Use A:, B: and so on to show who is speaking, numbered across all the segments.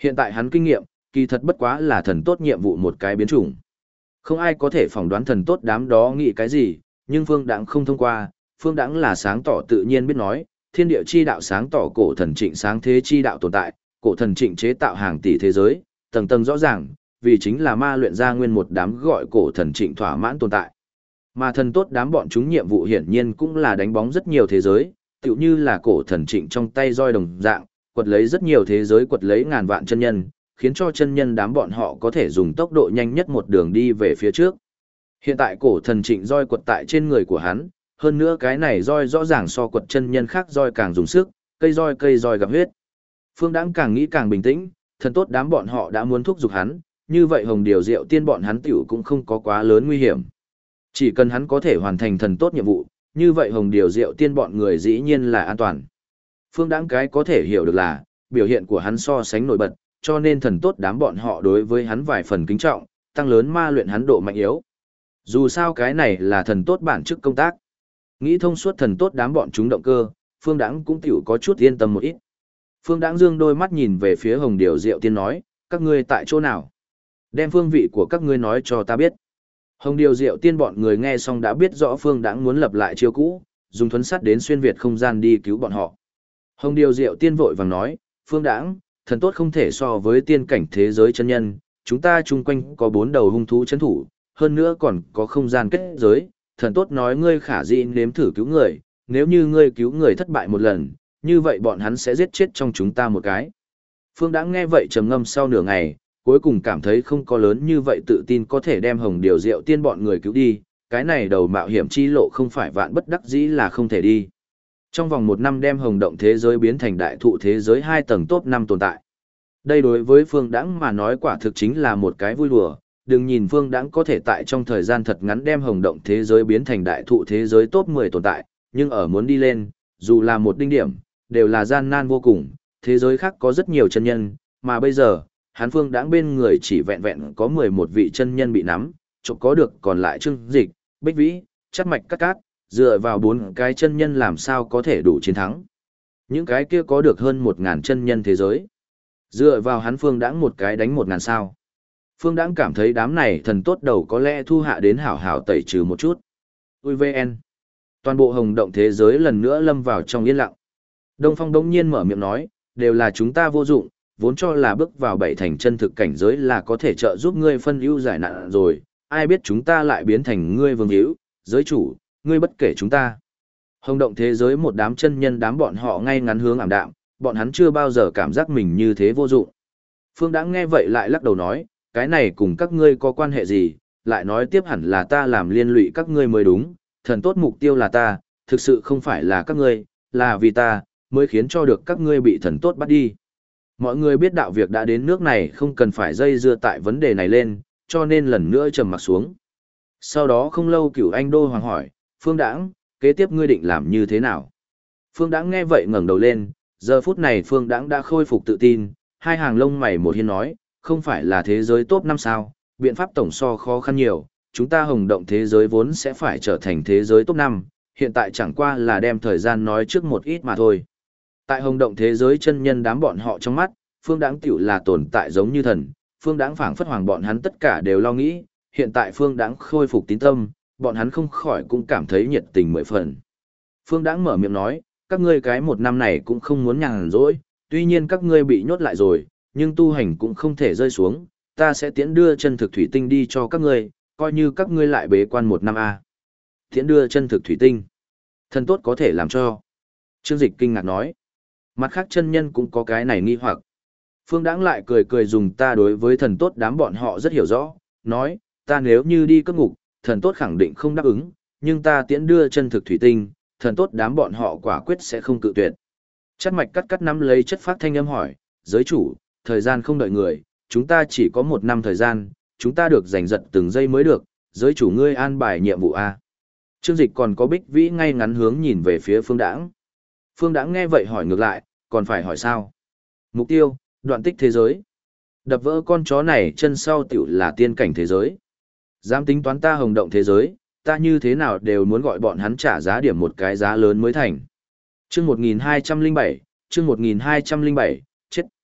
A: Hiện tại hắn kinh nghiệm, kỳ thật bất quá là thần tốt nhiệm vụ một cái biến chủng. Không ai có thể phỏng đoán thần tốt đám đó nghĩ cái gì, nhưng Phương Đãng không thông qua, Phương Đãng là sáng tỏ tự nhiên biết nói, thiên địa chi đạo sáng tỏ cổ thần trịnh sáng thế chi đạo tồn tại, cổ thần trịnh chế tạo hàng tỷ thế giới, tầng tầng rõ ràng, vì chính là ma luyện ra nguyên một đám gọi cổ thần trịnh thỏa mãn tồn tại. Mà thần tốt đám bọn chúng nhiệm vụ hiển nhiên cũng là đánh bóng rất nhiều thế giới, tựu như là cổ thần trịnh trong tay roi đồng dạng, quật lấy rất nhiều thế giới, quật lấy ngàn vạn chân nhân, khiến cho chân nhân đám bọn họ có thể dùng tốc độ nhanh nhất một đường đi về phía trước. Hiện tại cổ thần trịnh roi quật tại trên người của hắn, hơn nữa cái này roi rõ ràng so quật chân nhân khác roi càng dùng sức, cây roi gặp huyết. Phương Đãng càng nghĩ càng bình tĩnh, thần tốt đám bọn họ đã muốn thúc giục hắn, như vậy hồng điều diệu tiên bọn hắn tiểu cũng không có quá lớn nguy hiểm. Chỉ cần hắn có thể hoàn thành thần tốt nhiệm vụ, như vậy hồng điều diệu tiên bọn người dĩ nhiên là an toàn. Phương Đãng cái có thể hiểu được là, biểu hiện của hắn so sánh nổi bật, cho nên thần tốt đám bọn họ đối với hắn vài phần kính trọng, tăng lớn ma luyện hắn độ mạnh yếu. Dù sao cái này là thần tốt bản chức công tác. Nghĩ thông suốt thần tốt đám bọn chúng động cơ, Phương Đãng cũng tiểu có chút yên tâm một ít. Phương Đãng dương đôi mắt nhìn về phía hồng điều diệu tiên nói, các ngươi tại chỗ nào? Đem phương vị của các ngươi nói cho ta biết. Hồng điều diệu tiên bọn người nghe xong đã biết rõ Phương Đãng muốn lập lại chiêu cũ, dùng thuấn sắt đến xuyên việt không gian đi cứu bọn họ. Hồng điều diệu tiên vội vàng nói, Phương Đãng, thần tốt không thể so với tiên cảnh thế giới chân nhân, chúng ta chung quanh có 4 đầu hung thú chấn thủ, hơn nữa còn có không gian kết giới, thần tốt nói ngươi khả dĩ nếm thử cứu người, nếu như ngươi cứu người thất bại một lần, như vậy bọn hắn sẽ giết chết trong chúng ta một cái. Phương Đãng nghe vậy trầm ngâm sau nửa ngày, cuối cùng cảm thấy không có lớn như vậy tự tin có thể đem hồng điều diệu tiên bọn người cứu đi, cái này đầu mạo hiểm chi lộ không phải vạn bất đắc dĩ là không thể đi. Trong vòng 1 năm đem hồng động thế giới biến thành đại thụ thế giới 2 tầng top 5 tồn tại. Đây đối với Phương Đãng mà nói quả thực chính là một cái vui đùa, đừng nhìn Phương Đãng có thể tại trong thời gian thật ngắn đem hồng động thế giới biến thành đại thụ thế giới top 10 tồn tại, nhưng ở muốn đi lên, dù là một đinh điểm, đều là gian nan vô cùng, thế giới khác có rất nhiều chân nhân, mà bây giờ, hắn Phương Đãng bên người chỉ vẹn vẹn có 11 vị chân nhân bị nắm, chộp có được còn lại Trương Dịch, Bích Vĩ, Chắt Mạch Cát Cát, dựa vào 4 cái chân nhân làm sao có thể đủ chiến thắng. Những cái kia có được hơn 1000 chân nhân thế giới. Dựa vào hắn Phương Đãng một cái đánh 1000 sao. Phương Đãng cảm thấy đám này thần tốt đầu có lẽ thu hạ đến hảo hảo tẩy trừ một chút. UVN. Toàn bộ hồng động thế giới lần nữa lâm vào trong yên lặng. Đông Phong đống nhiên mở miệng nói, đều là chúng ta vô dụng, vốn cho là bước vào 7 thành chân thực cảnh giới là có thể trợ giúp ngươi phân ưu giải nạn rồi, ai biết chúng ta lại biến thành ngươi vương hữu, giới chủ, ngươi bất kể chúng ta. Hồng động thế giới một đám chân nhân đám bọn họ ngay ngắn hướng ảm đạm, bọn hắn chưa bao giờ cảm giác mình như thế vô dụng. Phương Đãng nghe vậy lại lắc đầu nói, cái này cùng các ngươi có quan hệ gì, lại nói tiếp hẳn là ta làm liên lụy các ngươi mới đúng, thần tốt mục tiêu là ta, thực sự không phải là các ngươi, là vì ta, mới khiến cho được các ngươi bị thần tốt bắt đi. Mọi người biết đạo việc đã đến nước này không cần phải dây dưa tại vấn đề này lên, cho nên lần nữa trầm mặc xuống. Sau đó không lâu Cửu Anh Đô Hoàng hỏi, Phương Đãng, kế tiếp ngươi định làm như thế nào? Phương Đãng nghe vậy ngẩng đầu lên, giờ phút này Phương Đãng đã khôi phục tự tin, hai hàng lông mày một hiên nói, không phải là thế giới top 5 sao, biện pháp tổng so khó khăn nhiều, chúng ta hồng động thế giới vốn sẽ phải trở thành thế giới top 5, hiện tại chẳng qua là đem thời gian nói trước một ít mà thôi. Tại hồng động thế giới chân nhân đám bọn họ trong mắt, Phương Đãng tiểu là tồn tại giống như thần, Phương Đãng phảng phất hoàng bọn hắn tất cả đều lo nghĩ, hiện tại Phương Đãng khôi phục tín tâm, bọn hắn không khỏi cũng cảm thấy nhiệt tình mười phần. Phương Đãng mở miệng nói, các ngươi cái 1 năm này cũng không muốn nhàn rỗi, tuy nhiên các ngươi bị nhốt lại rồi, nhưng tu hành cũng không thể rơi xuống, ta sẽ tiễn đưa chân thực thủy tinh đi cho các ngươi, coi như các ngươi lại bế quan 1 năm a. Tiễn đưa chân thực thủy tinh. Thần tốt có thể làm cho. Trương Dịch kinh ngạc nói. Mặt khác chân nhân cũng có cái này nghi hoặc. Phương Đãng lại cười cười dùng ta đối với thần tốt đám bọn họ rất hiểu rõ, nói, ta nếu như đi cất ngục, thần tốt khẳng định không đáp ứng, nhưng ta tiễn đưa chân thực thủy tinh, thần tốt đám bọn họ quả quyết sẽ không cự tuyệt. Chắt Mạch Cát Cát nắm lấy chất phát thanh âm hỏi, giới chủ, thời gian không đợi người, chúng ta chỉ có 1 năm thời gian, chúng ta được giành giật từng giây mới được, giới chủ ngươi an bài nhiệm vụ a. Trương Dịch còn có Bích Vĩ ngay ngắn hướng nhìn về phía Phương Đãng. Phương Đãng nghe vậy hỏi ngược lại, còn phải hỏi sao? Mục tiêu, đoạn tích thế giới. Đập vỡ con chó này chân sau tiểu là tiên cảnh thế giới. Dám tính toán ta hồng động thế giới, ta như thế nào đều muốn gọi bọn hắn trả giá điểm một cái giá lớn mới thành. Chương 1207, chết.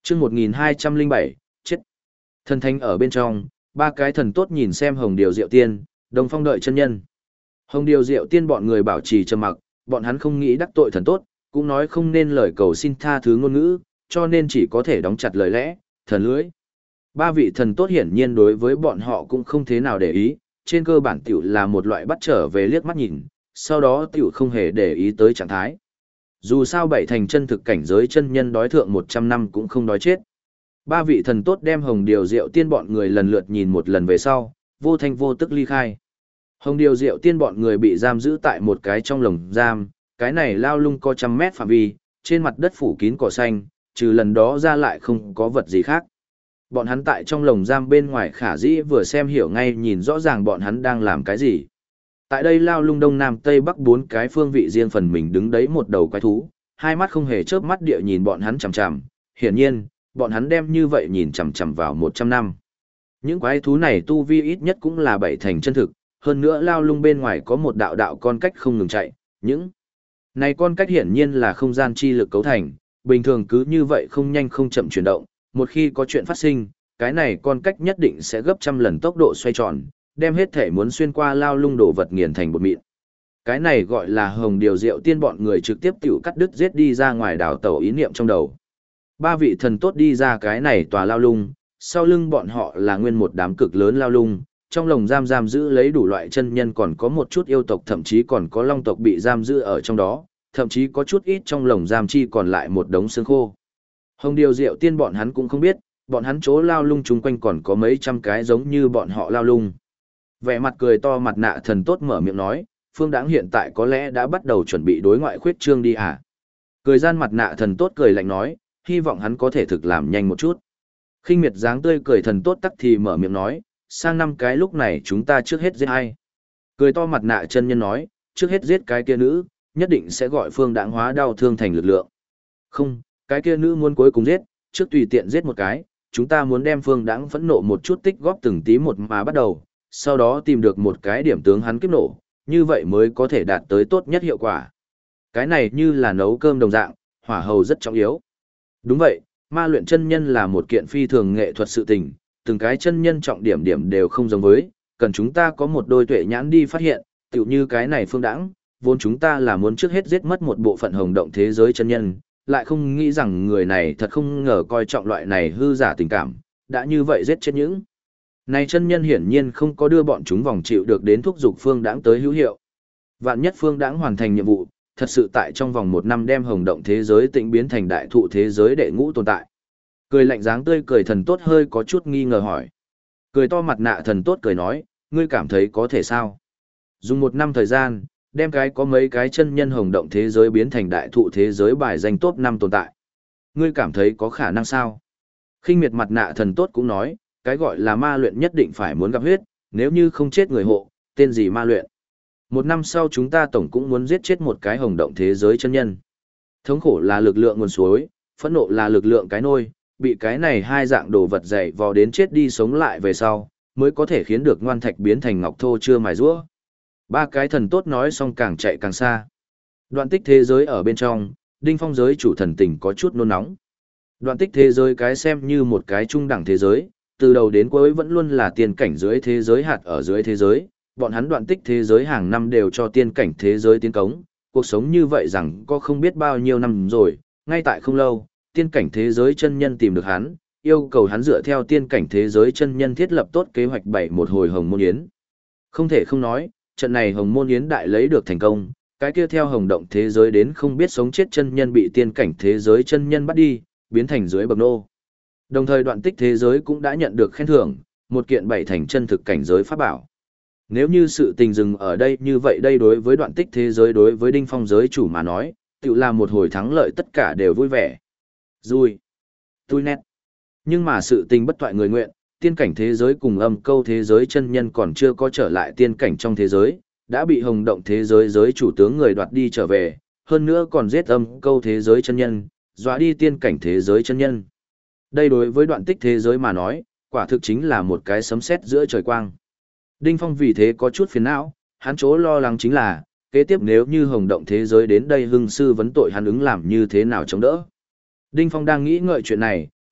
A: chương 1207, chết. Thần thánh ở bên trong, ba cái thần tốt nhìn xem Hồng Điều Diệu Tiên, Đông Phong đợi chân nhân. Hồng Điều Diệu Tiên bọn người bảo trì trầm mặc, bọn hắn không nghĩ đắc tội thần tốt, cũng nói không nên lời cầu xin tha thứ ngôn ngữ, cho nên chỉ có thể đóng chặt lời lẽ, thần lưỡi. Ba vị thần tốt hiển nhiên đối với bọn họ cũng không thế nào để ý, trên cơ bản tiểu là một loại bắt trở về liếc mắt nhìn, sau đó tiểu không hề để ý tới trạng thái. Dù sao bảy thành chân thực cảnh giới chân nhân đói thượng 100 năm cũng không đói chết. Ba vị thần tốt đem Hồng Điều Diệu Tiên bọn người lần lượt nhìn một lần về sau, vô thanh vô tức ly khai. Hồng Điều Diệu Tiên bọn người bị giam giữ tại một cái trong lồng giam, cái này lao lung có 100 mét phạm vi, trên mặt đất phủ kín cỏ xanh, trừ lần đó ra lại không có vật gì khác. Bọn hắn tại trong lồng giam bên ngoài khả dĩ vừa xem hiểu ngay nhìn rõ ràng bọn hắn đang làm cái gì. Tại đây lao lung đông nam tây bắc bốn cái phương vị riêng phần mình đứng đấy một đầu quái thú, hai mắt không hề chớp mắt địa nhìn bọn hắn chằm chằm, hiển nhiên, bọn hắn đem như vậy nhìn chằm chằm vào 100 năm. Những quái thú này tu vi ít nhất cũng là bảy thành chân thực, hơn nữa lao lung bên ngoài có một đạo đạo con cách không ngừng chạy, những này con cách hiển nhiên là không gian chi lực cấu thành, bình thường cứ như vậy không nhanh không chậm chuyển động, một khi có chuyện phát sinh, cái này con cách nhất định sẽ gấp trăm lần tốc độ xoay tròn, đem hết thể muốn xuyên qua lao lung đổ vật nghiền thành bột mịn. Cái này gọi là Hồng Điều Diệu Tiên bọn người trực tiếp tiểu cắt đứt giết đi ra ngoài đảo tàu ý niệm trong đầu. Ba vị thần tốt đi ra cái này tòa lao lung, sau lưng bọn họ là nguyên một đám cực lớn lao lung, trong lồng giam giam giữ lấy đủ loại chân nhân, còn có một chút yêu tộc, thậm chí còn có long tộc bị giam giữ ở trong đó, thậm chí có chút ít trong lồng giam chi còn lại một đống xương khô. Hồng Điều Diệu Tiên bọn hắn cũng không biết, bọn hắn chỗ lao lung chung quanh còn có mấy trăm cái giống như bọn họ lao lung. Vẻ mặt cười to mặt nạ thần tốt mở miệng nói, Phương Đãng hiện tại có lẽ đã bắt đầu chuẩn bị đối ngoại khuyết trương đi à? Cười gian mặt nạ thần tốt cười lạnh nói, hy vọng hắn có thể thực làm nhanh một chút. Khinh miệt dáng tươi cười thần tốt tắc thì mở miệng nói, sang năm cái lúc này chúng ta trước hết giết ai? Cười to mặt nạ chân nhân nói, trước hết giết cái kia nữ, nhất định sẽ gọi Phương Đãng hóa đau thương thành lực lượng. Không, cái kia nữ muốn cuối cùng giết, trước tùy tiện giết một cái, chúng ta muốn đem Phương Đãng phẫn nộ một chút tích góp từng tí một mà bắt đầu, sau đó tìm được một cái điểm tướng hắn kiếp nổ, như vậy mới có thể đạt tới tốt nhất hiệu quả. Cái này như là nấu cơm đồng dạng, hỏa hầu rất trọng yếu. Đúng vậy, ma luyện chân nhân là một kiện phi thường nghệ thuật sự tình, từng cái chân nhân trọng điểm điểm đều không giống với, cần chúng ta có một đôi tuệ nhãn đi phát hiện, tựu như cái này Phương Đãng, vốn chúng ta là muốn trước hết giết mất một bộ phận hồng động thế giới chân nhân, lại không nghĩ rằng người này thật không ngờ coi trọng loại này hư giả tình cảm, đã như vậy giết chết những này chân nhân hiển nhiên không có đưa bọn chúng vòng chịu được đến thúc giục Phương Đãng tới hữu hiệu. Vạn nhất Phương Đãng hoàn thành nhiệm vụ, thật sự tại trong vòng 1 năm đem hồng động thế giới tịnh biến thành đại thụ thế giới đệ ngũ tồn tại. Cười lạnh dáng tươi cười thần tốt hơi có chút nghi ngờ hỏi. Cười to mặt nạ thần tốt cười nói, ngươi cảm thấy có thể sao? Dùng 1 năm thời gian, đem cái có mấy cái chân nhân hồng động thế giới biến thành đại thụ thế giới bài danh top 5 tồn tại. Ngươi cảm thấy có khả năng sao? Khinh miệt mặt nạ thần tốt cũng nói, cái gọi là ma luyện nhất định phải muốn gặp huyết, nếu như không chết người hộ, tên gì ma luyện. 1 năm sau chúng ta tổng cũng muốn giết chết một cái hồng động thế giới chân nhân. Thống khổ là lực lượng nguồn suối, phẫn nộ là lực lượng cái nôi, bị cái này hai dạng đồ vật dày vò đến chết đi sống lại về sau, mới có thể khiến được ngoan thạch biến thành ngọc thô chưa mài rũa. Ba cái thần tốt nói xong càng chạy càng xa. Đoạn tích thế giới ở bên trong, Đinh Phong giới chủ thần tình có chút nôn nóng. Đoạn tích thế giới cái xem như một cái trung đẳng thế giới, từ đầu đến cuối vẫn luôn là tiên cảnh dưới thế giới hạt ở dưới thế giới, bọn hắn đoạn tích thế giới hàng năm đều cho tiên cảnh thế giới tiến cống, cuộc sống như vậy rằng có không biết bao nhiêu năm rồi, ngay tại không lâu, tiên cảnh thế giới chân nhân tìm được hắn, yêu cầu hắn dựa theo tiên cảnh thế giới chân nhân thiết lập tốt kế hoạch bày một hồi hồng môn yến. Không thể không nói, trận này hồng môn yến đại lấy được thành công, cái kia theo hồng động thế giới đến không biết sống chết chân nhân bị tiên cảnh thế giới chân nhân bắt đi, biến thành dưới bậc nô. Đồng thời đoạn tích thế giới cũng đã nhận được khen thưởng, một kiện 7 thành chân thực cảnh giới pháp bảo. Nếu như sự tình dừng ở đây như vậy đây đối với đoạn tích thế giới đối với Đinh Phong giới chủ mà nói, tự là một hồi thắng lợi tất cả đều vui vẻ. Vui. Tui nét. Nhưng mà sự tình bất toại người nguyện, tiên cảnh thế giới cùng âm câu thế giới chân nhân còn chưa có trở lại tiên cảnh trong thế giới, đã bị hồng động thế giới giới chủ tướng người đoạt đi trở về, hơn nữa còn giết âm câu thế giới chân nhân, dọa đi tiên cảnh thế giới chân nhân. Đây đối với đoạn tích thế giới mà nói, quả thực chính là một cái sấm sét giữa trời quang. Đinh Phong vì thế có chút phiền não, hắn chỗ lo lắng chính là, kế tiếp nếu như hồng động thế giới đến đây hưng sư vấn tội hắn ứng làm như thế nào chống đỡ. Đinh Phong đang nghĩ ngợi chuyện này,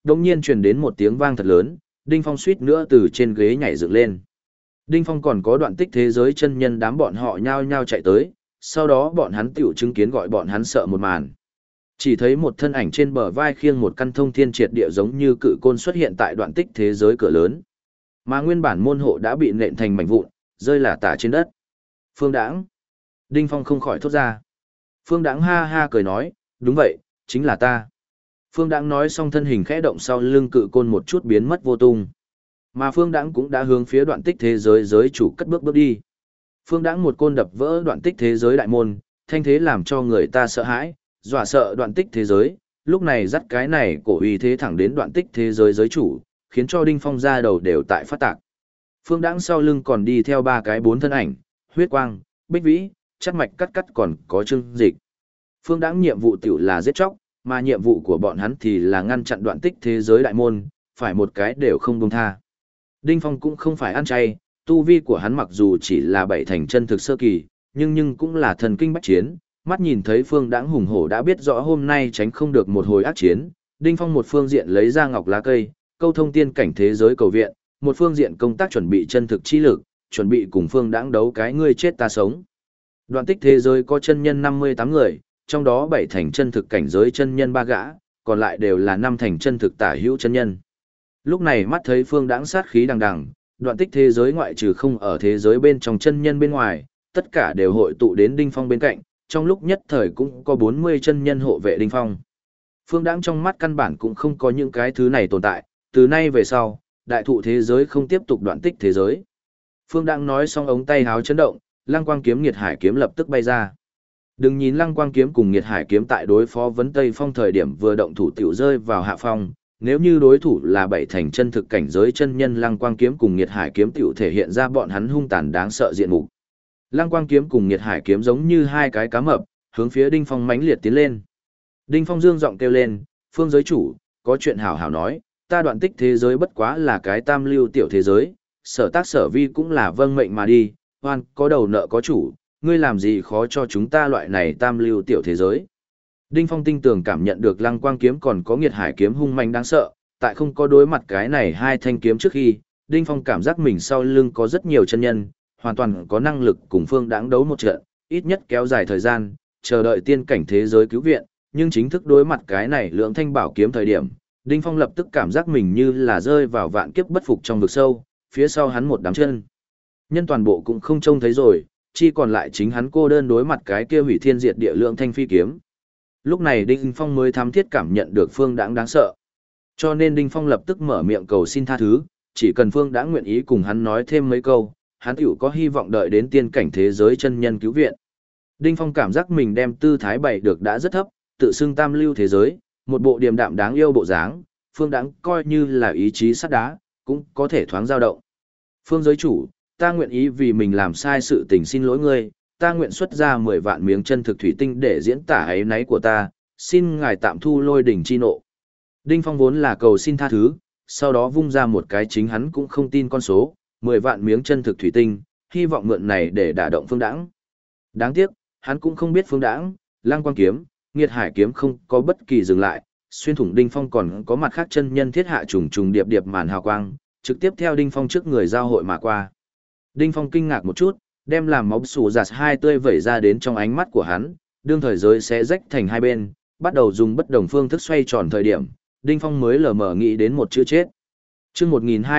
A: đột nhiên truyền đến một tiếng vang thật lớn, Đinh Phong suýt nữa từ trên ghế nhảy dựng lên. Đinh Phong còn có đoạn tích thế giới chân nhân đám bọn họ nhao nhao chạy tới, sau đó bọn hắn tiểu chứng kiến gọi bọn hắn sợ một màn. Chỉ thấy một thân ảnh trên bờ vai khiêng một căn thông thiên triệt địa giống như cự côn xuất hiện tại đoạn tích thế giới cửa lớn. Mà nguyên bản môn hộ đã bị nện thành mảnh vụn, rơi lả tả trên đất. Phương Đãng. Đinh Phong không khỏi thốt ra. Phương Đãng ha ha cười nói, đúng vậy, chính là ta. Phương Đãng nói xong thân hình khẽ động sau lưng cự côn một chút biến mất vô tung. Mà Phương Đãng cũng đã hướng phía đoạn tích thế giới giới chủ cất bước bước đi. Phương Đãng một côn đập vỡ đoạn tích thế giới đại môn, thanh thế làm cho người ta sợ hãi, dọa sợ đoạn tích thế giới, lúc này dắt cái này cổ uy thế thẳng đến đoạn tích thế giới giới chủ, khiến cho Đinh Phong ra đầu đều tại phát tạc. Phương Đãng sau lưng còn đi theo ba cái bốn thân ảnh, huyết quang, bích vĩ, chắc mạch cắt cắt còn có trương dịch. Phương Đãng nhiệm vụ tiểu là giết chóc, mà nhiệm vụ của bọn hắn thì là ngăn chặn đoạn tích thế giới đại môn, phải một cái đều không buông tha. Đinh Phong cũng không phải ăn chay, tu vi của hắn mặc dù chỉ là bảy thành chân thực sơ kỳ, nhưng cũng là thần kinh bách chiến, mắt nhìn thấy Phương Đãng hùng hổ đã biết rõ hôm nay tránh không được một hồi ác chiến, Đinh Phong một phương diện lấy ra ngọc lá cây, câu thông tiên cảnh thế giới cầu viện, một phương diện công tác chuẩn bị chân thực chi lực, chuẩn bị cùng Phương Đãng đấu cái ngươi chết ta sống. Đoạn tích thế giới có chân nhân 58 người, trong đó 7 thành chân thực cảnh giới chân nhân 3 gã, còn lại đều là 5 thành chân thực tả hữu chân nhân. Lúc này mắt thấy Phương Đãng sát khí đằng đằng, đoạn tích thế giới ngoại trừ không ở thế giới bên trong chân nhân bên ngoài, tất cả đều hội tụ đến Đinh Phong bên cạnh, trong lúc nhất thời cũng có 40 chân nhân hộ vệ Đinh Phong. Phương Đãng trong mắt căn bản cũng không có những cái thứ này tồn tại, từ nay về sau, đại thụ thế giới không tiếp tục đoạn tích thế giới. Phương Đãng nói xong ống tay háo chấn động, Lăng Quang kiếm Nghiệt Hải kiếm lập tức bay ra. Đừng nhìn Lăng Quang kiếm cùng Nghiệt Hải kiếm tại đối phó vấn Tây Phong thời điểm vừa động thủ tiểu rơi vào hạ phong, nếu như đối thủ là bảy thành chân thực cảnh giới chân nhân Lăng Quang kiếm cùng Nghiệt Hải kiếm tiểu thể hiện ra bọn hắn hung tàn đáng sợ diện mục. Lăng Quang kiếm cùng Nghiệt Hải kiếm giống như hai cái cá mập, hướng phía Đinh Phong mãnh liệt tiến lên. Đinh Phong dương giọng kêu lên, "Phương giới chủ, có chuyện hảo hảo nói, ta đoạn tích thế giới bất quá là cái tam lưu tiểu thế giới, sở tác sở vi cũng là vâng mệnh mà đi, hoan có đầu nợ có chủ, ngươi làm gì khó cho chúng ta loại này tam lưu tiểu thế giới." Đinh Phong tinh tường cảm nhận được Lăng Quang kiếm còn có Nghiệt Hải kiếm hung manh đáng sợ, tại không có đối mặt cái này hai thanh kiếm trước khi, Đinh Phong cảm giác mình sau lưng có rất nhiều chân nhân, hoàn toàn có năng lực cùng Phương Đãng đấu một trận, ít nhất kéo dài thời gian, chờ đợi tiên cảnh thế giới cứu viện, nhưng chính thức đối mặt cái này lượng thanh bảo kiếm thời điểm, Đinh Phong lập tức cảm giác mình như là rơi vào vạn kiếp bất phục trong vực sâu, phía sau hắn một đám chân nhân toàn bộ cũng không trông thấy rồi, chỉ còn lại chính hắn cô đơn đối mặt cái kia hủy thiên diệt địa lượng thanh phi kiếm. Lúc này Đinh Phong mới thám thiết cảm nhận được Phương Đãng đáng sợ. Cho nên Đinh Phong lập tức mở miệng cầu xin tha thứ, chỉ cần Phương Đãng nguyện ý cùng hắn nói thêm mấy câu, hắn tiểu có hy vọng đợi đến tiên cảnh thế giới chân nhân cứu viện. Đinh Phong cảm giác mình đem tư thái bày được đã rất thấp, tự xưng tam lưu thế giới, một bộ điềm đạm đáng yêu bộ dáng, Phương Đãng coi như là ý chí sắt đá, cũng có thể thoáng dao động. "Phương giới chủ, ta nguyện ý vì mình làm sai sự tình xin lỗi ngươi, ta nguyện xuất ra 10 vạn miếng chân thực thủy tinh để diễn tả áy náy của ta, xin ngài tạm thu lôi đỉnh chi nộ." Đinh Phong vốn là cầu xin tha thứ, sau đó vung ra một cái chính hắn cũng không tin con số, 10 vạn miếng chân thực thủy tinh, hy vọng mượn này để đả động Phương Đãng. Đáng tiếc, hắn cũng không biết Phương Đãng, Lăng Quang kiếm, Nghiệt Hải kiếm không có bất kỳ dừng lại, xuyên thủng Đinh Phong còn có mặt khác chân nhân thiết hạ trùng trùng điệp điệp màn hào quang, trực tiếp theo Đinh Phong trước người giao hội mà qua. Đinh Phong kinh ngạc một chút, đem làm máu sủ giạt hai tươi vẩy ra đến trong ánh mắt của hắn, đương thời giới sẽ rách thành hai bên, bắt đầu dùng bất đồng phương thức xoay tròn thời điểm, Đinh Phong mới lờ mờ nghĩ đến một chữ chết. Chương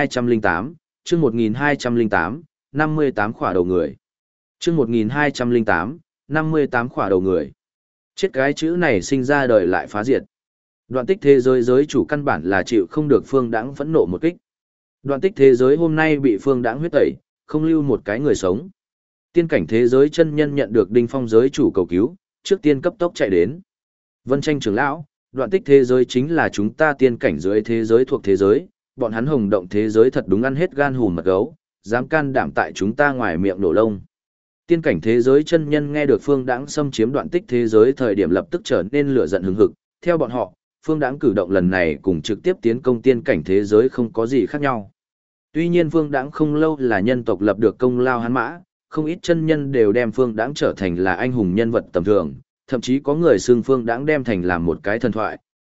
A: 1208, chương 1208, 58 khỏa đầu người. Chương 1208, 58 khỏa đầu người. Chết cái chữ này sinh ra đời lại phá diệt. Đoạn tích thế giới giới chủ căn bản là chịu không được Phương Đãng phẫn nộ một kích. Đoạn tích thế giới hôm nay bị Phương Đãng huyết tẩy, không lưu một cái người sống. Tiên cảnh thế giới chân nhân nhận được Đinh Phong giới chủ cầu cứu, trước tiên cấp tốc chạy đến. Vân Tranh trưởng lão, đoạn tích thế giới chính là chúng ta tiên cảnh dưới thế giới thuộc thế giới, bọn hắn hồng động thế giới thật đúng ăn hết gan hùm mật gấu, dám can đảm tại chúng ta ngoài miệng nổ lông. Tiên cảnh thế giới chân nhân nghe được Phương Đãng xâm chiếm đoạn tích thế giới thời điểm lập tức trở nên lửa giận hừng hực, theo bọn họ, Phương Đãng cử động lần này cùng trực tiếp tiến công tiên cảnh thế giới không có gì khác nhau. Tuy nhiên Phương Đãng không lâu là nhân tộc lập được công lao hắn mã, không ít chân nhân đều đem Phương Đãng trở thành là anh hùng nhân vật tầm thường, thậm chí có người xưng Phương Đãng đem thành làm một cái thần thoại,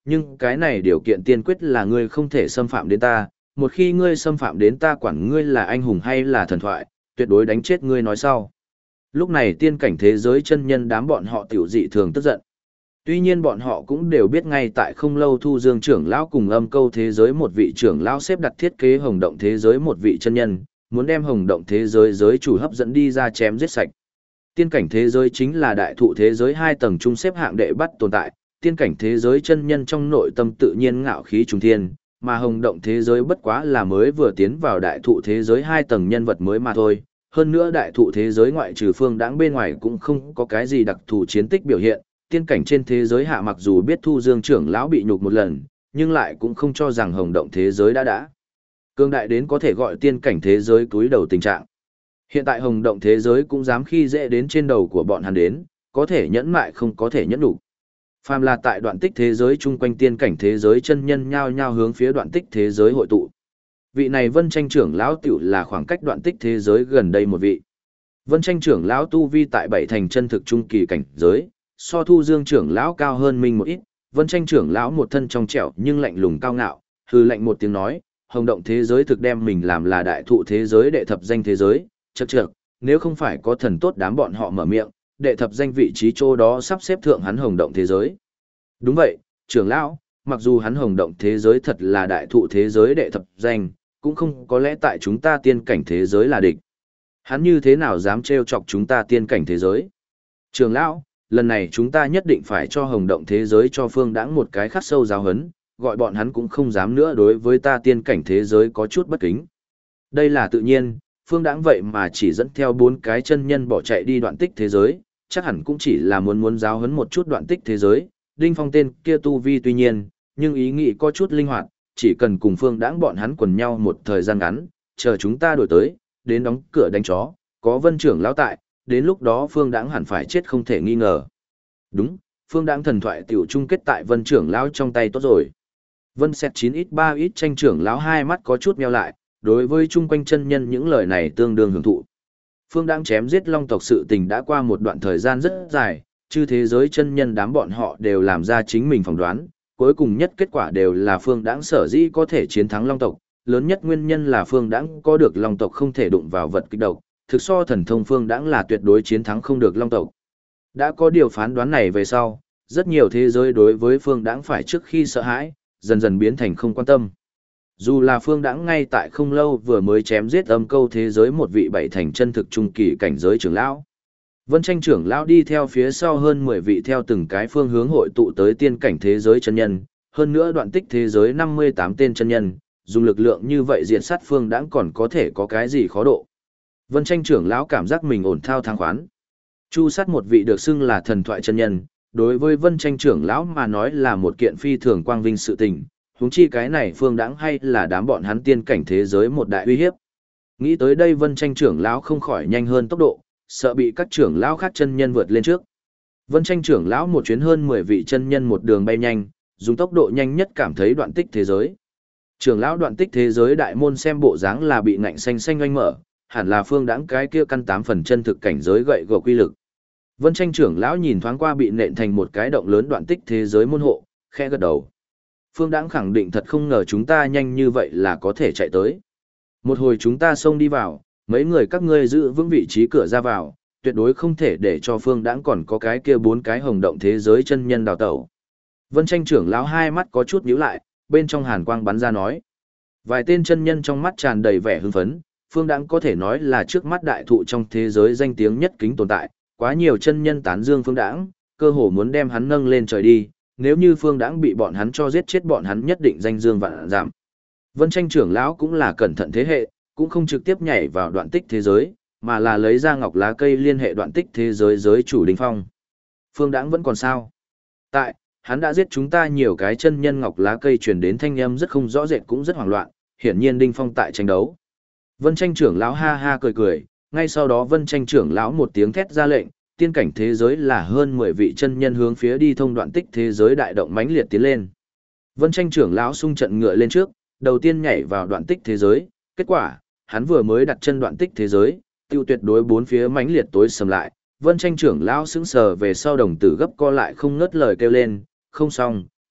A: Nhưng cái này điều kiện tiên quyết là ngươi không thể xâm phạm đến ta, một khi ngươi xâm phạm đến ta quản ngươi là anh hùng hay là thần thoại, tuyệt đối đánh chết ngươi nói sau. Lúc này tiên cảnh thế giới chân nhân đám bọn họ tiểu dị thường tức giận. Tuy nhiên bọn họ cũng đều biết ngay tại không lâu Thu Dương trưởng lão cùng Âm Câu thế giới một vị trưởng lão xếp đặt thiết kế Hồng Động thế giới một vị chân nhân, muốn đem Hồng Động thế giới giới chủ hấp dẫn đi ra chém giết sạch. Tiên cảnh thế giới chính là đại thụ thế giới 2 tầng trung xếp hạng đệ bắt tồn tại, tiên cảnh thế giới chân nhân trong nội tâm tự nhiên ngạo khí trùng thiên, mà Hồng Động thế giới bất quá là mới vừa tiến vào đại thụ thế giới 2 tầng nhân vật mới mà thôi. Hơn nữa đại thụ thế giới ngoại trừ Phương Đãng bên ngoài cũng không có cái gì đặc thù chiến tích biểu hiện, tiên cảnh trên thế giới hạ mặc dù biết Thu Dương trưởng lão bị nhục một lần, nhưng lại cũng không cho rằng Hồng Động thế giới đã cường đại đến có thể gọi tiên cảnh thế giới cúi đầu tình trạng. Hiện tại Hồng Động thế giới cũng dám khi dễ đến trên đầu của bọn hắn đến, có thể nhẫn mại không có thể nhẫn đủ. Phàm là tại đoạn tích thế giới chung quanh tiên cảnh thế giới chân nhân nhao nhao hướng phía đoạn tích thế giới hội tụ. Vị này Vân Tranh trưởng lão tiểu là khoảng cách đoạn tích thế giới gần đây một vị. Vân Tranh trưởng lão tu vi tại 7 thành chân thực trung kỳ cảnh giới, so Thu Dương trưởng lão cao hơn mình một ít. Vân Tranh trưởng lão một thân trong trẻo nhưng lạnh lùng cao ngạo, hừ lạnh một tiếng nói, Hồng Động thế giới thực đem mình làm là đại thụ thế giới đệ thập danh thế giới, chậc chậc, nếu không phải có thần tốt đám bọn họ mở miệng, đệ thập danh vị trí chỗ đó sắp xếp thượng hắn Hồng Động thế giới. Đúng vậy, trưởng lão, mặc dù hắn Hồng Động thế giới thật là đại thụ thế giới đệ thập danh, cũng không có lẽ tại chúng ta tiên cảnh thế giới là địch. Hắn như thế nào dám trêu chọc chúng ta tiên cảnh thế giới? Trưởng lão, lần này chúng ta nhất định phải cho Hồng Động thế giới cho Phương Đãng một cái khắc sâu giáo huấn, gọi bọn hắn cũng không dám nữa đối với ta tiên cảnh thế giới có chút bất kính. Đây là tự nhiên, Phương Đãng vậy mà chỉ dẫn theo 4 cái chân nhân bỏ chạy đi đoạn tích thế giới, chắc hẳn cũng chỉ là muốn giáo huấn một chút đoạn tích thế giới. Đinh Phong tên kia tu vi tuy nhiên, nhưng ý nghĩ có chút linh hoạt, chỉ cần cùng Phương Đãng bọn hắn quần nhau một thời gian ngắn, chờ chúng ta đổi tới, đến đóng cửa đánh chó, có Vân trưởng lão tại, đến lúc đó Phương Đãng hẳn phải chết không thể nghi ngờ. Đúng, Phương Đãng thần thoại tiểu chung kết tại Vân trưởng lão trong tay tốt rồi. Vân Sẹt 9x3 ít Tranh trưởng lão hai mắt có chút meo lại, đối với chung quanh chân nhân những lời này tương đương hưởng thụ. Phương Đãng chém giết Long tộc sự tình đã qua một đoạn thời gian rất dài, chư thế giới chân nhân đám bọn họ đều làm ra chính mình phỏng đoán, cuối cùng nhất kết quả đều là Phương Đãng sở dĩ có thể chiến thắng Long tộc, lớn nhất nguyên nhân là Phương Đãng có được Long tộc không thể đụng vào vật kích độc, thực so thần thông Phương Đãng là tuyệt đối chiến thắng không được Long tộc. Đã có điều phán đoán này về sau, rất nhiều thế giới đối với Phương Đãng phải trước khi sợ hãi, dần dần biến thành không quan tâm. Dù là Phương Đãng ngay tại không lâu vừa mới chém giết Âm Câu thế giới một vị 7 thành chân thực trung kỳ cảnh giới trưởng lão. Vân Tranh trưởng lão đi theo phía sau hơn 10 vị theo từng cái phương hướng hội tụ tới tiên cảnh thế giới chân nhân, hơn nữa đoạn tích thế giới 58 tên chân nhân, dùng lực lượng như vậy diện sát Phương Đãng còn có thể có cái gì khó độ. Vân Tranh trưởng lão cảm giác mình ổn thao thang khoán. Chu sát một vị được xưng là thần thoại chân nhân, đối với Vân Tranh trưởng lão mà nói là một kiện phi thường quang vinh sự tình, huống chi cái này Phương Đãng hay là đám bọn hắn tiên cảnh thế giới một đại uy hiếp. Nghĩ tới đây Vân Tranh trưởng lão không khỏi nhanh hơn tốc độ, sợ bị các trưởng lão khác chân nhân vượt lên trước. Vân Tranh trưởng lão một chuyến hơn 10 vị chân nhân một đường bay nhanh, dùng tốc độ nhanh nhất cảm thấy đoạn tích thế giới. Trưởng lão đoạn tích thế giới đại môn xem bộ dáng là bị ngạnh xanh xanh oanh mở, hẳn là Phương Đãng cái kia căn 8 phần chân thực cảnh giới gậy gộc quy lực. Vân Tranh trưởng lão nhìn thoáng qua bị nện thành một cái động lớn đoạn tích thế giới môn hộ, khẽ gật đầu. Phương Đãng khẳng định thật không ngờ chúng ta nhanh như vậy là có thể chạy tới. Một hồi chúng ta xông đi vào, mấy người các ngươi giữ vững vị trí cửa ra vào, tuyệt đối không thể để cho Phương Đãng còn có cái kia 4 cái Hồng Động thế giới chân nhân đào tẩu. Vân Tranh trưởng lão hai mắt có chút nhíu lại, bên trong hàn quang bắn ra nói. Vài tên chân nhân trong mắt tràn đầy vẻ hưng phấn, Phương Đãng có thể nói là trước mắt đại thụ trong thế giới danh tiếng nhất kính tồn tại, quá nhiều chân nhân tán dương Phương Đãng, cơ hồ muốn đem hắn nâng lên trời đi, nếu như Phương Đãng bị bọn hắn cho giết chết bọn hắn nhất định danh dương vạn giảm. Vân Tranh trưởng lão cũng là cẩn thận thế hệ, cũng không trực tiếp nhảy vào đoạn tích thế giới, mà là lấy ra ngọc lá cây liên hệ đoạn tích thế giới giới chủ Đinh Phong. Phương Đãng vẫn còn sao? Tại, hắn đã giết chúng ta nhiều cái chân nhân ngọc lá cây truyền đến thanh âm rất không rõ rệt cũng rất hoảng loạn, hiển nhiên Đinh Phong tại tranh đấu. Vân Tranh trưởng lão ha ha cười cười, ngay sau đó Vân Tranh trưởng lão một tiếng thét ra lệnh, tiên cảnh thế giới là hơn 10 vị chân nhân hướng phía đi thông đoạn tích thế giới đại động mãnh liệt tiến lên. Vân Tranh trưởng lão xung trận ngựa lên trước, đầu tiên nhảy vào đoạn tích thế giới, kết quả, hắn vừa mới đặt chân đoạn tích thế giới, tiêu tuyệt đối bốn phía mãnh liệt tối sầm lại, Vân Tranh trưởng lão sững sờ về sau đồng tử gấp co lại không ngớt lời kêu lên, không xong,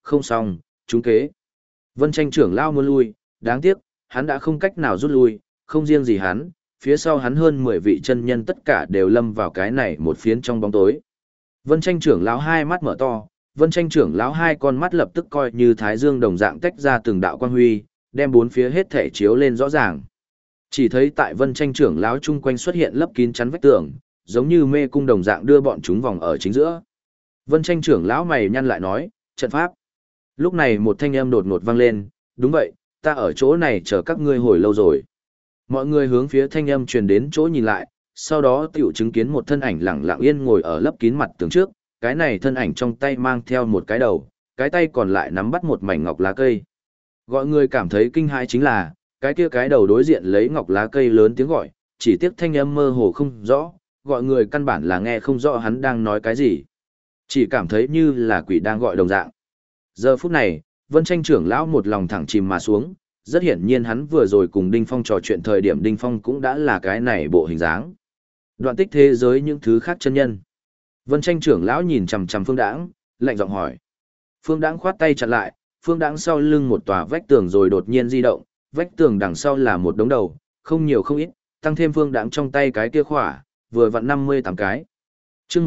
A: không xong, trúng kế. Vân Tranh trưởng lão muốn lui, đáng tiếc, hắn đã không cách nào rút lui, không riêng gì hắn, phía sau hắn hơn 10 vị chân nhân tất cả đều lâm vào cái này một phiến trong bóng tối. Vân Tranh trưởng lão hai mắt mở to, Vân Tranh trưởng lão hai con mắt lập tức coi như thái dương đồng dạng tách ra từng đạo quang huy, đem bốn phía hết thể chiếu lên rõ ràng. Chỉ thấy tại Vân Tranh trưởng lão chung quanh xuất hiện lấp kín chắn vách tường, giống như mê cung đồng dạng đưa bọn chúng vòng ở chính giữa. Vân Tranh trưởng lão mày nhăn lại nói, trận pháp. Lúc này một thanh âm đột ngột vang lên, đúng vậy, ta ở chỗ này chờ các ngươi hồi lâu rồi. Mọi người hướng phía thanh âm truyền đến chỗ nhìn lại, sau đó tiểu chứng kiến một thân ảnh lặng lặng yên ngồi ở lấp kín mặt tường trước, cái này thân ảnh trong tay mang theo một cái đầu, cái tay còn lại nắm bắt một mảnh ngọc lá cây. Gọi người cảm thấy kinh hãi chính là, cái kia cái đầu đối diện lấy ngọc lá cây lớn tiếng gọi, chỉ tiếc thanh âm mơ hồ không rõ, gọi người căn bản là nghe không rõ hắn đang nói cái gì. Chỉ cảm thấy như là quỷ đang gọi đồng dạng. Giờ phút này, Vân Tranh trưởng lão một lòng thẳng chìm mà xuống, rất hiển nhiên hắn vừa rồi cùng Đinh Phong trò chuyện thời điểm Đinh Phong cũng đã là cái này bộ hình dáng. Đoạn tích thế giới những thứ khác chân nhân. Vân Tranh trưởng lão nhìn chằm chằm Phương Đãng, lạnh giọng hỏi. Phương Đãng khoát tay chặn lại, Phương Đãng sau lưng một tòa vách tường rồi đột nhiên di động, vách tường đằng sau là một đống đầu, không nhiều không ít, tăng thêm Phương Đãng trong tay cái kia khỏa, vừa vặn 58 cái. Chương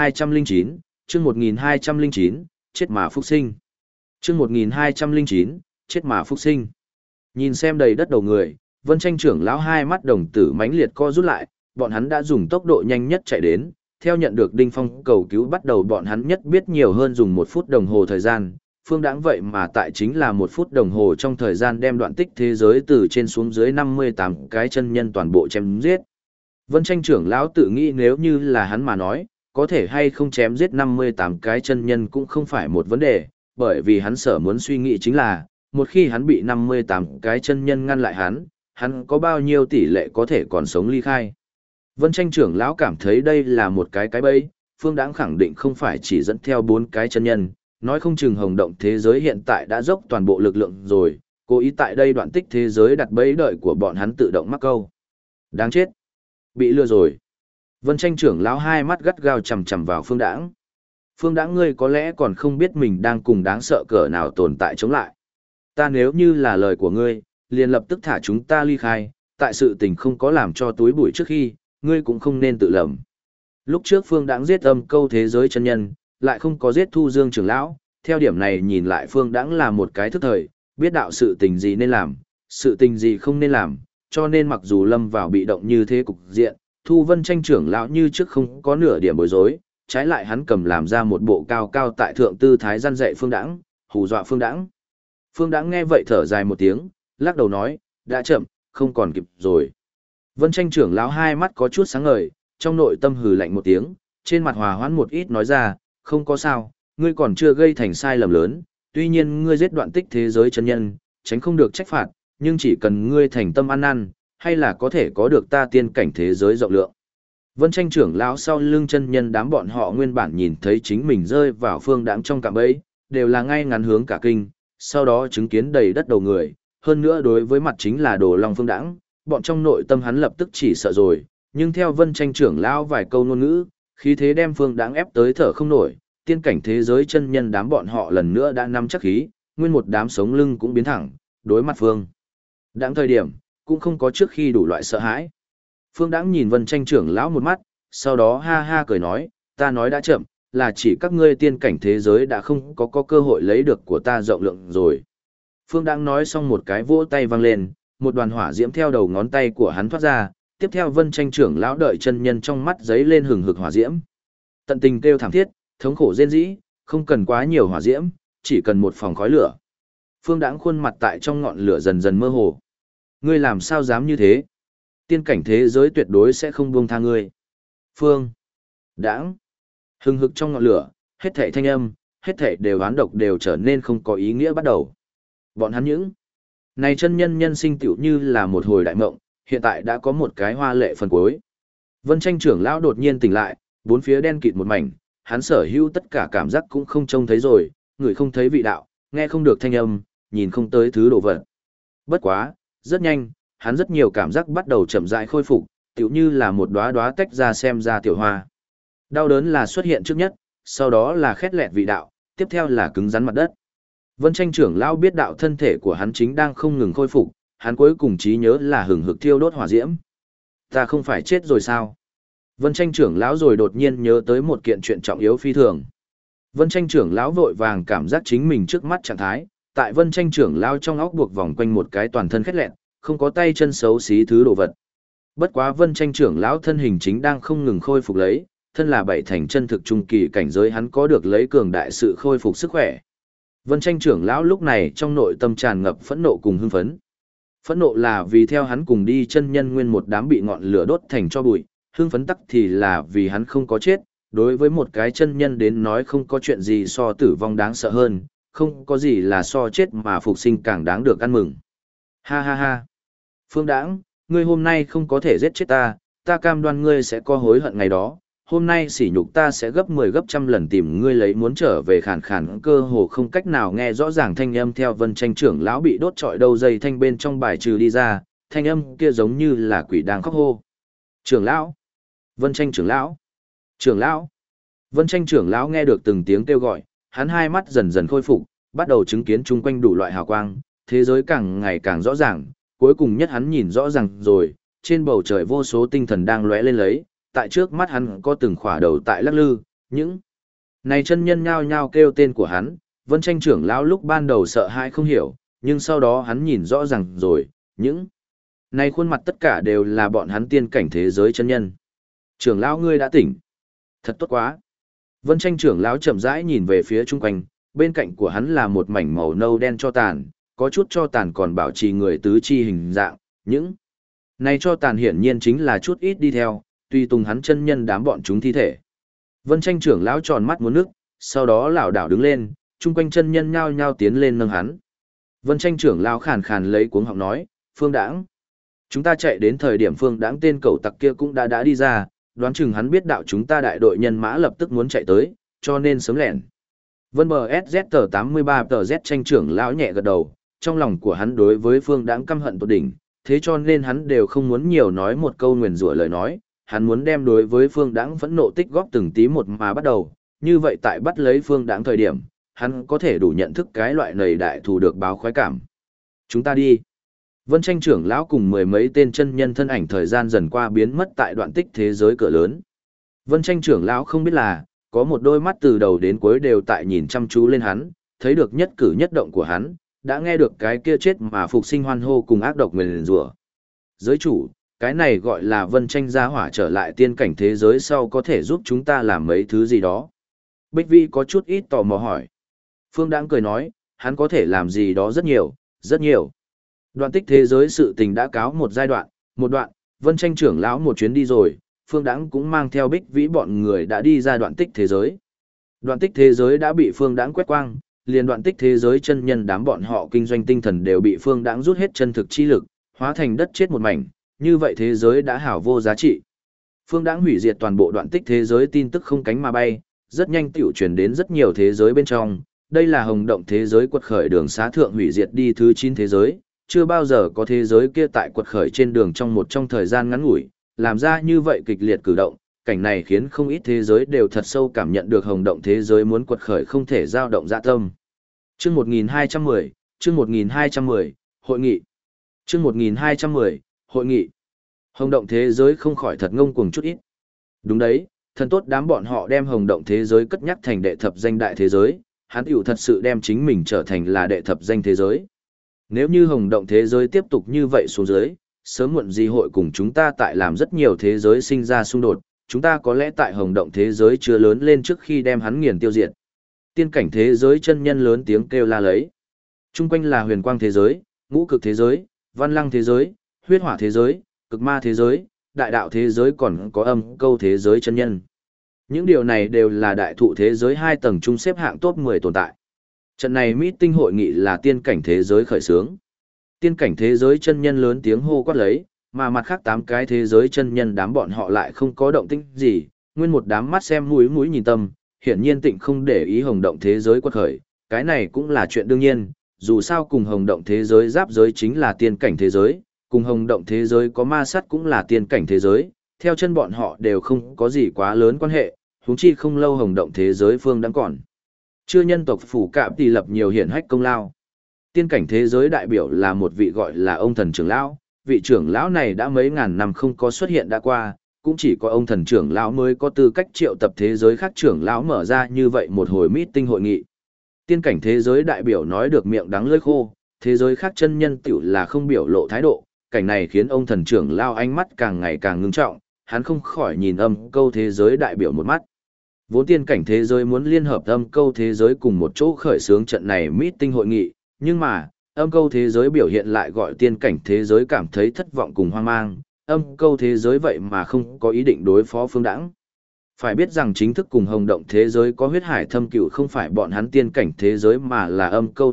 A: 1209, chương 1209, chết mà phúc sinh. Chương 1209, chết mà phúc sinh. Nhìn xem đầy đất đầu người, Vân Tranh trưởng lão hai mắt đồng tử mãnh liệt co rút lại, bọn hắn đã dùng tốc độ nhanh nhất chạy đến, theo nhận được Đinh Phong cầu cứu bắt đầu bọn hắn nhất biết nhiều hơn dùng 1 phút đồng hồ thời gian, Phương Đãng vậy mà tại chính là 1 phút đồng hồ trong thời gian đem đoạn tích thế giới từ trên xuống dưới 58 cái chân nhân toàn bộ chém giết. Vân Tranh trưởng lão tự nghĩ nếu như là hắn mà nói, có thể hay không chém giết 58 cái chân nhân cũng không phải một vấn đề, bởi vì hắn sở muốn suy nghĩ chính là, một khi hắn bị 58 cái chân nhân ngăn lại hắn có bao nhiêu tỷ lệ có thể còn sống ly khai. Vân Tranh trưởng lão cảm thấy đây là một cái bẫy, Phương Đãng khẳng định không phải chỉ dẫn theo 4 cái chân nhân, nói không chừng hồng động thế giới hiện tại đã dốc toàn bộ lực lượng rồi, cố ý tại đây đoạn tích thế giới đặt bẫy đợi của bọn hắn tự động mắc câu. Đáng chết. Bị lừa rồi. Vân Tranh trưởng lão hai mắt gắt gao chằm chằm vào Phương Đãng. Phương Đãng ngươi có lẽ còn không biết mình đang cùng đáng sợ cỡ nào tồn tại chống lại. Ta nếu như là lời của ngươi, liền lập tức thả chúng ta ly khai, tại sự tình không có làm cho túi bụi trước khi, ngươi cũng không nên tự lầm. Lúc trước Phương Đãng giết âm câu thế giới chân nhân, lại không có giết Thu Dương trưởng lão, theo điểm này nhìn lại Phương Đãng là một cái thức thời, biết đạo sự tình gì nên làm, sự tình gì không nên làm, cho nên mặc dù lâm vào bị động như thế cục diện, Thu Vân Tranh trưởng lão như trước không có nửa điểm bối rối, trái lại hắn cầm làm ra một bộ cao cao tại thượng tư thái răn dạy Phương Đãng, hù dọa Phương Đãng. Phương Đãng nghe vậy thở dài một tiếng, lắc đầu nói, đã chậm, không còn kịp rồi. Vân Tranh trưởng lão hai mắt có chút sáng ngời, trong nội tâm hừ lạnh một tiếng, trên mặt hòa hoãn một ít nói ra, không có sao, ngươi còn chưa gây thành sai lầm lớn, tuy nhiên ngươi giết đoạn tích thế giới chân nhân, tránh không được trách phạt, nhưng chỉ cần ngươi thành tâm ăn năn, hay là có thể có được ta tiên cảnh thế giới rộng lượng. Vân Tranh trưởng lão sau lưng chân nhân đám bọn họ nguyên bản nhìn thấy chính mình rơi vào Phương Đãng trong cạm bẫy, đều là ngay ngắn hướng cả kinh, sau đó chứng kiến đầy đất đầu người, hơn nữa đối với mặt chính là Đồ Long Phương Đãng, bọn trong nội tâm hắn lập tức chỉ sợ rồi, nhưng theo Vân Tranh trưởng lão vài câu ngôn ngữ, khí thế đem Phương Đãng ép tới thở không nổi, tiên cảnh thế giới chân nhân đám bọn họ lần nữa đã nắm chắc khí, nguyên một đám sống lưng cũng biến thẳng, đối mặt Phương Đãng thời điểm, cũng không có trước khi đủ loại sợ hãi. Phương Đãng nhìn Vân Tranh trưởng lão một mắt, sau đó ha ha cười nói, ta nói đã chậm, là chỉ các ngươi tiên cảnh thế giới đã không có cơ hội lấy được của ta rộng lượng rồi. Phương Đãng nói xong một cái vỗ tay vang lên, một đoàn hỏa diễm theo đầu ngón tay của hắn thoát ra, tiếp theo Vân Tranh trưởng lão đợi chân nhân trong mắt giấy lên hừng hực hỏa diễm. Tận tình kêu thảm thiết, thống khổ rên rỉ, không cần quá nhiều hỏa diễm, chỉ cần một phòng khói lửa. Phương Đãng khuôn mặt tại trong ngọn lửa dần dần mơ hồ. Ngươi làm sao dám như thế? Tiên cảnh thế giới tuyệt đối sẽ không buông tha ngươi. Phương Đãng hừng hực trong ngọn lửa, hết thảy thanh âm, hết thảy đều oán độc đều trở nên không có ý nghĩa bắt đầu. Bọn hắn những này chân nhân nhân sinh tựu như là một hồi đại mộng, hiện tại đã có một cái hoa lệ phần cuối. Vân Tranh trưởng lão đột nhiên tỉnh lại, bốn phía đen kịt một mảnh, hắn sở hữu tất cả cảm giác cũng không trông thấy rồi, người không thấy vị đạo, nghe không được thanh âm, nhìn không tới thứ đồ vật. Bất quá, rất nhanh, hắn rất nhiều cảm giác bắt đầu chậm rãi khôi phục, tựu như là một đóa đóa tách ra xem ra tiểu hoa. Đau đớn là xuất hiện trước nhất, sau đó là khét lẹt vị đạo, tiếp theo là cứng rắn mặt đất. Vân Tranh trưởng lão biết đạo thân thể của hắn chính đang không ngừng khôi phục, hắn cuối cùng trí nhớ là hừng hực thiêu đốt hỏa diễm. Ta không phải chết rồi sao? Vân Tranh trưởng lão rồi đột nhiên nhớ tới một kiện chuyện trọng yếu phi thường. Vân Tranh trưởng lão vội vàng cảm giác chính mình trước mắt trạng thái, tại Vân Tranh trưởng lão trong óc buộc vòng quanh một cái toàn thân khét lẹn, không có tay chân xấu xí thứ đồ vật. Bất quá Vân Tranh trưởng lão thân hình chính đang không ngừng khôi phục lấy, thân là bảy thành chân thực trung kỳ cảnh giới hắn có được lấy cường đại sự khôi phục sức khỏe. Vân Tranh trưởng lão lúc này trong nội tâm tràn ngập phẫn nộ cùng hưng phấn. Phẫn nộ là vì theo hắn cùng đi chân nhân nguyên một đám bị ngọn lửa đốt thành cho bụi, hưng phấn tắc thì là vì hắn không có chết, đối với một cái chân nhân đến nói không có chuyện gì so tử vong đáng sợ hơn, không có gì là so chết mà phục sinh càng đáng được ăn mừng. Ha ha ha. Phương Đãng, ngươi hôm nay không có thể giết chết ta, ta cam đoan ngươi sẽ có hối hận ngày đó. Hôm nay sỉ nhục ta sẽ gấp 10 gấp trăm lần tìm ngươi lấy muốn trở về khàn khàn cơ hồ không cách nào nghe rõ ràng thanh âm theo Vân Tranh trưởng lão bị đốt trọi đầu dây thanh bên trong bài trừ đi ra, thanh âm kia giống như là quỷ đang khóc hô. Trưởng lão! Vân Tranh trưởng lão! Trưởng lão! Vân Tranh trưởng lão nghe được từng tiếng kêu gọi, hắn hai mắt dần dần khôi phục, bắt đầu chứng kiến chung quanh đủ loại hào quang, thế giới càng ngày càng rõ ràng, cuối cùng nhất hắn nhìn rõ ràng rồi, trên bầu trời vô số tinh thần đang lóe lên lấy, tại trước mắt hắn có từng khỏa đầu tại lắc lư, những này chân nhân nhao nhao kêu tên của hắn, Vân Tranh trưởng lão lúc ban đầu sợ hãi không hiểu, nhưng sau đó hắn nhìn rõ ràng rồi, những này khuôn mặt tất cả đều là bọn hắn tiên cảnh thế giới chân nhân. Trưởng lão ngươi đã tỉnh. Thật tốt quá. Vân Tranh trưởng lão chậm rãi nhìn về phía chung quanh, bên cạnh của hắn là một mảnh màu nâu đen cho tàn, có chút cho tàn còn bảo trì người tứ chi hình dạng, những này cho tàn hiển nhiên chính là chút ít đi theo, tùy tùng hắn chân nhân đám bọn chúng thi thể. Vân Tranh trưởng lão tròn mắt muốn nước, sau đó lảo đảo đứng lên, chung quanh chân nhân nhao nhao tiến lên nâng hắn. Vân Tranh trưởng lão khàn khàn lấy cuống họng nói, Phương Đãng, chúng ta chạy đến thời điểm Phương Đãng tên cẩu tặc kia cũng đã đi ra, đoán chừng hắn biết đạo chúng ta đại đội nhân mã lập tức muốn chạy tới, cho nên sớm lẻn. Vân bờ SZ 83 tờ Z Tranh trưởng lão nhẹ gật đầu, trong lòng của hắn đối với Phương Đãng căm hận tột đỉnh, thế cho nên hắn đều không muốn nhiều nói một câu nguyền rủa lời nói, hắn muốn đem đối với Phương Đãng phẫn nộ tích góp từng tí một mà bắt đầu, như vậy tại bắt lấy Phương Đãng thời điểm, hắn có thể đủ nhận thức cái loại nầy đại thù được báo khoái cảm. Chúng ta đi. Vân Tranh trưởng lão cùng mười mấy tên chân nhân thân ảnh thời gian dần qua biến mất tại đoạn tích thế giới cửa lớn. Vân Tranh trưởng lão không biết là, có một đôi mắt từ đầu đến cuối đều tại nhìn chăm chú lên hắn, thấy được nhất cử nhất động của hắn, đã nghe được cái kia chết mà phục sinh hoan hô cùng ác độc nguyền rủa. Giới chủ, cái này gọi là Vân Tranh gia hỏa trở lại tiên cảnh thế giới sau có thể giúp chúng ta làm mấy thứ gì đó. Bích Vi có chút ít tò mò hỏi. Phương Đãng cười nói, hắn có thể làm gì đó rất nhiều, rất nhiều. Đoạn tích thế giới sự tình đã cáo một giai đoạn, một đoạn, Vân Tranh trưởng lão một chuyến đi rồi, Phương Đãng cũng mang theo Bích Vĩ bọn người đã đi ra đoạn tích thế giới. Đoạn tích thế giới đã bị Phương Đãng quét quang, liền đoạn tích thế giới chân nhân đám bọn họ kinh doanh tinh thần đều bị Phương Đãng rút hết chân thực chi lực, hóa thành đất chết một mảnh, như vậy thế giới đã hảo vô giá trị. Phương Đãng hủy diệt toàn bộ đoạn tích thế giới tin tức không cánh mà bay, rất nhanh tiểu truyền đến rất nhiều thế giới bên trong, đây là hồng động thế giới quật khởi đường xá thượng hủy diệt đi thứ 9 thế giới, chưa bao giờ có thế giới kia tại quật khởi trên đường trong thời gian ngắn ngủi, làm ra như vậy kịch liệt cử động, cảnh này khiến không ít thế giới đều thật sâu cảm nhận được hồng động thế giới muốn quật khởi không thể dao động dạ tâm. Chương 1210, chương 1210, hội nghị. Chương 1210, hội nghị. Hồng động thế giới không khỏi thật ngông cuồng chút ít. Đúng đấy, thần tốt đám bọn họ đem hồng động thế giới cất nhắc thành đệ thập danh đại thế giới, hắn tiểu thật sự đem chính mình trở thành là đệ thập danh thế giới. Nếu như hồng động thế giới tiếp tục như vậy xuống dưới, sớm muộn gì hội cùng chúng ta tại làm rất nhiều thế giới sinh ra xung đột, chúng ta có lẽ tại hồng động thế giới chưa lớn lên trước khi đem hắn nghiền tiêu diệt. Tiên cảnh thế giới chân nhân lớn tiếng kêu la lấy. Trung quanh là huyền quang thế giới, ngũ cực thế giới, văn lăng thế giới, huyết hỏa thế giới, cực ma thế giới, đại đạo thế giới còn có âm câu thế giới chân nhân. Những điều này đều là đại thụ thế giới 2 tầng chung xếp hạng top 10 tồn tại. Trận này meeting hội nghị là tiên cảnh thế giới khởi xướng. Tiên cảnh thế giới chân nhân lớn tiếng hô quát lấy, mà mặt khác 8 cái thế giới chân nhân đám bọn họ lại không có động tĩnh gì, nguyên một đám mắt xem mũi mũi nhìn tâm, hiển nhiên tịnh không để ý hồng động thế giới quật khởi, cái này cũng là chuyện đương nhiên, dù sao cùng hồng động thế giới giáp giới chính là tiên cảnh thế giới, cùng hồng động thế giới có ma sát cũng là tiên cảnh thế giới, theo chân bọn họ đều không có gì quá lớn quan hệ, huống chi không lâu hồng động thế giới phương đang còn. Chưa nhân tộc phủ cạm tỷ lập nhiều hiển hách công lao. Tiên cảnh thế giới đại biểu là một vị gọi là ông thần trưởng lão, vị trưởng lão này đã mấy ngàn năm không có xuất hiện đã qua, cũng chỉ có ông thần trưởng lão mới có tư cách triệu tập thế giới khác trưởng lão mở ra như vậy một hồi meeting hội nghị. Tiên cảnh thế giới đại biểu nói được miệng đắng lưỡi khô, thế giới khác chân nhân tiểu là không biểu lộ thái độ, cảnh này khiến ông thần trưởng lão ánh mắt càng ngày càng ngưng trọng, hắn không khỏi nhìn âm câu thế giới đại biểu một mắt. Vốn tiên cảnh thế giới muốn liên hợp âm câu thế giới cùng một chỗ khởi xướng trận này meeting hội nghị, nhưng mà, âm câu thế giới biểu hiện lại gọi tiên cảnh thế giới cảm thấy thất vọng cùng hoang mang, âm câu thế giới vậy mà không có ý định đối phó Phương Đãng. Phải biết rằng chính thức cùng hồng động thế giới có huyết hải thâm cửu không phải bọn hắn tiên cảnh thế giới mà là âm câu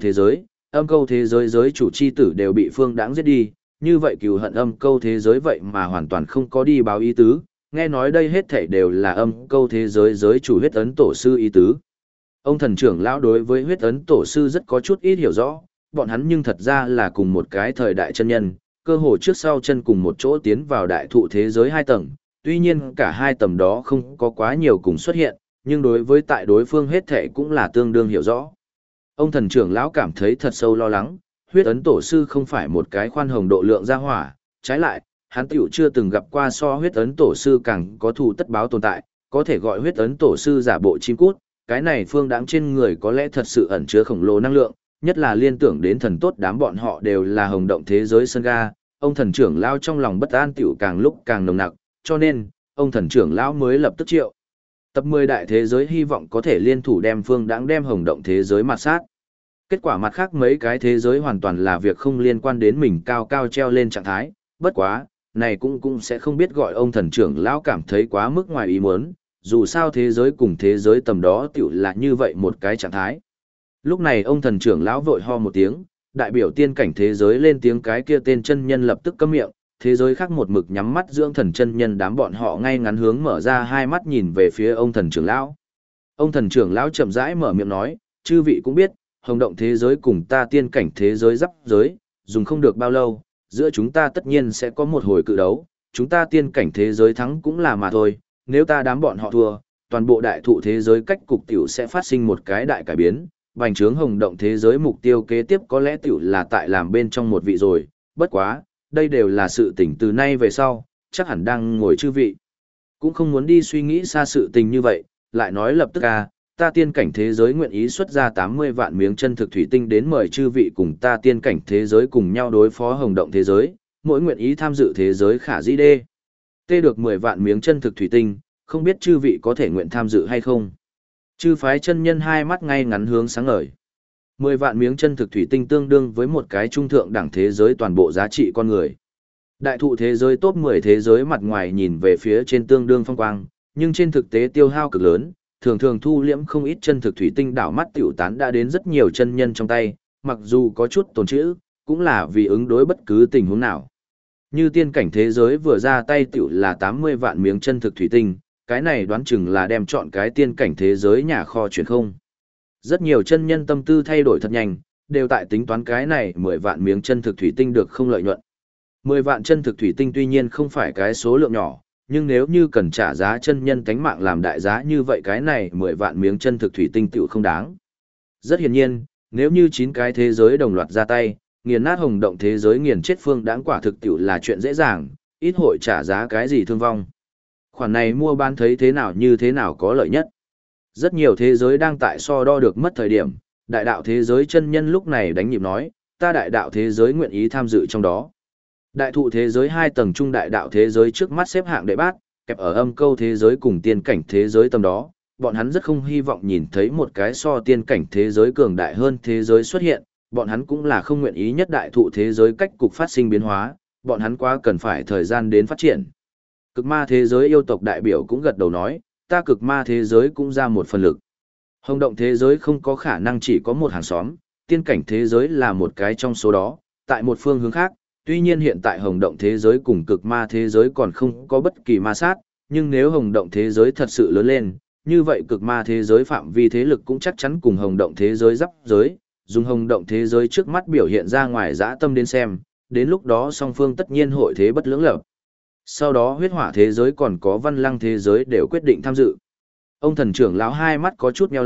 A: thế giới giới chủ chi tử đều bị Phương Đãng giết đi, như vậy cừu hận âm câu thế giới vậy mà hoàn toàn không có đi báo ý tứ, nghe nói đây hết thảy đều là âm câu thế giới giới chủ huyết ấn tổ sư ý tứ. Ông thần trưởng lão đối với huyết ấn tổ sư rất có chút ít hiểu rõ, bọn hắn nhưng thật ra là cùng một cái thời đại chân nhân, cơ hồ trước sau chân cùng một chỗ tiến vào đại thụ thế giới 2 tầng, tuy nhiên cả 2 tầng đó không có quá nhiều cùng xuất hiện, nhưng đối với tại đối phương hết thảy cũng là tương đương hiểu rõ. Ông thần trưởng lão cảm thấy thật sâu lo lắng, huyết ấn tổ sư không phải một cái khoan hồng độ lượng gia hỏa, trái lại, hắn tiểu chưa từng gặp qua so huyết ấn tổ sư càng có thù tất báo tồn tại, có thể gọi huyết ấn tổ sư giả bộ chim cút, cái này Phương Đãng trên người có lẽ thật sự ẩn chứa khổng lồ năng lượng, nhất là liên tưởng đến thần tốt đám bọn họ đều là hồng động thế giới sân ga, ông thần trưởng lão trong lòng bất an tiểu càng lúc càng nồng nặc, cho nên, ông thần trưởng lão mới lập tức triệu tập 10 đại thế giới hy vọng có thể liên thủ đem Phương Đãng đem hồng động thế giới mặt sát. Kết quả mặt khác mấy cái thế giới hoàn toàn là việc không liên quan đến mình cao cao treo lên trạng thái, bất quá, này cũng sẽ không biết gọi ông thần trưởng lão cảm thấy quá mức ngoài ý muốn, dù sao thế giới cùng thế giới tầm đó tiểu là như vậy một cái trạng thái. Lúc này ông thần trưởng lão vội ho một tiếng, đại biểu tiên cảnh thế giới lên tiếng cái kia tên chân nhân lập tức câm miệng, thế giới khác một mực nhắm mắt dưỡng thần chân nhân đám bọn họ ngay ngắn hướng mở ra hai mắt nhìn về phía ông thần trưởng lão. Ông thần trưởng lão chậm rãi mở miệng nói, chư vị cũng biết, hồng động thế giới cùng ta tiên cảnh thế giới giáp giới, dùng không được bao lâu, giữa chúng ta tất nhiên sẽ có một hồi cự đấu, chúng ta tiên cảnh thế giới thắng cũng là mà thôi, nếu ta đám bọn họ thua, toàn bộ đại thụ thế giới cách cục tiểu sẽ phát sinh một cái đại cải biến, bành trướng hồng động thế giới mục tiêu kế tiếp có lẽ tiểu là tại làm bên trong một vị rồi, bất quá, đây đều là sự tình từ nay về sau, chắc hẳn đang ngồi chư vị. Cũng không muốn đi suy nghĩ xa sự tình như vậy, lại nói lập tức ta tiên cảnh thế giới nguyện ý xuất ra 80 vạn miếng chân thực thủy tinh đến mời chư vị cùng ta tiên cảnh thế giới cùng nhau đối phó hồng động thế giới, mỗi nguyện ý tham dự thế giới khả dĩ đê. Tê được 10 vạn miếng chân thực thủy tinh, không biết chư vị có thể nguyện tham dự hay không. Chư phái chân nhân hai mắt ngay ngắn hướng sáng ngời. 10 vạn miếng chân thực thủy tinh tương đương với một cái trung thượng đẳng thế giới toàn bộ giá trị con người. Đại thụ thế giới top 10 thế giới mặt ngoài nhìn về phía trên tương đương phong quang, nhưng trên thực tế tiêu hao cực lớn, thường thường thu liễm không ít chân thực thủy tinh đảo mắt tiểu tán đã đến rất nhiều chân nhân trong tay, mặc dù có chút tồn trữ, cũng là vì ứng đối bất cứ tình huống nào. Như tiên cảnh thế giới vừa ra tay tiểu là 80 vạn miếng chân thực thủy tinh, cái này đoán chừng là đem chọn cái tiên cảnh thế giới nhà kho chuyển không. Rất nhiều chân nhân tâm tư thay đổi thật nhanh, đều tại tính toán cái này 10 vạn miếng chân thực thủy tinh được không lợi nhuận. 10 vạn chân thực thủy tinh tuy nhiên không phải cái số lượng nhỏ, nhưng nếu như cần trả giá chân nhân tánh mạng làm đại giá như vậy cái này 10 vạn miếng chân thực thủy tinh tiểu không đáng. Rất hiển nhiên, nếu như 9 cái thế giới đồng loạt ra tay, nghiền nát hồng động thế giới nghiền chết Phương Đãng quả thực tiểu là chuyện dễ dàng, ít hội trả giá cái gì thương vong. Khoản này mua bán thấy thế nào như thế nào có lợi nhất. Rất nhiều thế giới đang tại so đo được mất thời điểm, đại đạo thế giới chân nhân lúc này đánh nhịp nói, ta đại đạo thế giới nguyện ý tham dự trong đó. Đại thụ thế giới 2 tầng trung đại đạo thế giới trước mắt xếp hạng đệ bát, kẹp ở âm câu thế giới cùng tiên cảnh thế giới tầm đó, bọn hắn rất không hy vọng nhìn thấy một cái so tiên cảnh thế giới cường đại hơn thế giới xuất hiện, bọn hắn cũng là không nguyện ý nhất đại thụ thế giới cách cục phát sinh biến hóa, bọn hắn quá cần phải thời gian đến phát triển. Cực ma thế giới yêu tộc đại biểu cũng gật đầu nói, ta cực ma thế giới cũng ra một phần lực. Hồng động thế giới không có khả năng chỉ có một hàng xóm, tiên cảnh thế giới là một cái trong số đó, tại một phương hướng khác, tuy nhiên hiện tại hồng động thế giới cùng cực ma thế giới còn không có bất kỳ ma sát, nhưng nếu hồng động thế giới thật sự lớn lên, như vậy cực ma thế giới phạm vi thế lực cũng chắc chắn cùng hồng động thế giới giáp giới, dùng hồng động thế giới trước mắt biểu hiện ra ngoài dã tâm đến xem, đến lúc đó song phương tất nhiên hội thế bất lưỡng lập. Sau đó huyết hỏa thế giới còn có văn lăng thế giới đều quyết định tham dự. Ông thần trưởng lão hai mắt có chút nheo lại,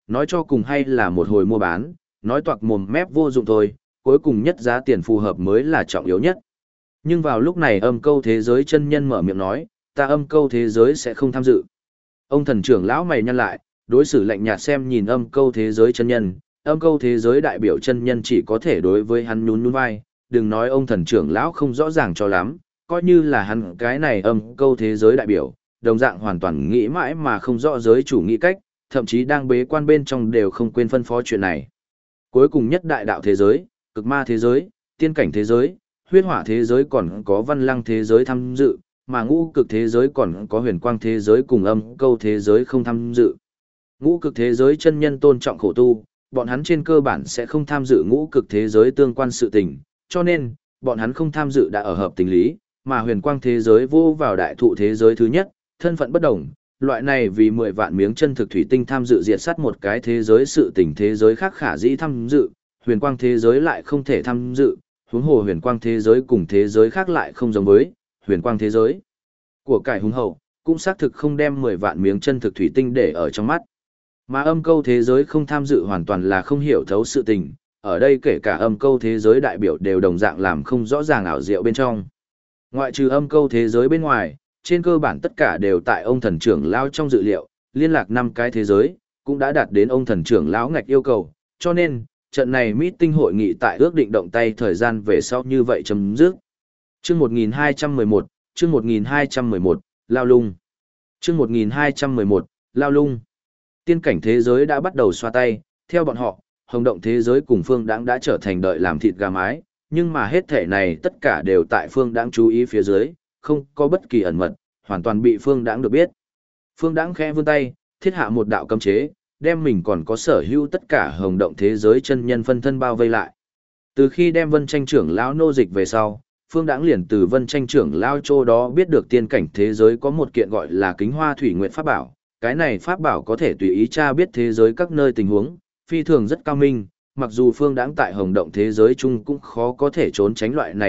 A: nói cho cùng hay là một hồi mua bán, nói toạc mồm mép vô dụng thôi, cuối cùng nhất giá tiền phù hợp mới là trọng yếu nhất. Nhưng vào lúc này Âm Câu Thế Giới chân nhân mở miệng nói, ta Âm Câu Thế Giới sẽ không tham dự. Ông thần trưởng lão mày nhăn lại, đối xử lạnh nhạt xem nhìn Âm Câu Thế Giới chân nhân, Âm Câu Thế Giới đại biểu chân nhân chỉ có thể đối với hắn nhún nhún vai, đừng nói ông thần trưởng lão không rõ ràng cho lắm, coi như là hắn cái này Âm Câu Thế Giới đại biểu, đồng dạng hoàn toàn nghĩ mãi mà không rõ giới chủ nghĩ cách, thậm chí đang bế quan bên trong đều không quên phân phó chuyện này. Cuối cùng nhất đại đạo thế giới, cực ma thế giới, tiên cảnh thế giới, huyết hỏa thế giới còn có văn lăng thế giới tham dự, mà ngũ cực thế giới còn có huyền quang thế giới cùng Âm Câu thế giới không tham dự. Ngũ cực thế giới chân nhân tôn trọng khổ tu, bọn hắn trên cơ bản sẽ không tham dự ngũ cực thế giới tương quan sự tình, cho nên, bọn hắn không tham dự đã ở hợp tình lý, mà huyền quang thế giới vô vào đại thụ thế giới thứ nhất, thân phận bất đồng, loại này vì 10 vạn miếng chân thực thủy tinh tham dự diệt sát một cái thế giới sự tình thế giới khác khả dĩ tham dự, huyền quang thế giới lại không thể tham dự, huống hồ huyền quang thế giới cùng thế giới khác lại không giống với, huyền quang thế giới của cải hùng hậu, cũng xác thực không đem 10 vạn miếng chân thực thủy tinh để ở trong mắt. Mà Âm Câu thế giới không tham dự hoàn toàn là không hiểu thấu sự tình, ở đây kể cả Âm Câu thế giới đại biểu đều đồng dạng làm không rõ ràng ảo diệu bên trong. Ngoại trừ Âm Câu thế giới bên ngoài, trên cơ bản tất cả đều tại ông thần trưởng lão trong dự liệu, liên lạc 5 cái thế giới, cũng đã đạt đến ông thần trưởng lão ngạch yêu cầu, cho nên, trận này meeting hội nghị tại ước định động tay thời gian về sau như vậy chấm dứt. Chương 1211, chương 1211, Lao Lung. Chương 1211, Lao Lung. Tiên cảnh thế giới đã bắt đầu xoa tay, theo bọn họ, hồng động thế giới cùng phương đãng đã trở thành đợi làm thịt gà mái, nhưng mà hết thể này tất cả đều tại phương đãng chú ý phía dưới, không có bất kỳ ẩn mật, hoàn toàn bị phương đãng được biết. Phương đãng khẽ vươn tay, thiết hạ một đạo cấm chế, đem mình còn có sở hữu tất cả hồng động thế giới chân nhân phân thân bao vây lại. Từ khi đem Vân Tranh trưởng lão nô dịch về sau, Phương Đãng liền từ Vân Tranh trưởng lão chỗ đó biết được tiên cảnh thế giới có một kiện gọi là Kính Hoa Thủy Nguyệt pháp bảo, cái này pháp bảo có thể tùy ý tra biết thế giới các nơi tình huống, phi thường rất cao minh, mặc dù Phương Đãng tại hồng động thế giới chung cũng khó có thể trốn tránh loại này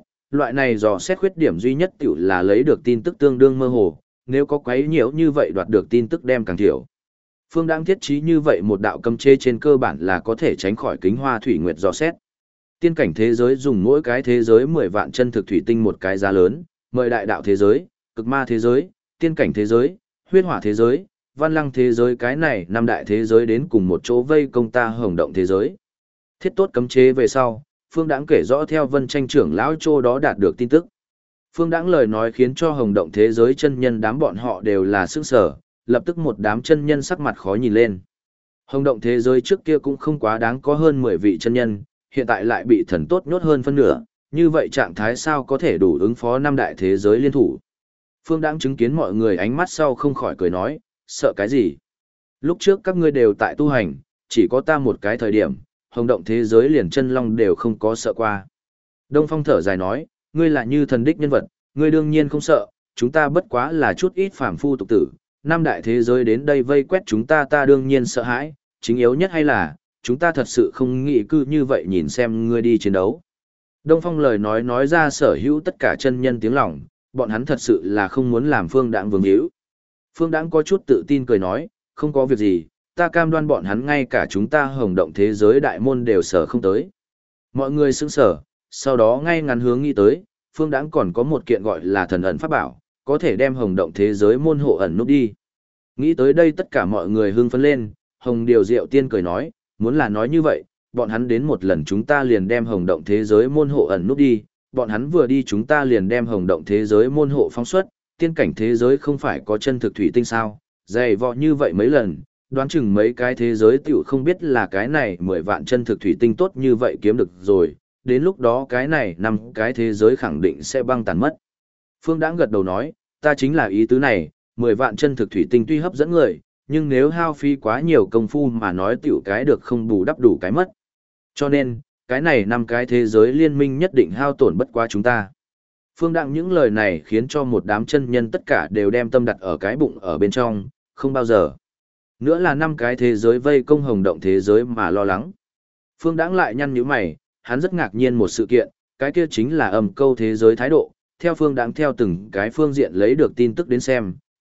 A: dò xét khuyết điểm duy nhất tiểu là lấy được tin tức tương đương mơ hồ, nếu có quấy nhiễu như vậy đoạt được tin tức đem càng thiểu. Phương Đãng thiết trí như vậy một đạo cấm chế trên cơ bản là có thể tránh khỏi Kính Hoa Thủy Nguyệt dò xét. Tiên cảnh thế giới dùng mỗi cái thế giới 10 vạn chân thực thủy tinh một cái giá lớn, mời đại đạo thế giới, cực ma thế giới, tiên cảnh thế giới, huyết hỏa thế giới, văn lăng thế giới cái này 5 đại thế giới đến cùng một chỗ vây công ta hồng động thế giới. Thiết tốt cấm chế về sau, Phương Đãng kể rõ theo Vân Tranh trưởng lão Trô đó đạt được tin tức. Phương Đãng lời nói khiến cho hồng động thế giới chân nhân đám bọn họ đều là sửng sở, lập tức một đám chân nhân sắc mặt khó nhìn lên. Hồng động thế giới trước kia cũng không quá đáng có hơn 10 vị chân nhân, hiện tại lại bị thần tốt nhốt hơn phân nửa, như vậy trạng thái sao có thể đủ ứng phó 5 đại thế giới liên thủ. Phương Đãng chứng kiến mọi người ánh mắt sau không khỏi cười nói, sợ cái gì? Lúc trước các ngươi đều tại tu hành, chỉ có ta một cái thời điểm, hồng động thế giới liền chân long đều không có sợ qua. Đông Phong thở dài nói, ngươi là như thần đích nhân vật, ngươi đương nhiên không sợ, chúng ta bất quá là chút ít phàm phu tục tử, 5 đại thế giới đến đây vây quét chúng ta đương nhiên sợ hãi, chính yếu nhất hay là, chúng ta thật sự không nghĩ cứ như vậy nhìn xem ngươi đi chiến đấu. Đông Phong lời nói ra sở hữu tất cả chân nhân tiếng lòng, bọn hắn thật sự là không muốn làm Phương Đãng vương hữu. Phương Đãng có chút tự tin cười nói, không có việc gì, ta cam đoan bọn hắn ngay cả chúng ta hồng động thế giới đại môn đều sở không tới. Mọi người sững sở, sau đó ngay ngắn hướng nghĩ tới, Phương Đãng còn có một kiện gọi là thần ẩn pháp bảo, có thể đem hồng động thế giới môn hộ ẩn nút đi. Nghĩ tới đây tất cả mọi người hưng phấn lên, Hồng Điều Diệu Tiên cười nói, muốn là nói như vậy, bọn hắn đến một lần chúng ta liền đem hồng động thế giới môn hộ ẩn nút đi, bọn hắn vừa đi chúng ta liền đem hồng động thế giới môn hộ phóng xuất, tiên cảnh thế giới không phải có chân thực thủy tinh sao, dày vò như vậy mấy lần, đoán chừng mấy cái thế giới tiểu không biết là cái này 10 vạn chân thực thủy tinh tốt như vậy kiếm được rồi, đến lúc đó cái này 5 cái thế giới khẳng định sẽ băng tàn mất. Phương Đãng gật đầu nói, ta chính là ý tứ này, 10 vạn chân thực thủy tinh tuy hấp dẫn người, nhưng nếu hao phí quá nhiều công phu mà nói tiểu cái được không bù đắp đủ cái mất. Cho nên, cái này 5 cái thế giới liên minh nhất định hao tổn bất quá chúng ta. Phương Đặng những lời này khiến cho một đám chân nhân tất cả đều đem tâm đặt ở cái bụng ở bên trong, không bao giờ. Nữa là 5 cái thế giới vây công hồng động thế giới mà lo lắng. Phương Đặng lại nhăn nhíu mày, hắn rất ngạc nhiên một sự kiện, cái kia chính là Âm Câu thế giới thái độ. Theo Phương Đặng theo từng cái phương diện lấy được tin tức đến xem,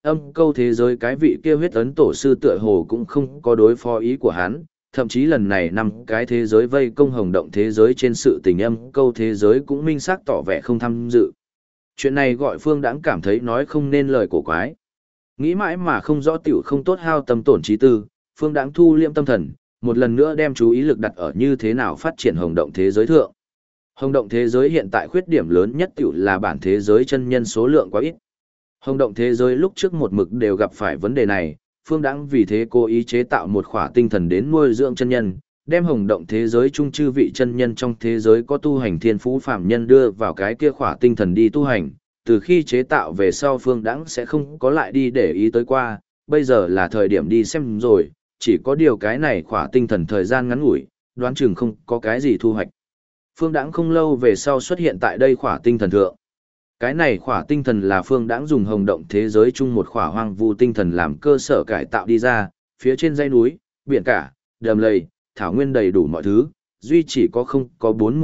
A: âm câu thế giới cái vị kia huyết ấn tổ sư tựa hồ cũng không có đối phó ý của hắn, thậm chí lần này năm cái thế giới vây công hồng động thế giới trên sự tình âm câu thế giới cũng minh xác tỏ vẻ không tham dự. Chuyện này gọi Phương Đãng cảm thấy nói không nên lời cổ quái. Nghĩ mãi mà không rõ tiểu không tốt hao tâm tổn trí tư, Phương Đãng thu liệm tâm thần, một lần nữa đem chú ý lực đặt ở như thế nào phát triển hồng động thế giới thượng. Hồng động thế giới hiện tại khuyết điểm lớn nhất tiểu là bản thế giới chân nhân số lượng quá ít. Hồng động thế giới lúc trước một mực đều gặp phải vấn đề này, Phương Đãng vì thế cố ý chế tạo một khỏa tinh thần đến nuôi dưỡng chân nhân, đem hồng động thế giới trung chư vị chân nhân trong thế giới có tu hành thiên phú phạm nhân đưa vào cái kia khỏa tinh thần đi tu hành. Từ khi chế tạo về sau Phương Đãng sẽ không có lại đi để ý tới qua, bây giờ là thời điểm đi xem rồi, chỉ có điều cái này khỏa tinh thần thời gian ngắn ngủi, đoán chừng không có cái gì thu hoạch. Phương Đãng không lâu về sau xuất hiện tại đây khỏa tinh thần thượng. Cái này khỏa tinh thần là Phương Đãng dùng hồng động thế giới chung một khỏa hoang vu tinh thần làm cơ sở cải tạo đi ra, phía trên dãy núi, biển cả, đầm lầy, thảo nguyên đầy đủ mọi thứ, duy chỉ có không có bốn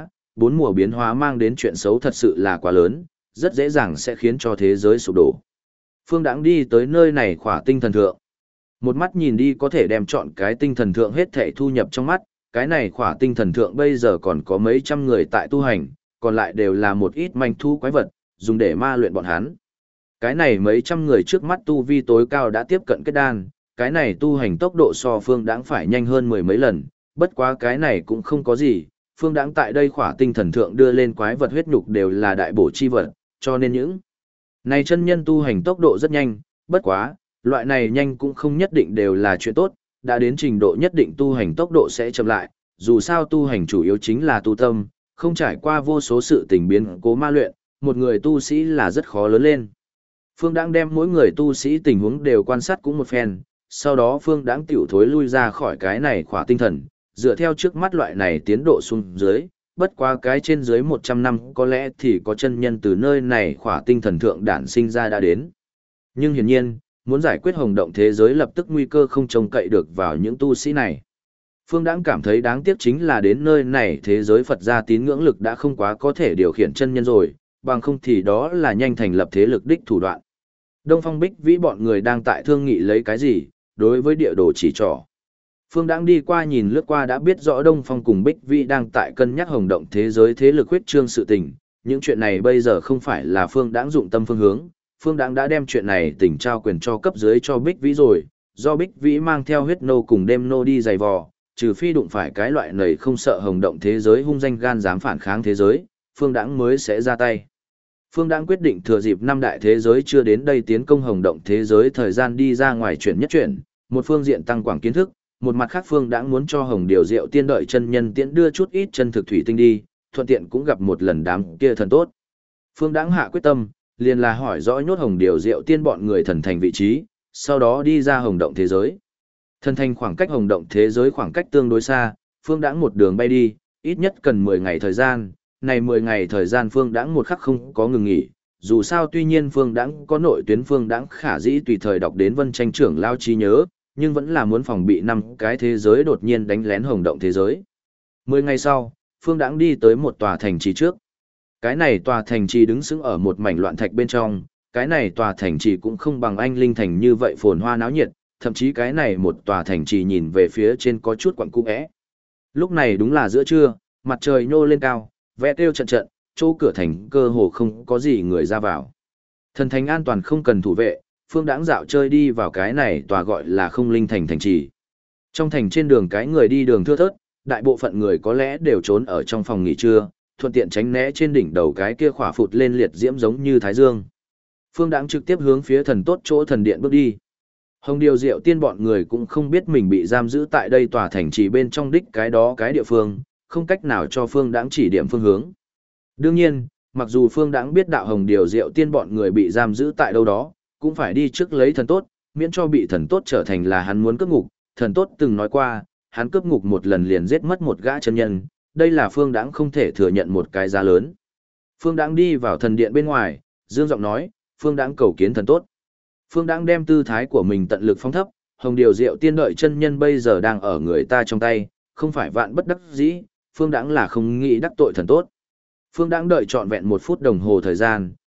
A: mùa biến hóa mang đến chuyện xấu thật sự là quá lớn, rất dễ dàng sẽ khiến cho thế giới sụp đổ. Phương Đãng đi tới nơi này khỏa tinh thần thượng. Một mắt nhìn đi có thể đem chọn cái tinh thần thượng hết thảy thu nhập trong mắt, cái này khỏa tinh thần thượng bây giờ còn có mấy trăm người tại tu hành, còn lại đều là một ít manh thu quái vật, dùng để ma luyện bọn hắn. Cái này mấy trăm người trước mắt tu vi tối cao đã tiếp cận kết đan, cái này tu hành tốc độ so Phương Đãng phải nhanh hơn mười mấy lần, bất quá cái này cũng không có gì, Phương Đãng tại đây khỏa tinh thần thượng đưa lên quái vật huyết nhục đều là đại bổ chi vật, cho nên những này chân nhân tu hành tốc độ rất nhanh, bất quá, loại này nhanh cũng không nhất định đều là chuyện tốt, đã đến trình độ nhất định tu hành tốc độ sẽ chậm lại, dù sao tu hành chủ yếu chính là tu tâm, không trải qua vô số sự tình biến cố ma luyện, một người tu sĩ là rất khó lớn lên. Phương Đãng đem mỗi người tu sĩ tình huống đều quan sát cũng một phen, sau đó Phương Đãng tiểu thối lui ra khỏi cái này khỏa tinh thần, dựa theo trước mắt loại này tiến độ xuống dưới, bất qua cái trên dưới 100 năm có lẽ thì có chân nhân từ nơi này khỏa tinh thần thượng đản sinh ra đã đến. Nhưng hiển nhiên, muốn giải quyết hồng động thế giới lập tức nguy cơ không trông cậy được vào những tu sĩ này. Phương Đãng cảm thấy đáng tiếc chính là đến nơi này thế giới Phật gia tín ngưỡng lực đã không quá có thể điều khiển chân nhân rồi, bằng không thì đó là nhanh thành lập thế lực đích thủ đoạn. Đông Phong Bích Vĩ bọn người đang tại thương nghị lấy cái gì, đối với địa đồ chỉ trỏ. Phương Đãng đi qua nhìn lướt qua đã biết rõ Đông Phong cùng Bích Vĩ đang tại cân nhắc hồng động thế giới thế lực huyết trương sự tình, những chuyện này bây giờ không phải là Phương Đãng dụng tâm phương hướng, Phương Đãng đã đem chuyện này tỉnh trao quyền cho cấp dưới cho Bích Vĩ rồi, do Bích Vĩ mang theo huyết nô cùng đêm nô đi giày vò, trừ phi đụng phải cái loại này không sợ hồng động thế giới hung danh gan dám phản kháng thế giới, Phương Đãng mới sẽ ra tay. Phương Đãng quyết định thừa dịp năm đại thế giới chưa đến đây tiến công hồng động thế giới thời gian đi ra ngoài chuyển nhất chuyển, một phương diện tăng quảng kiến thức, một mặt khác Phương Đãng muốn cho Hồng Điều Diệu Tiên đợi chân nhân tiễn đưa chút ít chân thực thủy tinh đi, thuận tiện cũng gặp một lần đám kia thần tốt. Phương Đãng hạ quyết tâm, liền là hỏi rõ nhốt Hồng Điều Diệu Tiên bọn người thần thành vị trí, sau đó đi ra hồng động thế giới. Thần thành khoảng cách hồng động thế giới khoảng cách tương đối xa, Phương Đãng một đường bay đi, ít nhất cần 10 ngày thời gian, này 10 ngày thời gian Phương Đãng một khắc không có ngừng nghỉ. Dù sao tuy nhiên Phương Đãng có nội tuyến Phương Đãng khả dĩ tùy thời đọc đến Vân Tranh trưởng lao trí nhớ, nhưng vẫn là muốn phòng bị năm cái thế giới đột nhiên đánh lén hồng động thế giới. 10 ngày sau, Phương Đãng đi tới một tòa thành trì trước. Cái này tòa thành trì đứng sững ở một mảnh loạn thạch bên trong, cái này tòa thành trì cũng không bằng Anh Linh thành như vậy phồn hoa náo nhiệt, thậm chí cái này một tòa thành trì nhìn về phía trên có chút quặn cũ. Lúc này đúng là giữa trưa, mặt trời nhô lên cao, vẽ kêu trận trận, chỗ cửa thành cơ hồ không có gì người ra vào. Thần thành an toàn không cần thủ vệ, Phương Đãng dạo chơi đi vào cái này tòa gọi là Không Linh thành thành trì. Trong thành trên đường cái người đi đường thưa thớt, đại bộ phận người có lẽ đều trốn ở trong phòng nghỉ trưa, thuận tiện tránh né trên đỉnh đầu cái kia khỏa phụt lên liệt diễm giống như thái dương. Phương Đãng trực tiếp hướng phía thần tốt chỗ thần điện bước đi. Hồng Điều Diệu Tiên bọn người cũng không biết mình bị giam giữ tại đây tòa thành trì bên trong đích cái đó cái địa phương, không cách nào cho Phương Đãng chỉ điểm phương hướng. Đương nhiên, mặc dù Phương Đãng biết đạo Hồng Điều Diệu Tiên bọn người bị giam giữ tại đâu đó, cũng phải đi trước lấy thần tốt, miễn cho bị thần tốt trở thành là hắn muốn cướp ngục. Thần tốt từng nói qua, hắn cướp ngục một lần liền giết mất một gã chân nhân, đây là Phương Đãng không thể thừa nhận một cái giá lớn. Phương Đãng đi vào thần điện bên ngoài, dương giọng nói, Phương Đãng cầu kiến thần tốt. Phương Đãng đem tư thái của mình tận lực phóng thấp, Hồng Điều Diệu Tiên đợi chân nhân bây giờ đang ở người ta trong tay, không phải vạn bất đắc dĩ, Phương Đãng là không nghĩ đắc tội thần tốt. Phương Đãng đợi trọn vẹn 1 phút đồng hồ thời gian,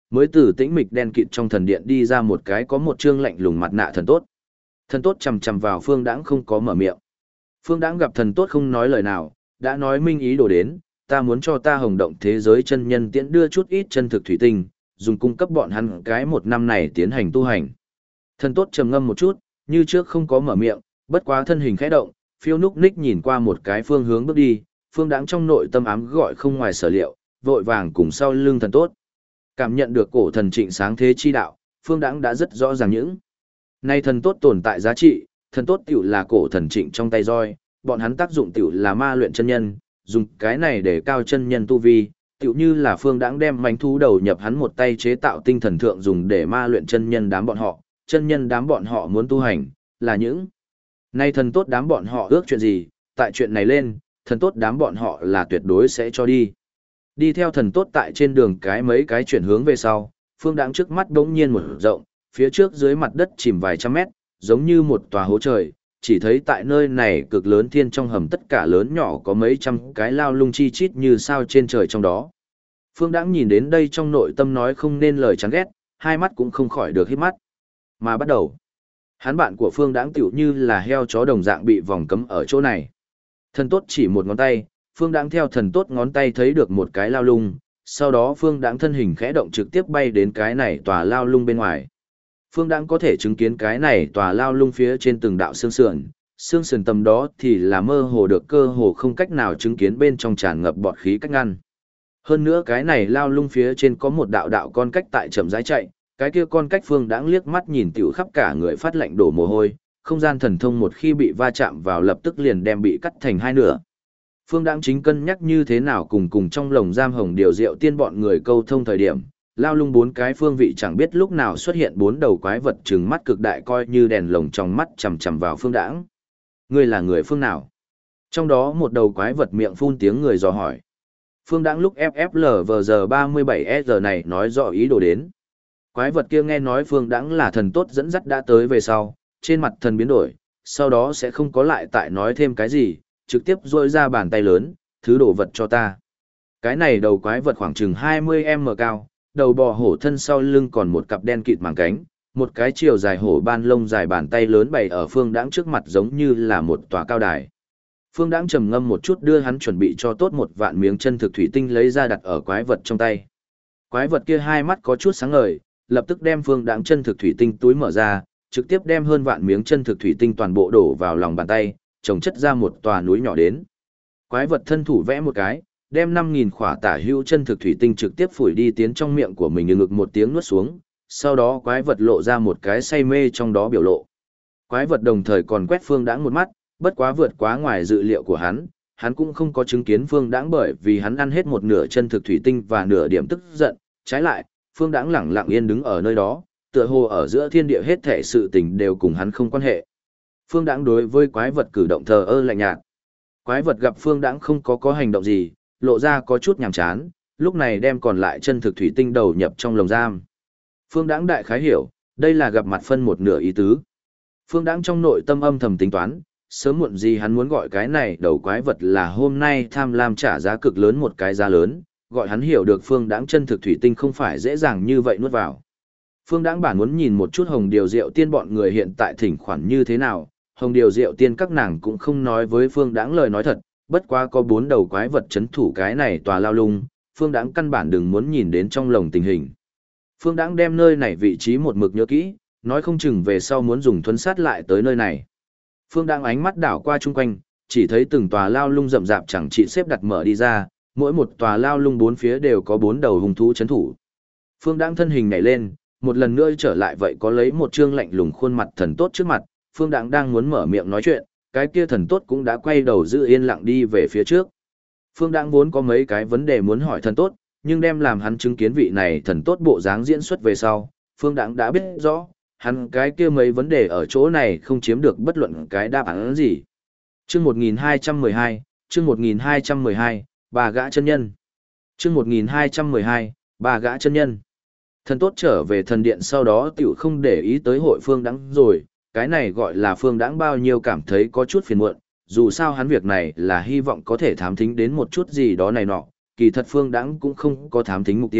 A: mới từ tĩnh mịch đen kịt trong thần điện đi ra một cái có một trương lạnh lùng mặt nạ thần tốt. Thần tốt chằm chằm vào Phương Đãng không có mở miệng. Phương Đãng gặp thần tốt không nói lời nào, đã nói minh ý đồ đến, ta muốn cho ta hồng động thế giới chân nhân tiễn đưa chút ít chân thực thủy tinh, dùng cung cấp bọn hắn cái một năm này tiến hành tu hành. Thần tốt trầm ngâm một chút, như trước không có mở miệng, bất quá thân hình khẽ động, phiêu núc ních nhìn qua một cái phương hướng bước đi, Phương Đãng trong nội tâm ám gọi không ngoài sở liệu, vội vàng cùng sau lưng thần tốt. Cảm nhận được cổ thần trịnh sáng thế chi đạo, Phương Đãng đã rất rõ ràng những nay thần tốt tồn tại giá trị, thần tốt tiểu là cổ thần trịnh trong tay roi, bọn hắn tác dụng tiểu là ma luyện chân nhân, dùng cái này để cao chân nhân tu vi, tiểu như là Phương Đãng đem mánh thú đầu nhập hắn một tay chế tạo tinh thần thượng dùng để ma luyện chân nhân đám bọn họ, chân nhân đám bọn họ muốn tu hành, là những nay thần tốt đám bọn họ ước chuyện gì, tại chuyện này lên, thần tốt đám bọn họ là tuyệt đối sẽ cho đi. Đi theo thần tốt tại trên đường cái mấy cái chuyển hướng về sau, Phương Đãng trước mắt đống nhiên một rộng, phía trước dưới mặt đất chìm vài trăm mét, giống như một tòa hố trời, chỉ thấy tại nơi này cực lớn thiên trong hầm tất cả lớn nhỏ có mấy trăm cái lao lung chi chít như sao trên trời trong đó. Phương Đãng nhìn đến đây trong nội tâm nói không nên lời chán ghét, hai mắt cũng không khỏi được hít mắt. Mà bắt đầu, hắn bạn của Phương Đãng tiểu như là heo chó đồng dạng bị vòng cấm ở chỗ này. Thần tốt chỉ một ngón tay, Phương Đãng theo thần tốt ngón tay thấy được một cái lao lung, sau đó Phương Đãng thân hình khẽ động trực tiếp bay đến cái này tòa lao lung bên ngoài. Phương Đãng có thể chứng kiến cái này tòa lao lung phía trên từng đạo xương sườn tầm đó thì là mơ hồ được cơ hồ không cách nào chứng kiến bên trong tràn ngập bọt khí cách ngăn. Hơn nữa cái này lao lung phía trên có một đạo đạo con cách tại chậm rãi chạy, cái kia con cách Phương Đãng liếc mắt nhìn tiểu khắp cả người phát lạnh đổ mồ hôi, không gian thần thông một khi bị va chạm vào lập tức liền đem bị cắt thành hai nửa. Phương Đãng chính cân nhắc như thế nào cùng trong lồng giam hồng điều diệu tiên bọn người câu thông thời điểm, lao lung bốn cái phương vị chẳng biết lúc nào xuất hiện bốn đầu quái vật trừng mắt cực đại coi như đèn lồng trong mắt chằm chằm vào Phương Đãng. Ngươi là người phương nào? Trong đó một đầu quái vật miệng phun tiếng người dò hỏi. Phương Đãng lúc FFLVG37S này nói rõ ý đồ đến. Quái vật kia nghe nói Phương Đãng là thần tốt dẫn dắt đã tới về sau, trên mặt thần biến đổi, sau đó sẽ không có lại tại nói thêm cái gì, trực tiếp rôi ra bàn tay lớn, thứ đồ vật cho ta. Cái này đầu quái vật khoảng chừng 20m cao, đầu bò hổ thân sau lưng còn một cặp đen kịt màng cánh, một cái chiều dài hổ ban lông dài bàn tay lớn bày ở Phương Đãng trước mặt giống như là một tòa cao đài. Phương Đãng trầm ngâm một chút đưa hắn chuẩn bị cho tốt một vạn miếng chân thực thủy tinh lấy ra đặt ở quái vật trong tay. Quái vật kia hai mắt có chút sáng ngời, lập tức đem Phương Đãng chân thực thủy tinh túi mở ra, trực tiếp đem hơn vạn miếng chân thực thủy tinh toàn bộ đổ vào lòng bàn tay, trồng chất ra một tòa núi nhỏ đến. Quái vật thân thủ vẽ một cái, đem 5.000 khỏa tả hữu chân thực thủy tinh trực tiếp phủi đi tiến trong miệng của mình, ngực một tiếng nuốt xuống, sau đó quái vật lộ ra một cái say mê trong đó biểu lộ. Quái vật đồng thời còn quét Phương Đãng một mắt, bất quá vượt quá ngoài dự liệu của hắn cũng không có chứng kiến Phương Đãng bởi vì hắn ăn hết một nửa chân thực thủy tinh và nửa điểm tức giận, trái lại, Phương Đãng lẳng lặng yên đứng ở nơi đó, tựa hồ ở giữa thiên địa hết thảy sự tình đều cùng hắn không quan hệ. Phương Đãng đối với quái vật cử động thờ ơ lạnh nhạt. Quái vật gặp Phương Đãng không có hành động gì, lộ ra có chút nhàm chán, lúc này đem còn lại chân thực thủy tinh đầu nhập trong lồng giam. Phương Đãng đại khái hiểu, đây là gặp mặt phân một nửa ý tứ. Phương Đãng trong nội tâm âm thầm tính toán, sớm muộn gì hắn muốn gọi cái này đầu quái vật là hôm nay tham lam trả giá cực lớn một cái giá lớn, gọi hắn hiểu được Phương Đãng chân thực thủy tinh không phải dễ dàng như vậy nuốt vào. Phương Đãng bản muốn nhìn một chút Hồng Điều Diệu Tiên bọn người hiện tại thỉnh khoản như thế nào, Hồng Điều Diệu Tiên các nàng cũng không nói với Phương Đãng lời nói thật, bất quá có 4 đầu quái vật chấn thủ cái này tòa lao lung, Phương Đãng căn bản đừng muốn nhìn đến trong lồng tình hình. Phương Đãng đem nơi này vị trí một mực nhớ kỹ, nói không chừng về sau muốn dùng thuấn sát lại tới nơi này. Phương Đãng ánh mắt đảo qua chung quanh, chỉ thấy từng tòa lao lung rậm rạp chẳng trị xếp đặt mở đi ra, mỗi một tòa lao lung bốn phía đều có 4 đầu hung thú chấn thủ. Phương Đãng thân hình nhảy lên, một lần nữa trở lại vậy có lấy một trương lạnh lùng khuôn mặt thần tốt trước mặt, Phương Đãng đang muốn mở miệng nói chuyện, cái kia thần tốt cũng đã quay đầu giữ yên lặng đi về phía trước. Phương Đãng vốn có mấy cái vấn đề muốn hỏi thần tốt, nhưng đem làm hắn chứng kiến vị này thần tốt bộ dáng diễn xuất về sau, Phương Đãng đã biết rõ, hắn cái kia mấy vấn đề ở chỗ này không chiếm được bất luận cái đáp án gì. Chương 1212, chương 1212, bà gã chân nhân. Chương 1212, bà gã chân nhân. Thần tốt trở về thần điện sau đó tiểu không để ý tới hội Phương Đãng rồi, cái này gọi là Phương Đãng bao nhiêu cảm thấy có chút phiền muộn, dù sao hắn việc này là hy vọng có thể thám thính đến một chút gì đó này nọ, kỳ thật Phương Đãng cũng không có thám thính mục tiêu,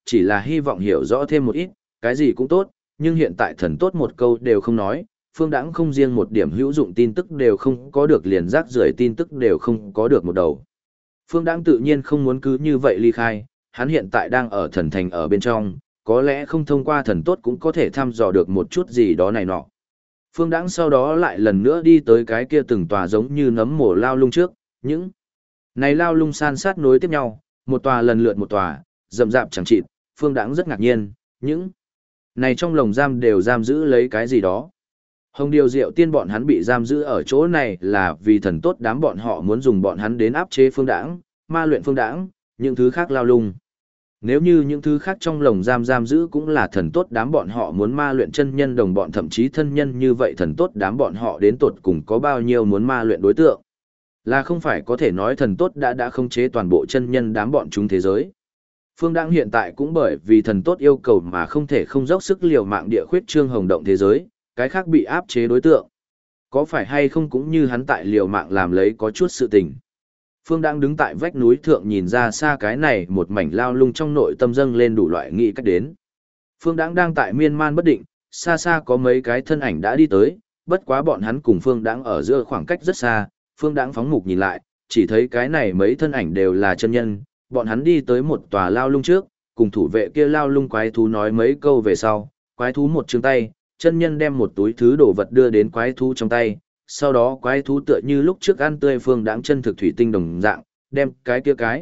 A: chỉ là hy vọng hiểu rõ thêm một ít, cái gì cũng tốt, nhưng hiện tại thần tốt một câu đều không nói, Phương Đãng không riêng một điểm hữu dụng tin tức đều không có được, liền rác rưởi tin tức đều không có được một đầu. Phương Đãng tự nhiên không muốn cứ như vậy ly khai, hắn hiện tại đang ở thần thành ở bên trong, có lẽ không thông qua thần tốt cũng có thể thăm dò được một chút gì đó này nọ. Phương Đãng sau đó lại lần nữa đi tới cái kia từng tòa giống như nấm mồ lao lung trước, những này lao lung san sát nối tiếp nhau, một tòa lần lượt một tòa, rậm rạp chẳng chịt, Phương Đãng rất ngạc nhiên, những này trong lồng giam đều giam giữ lấy cái gì đó. Hồng Điều Diệu Tiên bọn hắn bị giam giữ ở chỗ này là vì thần tốt đám bọn họ muốn dùng bọn hắn đến áp chế Phương Đãng, ma luyện Phương Đãng, những thứ khác lao lung. Nếu như những thứ khác trong lồng giam giam giữ cũng là thần tốt đám bọn họ muốn ma luyện chân nhân đồng bọn thậm chí thân nhân, như vậy thần tốt đám bọn họ đến tột cùng có bao nhiêu muốn ma luyện đối tượng. Là không phải có thể nói thần tốt đã khống chế toàn bộ chân nhân đám bọn chúng thế giới. Phương Đãng hiện tại cũng bởi vì thần tốt yêu cầu mà không thể không dốc sức liều mạng địa khuyết trương hồng động thế giới, cái khác bị áp chế đối tượng. Có phải hay không cũng như hắn tại liều mạng làm lấy có chút sự tình. Phương đang đứng tại vách núi thượng nhìn ra xa cái này một mảnh lao lung, trong nội tâm dâng lên đủ loại nghĩ cách đến. Phương đang tại miên man bất định, xa xa có mấy cái thân ảnh đã đi tới, bất quá bọn hắn cùng Phương đang ở giữa khoảng cách rất xa, Phương đang phóng mục nhìn lại, chỉ thấy cái này mấy thân ảnh đều là chân nhân, bọn hắn đi tới một tòa lao lung trước, cùng thủ vệ kia lao lung quái thú nói mấy câu về sau, quái thú một chương tay, chân nhân đem một túi thứ đồ vật đưa đến quái thú trong tay, sau đó quái thú tựa như lúc trước ăn tươi Phương Đãng chân thực thủy tinh đồng dạng, đem cái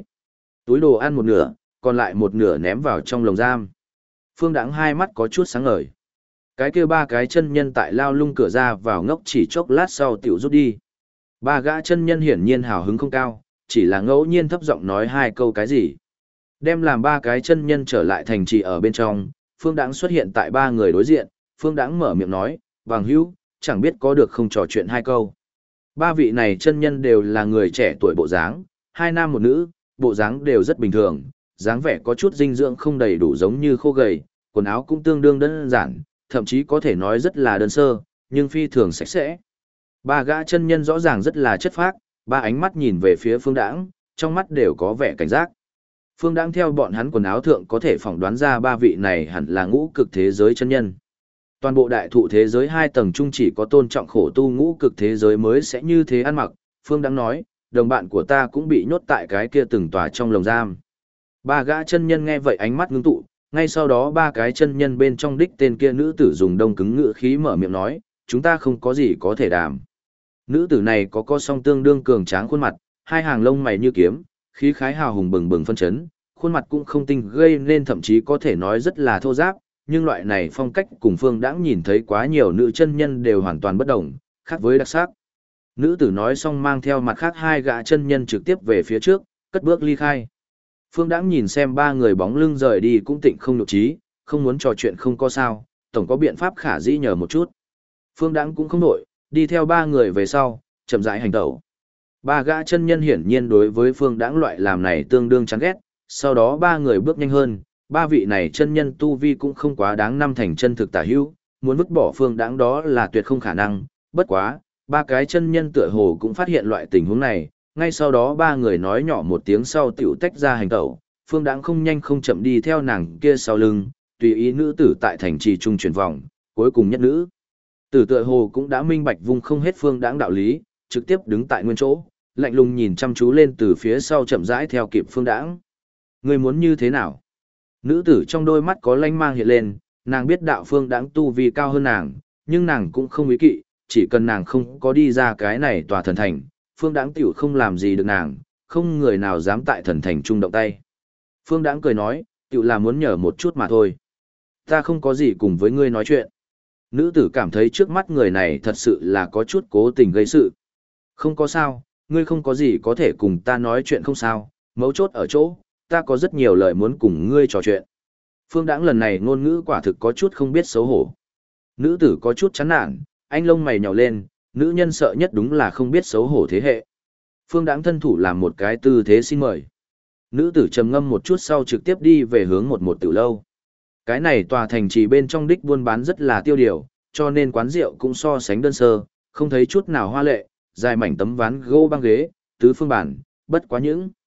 A: túi đồ ăn một nửa, còn lại một nửa ném vào trong lồng giam. Phương Đãng hai mắt có chút sáng ngời. Cái kia ba cái chân nhân tại lao lung cửa ra vào ngốc chỉ chốc lát sau tiểu rút đi. Ba gã chân nhân hiển nhiên hào hứng không cao, chỉ là ngẫu nhiên thấp giọng nói hai câu cái gì. Đem làm ba cái chân nhân trở lại thành trì ở bên trong, Phương Đãng xuất hiện tại ba người đối diện, Phương Đãng mở miệng nói, "Vàng hữu, chẳng biết có được không trò chuyện hai câu." Ba vị này chân nhân đều là người trẻ tuổi bộ dáng, hai nam một nữ, bộ dáng đều rất bình thường, dáng vẻ có chút dinh dưỡng không đầy đủ giống như khô gầy, quần áo cũng tương đương đơn giản, thậm chí có thể nói rất là đơn sơ, nhưng phi thường sạch sẽ. Ba gã chân nhân rõ ràng rất là chất phác, ba ánh mắt nhìn về phía Phương Đãng, trong mắt đều có vẻ cảnh giác. Phương Đãng theo bọn hắn quần áo thượng có thể phỏng đoán ra ba vị này hẳn là ngũ cực thế giới chân nhân. Toàn bộ đại thụ thế giới 2 tầng chung chỉ có tôn trọng khổ tu ngũ cực thế giới mới sẽ như thế ăn mặc. Phương Đãng nói, đồng bạn của ta cũng bị nhốt tại cái kia từng tòa trong lồng giam. Ba gã chân nhân nghe vậy ánh mắt ngưng tụ, ngay sau đó ba cái chân nhân bên trong đích tên kia nữ tử dùng đông cứng ngữ khí mở miệng nói, chúng ta không có gì có thể đàm. Nữ tử này có song tương đương cường tráng khuôn mặt, hai hàng lông mày như kiếm, khí khái hào hùng bừng bừng phân chấn, khuôn mặt cũng không tinh gây nên thậm chí có thể nói rất là thô ráp, nhưng loại này phong cách cùng Phương Đãng nhìn thấy quá nhiều nữ chân nhân đều hoàn toàn bất đồng, khác với đặc sắc. Nữ tử nói xong mang theo mặt khác hai gã chân nhân trực tiếp về phía trước, cất bước ly khai. Phương Đãng nhìn xem ba người bóng lưng rời đi cũng tịnh không nhục trí, không muốn trò chuyện không có sao, tổng có biện pháp khả dĩ nhờ một chút. Phương Đãng cũng không nổi, đi theo ba người về sau, chậm rãi hành tẩu. Ba gã chân nhân hiển nhiên đối với Phương Đãng loại làm này tương đương chán ghét, sau đó ba người bước nhanh hơn, ba vị này chân nhân tu vi cũng không quá đáng năm thành chân thực tả hữu, muốn vứt bỏ Phương Đãng đó là tuyệt không khả năng, bất quá, ba cái chân nhân tựa hồ cũng phát hiện loại tình huống này, ngay sau đó ba người nói nhỏ một tiếng sau tiểu tách ra hành tẩu, Phương Đãng không nhanh không chậm đi theo nàng kia sau lưng, tùy ý nữ tử tại thành trì trung chuyển vòng, cuối cùng nhất nữ tử tựa hồ cũng đã minh bạch vung không hết Phương Đãng đạo lý, trực tiếp đứng tại nguyên chỗ, lạnh lùng nhìn chăm chú lên từ phía sau chậm rãi theo kịp Phương Đãng. Ngươi muốn như thế nào? Nữ tử trong đôi mắt có lanh mang hiện lên, nàng biết đạo Phương Đãng tu vi cao hơn nàng, nhưng nàng cũng không ý kỵ, chỉ cần nàng không có đi ra cái này tòa thần thành, Phương Đãng tiểu không làm gì được nàng, không người nào dám tại thần thành trung động tay. Phương Đãng cười nói, tiểu là muốn nhờ một chút mà thôi. Ta không có gì cùng với ngươi nói chuyện. Nữ tử cảm thấy trước mắt người này thật sự là có chút cố tình gây sự. Không có sao, ngươi không có gì có thể cùng ta nói chuyện không sao, mấu chốt ở chỗ, ta có rất nhiều lời muốn cùng ngươi trò chuyện. Phương Đãng lần này ngôn ngữ quả thực có chút không biết xấu hổ. Nữ tử có chút chán nản, anh lông mày nhào lên, nữ nhân sợ nhất đúng là không biết xấu hổ thế hệ. Phương Đãng thân thủ làm một cái tư thế xin mời. Nữ tử trầm ngâm một chút sau trực tiếp đi về hướng một tiểu lâu. Cái này tòa thành trì bên trong đích buôn bán rất là tiêu điều, cho nên quán rượu cũng so sánh đơn sơ, không thấy chút nào hoa lệ, dài mảnh tấm ván gỗ băng ghế, tứ phương bản, bất quá những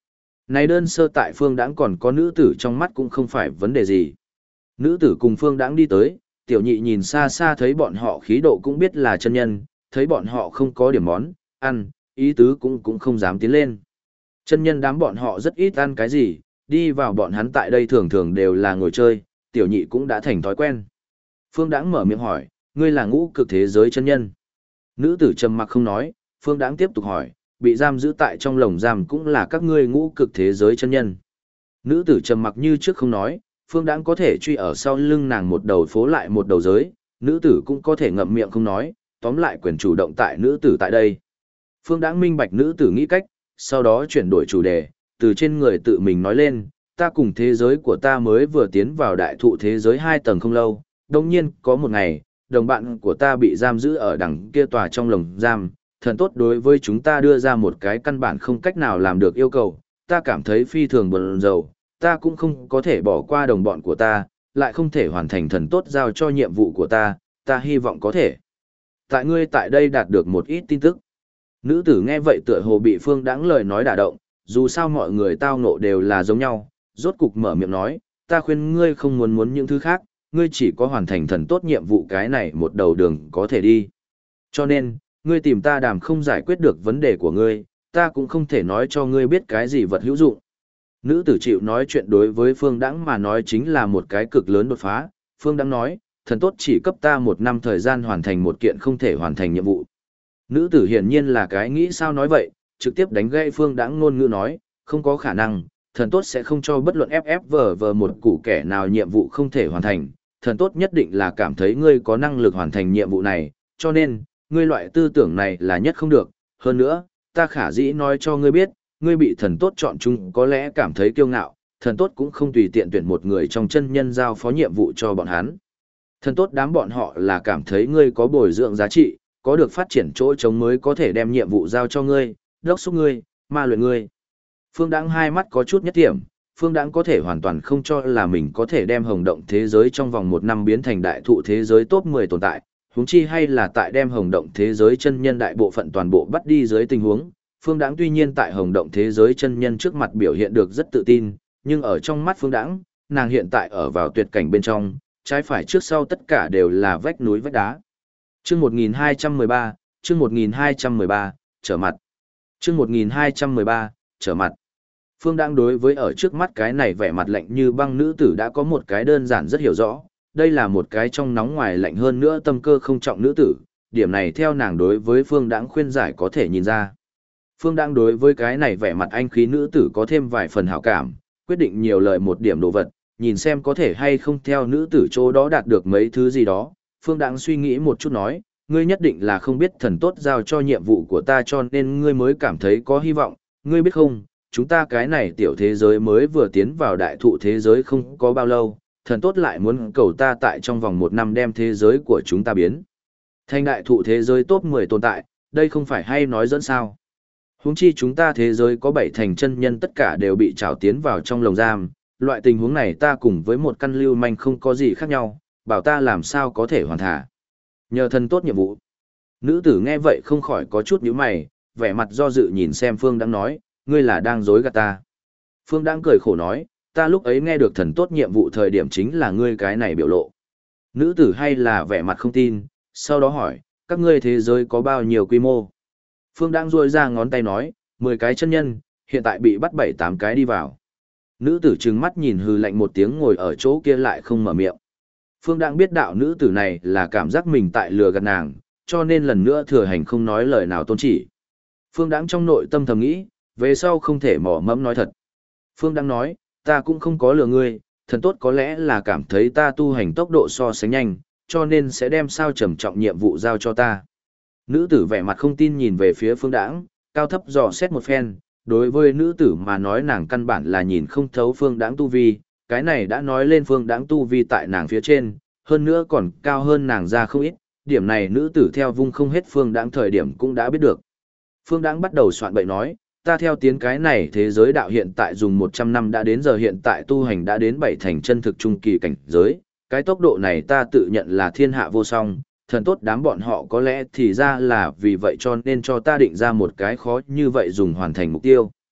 A: Này đơn sơ tại Phương Đãng còn có nữ tử trong mắt cũng không phải vấn đề gì. Nữ tử cùng Phương Đãng đi tới, tiểu nhị nhìn xa xa thấy bọn họ khí độ cũng biết là chân nhân, thấy bọn họ không có điểm món, ăn, ý tứ cũng không dám tiến lên. Chân nhân đám bọn họ rất ít ăn cái gì, đi vào bọn hắn tại đây thường thường đều là ngồi chơi, tiểu nhị cũng đã thành thói quen. Phương Đãng mở miệng hỏi, ngươi là ngũ cực thế giới chân nhân. Nữ tử trầm mặc không nói, Phương Đãng tiếp tục hỏi, bị giam giữ tại trong lồng giam cũng là các ngươi ngũ cực thế giới chân nhân. Nữ tử trầm mặc như trước không nói, Phương Đãng có thể truy ở sau lưng nàng một đầu phố lại một đầu giới, nữ tử cũng có thể ngậm miệng không nói, tóm lại quyền chủ động tại nữ tử tại đây. Phương Đãng minh bạch nữ tử nghĩ cách, sau đó chuyển đổi chủ đề, từ trên người tự mình nói lên, ta cùng thế giới của ta mới vừa tiến vào đại thụ thế giới 2 tầng không lâu, đồng nhiên có một ngày, đồng bạn của ta bị giam giữ ở đằng kia tòa trong lồng giam, thần tốt đối với chúng ta đưa ra một cái căn bản không cách nào làm được yêu cầu, ta cảm thấy phi thường buồn rầu, ta cũng không có thể bỏ qua đồng bọn của ta, lại không thể hoàn thành thần tốt giao cho nhiệm vụ của ta hy vọng có thể. Tại ngươi tại đây đạt được một ít tin tức. Nữ tử nghe vậy tựa hồ bị Phương Đãng lời nói đả động, dù sao mọi người tao ngộ đều là giống nhau, rốt cục mở miệng nói, ta khuyên ngươi không muốn những thứ khác, ngươi chỉ có hoàn thành thần tốt nhiệm vụ cái này một đầu đường có thể đi. Cho nên, ngươi tìm ta đàm không giải quyết được vấn đề của ngươi, ta cũng không thể nói cho ngươi biết cái gì vật hữu dụng. Nữ tử chịu nói chuyện đối với Phương Đãng mà nói chính là một cái cực lớn đột phá, Phương Đãng nói, thần tốt chỉ cấp ta 1 năm thời gian hoàn thành một kiện không thể hoàn thành nhiệm vụ. Nữ tử hiển nhiên là cái nghĩ sao nói vậy, trực tiếp đánh gãy Phương Đãng ngôn ngữ nói, không có khả năng, thần tốt sẽ không cho bất luận FFV một củ kẻ nào nhiệm vụ không thể hoàn thành, thần tốt nhất định là cảm thấy ngươi có năng lực hoàn thành nhiệm vụ này, cho nên, ngươi loại tư tưởng này là nhất không được, hơn nữa, ta khả dĩ nói cho ngươi biết, ngươi bị thần tốt chọn chung có lẽ cảm thấy kiêu ngạo, thần tốt cũng không tùy tiện tuyển một người trong chân nhân giao phó nhiệm vụ cho bọn hắn. Thần tốt đám bọn họ là cảm thấy ngươi có bồi dưỡng giá trị, có được phát triển chỗ trống mới có thể đem nhiệm vụ giao cho ngươi, đốc thúc ngươi, ma luyện ngươi. Phương Đãng hai mắt có chút nhất điểm, Phương Đãng có thể hoàn toàn không cho là mình có thể đem hồng động thế giới trong vòng 1 năm biến thành đại thụ thế giới top 10 tồn tại, huống chi hay là tại đem hồng động thế giới chân nhân đại bộ phận toàn bộ bắt đi dưới tình huống. Phương Đãng tuy nhiên tại hồng động thế giới chân nhân trước mặt biểu hiện được rất tự tin, nhưng ở trong mắt Phương Đãng, nàng hiện tại ở vào tuyệt cảnh bên trong, trái phải trước sau tất cả đều là vách núi vách đá. Chương 1213, chương 1213, trở mặt. Chương 1213, trở mặt. Phương Đãng đối với ở trước mắt cái này vẻ mặt lạnh như băng nữ tử đã có một cái đơn giản rất hiểu rõ, đây là một cái trong nóng ngoài lạnh hơn nữa tâm cơ không trọng nữ tử, điểm này theo nàng đối với Phương Đãng khuyên giải có thể nhìn ra. Phương Đãng đối với cái này vẻ mặt anh khí nữ tử có thêm vài phần hảo cảm, quyết định nhiều lời một điểm đồ vật, nhìn xem có thể hay không theo nữ tử chỗ đó đạt được mấy thứ gì đó. Phương Đãng suy nghĩ một chút nói, ngươi nhất định là không biết thần tốt giao cho nhiệm vụ của ta cho nên ngươi mới cảm thấy có hy vọng, ngươi biết không, chúng ta cái này tiểu thế giới mới vừa tiến vào đại thụ thế giới không có bao lâu, thần tốt lại muốn cầu ta tại trong vòng 1 năm đem thế giới của chúng ta biến thành đại thụ thế giới top 10 tồn tại, đây không phải hay nói dẫn sao. Huống chi chúng ta thế giới có 7 thành chân nhân tất cả đều bị trảo tiến vào trong lồng giam, loại tình huống này ta cùng với một căn lưu manh không có gì khác nhau, bảo ta làm sao có thể hoàn thả. Nhờ thần tốt nhiệm vụ. Nữ tử nghe vậy không khỏi có chút nhíu mày, vẻ mặt do dự nhìn xem Phương Đãng nói, ngươi là đang dối gạt ta. Phương Đãng cười khổ nói, ta lúc ấy nghe được thần tốt nhiệm vụ thời điểm chính là ngươi cái này biểu lộ. Nữ tử hay là vẻ mặt không tin, sau đó hỏi, các ngươi thế giới có bao nhiêu quy mô? Phương Đãng duỗi ra ngón tay nói, 10 cái chân nhân, hiện tại bị bắt 7-8 cái đi vào. Nữ tử trừng mắt nhìn hừ lạnh một tiếng ngồi ở chỗ kia lại không mở miệng. Phương Đãng biết đạo nữ tử này là cảm giác mình tại lừa gạt nàng, cho nên lần nữa thừa hành không nói lời nào tôn chỉ. Phương Đãng trong nội tâm thầm nghĩ, về sau không thể mỏ mẫm nói thật. Phương Đãng nói, ta cũng không có lừa ngươi, thần tốt có lẽ là cảm thấy ta tu hành tốc độ so sánh nhanh, cho nên sẽ đem sao trầm trọng nhiệm vụ giao cho ta. Nữ tử vẻ mặt không tin nhìn về phía Phương Đãng, cao thấp dò xét một phen, đối với nữ tử mà nói nàng căn bản là nhìn không thấu Phương Đãng tu vi, cái này đã nói lên Phương Đãng tu vi tại nàng phía trên, hơn nữa còn cao hơn nàng ra không ít, điểm này nữ tử theo vung không hết Phương Đãng thời điểm cũng đã biết được. Phương Đãng bắt đầu soạn bậy nói, ta theo tiến cái này thế giới đạo hiện tại dùng 100 năm đã đến giờ hiện tại tu hành đã đến 7 thành chân thực trung kỳ cảnh giới, cái tốc độ này ta tự nhận là thiên hạ vô song, thần tốt đám bọn họ có lẽ thì ra là vì vậy cho nên cho ta định ra một cái khó như vậy dùng hoàn thành mục tiêu.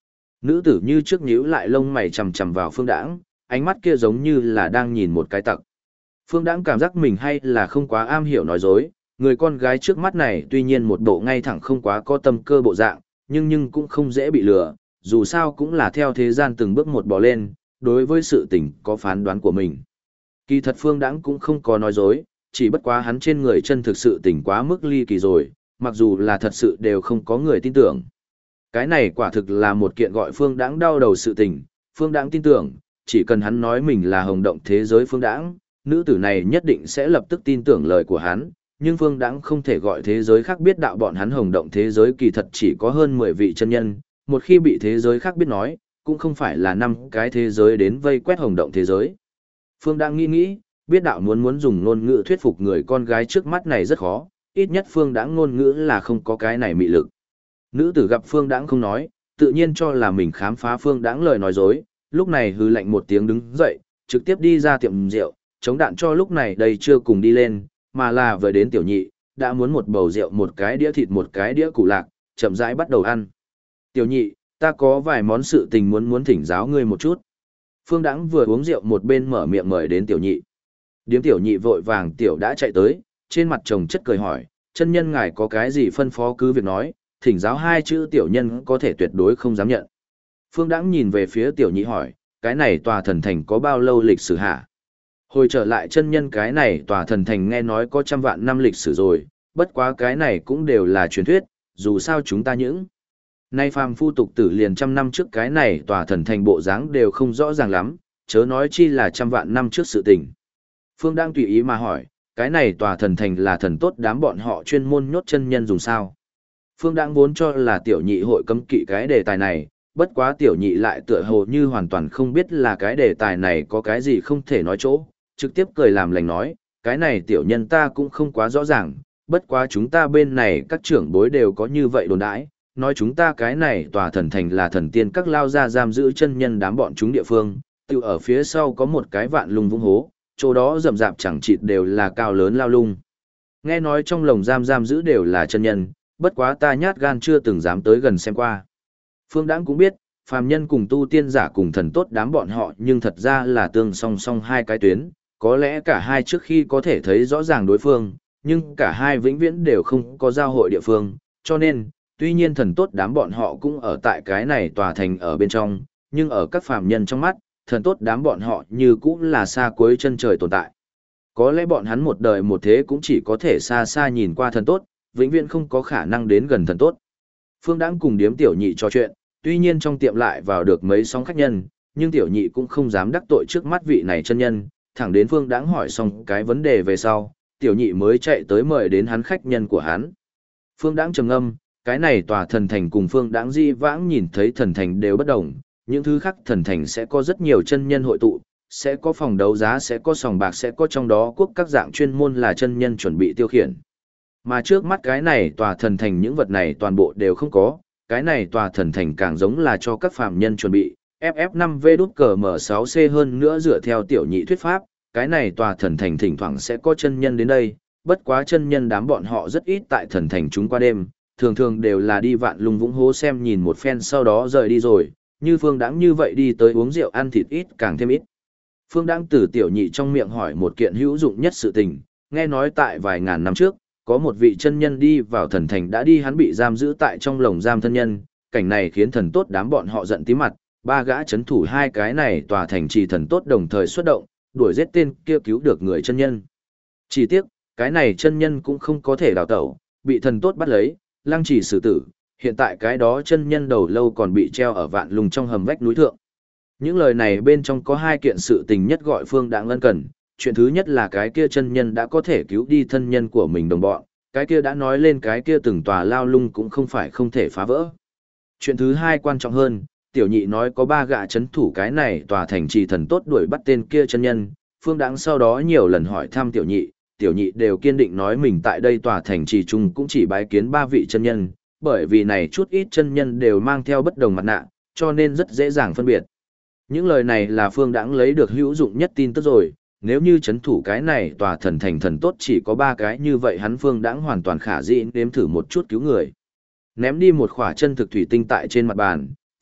A: Nữ tử như trước nhíu lại lông mày chằm chằm vào Phương Đãng, ánh mắt kia giống như là đang nhìn một cái tặc. Phương Đãng cảm giác mình hay là không quá am hiểu nói dối, người con gái trước mắt này tuy nhiên một bộ ngay thẳng không quá có tâm cơ bộ dạng, nhưng cũng không dễ bị lừa, dù sao cũng là theo thế gian từng bước một bò lên, đối với sự tình có phán đoán của mình. Kỳ thật Phương Đãng cũng không có nói dối, chỉ bất quá hắn trên người chân thực sự tình quá mức ly kỳ rồi, mặc dù là thật sự đều không có người tin tưởng. Cái này quả thực là một kiện gọi Phương Đãng đau đầu sự tình, Phương Đãng tin tưởng, chỉ cần hắn nói mình là hồng động thế giới Phương Đãng, nữ tử này nhất định sẽ lập tức tin tưởng lời của hắn, nhưng Phương Đãng không thể gọi thế giới khác biết đạo bọn hắn hồng động thế giới kỳ thật chỉ có hơn 10 vị chân nhân, một khi bị thế giới khác biết nói, cũng không phải là 5 cái thế giới đến vây quét hồng động thế giới. Phương Đãng nghĩ, biết đạo muốn dùng ngôn ngữ thuyết phục người con gái trước mắt này rất khó, ít nhất Phương Đãng ngôn ngữ là không có cái này mị lực. Nữ tử gặp Phương Đãng không nói, tự nhiên cho là mình khám phá Phương Đãng lời nói dối, lúc này hừ lạnh một tiếng đứng dậy, trực tiếp đi ra tiệm rượu, chống đạn cho lúc này đây chưa cùng đi lên, mà là vừa đến tiểu nhị, đã muốn một bầu rượu một cái đĩa thịt một cái đĩa củ lạc, chậm rãi bắt đầu ăn. Tiểu nhị, ta có vài món sự tình muốn thỉnh giáo ngươi một chút. Phương Đãng vừa uống rượu một bên mở miệng mời đến tiểu nhị. Điếm tiểu nhị vội vàng tiểu đã chạy tới, trên mặt chồng chất cười hỏi, chân nhân ngài có cái gì phân phó cứ việc nói, thỉnh giáo hai chữ tiểu nhân có thể tuyệt đối không dám nhận. Phương Đãng nhìn về phía tiểu nhị hỏi, cái này tòa thần thành có bao lâu lịch sử hả? Hồi trở lại chân nhân cái này tòa thần thành nghe nói có trăm vạn năm lịch sử rồi, bất quá cái này cũng đều là truyền thuyết, dù sao chúng ta những. Nay phàm phu tục tử liền trăm năm trước cái này tòa thần thành bộ dáng đều không rõ ràng lắm, chớ nói chi là trăm vạn năm trước sự tình. Phương đang tùy ý mà hỏi, cái này tòa thần thành là thần tốt đám bọn họ chuyên môn nhốt chân nhân dùng sao? Phương đang vốn cho là tiểu nhị hội cấm kỵ cái đề tài này, bất quá tiểu nhị lại tựa hồ như hoàn toàn không biết là cái đề tài này có cái gì không thể nói chỗ, trực tiếp cười làm lành nói, cái này tiểu nhân ta cũng không quá rõ ràng, bất quá chúng ta bên này các trưởng bối đều có như vậy đồn đãi, nói chúng ta cái này tòa thần thành là thần tiên các lao ra giam giữ chân nhân đám bọn chúng địa phương, tự ở phía sau có một cái vạn lung vũng hố, chỗ đó rậm rạp chẳng chịt đều là cao lớn lao lung. Nghe nói trong lồng giam giữ đều là chân nhân, bất quá ta nhát gan chưa từng dám tới gần xem qua. Phương Đãng cũng biết, phàm nhân cùng tu tiên giả cùng thần tốt đám bọn họ nhưng thật ra là tương song song hai cái tuyến, có lẽ cả hai trước khi có thể thấy rõ ràng đối phương, nhưng cả hai vĩnh viễn đều không có giao hội địa phương, cho nên, tuy nhiên thần tốt đám bọn họ cũng ở tại cái này tòa thành ở bên trong, nhưng ở các phàm nhân trong mắt, thần tốt đám bọn họ như cũng là xa cuối chân trời tồn tại. Có lẽ bọn hắn một đời một thế cũng chỉ có thể xa xa nhìn qua thần tốt, vĩnh viễn không có khả năng đến gần thần tốt. Phương Đãng cùng điếm tiểu nhị trò chuyện, tuy nhiên trong tiệm lại vào được mấy sóng khách nhân, nhưng tiểu nhị cũng không dám đắc tội trước mắt vị này chân nhân, thẳng đến Phương Đãng hỏi xong cái vấn đề về sau, tiểu nhị mới chạy tới mời đến hắn khách nhân của hắn. Phương Đãng trầm ngâm, cái này tòa thần thành cùng Phương Đãng di vãng nhìn thấy thần thành đều bất đồng, những thứ khác thần thành sẽ có rất nhiều chân nhân hội tụ, sẽ có phòng đấu giá, sẽ có sòng bạc, sẽ có trong đó quốc các dạng chuyên môn là chân nhân chuẩn bị tiêu khiển. Mà trước mắt cái này tòa thần thành những vật này toàn bộ đều không có, cái này tòa thần thành càng giống là cho các phạm nhân chuẩn bị, FF5V6C hơn nữa dựa theo tiểu nhị thuyết pháp, cái này tòa thần thành thỉnh thoảng sẽ có chân nhân đến đây, bất quá chân nhân đám bọn họ rất ít tại thần thành chúng qua đêm, thường thường đều là đi vạn lung vũng hố xem nhìn một phen sau đó rời đi rồi, như Phương Đãng như vậy đi tới uống rượu ăn thịt ít càng thêm ít. Phương Đãng từ tiểu nhị trong miệng hỏi một kiện hữu dụng nhất sự tình, nghe nói tại vài ngàn năm trước, có một vị chân nhân đi vào thần thành đã đi hắn bị giam giữ tại trong lồng giam thân nhân, cảnh này khiến thần tốt đám bọn họ giận tí mặt, ba gã chấn thủ hai cái này tòa thành trì thần tốt đồng thời xuất động, đuổi giết tên kia cứu được người chân nhân. Chỉ tiếc, cái này chân nhân cũng không có thể đào tẩu, bị thần tốt bắt lấy, lăng trì xử tử, hiện tại cái đó chân nhân đầu lâu còn bị treo ở vạn lùng trong hầm vách núi thượng. Những lời này bên trong có hai kiện sự tình nhất gọi Phương Đãng ân cần, chuyện thứ nhất là cái kia chân nhân đã có thể cứu đi thân nhân của mình đồng bọn, cái kia đã nói lên cái kia từng tòa lao lung cũng không phải không thể phá vỡ. Chuyện thứ hai quan trọng hơn, tiểu nhị nói có ba gã chấn thủ cái này tòa thành trì thần tốt đuổi bắt tên kia chân nhân, Phương Đãng sau đó nhiều lần hỏi thăm tiểu nhị đều kiên định nói mình tại đây tòa thành trì chung cũng chỉ bái kiến ba vị chân nhân, bởi vì này chút ít chân nhân đều mang theo bất đồng mặt nạ, cho nên rất dễ dàng phân biệt. Những lời này là Phương Đãng lấy được hữu dụng nhất tin tức rồi, nếu như chấn thủ cái này tòa thần thành thần tốt chỉ có ba cái như vậy hắn Phương Đãng hoàn toàn khả dĩ nếm thử một chút cứu người. Ném đi một khỏa chân thực thủy tinh tại trên mặt bàn,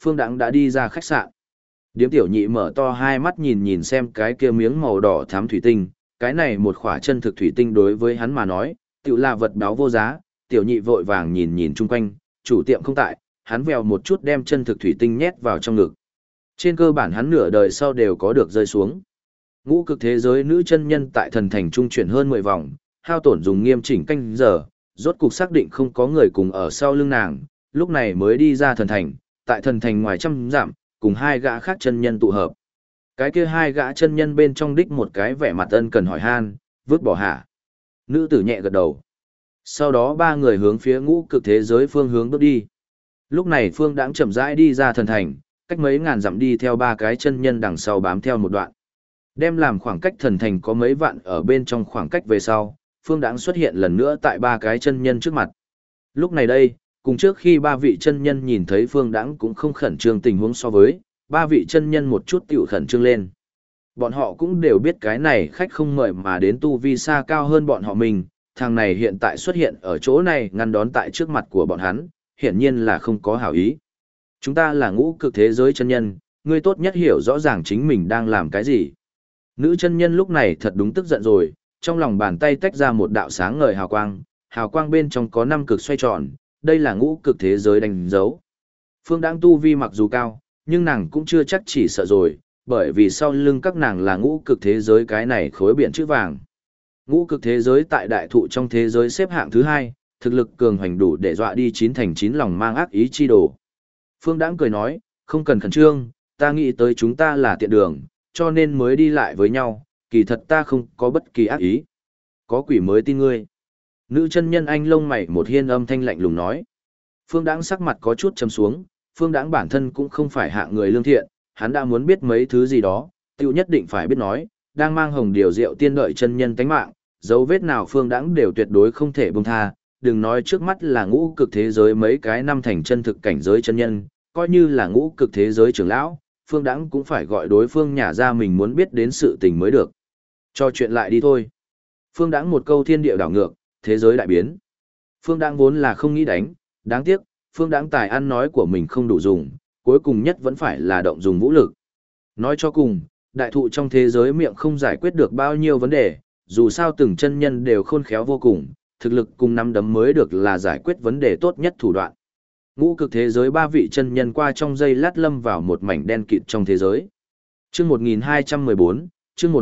A: Phương Đãng đã đi ra khách sạn. Điếm tiểu nhị mở to hai mắt nhìn nhìn xem cái kia miếng màu đỏ thắm thủy tinh, cái này một khỏa chân thực thủy tinh đối với hắn mà nói, tự là vật báo vô giá. Tiểu nhị vội vàng nhìn nhìn chung quanh, chủ tiệm không tại, hắn vèo một chút đem chân thực thủy tinh nhét vào trong ngực. Trên cơ bản hắn nửa đời sau đều có được rơi xuống. Ngũ cực thế giới nữ chân nhân tại thần thành trung chuyển hơn 10 vòng, hao tổn dùng nghiêm chỉnh canh giờ, rốt cục xác định không có người cùng ở sau lưng nàng, lúc này mới đi ra thần thành, tại thần thành ngoài trăm dặm, cùng hai gã khác chân nhân tụ hợp. Cái kia hai gã chân nhân bên trong đích một cái vẻ mặt ân cần hỏi han, vứt bỏ hả. Nữ tử nhẹ gật đầu. Sau đó ba người hướng phía ngũ cực thế giới phương hướng bước đi. Lúc này Phương Đãng chậm rãi đi ra thần thành, cách mấy ngàn dặm đi theo ba cái chân nhân đằng sau bám theo một đoạn. Đem làm khoảng cách thần thành có mấy vạn ở bên trong khoảng cách về sau, Phương Đãng xuất hiện lần nữa tại ba cái chân nhân trước mặt. Lúc này đây, cùng trước khi ba vị chân nhân nhìn thấy Phương Đãng cũng không khẩn trương tình huống so với, ba vị chân nhân một chút tiểu khẩn trương lên. Bọn họ cũng đều biết cái này khách không mời mà đến tu vi xa cao hơn bọn họ mình, thằng này hiện tại xuất hiện ở chỗ này ngăn đón tại trước mặt của bọn hắn, hiển nhiên là không có hảo ý. Chúng ta là ngũ cực thế giới chân nhân, ngươi tốt nhất hiểu rõ ràng chính mình đang làm cái gì. Nữ chân nhân lúc này thật đúng tức giận rồi, trong lòng bàn tay tách ra một đạo sáng ngời hào quang bên trong có 5 cực xoay tròn, đây là ngũ cực thế giới đánh dấu. Phương Đãng tu vi mặc dù cao, nhưng nàng cũng chưa chắc chỉ sợ rồi, bởi vì sau lưng các nàng là ngũ cực thế giới cái này khối biển chữ vàng. Ngũ cực thế giới tại đại thụ trong thế giới xếp hạng thứ 2, thực lực cường hoành đủ để dọa đi 9 thành 9 lòng mang ác ý chi đồ. Phương Đãng cười nói, không cần khẩn trương, ta nghĩ tới chúng ta là tiện đường, cho nên mới đi lại với nhau, kỳ thật ta không có bất kỳ ác ý. Có quỷ mới tin ngươi. Nữ chân nhân anh lông mày một hiên âm thanh lạnh lùng nói. Phương Đãng sắc mặt có chút trầm xuống, Phương Đãng bản thân cũng không phải hạng người lương thiện, hắn đã muốn biết mấy thứ gì đó, tiêu nhất định phải biết nói, đang mang hồng điều rượu tiên đợi chân nhân tánh mạng, dấu vết nào Phương Đãng đều tuyệt đối không thể buông tha, đừng nói trước mắt là ngũ cực thế giới mấy cái năm thành chân thực cảnh giới chân nhân, coi như là ngũ cực thế giới trưởng lão, Phương Đãng cũng phải gọi đối phương nhả ra mình muốn biết đến sự tình mới được. Cho chuyện lại đi thôi. Phương Đãng một câu thiên địa đảo ngược, thế giới đại biến. Phương Đãng vốn là không nghĩ đánh, đáng tiếc, Phương Đãng tài ăn nói của mình không đủ dùng, cuối cùng nhất vẫn phải là động dùng vũ lực. Nói cho cùng, đại thụ trong thế giới miệng không giải quyết được bao nhiêu vấn đề, dù sao từng chân nhân đều khôn khéo vô cùng, thực lực cùng nắm đấm mới được là giải quyết vấn đề tốt nhất thủ đoạn. Ngũ cực thế giới ba vị chân nhân qua trong giây lát lâm vào một mảnh đen kịt trong thế giới. Chương 1214, chương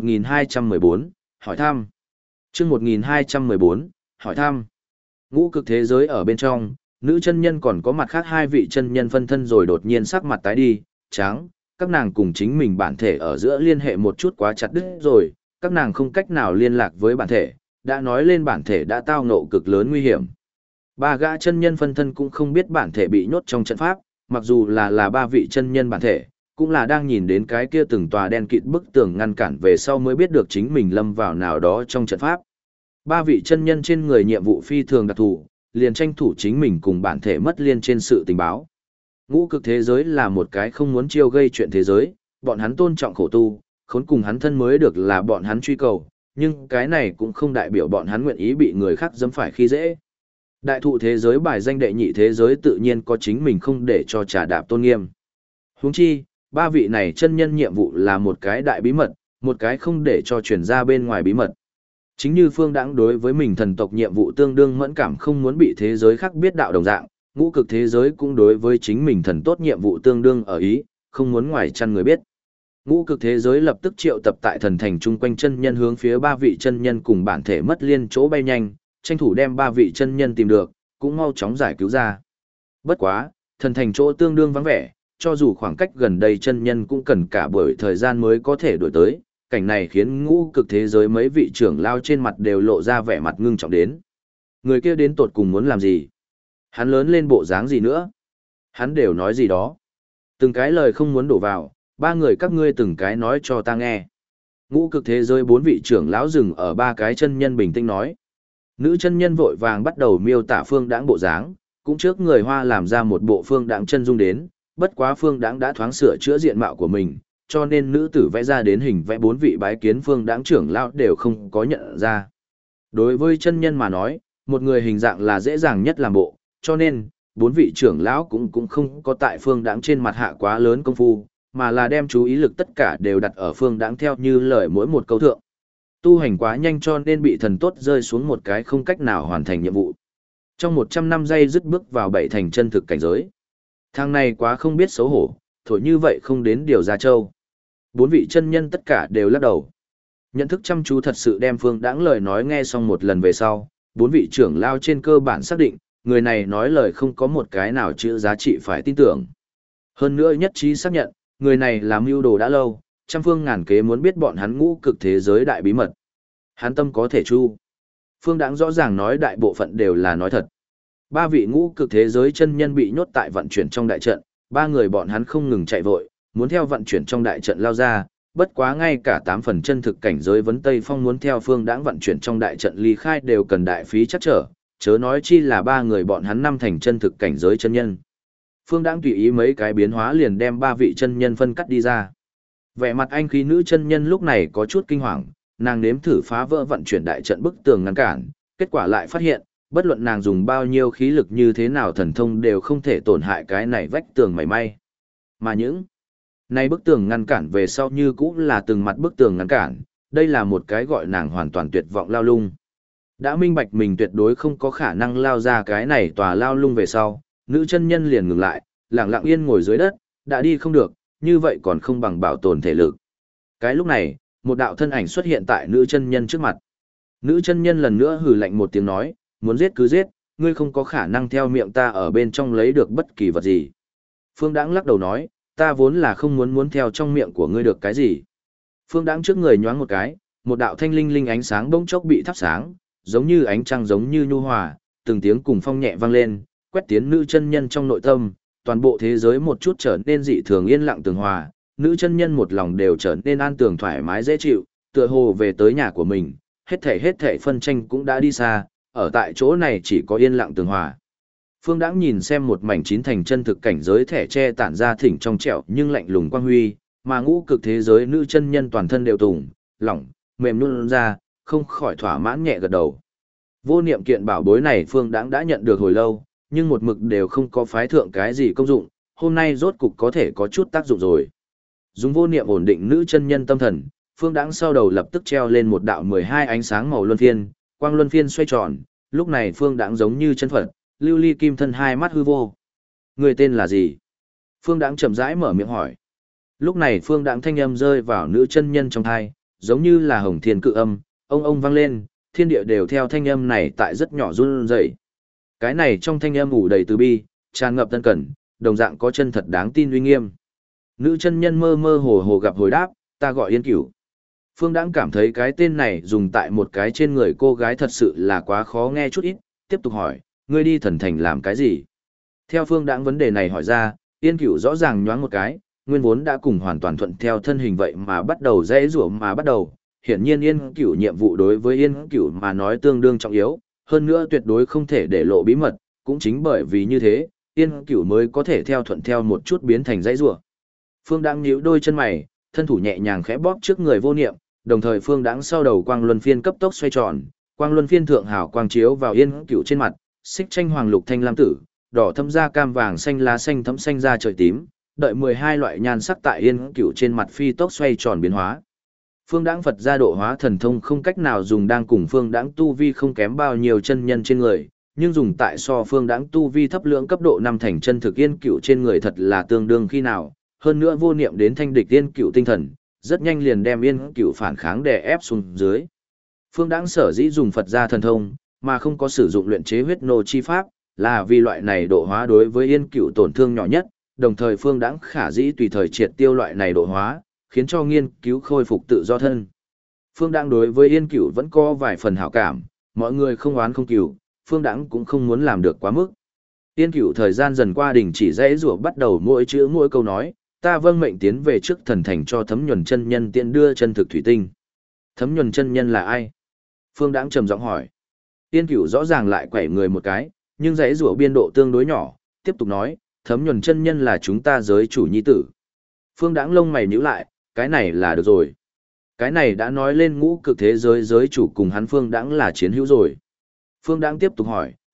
A: 1214, hỏi thăm. Chương 1214, hỏi thăm. Ngũ cực thế giới ở bên trong, nữ chân nhân còn có mặt khác hai vị chân nhân phân thân rồi đột nhiên sắc mặt tái đi, trắng, các nàng cùng chính mình bản thể ở giữa liên hệ một chút quá chặt đứt rồi, các nàng không cách nào liên lạc với bản thể, đã nói lên bản thể đã tao ngộ cực lớn nguy hiểm. Ba gã chân nhân phân thân cũng không biết bản thể bị nhốt trong trận pháp, mặc dù là ba vị chân nhân bản thể, cũng là đang nhìn đến cái kia từng tòa đen kịt bức tường ngăn cản về sau mới biết được chính mình lâm vào nào đó trong trận pháp. Ba vị chân nhân trên người nhiệm vụ phi thường đặc thù, liền tranh thủ chính mình cùng bản thể mất liên trên sự tình báo. Ngũ cực thế giới là một cái không muốn chiêu gây chuyện thế giới, bọn hắn tôn trọng khổ tu, khốn cùng hắn thân mới được là bọn hắn truy cầu, nhưng cái này cũng không đại biểu bọn hắn nguyện ý bị người khác dẫm phải khi dễ. Đại thụ thế giới bài danh đệ nhị thế giới tự nhiên có chính mình không để cho trà đạp tôn nghiêm. Huống chi, ba vị này chân nhân nhiệm vụ là một cái đại bí mật, một cái không để cho truyền ra bên ngoài bí mật. Chính như Phương Đãng đối với mình thần tộc nhiệm vụ tương đương mẫn cảm không muốn bị thế giới khác biết đạo đồng dạng, ngũ cực thế giới cũng đối với chính mình thần tốt nhiệm vụ tương đương ở ý, không muốn ngoài chăn người biết. Ngũ cực thế giới lập tức triệu tập tại thần thành chung quanh chân nhân hướng phía ba vị chân nhân cùng bản thể mất liên chỗ bay nhanh, tranh thủ đem ba vị chân nhân tìm được, cũng mau chóng giải cứu ra. Bất quá, thần thành chỗ tương đương vắng vẻ, cho dù khoảng cách gần đây chân nhân cũng cần cả buổi thời gian mới có thể đuổi tới, cảnh này khiến ngũ cực thế giới mấy vị trưởng lao trên mặt đều lộ ra vẻ mặt ngưng trọng đến. Người kia đến tột cùng muốn làm gì? Hắn lớn lên bộ dáng gì nữa? Hắn đều nói gì đó? Từng cái lời không muốn đổ vào, ba người các ngươi từng cái nói cho ta nghe. Ngũ cực thế giới bốn vị trưởng lão dừng ở ba cái chân nhân bình tĩnh nói. Nữ chân nhân vội vàng bắt đầu miêu tả Phương Đãng bộ dáng, cũng trước người Hoa làm ra một bộ Phương Đãng chân dung đến, bất quá Phương Đãng đã thoáng sửa chữa diện mạo của mình, cho nên nữ tử vẽ ra đến hình vẽ bốn vị bái kiến Phương Đãng trưởng lão đều không có nhận ra. Đối với chân nhân mà nói, một người hình dạng là dễ dàng nhất làm bộ, cho nên, bốn vị trưởng lão cũng không có tại Phương Đãng trên mặt hạ quá lớn công phu, mà là đem chú ý lực tất cả đều đặt ở Phương Đãng theo như lời mỗi một câu thượng. Tu hành quá nhanh cho nên bị thần tốt rơi xuống một cái không cách nào hoàn thành nhiệm vụ. Trong 100 năm giây dứt bước vào bảy thành chân thực cảnh giới. Thằng này quá không biết xấu hổ, thổi như vậy không đến điều ra châu. Bốn vị chân nhân tất cả đều lắc đầu. Nhận thức chăm chú thật sự đem Phương Đãng lời nói nghe xong một lần về sau, bốn vị trưởng lao trên cơ bản xác định, người này nói lời không có một cái nào chữ giá trị phải tin tưởng. Hơn nữa nhất trí xác nhận, người này làm mưu đồ đã lâu, trăm phương ngàn kế muốn biết bọn hắn ngũ cực thế giới đại bí mật. Hắn tâm có thể chu. Phương Đãng rõ ràng nói đại bộ phận đều là nói thật. Ba vị ngũ cực thế giới chân nhân bị nhốt tại vận chuyển trong đại trận, ba người bọn hắn không ngừng chạy vội, muốn theo vận chuyển trong đại trận lao ra, bất quá ngay cả 8 phần chân thực cảnh giới vấn Tây Phong muốn theo Phương Đãng vận chuyển trong đại trận ly khai đều cần đại phí chắc trở, chớ nói chi là ba người bọn hắn năm thành chân thực cảnh giới chân nhân. Phương Đãng tùy ý mấy cái biến hóa liền đem ba vị chân nhân phân cắt đi ra. Vẻ mặt anh khí nữ chân nhân lúc này có chút kinh hoàng, nàng nếm thử phá vỡ vận chuyển đại trận bức tường ngăn cản, kết quả lại phát hiện, bất luận nàng dùng bao nhiêu khí lực như thế nào thần thông đều không thể tổn hại cái này vách tường mảy may. Mà những này bức tường ngăn cản về sau như cũng là từng mặt bức tường ngăn cản, đây là một cái gọi nàng hoàn toàn tuyệt vọng lao lung. Đã minh bạch mình tuyệt đối không có khả năng lao ra cái này tòa lao lung về sau, nữ chân nhân liền ngừng lại, lặng lặng yên ngồi dưới đất, đã đi không được, như vậy còn không bằng bảo tồn thể lực. Cái lúc này, một đạo thân ảnh xuất hiện tại nữ chân nhân trước mặt. Nữ chân nhân lần nữa hừ lạnh một tiếng nói, muốn giết cứ giết, ngươi không có khả năng theo miệng ta ở bên trong lấy được bất kỳ vật gì. Phương Đãng lắc đầu nói, ta vốn là không muốn theo trong miệng của ngươi được cái gì. Phương Đãng trước người nhoáng một cái, một đạo thanh linh linh ánh sáng bỗng chốc bị thắp sáng, giống như ánh trăng giống như nhu hòa, từng tiếng cùng phong nhẹ vang lên, quét tiến nữ chân nhân trong nội tâm, toàn bộ thế giới một chút trở nên dị thường yên lặng tường hòa, nữ chân nhân một lòng đều trở nên an tường thoải mái dễ chịu, tựa hồ về tới nhà của mình, hết thảy phân tranh cũng đã đi xa, ở tại chỗ này chỉ có yên lặng tường hòa. Phương Đãng nhìn xem một mảnh chín thành chân thực cảnh giới thẻ tre tản ra thỉnh trong trẻo nhưng lạnh lùng quang huy, mà ngũ cực thế giới nữ chân nhân toàn thân đều tùng, lỏng, mềm nhũn ra, không khỏi thỏa mãn nhẹ gật đầu. Vô niệm kiện bảo bối này Phương Đãng đã nhận được hồi lâu, nhưng một mực đều không có phái thượng cái gì công dụng, hôm nay rốt cục có thể có chút tác dụng rồi. Dùng vô niệm ổn định nữ chân nhân tâm thần, Phương Đãng sau đầu lập tức treo lên một đạo 12 ánh sáng màu luân phiên, quang luân phiên xoay tròn, lúc này Phương Đãng giống như chân Phật, lưu ly kim thân hai mắt hư vô. Người tên là gì? Phương Đãng chậm rãi mở miệng hỏi. Lúc này Phương Đãng thanh âm rơi vào nữ chân nhân trong tai, giống như là hồng thiên cự âm, ông vang lên, thiên địa đều theo thanh âm này tại rất nhỏ run rẩy. Cái này trong thanh âm ủ đầy từ bi, tràn ngập tân cẩn, đồng dạng có chân thật đáng tin uy nghiêm. Nữ chân nhân mơ mơ hồ hồ gặp hồi đáp, ta gọi Yên Cửu. Phương Đãng cảm thấy cái tên này dùng tại một cái trên người cô gái thật sự là quá khó nghe chút ít, tiếp tục hỏi, ngươi đi thần thành làm cái gì? Theo Phương Đãng vấn đề này hỏi ra, Yên Cửu rõ ràng nhoáng một cái, nguyên vốn đã cùng hoàn toàn thuận theo thân hình vậy mà bắt đầu dễ rủa mà bắt đầu. Hiển nhiên Yên Cửu nhiệm vụ đối với Yên Cửu mà nói tương đương trọng yếu, hơn nữa tuyệt đối không thể để lộ bí mật, cũng chính bởi vì như thế, Yên Cửu mới có thể theo thuận theo một chút biến thành dãy rủa. Phương Đãng nhíu đôi chân mày, thân thủ nhẹ nhàng khẽ bóp trước người vô niệm, đồng thời Phương Đãng sau đầu quang luân phiên cấp tốc xoay tròn, quang luân phiên thượng hào quang chiếu vào Yên Cửu trên mặt, xích tranh hoàng lục thanh lam tử, đỏ thâm da cam vàng xanh lá xanh thẫm xanh da trời tím, đợi 12 loại nhan sắc tại Yên Cửu trên mặt phi tốc xoay tròn biến hóa. Phương Đãng Phật gia độ hóa thần thông không cách nào dùng đang cùng Phương Đãng tu vi không kém bao nhiêu chân nhân trên người, nhưng dùng tại so Phương Đãng tu vi thấp lượng cấp độ 5 thành chân thực Yên Cửu trên người thật là tương đương khi nào, hơn nữa vô niệm đến thanh địch Yên Cửu tinh thần, rất nhanh liền đem Yên Cửu phản kháng đè ép xuống dưới. Phương Đãng sở dĩ dùng Phật gia thần thông, mà không có sử dụng luyện chế huyết nô chi pháp, là vì loại này độ hóa đối với Yên Cửu tổn thương nhỏ nhất, đồng thời Phương Đãng khả dĩ tùy thời triệt tiêu loại này độ hóa, khiến cho nghiên cứu khôi phục tự do thân. Phương Đãng đối với Yên Cửu vẫn có vài phần hảo cảm, mọi người không oán không cừu, Phương Đãng cũng không muốn làm được quá mức. Yên Cửu thời gian dần qua đình chỉ dãy rủa bắt đầu mỗi chữ mỗi câu nói, ta vâng mệnh tiến về trước thần thành cho Thấm Nhuần chân nhân tiện đưa chân thực thủy tinh. Thấm Nhuần chân nhân là ai? Phương Đãng trầm giọng hỏi. Yên Cửu rõ ràng lại quẩy người một cái, nhưng dãy rủa biên độ tương đối nhỏ, tiếp tục nói, Thấm Nhuần chân nhân là chúng ta giới chủ nhi tử. Phương Đãng lông mày nhíu lại, cái này là được rồi. Cái này đã nói lên ngũ cực thế giới giới chủ cùng hắn Phương Đãng là chiến hữu rồi. Phương Đãng tiếp tục hỏi,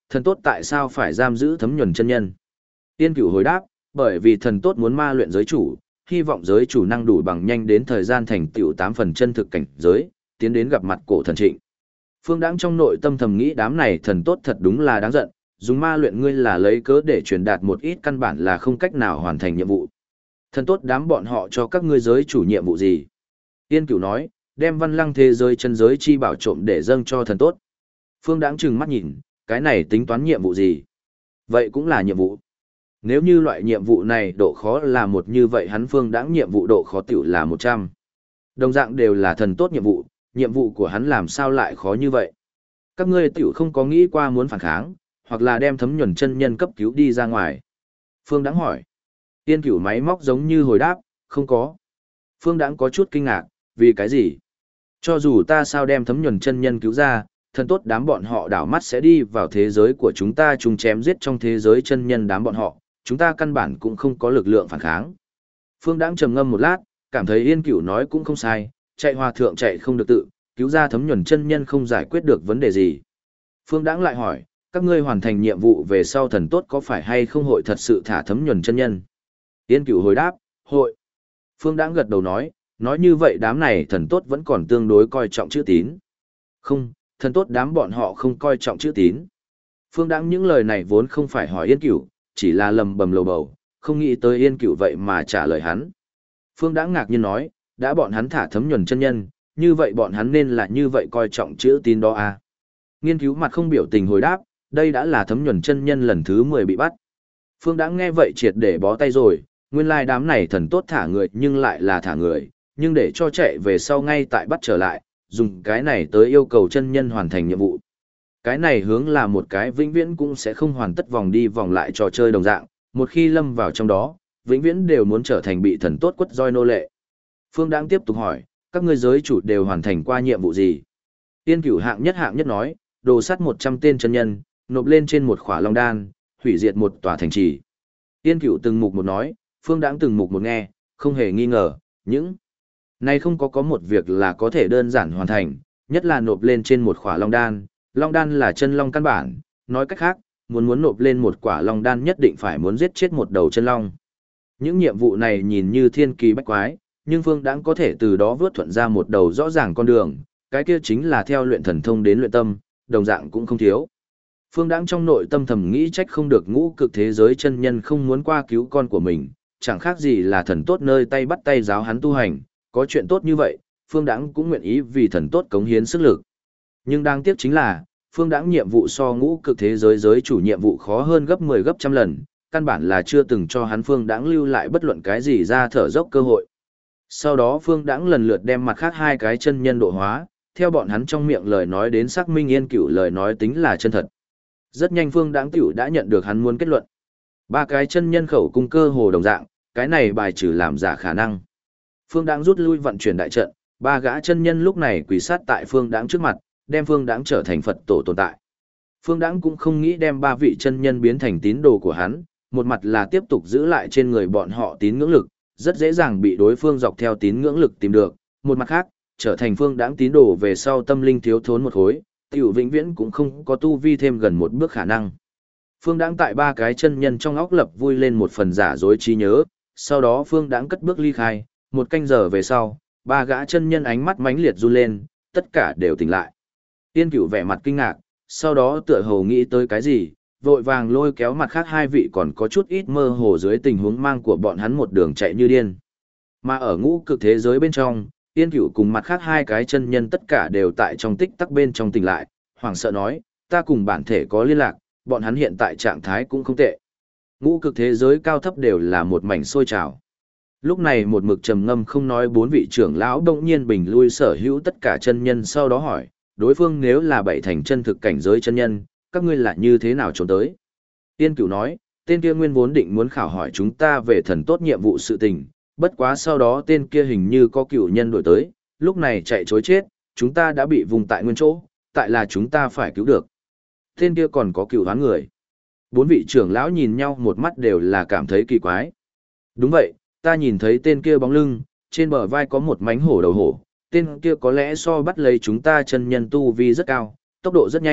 A: thần tốt tại sao phải giam giữ Thấm Nhuần chân nhân? Yên Cửu hồi đáp, bởi vì thần tốt muốn ma luyện giới chủ, hy vọng giới chủ năng đủ bằng nhanh đến thời gian thành tựu 8 phần chân thực cảnh giới, tiến đến gặp mặt cổ thần Trịnh. Phương Đãng trong nội tâm thầm nghĩ đám này thần tốt thật đúng là đáng giận, dùng ma luyện ngươi là lấy cớ để truyền đạt một ít căn bản là không cách nào hoàn thành nhiệm vụ. Thần tốt đám bọn họ cho các ngươi giới chủ nhiệm vụ gì? Yên Cửu nói, đem Văn Lăng thế giới chân giới chi bảo trộm để dâng cho thần tốt. Phương Đãng trừng mắt nhìn, cái này tính toán nhiệm vụ gì? Vậy cũng là nhiệm vụ. Nếu như loại nhiệm vụ này độ khó là một như vậy hắn Phương Đãng nhiệm vụ độ khó tiểu là 100. Đồng dạng đều là thần tốt nhiệm vụ của hắn làm sao lại khó như vậy? Các ngươi tiểu không có nghĩ qua muốn phản kháng, hoặc là đem Thấm Nhuần chân nhân cấp cứu đi ra ngoài. Phương Đãng hỏi. Yên Cửu máy móc giống như hồi đáp, không có. Phương Đãng có chút kinh ngạc, vì cái gì? Cho dù ta sao đem Thấm Nhuần chân nhân cứu ra, thần tốt đám bọn họ đảo mắt sẽ đi vào thế giới của chúng ta chung chém giết trong thế giới chân nhân đám bọn họ, chúng ta căn bản cũng không có lực lượng phản kháng. Phương Đãng trầm ngâm một lát, cảm thấy Yên Cửu nói cũng không sai, chạy hòa thượng chạy không được tự, cứu ra Thấm Nhuần chân nhân không giải quyết được vấn đề gì. Phương Đãng lại hỏi, các ngươi hoàn thành nhiệm vụ về sau thần tốt có phải hay không hội thật sự thả Thấm Nhuần chân nhân? Yên Cửu hồi đáp, hội. Phương Đãng gật đầu nói như vậy đám này thần tốt vẫn còn tương đối coi trọng chữ tín. Không, thần tốt đám bọn họ không coi trọng chữ tín. Phương Đãng những lời này vốn không phải hỏi Yên Cửu, chỉ là lầm bầm lầu bầu, không nghĩ tới Yên Cửu vậy mà trả lời hắn. Phương Đãng ngạc nhiên nói, đã bọn hắn thả Thấm Nhuần chân nhân, như vậy bọn hắn nên là như vậy coi trọng chữ tín đó à? Nghiên cứu mặt không biểu tình hồi đáp, đây đã là Thấm Nhuần chân nhân lần thứ 10 bị bắt. Phương Đãng nghe vậy triệt để bó tay rồi, nguyên lai đám này thần tốt thả người nhưng lại là thả người, nhưng để cho chạy về sau ngay tại bắt trở lại, dùng cái này tới yêu cầu chân nhân hoàn thành nhiệm vụ. Cái này hướng là một cái vĩnh viễn cũng sẽ không hoàn tất vòng đi vòng lại trò chơi đồng dạng, một khi lâm vào trong đó, vĩnh viễn đều muốn trở thành bị thần tốt quất roi nô lệ. Phương Đãng tiếp tục hỏi, các ngươi giới chủ đều hoàn thành qua nhiệm vụ gì? Tiên Cửu hạng nhất nói, đồ sắt 100 tên chân nhân, nộp lên trên một khỏa long đan, hủy diệt một tòa thành trì. Tiên Cửu từng mục một nói, Phương Đãng từng mục một nghe, không hề nghi ngờ, những này không có một việc là có thể đơn giản hoàn thành, nhất là nộp lên trên một khỏa long đan là chân long căn bản, nói cách khác, muốn nộp lên một quả long đan nhất định phải muốn giết chết một đầu chân long. Những nhiệm vụ này nhìn như thiên kỳ bách quái, nhưng Phương Đãng có thể từ đó vớt thuận ra một đầu rõ ràng con đường, cái kia chính là theo luyện thần thông đến luyện tâm, đồng dạng cũng không thiếu. Phương Đãng trong nội tâm thầm nghĩ trách không được ngũ cực thế giới chân nhân không muốn qua cứu con của mình, chẳng khác gì là thần tốt nơi tay bắt tay giáo hắn tu hành, có chuyện tốt như vậy, Phương Đãng cũng nguyện ý vì thần tốt cống hiến sức lực. Nhưng đáng tiếc chính là, Phương Đãng nhiệm vụ so ngũ cực thế giới giới chủ nhiệm vụ khó hơn gấp 10 gấp trăm lần, căn bản là chưa từng cho hắn Phương Đãng lưu lại bất luận cái gì ra thở dốc cơ hội. Sau đó Phương Đãng lần lượt đem mặt khác hai cái chân nhân độ hóa, theo bọn hắn trong miệng lời nói đến xác minh Yên Cửu lời nói tính là chân thật. Rất nhanh Phương Đãng tiểu đã nhận được hắn muốn kết luận. Ba cái chân nhân khẩu cung cơ hồ đồng dạng, cái này bài trừ làm giả khả năng. Phương Đãng rút lui vận chuyển đại trận, ba gã chân nhân lúc này quỳ sát tại Phương Đãng trước mặt, đem Phương Đãng trở thành Phật tổ tồn tại. Phương Đãng cũng không nghĩ đem ba vị chân nhân biến thành tín đồ của hắn, một mặt là tiếp tục giữ lại trên người bọn họ tín ngưỡng lực, rất dễ dàng bị đối phương dọc theo tín ngưỡng lực tìm được, một mặt khác, trở thành Phương Đãng tín đồ về sau tâm linh thiếu thốn một khối, tiểu vĩnh viễn cũng không có tu vi thêm gần một bước khả năng. Phương Đãng tại ba cái chân nhân trong óc lập vui lên một phần giả dối trí nhớ, sau đó Phương Đãng cất bước ly khai, một canh giờ về sau, ba gã chân nhân ánh mắt mãnh liệt run lên, tất cả đều tỉnh lại. Tiên Cửu vẻ mặt kinh ngạc, sau đó tựa hồ nghĩ tới cái gì, vội vàng lôi kéo mặt khác hai vị còn có chút ít mơ hồ dưới tình huống mang của bọn hắn một đường chạy như điên. Mà ở ngũ cực thế giới bên trong, Tiên Cửu cùng mặt khác hai cái chân nhân tất cả đều tại trong tích tắc bên trong tỉnh lại, hoảng sợ nói, ta cùng bản thể có liên lạc, bọn hắn hiện tại trạng thái cũng không tệ. Ngũ cực thế giới cao thấp đều là một mảnh sôi trào. Lúc này một mực trầm ngâm không nói bốn vị trưởng lão đông nhiên bình lui sở hữu tất cả chân nhân sau đó hỏi, đối phương nếu là bảy thành chân thực cảnh giới chân nhân, các ngươi là như thế nào trốn tới? Tiên Cửu nói, tên kia nguyên vốn định muốn khảo hỏi chúng ta về thần tốt nhiệm vụ sự tình, bất quá sau đó tên kia hình như có cựu nhân đổi tới, lúc này chạy chối chết, chúng ta đã bị vùng tại nguyên chỗ, tại là chúng ta phải cứu được. Tên kia còn có cựu đoán người. Bốn vị trưởng lão nhìn nhau một mắt đều là cảm thấy kỳ quái. Đúng vậy, ta nhìn thấy tên kia bóng lưng, trên bờ vai có một mánh hổ đầu hổ, tên kia có lẽ so bắt lấy chúng ta chân nhân tu vi rất cao, tốc độ rất nhanh,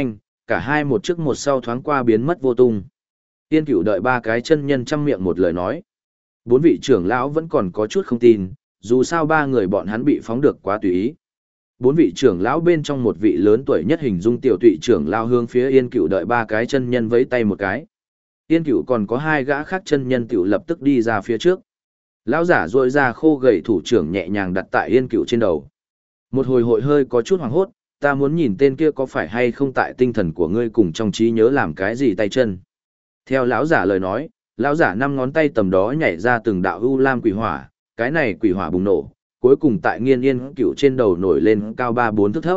A: cả hai một trước một sau thoáng qua biến mất vô tung. Yên Cửu đợi ba cái chân nhân chăm miệng một lời nói. Bốn vị trưởng lão vẫn còn có chút không tin, dù sao ba người bọn hắn bị phóng được quá tùy ý. Bốn vị trưởng lão bên trong một vị lớn tuổi nhất hình dung tiểu tụy trưởng lão hướng phía Yên Cửu đợi ba cái chân nhân vẫy tay một cái. Yên Cửu còn có hai gã khác chân nhân tiểu lập tức đi ra phía trước. Lão giả duỗi ra khô gầy thủ trưởng nhẹ nhàng đặt tại Yên Cửu trên đầu. Một hồi hội hơi có chút hoảng hốt, ta muốn nhìn tên kia có phải hay không tại tinh thần của ngươi cùng trong trí nhớ làm cái gì tay chân. Theo lão giả lời nói, lão giả năm ngón tay tầm đó nhảy ra từng đạo u lam quỷ hỏa, cái này quỷ hỏa bùng nổ, cuối cùng tại Nghiên Yên Cửu trên đầu nổi lên cao 3-4 thước thấp.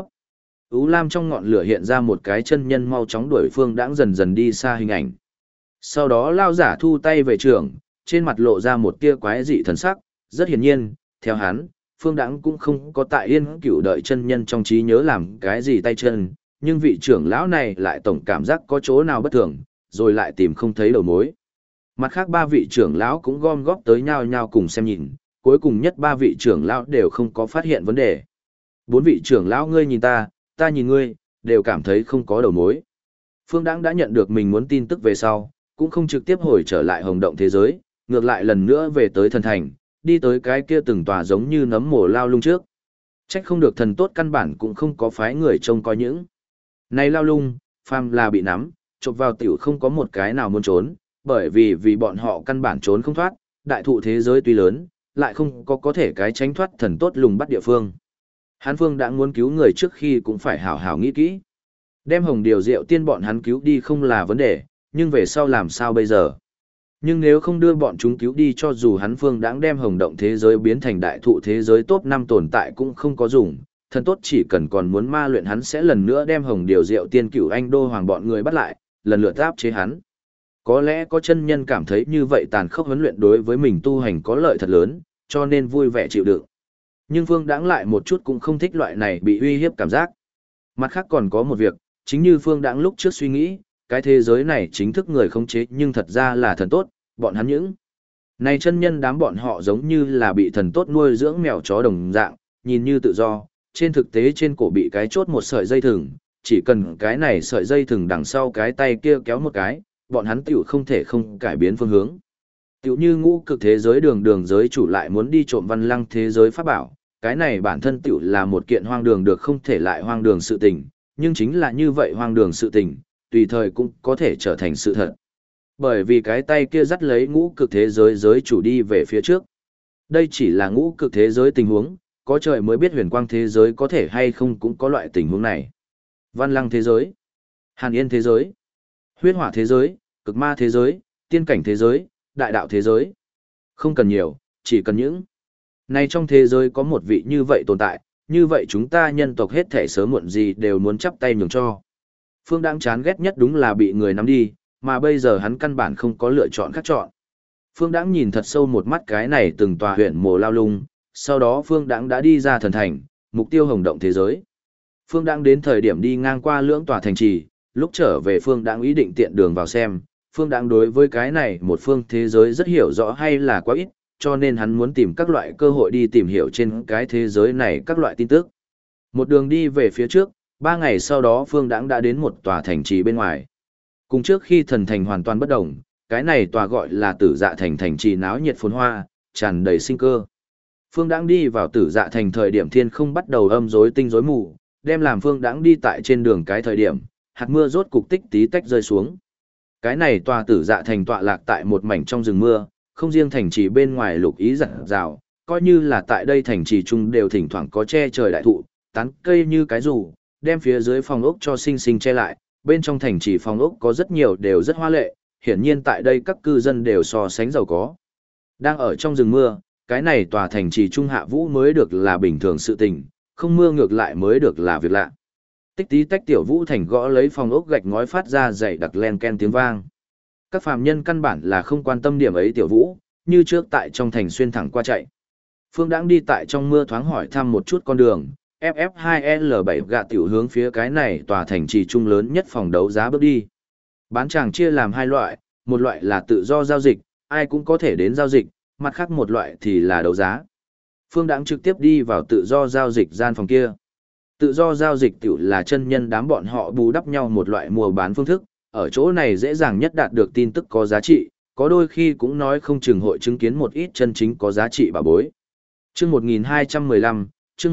A: U lam trong ngọn lửa hiện ra một cái chân nhân mau chóng đuổi Phương Đãng dần dần đi xa hình ảnh. Sau đó lão giả thu tay về trường, trên mặt lộ ra một tia quái dị thần sắc, rất hiển nhiên, theo hắn, Phương Đãng cũng không có tại Yên Cửu đợi chân nhân trong trí nhớ làm cái gì tay chân, nhưng vị trưởng lão này lại tổng cảm giác có chỗ nào bất thường, rồi lại tìm không thấy đầu mối. Mặt khác ba vị trưởng lão cũng gom góp tới nhau nhau cùng xem nhìn, cuối cùng nhất ba vị trưởng lão đều không có phát hiện vấn đề. Bốn vị trưởng lão ngươi nhìn ta nhìn ngươi, đều cảm thấy không có đầu mối. Phương Đãng đã nhận được mình muốn tin tức về sau, cũng không trực tiếp hồi trở lại hồng động thế giới, ngược lại lần nữa về tới thần thành, đi tới cái kia từng tòa giống như nấm mồ lao lung trước. Trách không được thần tốt căn bản cũng không có phái người trông coi những. Này lao lung, phàm là bị nắm, chộp vào tiểu không có một cái nào muốn trốn, bởi vì bọn họ căn bản trốn không thoát, đại thụ thế giới tuy lớn, lại không có thể cái tránh thoát thần tốt lùng bắt địa phương. Hán Phương đã muốn cứu người trước khi cũng phải hảo hảo nghĩ kỹ. Đem hồng điều diệu tiên bọn hắn cứu đi không là vấn đề, nhưng về sau làm sao bây giờ? Nhưng nếu không đưa bọn chúng cứu đi cho dù hắn Phương đãng đem hồng động thế giới biến thành đại thụ thế giới top 5 tồn tại cũng không có dùng, thần tốt chỉ cần còn muốn ma luyện hắn sẽ lần nữa đem hồng điều diệu tiên cửu anh đô hoàng bọn người bắt lại, lần lượt áp chế hắn. Có lẽ có chân nhân cảm thấy như vậy tàn khốc huấn luyện đối với mình tu hành có lợi thật lớn, cho nên vui vẻ chịu đựng. Nhưng Phương Đãng lại một chút cũng không thích loại này bị uy hiếp cảm giác. Mặt khác còn có một việc, chính như Phương Đãng lúc trước suy nghĩ, cái thế giới này chính thức người khống chế nhưng thật ra là thần tốt, bọn hắn những. Này chân nhân đám bọn họ giống như là bị thần tốt nuôi dưỡng mèo chó đồng dạng, nhìn như tự do, trên thực tế trên cổ bị cái chốt một sợi dây thừng, chỉ cần cái này sợi dây thừng đằng sau cái tay kia kéo một cái, bọn hắn tiểu không thể không cải biến phương hướng. Tiểu như ngũ cực thế giới đường giới chủ lại muốn đi trộm văn lăng thế giới pháp bảo, cái này bản thân tiểu là một kiện hoang đường được không thể lại hoang đường sự tình, nhưng chính là như vậy hoang đường sự tình, tùy thời cũng có thể trở thành sự thật. Bởi vì cái tay kia dắt lấy ngũ cực thế giới giới chủ đi về phía trước. Đây chỉ là ngũ cực thế giới tình huống, có trời mới biết huyền quang thế giới có thể hay không cũng có loại tình huống này. Văn lăng thế giới, hàn yên thế giới, huyết hỏa thế giới, cực ma thế giới, tiên cảnh thế giới, đại đạo thế giới. Không cần nhiều, chỉ cần những. Này trong thế giới có một vị như vậy tồn tại, như vậy chúng ta nhân tộc hết thể sớm muộn gì đều muốn chắp tay nhường cho. Phương Đãng chán ghét nhất đúng là bị người nắm đi, mà bây giờ hắn căn bản không có lựa chọn khác chọn. Phương Đãng nhìn thật sâu một mắt cái này từng tòa huyện mồ lao lung, sau đó Phương Đãng đã đi ra thần thành, mục tiêu hồng động thế giới. Phương Đãng đến thời điểm đi ngang qua lưỡng tòa thành trì, lúc trở về Phương Đãng ý định tiện đường vào xem, Phương Đãng đối với cái này một phương thế giới rất hiểu rõ hay là quá ít, cho nên hắn muốn tìm các loại cơ hội đi tìm hiểu trên cái thế giới này các loại tin tức. Một đường đi về phía trước, 3 ngày sau đó Phương Đãng đã đến một tòa thành trì bên ngoài. Cùng trước khi thần thành hoàn toàn bất động, cái này tòa gọi là Tử Dạ thành thành trì náo nhiệt phồn hoa, tràn đầy sinh cơ. Phương Đãng đi vào Tử Dạ thành thời điểm thiên không bắt đầu âm rối tinh rối mù, đem làm Phương Đãng đi tại trên đường cái thời điểm, hạt mưa rốt cục tích tí tách rơi xuống. Cái này tòa Tử Dạ thành tọa lạc tại một mảnh trong rừng mưa, không riêng thành trì bên ngoài lục ý rạng rào, coi như là tại đây thành trì chung đều thỉnh thoảng có che trời đại thụ, tán cây như cái dù, đem phía dưới phòng ốc cho xinh xinh che lại, bên trong thành trì phòng ốc có rất nhiều đều rất hoa lệ, hiển nhiên tại đây các cư dân đều so sánh giàu có. Đang ở trong rừng mưa, cái này tòa thành trì trung hạ vũ mới được là bình thường sự tình, không mưa ngược lại mới được là việc lạ. Tích tí tách tiểu vũ thành gõ lấy phòng ốc gạch ngói phát ra dày đặc len ken tiếng vang. Các phàm nhân căn bản là không quan tâm điểm ấy tiểu vũ, như trước tại trong thành xuyên thẳng qua chạy. Phương Đãng đi tại trong mưa thoáng hỏi thăm một chút con đường, FF2L7 gạ tiểu hướng phía cái này tòa thành trì trung lớn nhất phòng đấu giá bước đi. Bán tràng chia làm hai loại, một loại là tự do giao dịch, ai cũng có thể đến giao dịch, mặt khác một loại thì là đấu giá. Phương Đãng trực tiếp đi vào tự do giao dịch gian phòng kia. Tự do giao dịch tiểu là chân nhân đám bọn họ bù đắp nhau một loại mua bán phương thức, ở chỗ này dễ dàng nhất đạt được tin tức có giá trị, có đôi khi cũng nói không chừng hội chứng kiến một ít chân chính có giá trị bảo bối. Chương 1215, chương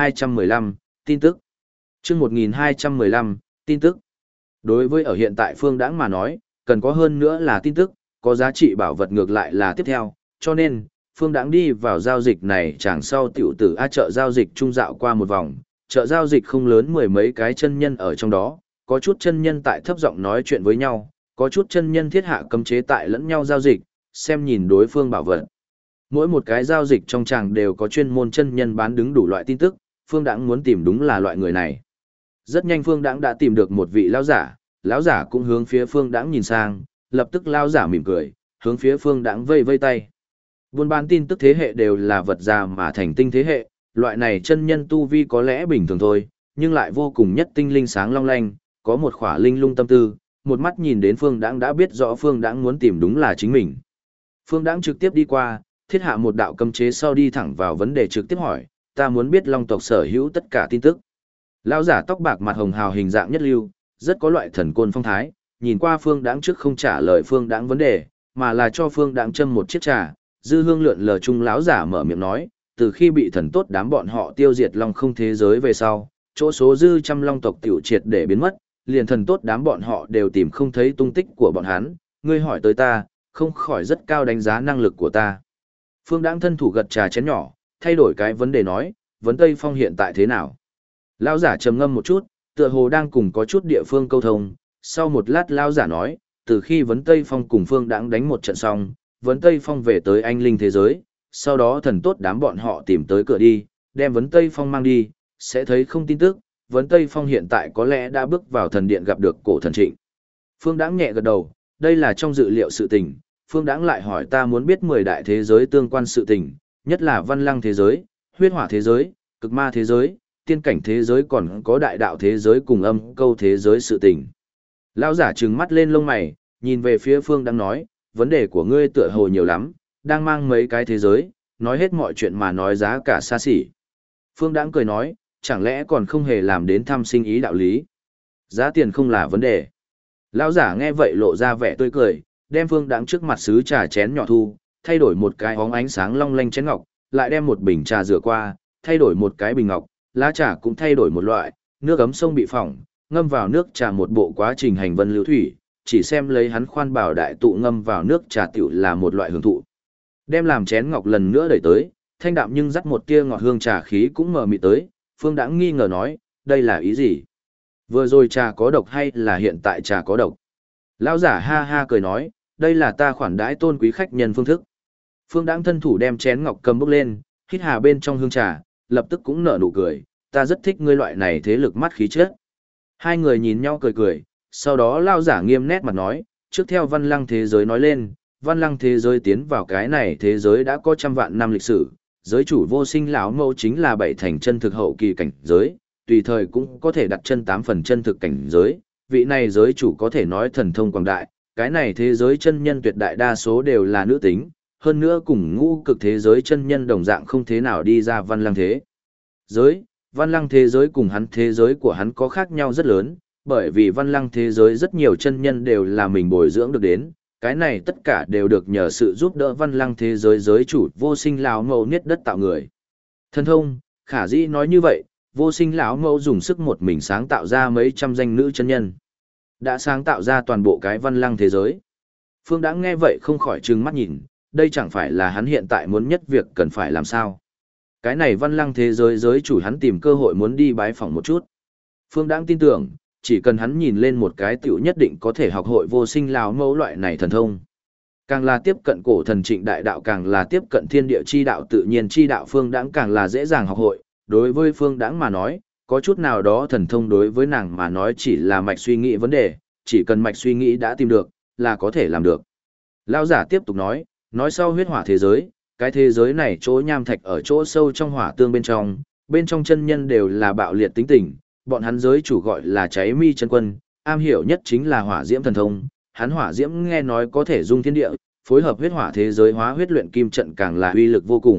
A: 1215, tin tức. Chương 1215, tin tức. Đối với ở hiện tại Phương Đãng mà nói, cần có hơn nữa là tin tức, có giá trị bảo vật ngược lại là tiếp theo, cho nên, Phương Đãng đi vào giao dịch này chẳng sau tiểu tử chợ giao dịch trung dạo qua một vòng, chợ giao dịch không lớn mười mấy cái chân nhân ở trong đó, có chút chân nhân tại thấp giọng nói chuyện với nhau, có chút chân nhân thiết hạ cấm chế tại lẫn nhau giao dịch, xem nhìn đối phương bảo vật. Mỗi một cái giao dịch trong tràng đều có chuyên môn chân nhân bán đứng đủ loại tin tức, Phương Đãng muốn tìm đúng là loại người này. Rất nhanh Phương Đãng đã tìm được một vị lão giả cũng hướng phía Phương Đãng nhìn sang, lập tức lão giả mỉm cười, hướng phía Phương Đãng vây vây tay. Buôn bán tin tức thế hệ đều là vật già mà thành tinh thế hệ, loại này chân nhân tu vi có lẽ bình thường thôi, nhưng lại vô cùng nhất tinh linh sáng long lanh, có một khỏa linh lung tâm tư, một mắt nhìn đến Phương Đãng đã biết rõ Phương Đãng muốn tìm đúng là chính mình. Phương Đãng trực tiếp đi qua, thiết hạ một đạo cấm chế sau đi thẳng vào vấn đề trực tiếp hỏi, ta muốn biết Long tộc sở hữu tất cả tin tức. Lão giả tóc bạc mặt hồng hào hình dạng nhất lưu, rất có loại thần côn phong thái, nhìn qua Phương Đãng trước không trả lời Phương Đãng vấn đề, mà là cho Phương Đãng châm một chiếc trà, dư hương lượn lờ chung lão giả mở miệng nói, từ khi bị thần tốt đám bọn họ tiêu diệt long không thế giới về sau, chỗ số dư trăm long tộc tiểu triệt để biến mất, liền thần tốt đám bọn họ đều tìm không thấy tung tích của bọn hắn, ngươi hỏi tới ta, không khỏi rất cao đánh giá năng lực của ta. Phương Đãng thân thủ gật trà chén nhỏ, thay đổi cái vấn đề nói, vấn Tây Phong hiện tại thế nào? Lão giả trầm ngâm một chút, tựa hồ đang cùng có chút địa phương câu thông, sau một lát lão giả nói, từ khi vấn Tây Phong cùng Phương Đãng đánh một trận xong, vấn Tây Phong về tới anh linh thế giới, sau đó thần tốt đám bọn họ tìm tới cửa đi, đem vấn Tây Phong mang đi, sẽ thấy không tin tức, vấn Tây Phong hiện tại có lẽ đã bước vào thần điện gặp được cổ thần Trịnh. Phương Đãng nhẹ gật đầu, đây là trong dự liệu sự tình, Phương Đãng lại hỏi ta muốn biết 10 đại thế giới tương quan sự tình, nhất là văn lăng thế giới, huyết hỏa thế giới, cực ma thế giới, tiên cảnh thế giới còn có đại đạo thế giới cùng âm câu thế giới sự tình. Lão giả trừng mắt lên lông mày, nhìn về phía Phương Đãng nói, vấn đề của ngươi tựa hồ nhiều lắm, đang mang mấy cái thế giới, nói hết mọi chuyện mà nói giá cả xa xỉ. Phương Đãng cười nói, chẳng lẽ còn không hề làm đến thăm sinh ý đạo lý. Giá tiền không là vấn đề. Lão giả nghe vậy lộ ra vẻ tươi cười, đem Phương Đãng trước mặt sứ trà chén nhỏ thu, thay đổi một cái óng ánh sáng long lanh chén ngọc, lại đem một bình trà rửa qua, thay đổi một cái bình ngọc, lá trà cũng thay đổi một loại, nước ấm sông bị phỏng, ngâm vào nước trà một bộ quá trình hành vân lưu thủy, chỉ xem lấy hắn khoan bảo đại tụ ngâm vào nước trà tiểu là một loại hưởng thụ. Đem làm chén ngọc lần nữa đẩy tới, thanh đạm nhưng dắt một tia ngọt hương trà khí cũng mờ mịt tới, Phương Đãng nghi ngờ nói, đây là ý gì? Vừa rồi trà có độc hay là hiện tại trà có độc? Lão giả ha ha cười nói, đây là ta khoản đãi tôn quý khách nhân phương thức. Phương Đãng thân thủ đem chén ngọc cầm bốc lên, hít hà bên trong hương trà, lập tức cũng nở nụ cười, ta rất thích ngươi loại này thế lực mắt khí chất. Hai người nhìn nhau cười cười, sau đó lão giả nghiêm nét mặt nói, trước theo văn lăng thế giới nói lên, văn lăng thế giới tiến vào cái này thế giới đã có trăm vạn năm lịch sử, giới chủ vô sinh lão mẫu chính là bảy thành chân thực hậu kỳ cảnh giới, tùy thời cũng có thể đặt chân 8 phần chân thực cảnh giới, vị này giới chủ có thể nói thần thông quảng đại, cái này thế giới chân nhân tuyệt đại đa số đều là nữ tính, hơn nữa cùng ngũ cực thế giới chân nhân đồng dạng không thế nào đi ra văn lăng thế giới. Văn lăng thế giới cùng hắn thế giới của hắn có khác nhau rất lớn, bởi vì văn lăng thế giới rất nhiều chân nhân đều là mình bồi dưỡng được đến, cái này tất cả đều được nhờ sự giúp đỡ văn lăng thế giới giới chủ vô sinh lão mẫu niết đất tạo người. Thần thông, khả dĩ nói như vậy, vô sinh lão mẫu dùng sức một mình sáng tạo ra mấy trăm danh nữ chân nhân, đã sáng tạo ra toàn bộ cái văn lăng thế giới. Phương Đãng nghe vậy không khỏi trừng mắt nhìn, đây chẳng phải là hắn hiện tại muốn nhất việc cần phải làm sao. Cái này văn lăng thế giới giới chủ hắn tìm cơ hội muốn đi bái phỏng một chút. Phương Đãng tin tưởng, chỉ cần hắn nhìn lên một cái tiểu nhất định có thể học hội vô sinh lão mẫu loại này thần thông. Càng là tiếp cận cổ thần Trịnh đại đạo, càng là tiếp cận thiên địa chi đạo tự nhiên chi đạo, Phương Đãng càng là dễ dàng học hội. Đối với Phương Đãng mà nói, có chút nào đó thần thông đối với nàng mà nói chỉ là mạch suy nghĩ vấn đề, chỉ cần mạch suy nghĩ đã tìm được, là có thể làm được. Lão giả tiếp tục nói sau huyết hỏa thế giới, cái thế giới này chỗ nham thạch ở chỗ sâu trong hỏa tương bên trong chân nhân đều là bạo liệt tính tình, bọn hắn giới chủ gọi là cháy mi chân quân, am hiểu nhất chính là hỏa diễm thần thông, hắn hỏa diễm nghe nói có thể dung thiên địa, phối hợp huyết hỏa thế giới hóa huyết luyện kim trận càng là uy lực vô cùng,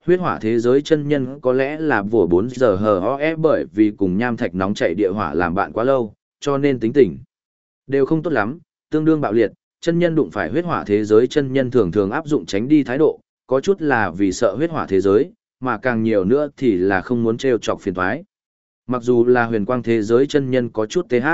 A: Huyết hỏa thế giới chân nhân có lẽ là vùa 4 giờ HOE bởi vì cùng nham thạch nóng chảy địa hỏa làm bạn quá lâu, cho nên tính tình đều không tốt lắm, tương đương bạo liệt, chân nhân đụng phải huyết hỏa thế giới chân nhân thường thường áp dụng tránh đi thái độ, có chút là vì sợ huyết hỏa thế giới, mà càng nhiều nữa thì là không muốn trêu chọc phiền toái. Mặc dù là huyền quang thế giới chân nhân có chút TH,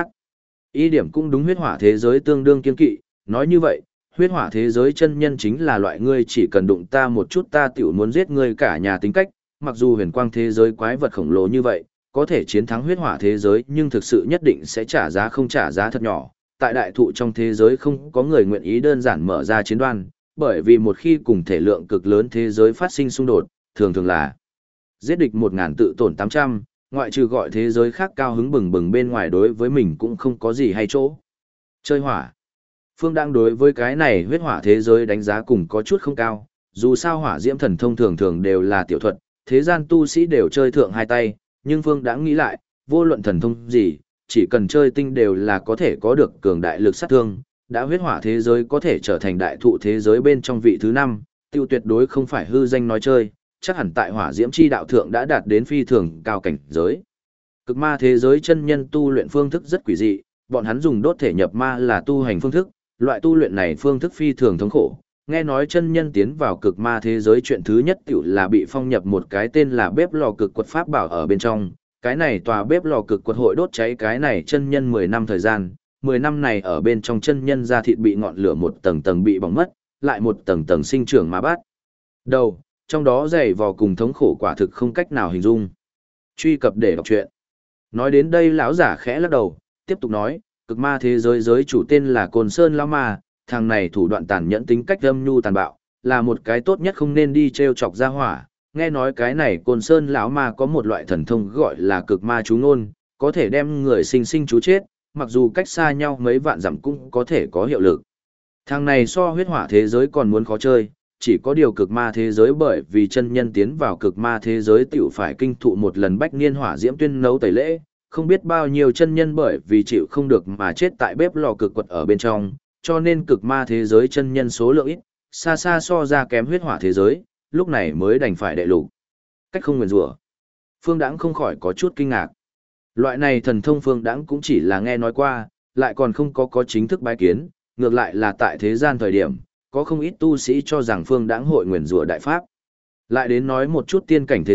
A: ý điểm cũng đúng huyết hỏa thế giới tương đương kiên kỵ, nói như vậy, huyết hỏa thế giới chân nhân chính là loại ngươi chỉ cần đụng ta một chút ta tiểu muốn giết ngươi cả nhà tính cách, mặc dù huyền quang thế giới quái vật khổng lồ như vậy, có thể chiến thắng huyết hỏa thế giới nhưng thực sự nhất định sẽ trả giá không trả giá thật nhỏ. Tại đại thụ trong thế giới không có người nguyện ý đơn giản mở ra chiến đoan, bởi vì một khi cùng thể lượng cực lớn thế giới phát sinh xung đột, thường thường là giết địch 1000 tự tổn 800, ngoại trừ gọi thế giới khác cao hứng bừng bừng bên ngoài đối với mình cũng không có gì hay chỗ. Chơi hỏa. Phương đang đối với cái này huyết hỏa thế giới đánh giá cùng có chút không cao, dù sao hỏa diễm thần thông thường thường đều là tiểu thuật, thế gian tu sĩ đều chơi thượng hai tay, nhưng Phương đã nghĩ lại, vô luận thần thông gì, chỉ cần chơi tinh đều là có thể có được cường đại lực sát thương, đã huyết hỏa thế giới có thể trở thành đại thụ thế giới bên trong vị thứ 5, tiêu tuyệt đối không phải hư danh nói chơi, chắc hẳn tại hỏa diễm chi đạo thượng đã đạt đến phi thường cao cảnh giới. Cực ma thế giới chân nhân tu luyện phương thức rất quỷ dị, bọn hắn dùng đốt thể nhập ma là tu hành phương thức, loại tu luyện này phương thức phi thường thống khổ. Nghe nói chân nhân tiến vào cực ma thế giới chuyện thứ nhất tiểu là bị phong nhập một cái tên là bếp lò cực quật pháp bảo ở bên trong. Cái này tòa bếp lò cực quật hội đốt cháy cái này chân nhân 10 năm thời gian, 10 năm này ở bên trong chân nhân da thịt bị ngọn lửa một tầng tầng bị bỏng mất, lại một tầng tầng sinh trưởng mà bắt đầu, trong đó dày vò cùng thống khổ quả thực không cách nào hình dung. Truy cập để đọc truyện. Nói đến đây lão giả khẽ lắc đầu, tiếp tục nói, cực ma thế giới giới chủ tên là Côn Sơn Lão Ma, thằng này thủ đoạn tàn nhẫn tính cách âm nhu tàn bạo, là một cái tốt nhất không nên đi trêu chọc ra hỏa. Nghe nói cái này Côn Sơn Lão Ma có một loại thần thông gọi là cực ma chú ngôn, có thể đem người sinh sinh chú chết, mặc dù cách xa nhau mấy vạn dặm cũng có thể có hiệu lực. Thằng này so huyết hỏa thế giới còn muốn khó chơi, chỉ có điều cực ma thế giới bởi vì chân nhân tiến vào cực ma thế giới tiểu phải kinh thụ một lần bách niên hỏa diễm tuyên nấu tẩy lễ, không biết bao nhiêu chân nhân bởi vì chịu không được mà chết tại bếp lò cực quật ở bên trong, cho nên cực ma thế giới chân nhân số lượng ít, xa xa so ra kém huyết hỏa thế giới, lúc này mới đành phải đệ lục. Cách không nguyền rủa. Phương Đãng không khỏi có chút kinh ngạc. Loại này thần thông Phương Đãng cũng chỉ là nghe nói qua, lại còn không có chính thức bái kiến, ngược lại là tại thế gian thời điểm, có không ít tu sĩ cho rằng Phương Đãng hội nguyền rủa đại pháp. Lại đến nói một chút tiên cảnh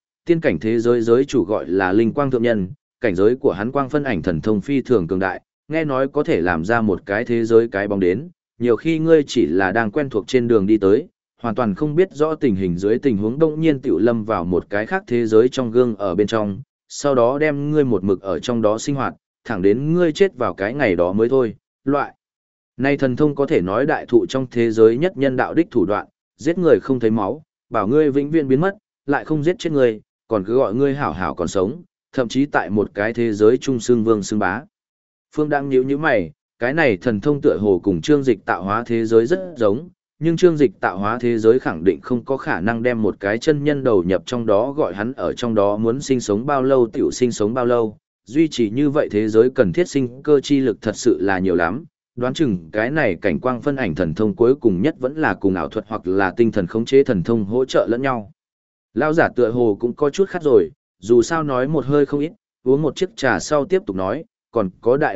A: thế giới giới chủ gọi là Linh Quang Thượng Nhân, cảnh giới của hắn quang phân ảnh thần thông phi thường cường đại, nghe nói có thể làm ra một cái thế giới cái bóng đến, nhiều khi ngươi chỉ là đang quen thuộc trên đường đi tới, hoàn toàn không biết rõ tình hình dưới tình huống đông nhiên tiểu lâm vào một cái khác thế giới trong gương ở bên trong, sau đó đem ngươi một mực ở trong đó sinh hoạt, thẳng đến ngươi chết vào cái ngày đó mới thôi, loại. Này thần thông có thể nói đại thụ trong thế giới nhất nhân đạo đích thủ đoạn, giết người không thấy máu, bảo ngươi vĩnh viễn biến mất, lại không giết chết ngươi, còn cứ gọi ngươi hảo hảo còn sống, thậm chí tại một cái thế giới trung xương vương xương bá. Phương đang nhíu nhíu mày, cái này thần thông tựa hồ cùng chương dịch tạo hóa thế giới rất giống, nhưng chương dịch tạo hóa thế giới khẳng định không có khả năng đem một cái chân nhân đầu nhập trong đó gọi hắn ở trong đó muốn sinh sống bao lâu tiểu sinh sống bao lâu, duy trì như vậy thế giới cần thiết sinh cơ chi lực thật sự là nhiều lắm, đoán chừng cái này cảnh quang phân ảnh thần thông cuối cùng nhất vẫn là cùng ảo thuật hoặc là tinh thần khống chế thần thông hỗ trợ lẫn nhau. Lão giả tựa hồ cũng có chút khát rồi, dù sao nói một hơi không ít, uống một chiếc trà sau tiếp tục nói, còn có đại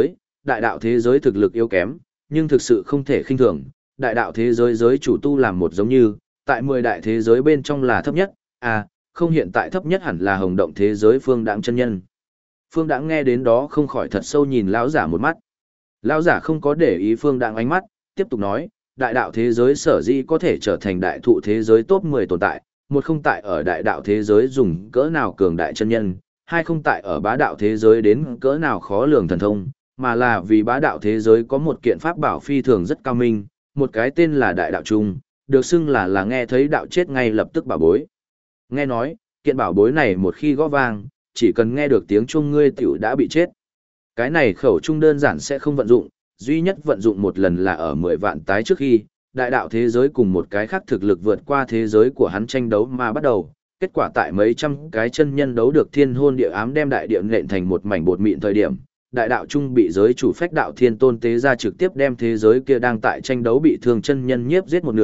A: đạo thế giới thực lực yếu kém, nhưng thực sự không thể khinh thường, đại đạo thế giới giới chủ tu làm một giống như, tại 10 đại thế giới bên trong là thấp nhất, không hiện tại thấp nhất hẳn là hồng động thế giới Phương Đãng chân nhân. Phương Đãng nghe đến đó không khỏi thật sâu nhìn lão giả một mắt. Lão giả không có để ý Phương Đãng ánh mắt, tiếp tục nói, đại đạo thế giới sở dĩ có thể trở thành đại thụ thế giới top 10 tồn tại, một không tại ở đại đạo thế giới dùng cỡ nào cường đại chân nhân, hai không tại ở bá đạo thế giới đến cỡ nào khó lường thần thông, mà là vì bá đạo thế giới có một kiện pháp bảo phi thường rất cao minh, một cái tên là đại đạo trung, được xưng là nghe thấy đạo chết ngay lập tức bảo bối. Nghe nói, kiện bảo bối này một khi gõ vang, chỉ cần nghe được tiếng chuông ngươi tiểu đã bị chết. Cái này khẩu trung đơn giản sẽ không vận dụng, duy nhất vận dụng một lần là ở 10 vạn tái trước khi, đại đạo thế giới cùng một cái khác thực lực vượt qua thế giới của hắn tranh đấu mà bắt đầu. Kết quả tại mấy trăm cái chân nhân đấu được thiên hôn địa ám đem đại địa nện thành một mảnh bột mịn thời điểm, đại đạo trung bị giới chủ phách đạo thiên tôn tế ra trực tiếp đem thế giới kia đang tại tranh đấu bị thương chân nhân nhiếp giết một nửa,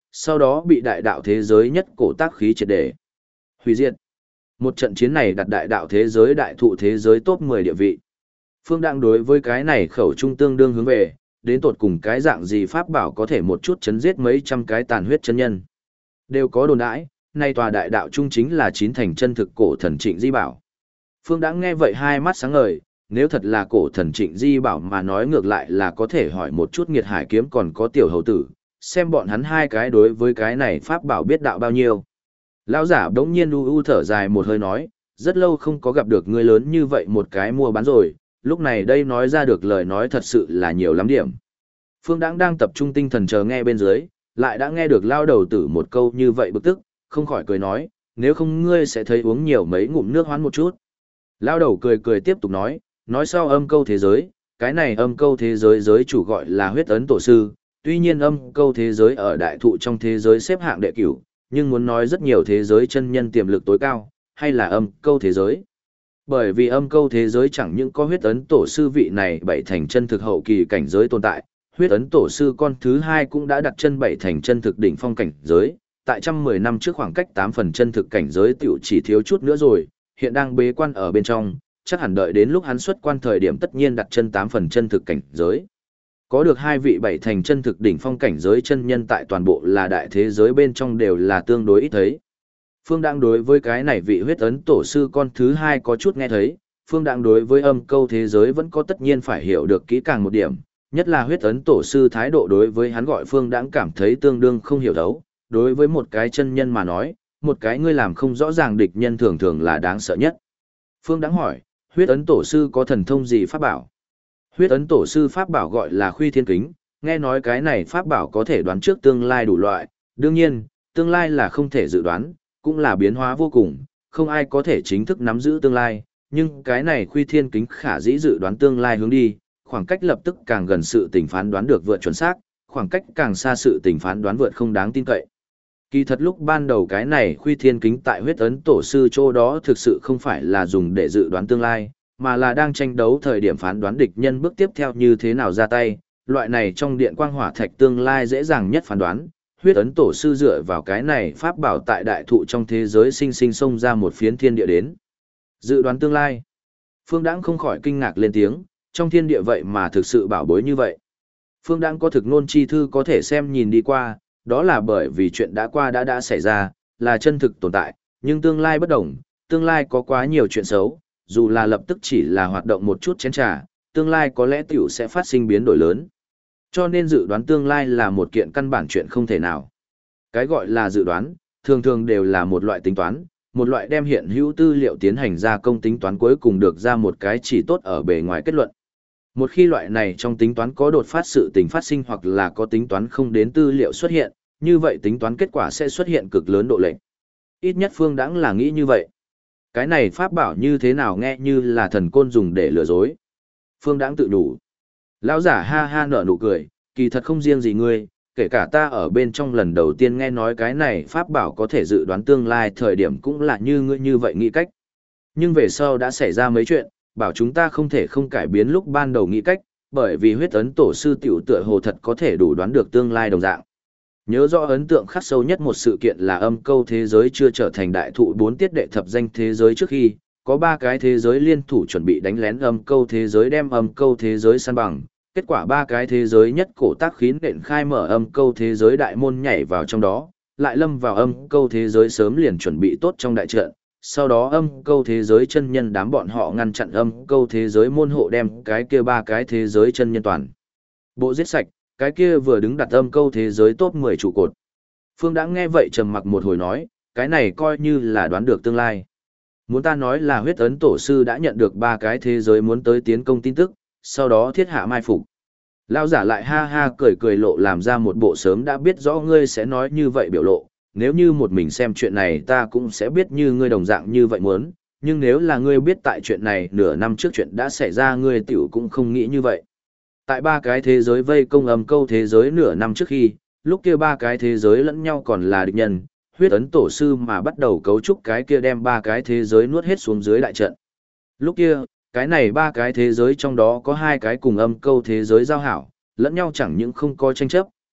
A: sau đó bị đại đạo thế giới nhất cổ tác khí triệt để hủy diệt. Một trận chiến này đặt đại đạo thế giới đại thụ thế giới top 10 địa vị. Phương Đặng đối với cái này khẩu trung tương đương hướng về, đến tột cùng cái dạng gì pháp bảo có thể một chút chấn giết mấy trăm cái tàn huyết chân nhân. Đều có đồn đãi, nay tòa đại đạo trung chính là chín thành chân thực cổ thần Trịnh Di Bảo. Phương Đặng nghe vậy hai mắt sáng ngời, nếu thật là cổ thần Trịnh Di Bảo mà nói ngược lại là có thể hỏi một chút Nghiệt Hải Kiếm còn có Tiểu Hầu Tử, xem bọn hắn hai cái đối với cái này pháp bảo biết đạo bao nhiêu. Lão giả đống nhiên thở dài một hơi nói, rất lâu không có gặp được người lớn như vậy một cái mua bán rồi, lúc này đây nói ra được lời nói thật sự là nhiều lắm điểm. Phương Đãng đang tập trung tinh thần chờ nghe bên dưới, lại đã nghe được lao đầu tử một câu như vậy bực tức, không khỏi cười nói, nếu không ngươi sẽ thấy uống nhiều mấy ngụm nước hoán một chút. Lao đầu cười cười tiếp tục nói sau âm câu thế giới, cái này âm câu thế giới giới chủ gọi là huyết ấn tổ sư, tuy nhiên âm câu thế giới ở đại thụ trong thế giới xếp hạng đệ cửu, nhưng muốn nói rất nhiều thế giới chân nhân tiềm lực tối cao, hay là âm câu thế giới. Bởi vì âm câu thế giới chẳng những có huyết ấn tổ sư vị này bảy thành chân thực hậu kỳ cảnh giới tồn tại, huyết ấn tổ sư con thứ hai cũng đã đặt chân bảy thành chân thực đỉnh phong cảnh giới, tại 110 năm trước khoảng cách 8 phần chân thực cảnh giới tiểu chỉ thiếu chút nữa rồi, hiện đang bế quan ở bên trong, chắc hẳn đợi đến lúc hắn xuất quan thời điểm tất nhiên đặt chân 8 phần chân thực cảnh giới. Có được hai vị bảy thành chân thực đỉnh phong cảnh giới chân nhân tại toàn bộ là đại thế giới bên trong đều là tương đối ít thấy. Phương Đặng đối với cái này vị huyết ấn tổ sư con thứ hai có chút nghe thấy, Phương Đặng đối với âm câu thế giới vẫn có tất nhiên phải hiểu được kỹ càng một điểm, nhất là huyết ấn tổ sư thái độ đối với hắn gọi Phương Đặng cảm thấy tương đương không hiểu thấu, đối với một cái chân nhân mà nói, một cái ngươi làm không rõ ràng địch nhân thường thường là đáng sợ nhất. Phương Đặng hỏi, huyết ấn tổ sư có thần thông gì pháp bảo? Huyết ấn tổ sư pháp bảo gọi là Khuy Thiên Kính, nghe nói cái này pháp bảo có thể đoán trước tương lai đủ loại, đương nhiên, tương lai là không thể dự đoán, cũng là biến hóa vô cùng, không ai có thể chính thức nắm giữ tương lai, nhưng cái này Khuy Thiên Kính khả dĩ dự đoán tương lai hướng đi, khoảng cách lập tức càng gần sự tình phán đoán được vượt chuẩn xác, khoảng cách càng xa sự tình phán đoán vượt không đáng tin cậy. Kỳ thật lúc ban đầu cái này Khuy Thiên Kính tại huyết ấn tổ sư chỗ đó thực sự không phải là dùng để dự đoán tương lai, mà là đang tranh đấu thời điểm phán đoán địch nhân bước tiếp theo như thế nào ra tay, loại này trong điện quang hỏa thạch tương lai dễ dàng nhất phán đoán. Huyết ấn tổ sư dựa vào cái này pháp bảo tại đại thụ trong thế giới sinh sinh xông ra một phiến thiên địa đến. Dự đoán tương lai. Phương Đãng không khỏi kinh ngạc lên tiếng, trong thiên địa vậy mà thực sự bảo bối như vậy. Phương Đãng có thực nôn chi thư có thể xem nhìn đi qua, đó là bởi vì chuyện đã qua đã xảy ra, là chân thực tồn tại, nhưng tương lai bất đồng, tương lai có quá nhiều chuyện xấu, dù là lập tức chỉ là hoạt động một chút chén trà, tương lai có lẽ tiểu sẽ phát sinh biến đổi lớn. Cho nên dự đoán tương lai là một kiện căn bản chuyện không thể nào. Cái gọi là dự đoán, thường thường đều là một loại tính toán, một loại đem hiện hữu tư liệu tiến hành ra công tính toán cuối cùng được ra một cái chỉ tốt ở bề ngoài kết luận. Một khi loại này trong tính toán có đột phát sự tình phát sinh hoặc là có tính toán không đến tư liệu xuất hiện, như vậy tính toán kết quả sẽ xuất hiện cực lớn độ lệch. Ít nhất Phương Đãng là nghĩ như vậy. Cái này pháp bảo như thế nào nghe như là thần côn dùng để lừa dối. Phương Đãng tự đủ. Lão giả ha ha nở nụ cười, kỳ thật không riêng gì ngươi, kể cả ta ở bên trong lần đầu tiên nghe nói cái này pháp bảo có thể dự đoán tương lai thời điểm cũng là như ngươi như vậy nghĩ cách. Nhưng về sau đã xảy ra mấy chuyện, bảo chúng ta không thể không cải biến lúc ban đầu nghĩ cách, bởi vì huyết ấn tổ sư tiểu tựa hồ thật có thể đủ đoán được tương lai đồng dạng. Nhớ rõ ấn tượng khắc sâu nhất một sự kiện là âm câu thế giới chưa trở thành đại thụ 4 tiết đệ thập danh thế giới trước khi, có 3 cái thế giới liên thủ chuẩn bị đánh lén âm câu thế giới đem âm câu thế giới săn bằng. Kết quả 3 cái thế giới nhất cổ tác khí nện khai mở âm câu thế giới đại môn nhảy vào trong đó, lại lâm vào âm câu thế giới sớm liền chuẩn bị tốt trong đại trận. Sau đó âm câu thế giới chân nhân đám bọn họ ngăn chặn âm câu thế giới môn hộ đem cái kia 3 cái thế giới chân nhân toàn bộ giết sạch, cái kia vừa đứng đặt âm câu thế giới top 10 trụ cột. Phương đã nghe vậy trầm mặc một hồi nói, cái này coi như là đoán được tương lai. Muốn ta nói là huyết ấn tổ sư đã nhận được 3 cái thế giới muốn tới tiến công tin tức, sau đó thiết hạ mai phục. Lão giả lại ha ha cười cười lộ làm ra một bộ sớm đã biết rõ ngươi sẽ nói như vậy biểu lộ, nếu như một mình xem chuyện này ta cũng sẽ biết như ngươi đồng dạng như vậy muốn, nhưng nếu là ngươi biết tại chuyện này nửa năm trước chuyện đã xảy ra ngươi tiểu cũng không nghĩ như vậy. Tại 3 cái thế giới vây công âm câu thế giới nửa năm trước khi, lúc kia 3 cái thế giới lẫn nhau còn là địch nhân, huyết ấn tổ sư mà bắt đầu cấu trúc cái kia đem 3 cái thế giới nuốt hết xuống dưới đại trận. Lúc kia, cái này 3 cái thế giới trong đó có 2 cái cùng âm câu thế giới giao hảo, lẫn nhau chẳng những không có tranh chấp,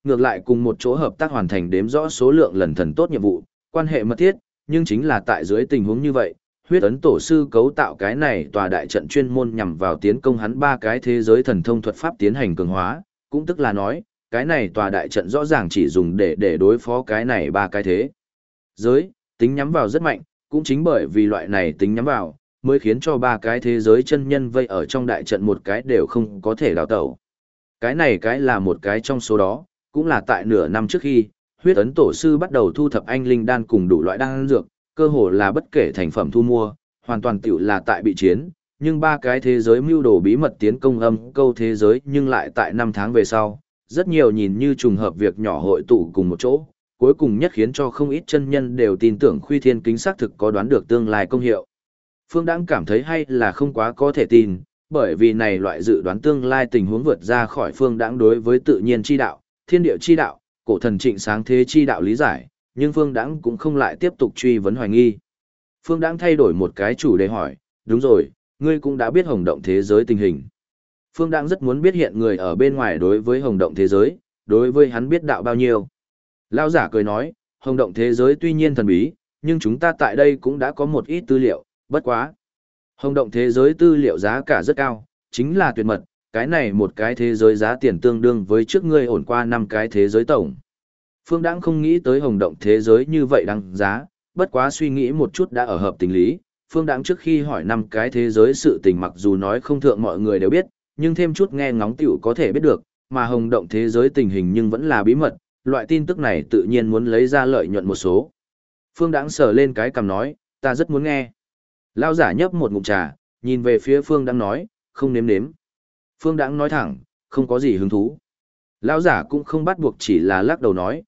A: ngược lại cùng một chỗ hợp tác hoàn thành đếm rõ số lượng lần thần tốt nhiệm vụ, quan hệ mật thiết, nhưng chính là tại dưới tình huống như vậy, huyết ấn tổ sư cấu tạo cái này tòa đại trận chuyên môn nhằm vào tiến công hắn ba cái thế giới thần thông thuật pháp tiến hành cường hóa, cũng tức là nói, cái này tòa đại trận rõ ràng chỉ dùng để đối phó cái này ba cái thế giới, tính nhắm vào rất mạnh, cũng chính bởi vì loại này tính nhắm vào, mới khiến cho ba cái thế giới chân nhân vây ở trong đại trận một cái đều không có thể đào tẩu. Cái này cái là một cái trong số đó, cũng là tại nửa năm trước khi, huyết ấn tổ sư bắt đầu thu thập anh linh đan cùng đủ loại đan dược, cơ hồ là bất kể thành phẩm thu mua, hoàn toàn tiểu là tại bị chiến, nhưng ba cái thế giới mưu đồ bí mật tiến công âm câu thế giới nhưng lại tại 5 tháng về sau, rất nhiều nhìn như trùng hợp việc nhỏ hội tụ cùng một chỗ, cuối cùng nhất khiến cho không ít chân nhân đều tin tưởng Khuy Thiên Kính xác thực có đoán được tương lai công hiệu. Phương Đãng cảm thấy hay là không quá có thể tin, bởi vì này loại dự đoán tương lai tình huống vượt ra khỏi Phương Đãng đối với tự nhiên chi đạo, thiên địa chi đạo, cổ thần trịnh sáng thế chi đạo lý giải, nhưng Phương Đãng cũng không lại tiếp tục truy vấn hoài nghi. Phương Đãng thay đổi một cái chủ đề hỏi, đúng rồi, ngươi cũng đã biết hồng động thế giới tình hình. Phương Đãng rất muốn biết hiện người ở bên ngoài đối với hồng động thế giới, đối với hắn biết đạo bao nhiêu. Lão giả cười nói, hồng động thế giới tuy nhiên thần bí, nhưng chúng ta tại đây cũng đã có một ít tư liệu, bất quá. Hồng động thế giới tư liệu giá cả rất cao, chính là tuyệt mật, cái này một cái thế giới giá tiền tương đương với trước ngươi ổn qua 5 cái thế giới tổng. Phương Đãng không nghĩ tới hồng động thế giới như vậy đăng giá, bất quá suy nghĩ một chút đã ở hợp tình lý. Phương Đãng trước khi hỏi 5 cái thế giới sự tình mặc dù nói không thượng mọi người đều biết, nhưng thêm chút nghe ngóng tiểu có thể biết được, mà hồng động thế giới tình hình nhưng vẫn là bí mật, loại tin tức này tự nhiên muốn lấy ra lợi nhuận một số. Phương Đãng sờ lên cái cằm nói, ta rất muốn nghe. Lão giả nhấp một ngụm trà, nhìn về phía Phương Đãng nói, không nếm nếm. Phương Đãng nói thẳng, không có gì hứng thú. Lão giả cũng không bắt buộc, chỉ là lắc đầu nói,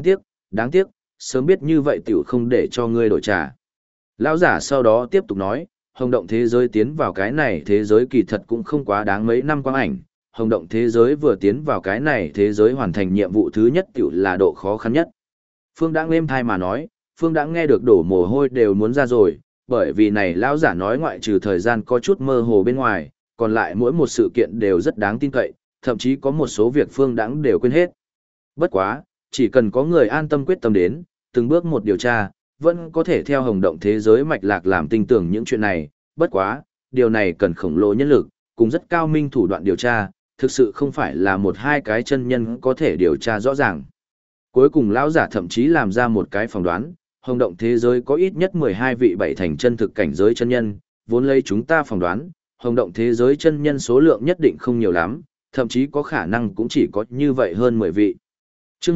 A: đáng tiếc, sớm biết như vậy tiểu không để cho ngươi đổi trà. Lão giả sau đó tiếp tục nói, hồng động thế giới tiến vào cái này thế giới kỳ thật cũng không quá đáng mấy năm quang ảnh. Hồng động thế giới vừa tiến vào cái này thế giới hoàn thành nhiệm vụ thứ nhất tiểu là độ khó khăn nhất. Phương Đãng êm thai mà nói, Phương Đãng nghe được đổ mồ hôi đều muốn ra rồi, bởi vì này lão giả nói ngoại trừ thời gian có chút mơ hồ bên ngoài, còn lại mỗi một sự kiện đều rất đáng tin cậy, thậm chí có một số việc Phương Đãng đều quên hết. Bất quá, chỉ cần có người an tâm quyết tâm đến, từng bước một điều tra, vẫn có thể theo hồng động thế giới mạch lạc làm tin tưởng những chuyện này, bất quá, điều này cần khổng lồ nhân lực, cùng rất cao minh thủ đoạn điều tra, thực sự không phải là một hai cái chân nhân có thể điều tra rõ ràng. Cuối cùng lão giả thậm chí làm ra một cái phỏng đoán, hồng động thế giới có ít nhất 12 vị bảy thành chân thực cảnh giới chân nhân, vốn lấy chúng ta phỏng đoán, hồng động thế giới chân nhân số lượng nhất định không nhiều lắm, thậm chí có khả năng cũng chỉ có như vậy hơn 10 vị. Chương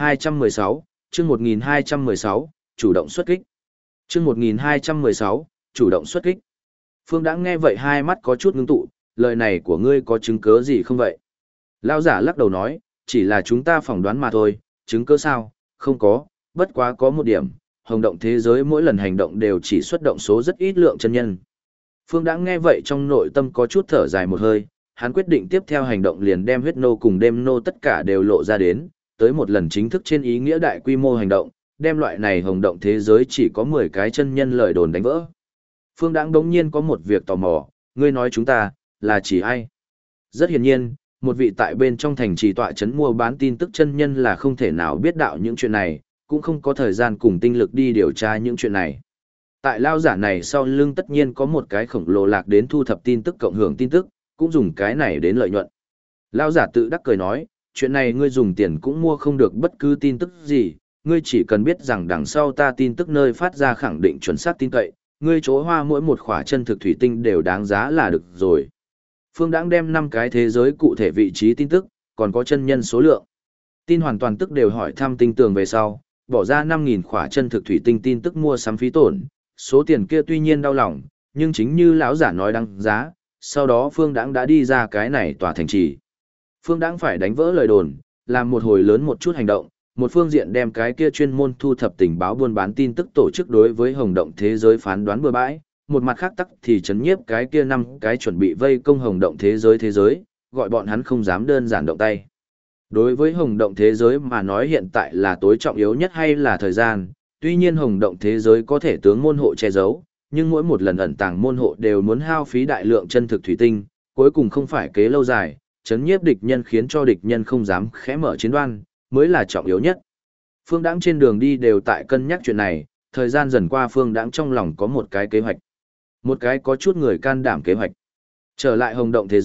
A: 1216, chương 1216, chủ động xuất kích. Chương 1216, chủ động xuất kích. Phương Đãng nghe vậy hai mắt có chút ngưng tụ, lời này của ngươi có chứng cứ gì không vậy? Lão giả lắc đầu nói, chỉ là chúng ta phỏng đoán mà thôi, chứng cứ sao? Không có, bất quá có một điểm, hồng động thế giới mỗi lần hành động đều chỉ xuất động số rất ít lượng chân nhân. Phương Đãng nghe vậy trong nội tâm có chút thở dài một hơi, hắn quyết định tiếp theo hành động liền đem huyết nô cùng đêm nô tất cả đều lộ ra đến, tới một lần chính thức trên ý nghĩa đại quy mô hành động, đem loại này hồng động thế giới chỉ có 10 cái chân nhân lời đồn đánh vỡ. Phương Đãng đống nhiên có một việc tò mò, ngươi nói chúng ta, là chỉ ai? Rất hiển nhiên, một vị tại bên trong thành trì tọa chấn mua bán tin tức chân nhân là không thể nào biết đạo những chuyện này, cũng không có thời gian cùng tinh lực đi điều tra những chuyện này. Tại lao giả này sau lưng tất nhiên có một cái khổng lồ lạc đến thu thập tin tức cộng hưởng tin tức, cũng dùng cái này đến lợi nhuận. Lao giả tự đắc cười nói, chuyện này ngươi dùng tiền cũng mua không được bất cứ tin tức gì, ngươi chỉ cần biết rằng đằng sau ta tin tức nơi phát ra khẳng định chuẩn xác tin cậy, ngươi chỗ hoa mỗi một khỏa chân thực thủy tinh đều đáng giá là được rồi. Phương Đãng đem 5 cái thế giới cụ thể vị trí tin tức, còn có chân nhân số lượng. Tin hoàn toàn tức đều hỏi thăm tinh tường về sau, bỏ ra 5.000 khỏa chân thực thủy tinh tin tức mua sắm phí tổn, số tiền kia tuy nhiên đau lòng, nhưng chính như lão giả nói đáng giá, sau đó Phương Đãng đã đi ra cái này tòa thành trì. Phương Đãng phải đánh vỡ lời đồn, làm một hồi lớn một chút hành động, một phương diện đem cái kia chuyên môn thu thập tình báo buôn bán tin tức tổ chức đối với hồng động thế giới phán đoán bừa bãi, một mặt khác tắc thì chấn nhiếp cái kia 5 cái chuẩn bị vây công hồng động thế giới, gọi bọn hắn không dám đơn giản động tay. Đối với hồng động thế giới mà nói hiện tại là tối trọng yếu nhất hay là thời gian, tuy nhiên hồng động thế giới có thể tướng môn hộ che giấu, nhưng mỗi một lần ẩn tàng môn hộ đều muốn hao phí đại lượng chân thực thủy tinh, cuối cùng không phải kế lâu dài, chấn nhiếp địch nhân khiến cho địch nhân không dám khẽ mở chiến đoan, mới là trọng yếu nhất. Phương Đãng trên đường đi đều tại cân nhắc chuyện này, thời gian dần qua Phương Đãng trong lòng có một cái kế hoạch. Một cái có chút người can đảm kế hoạch. Trở lại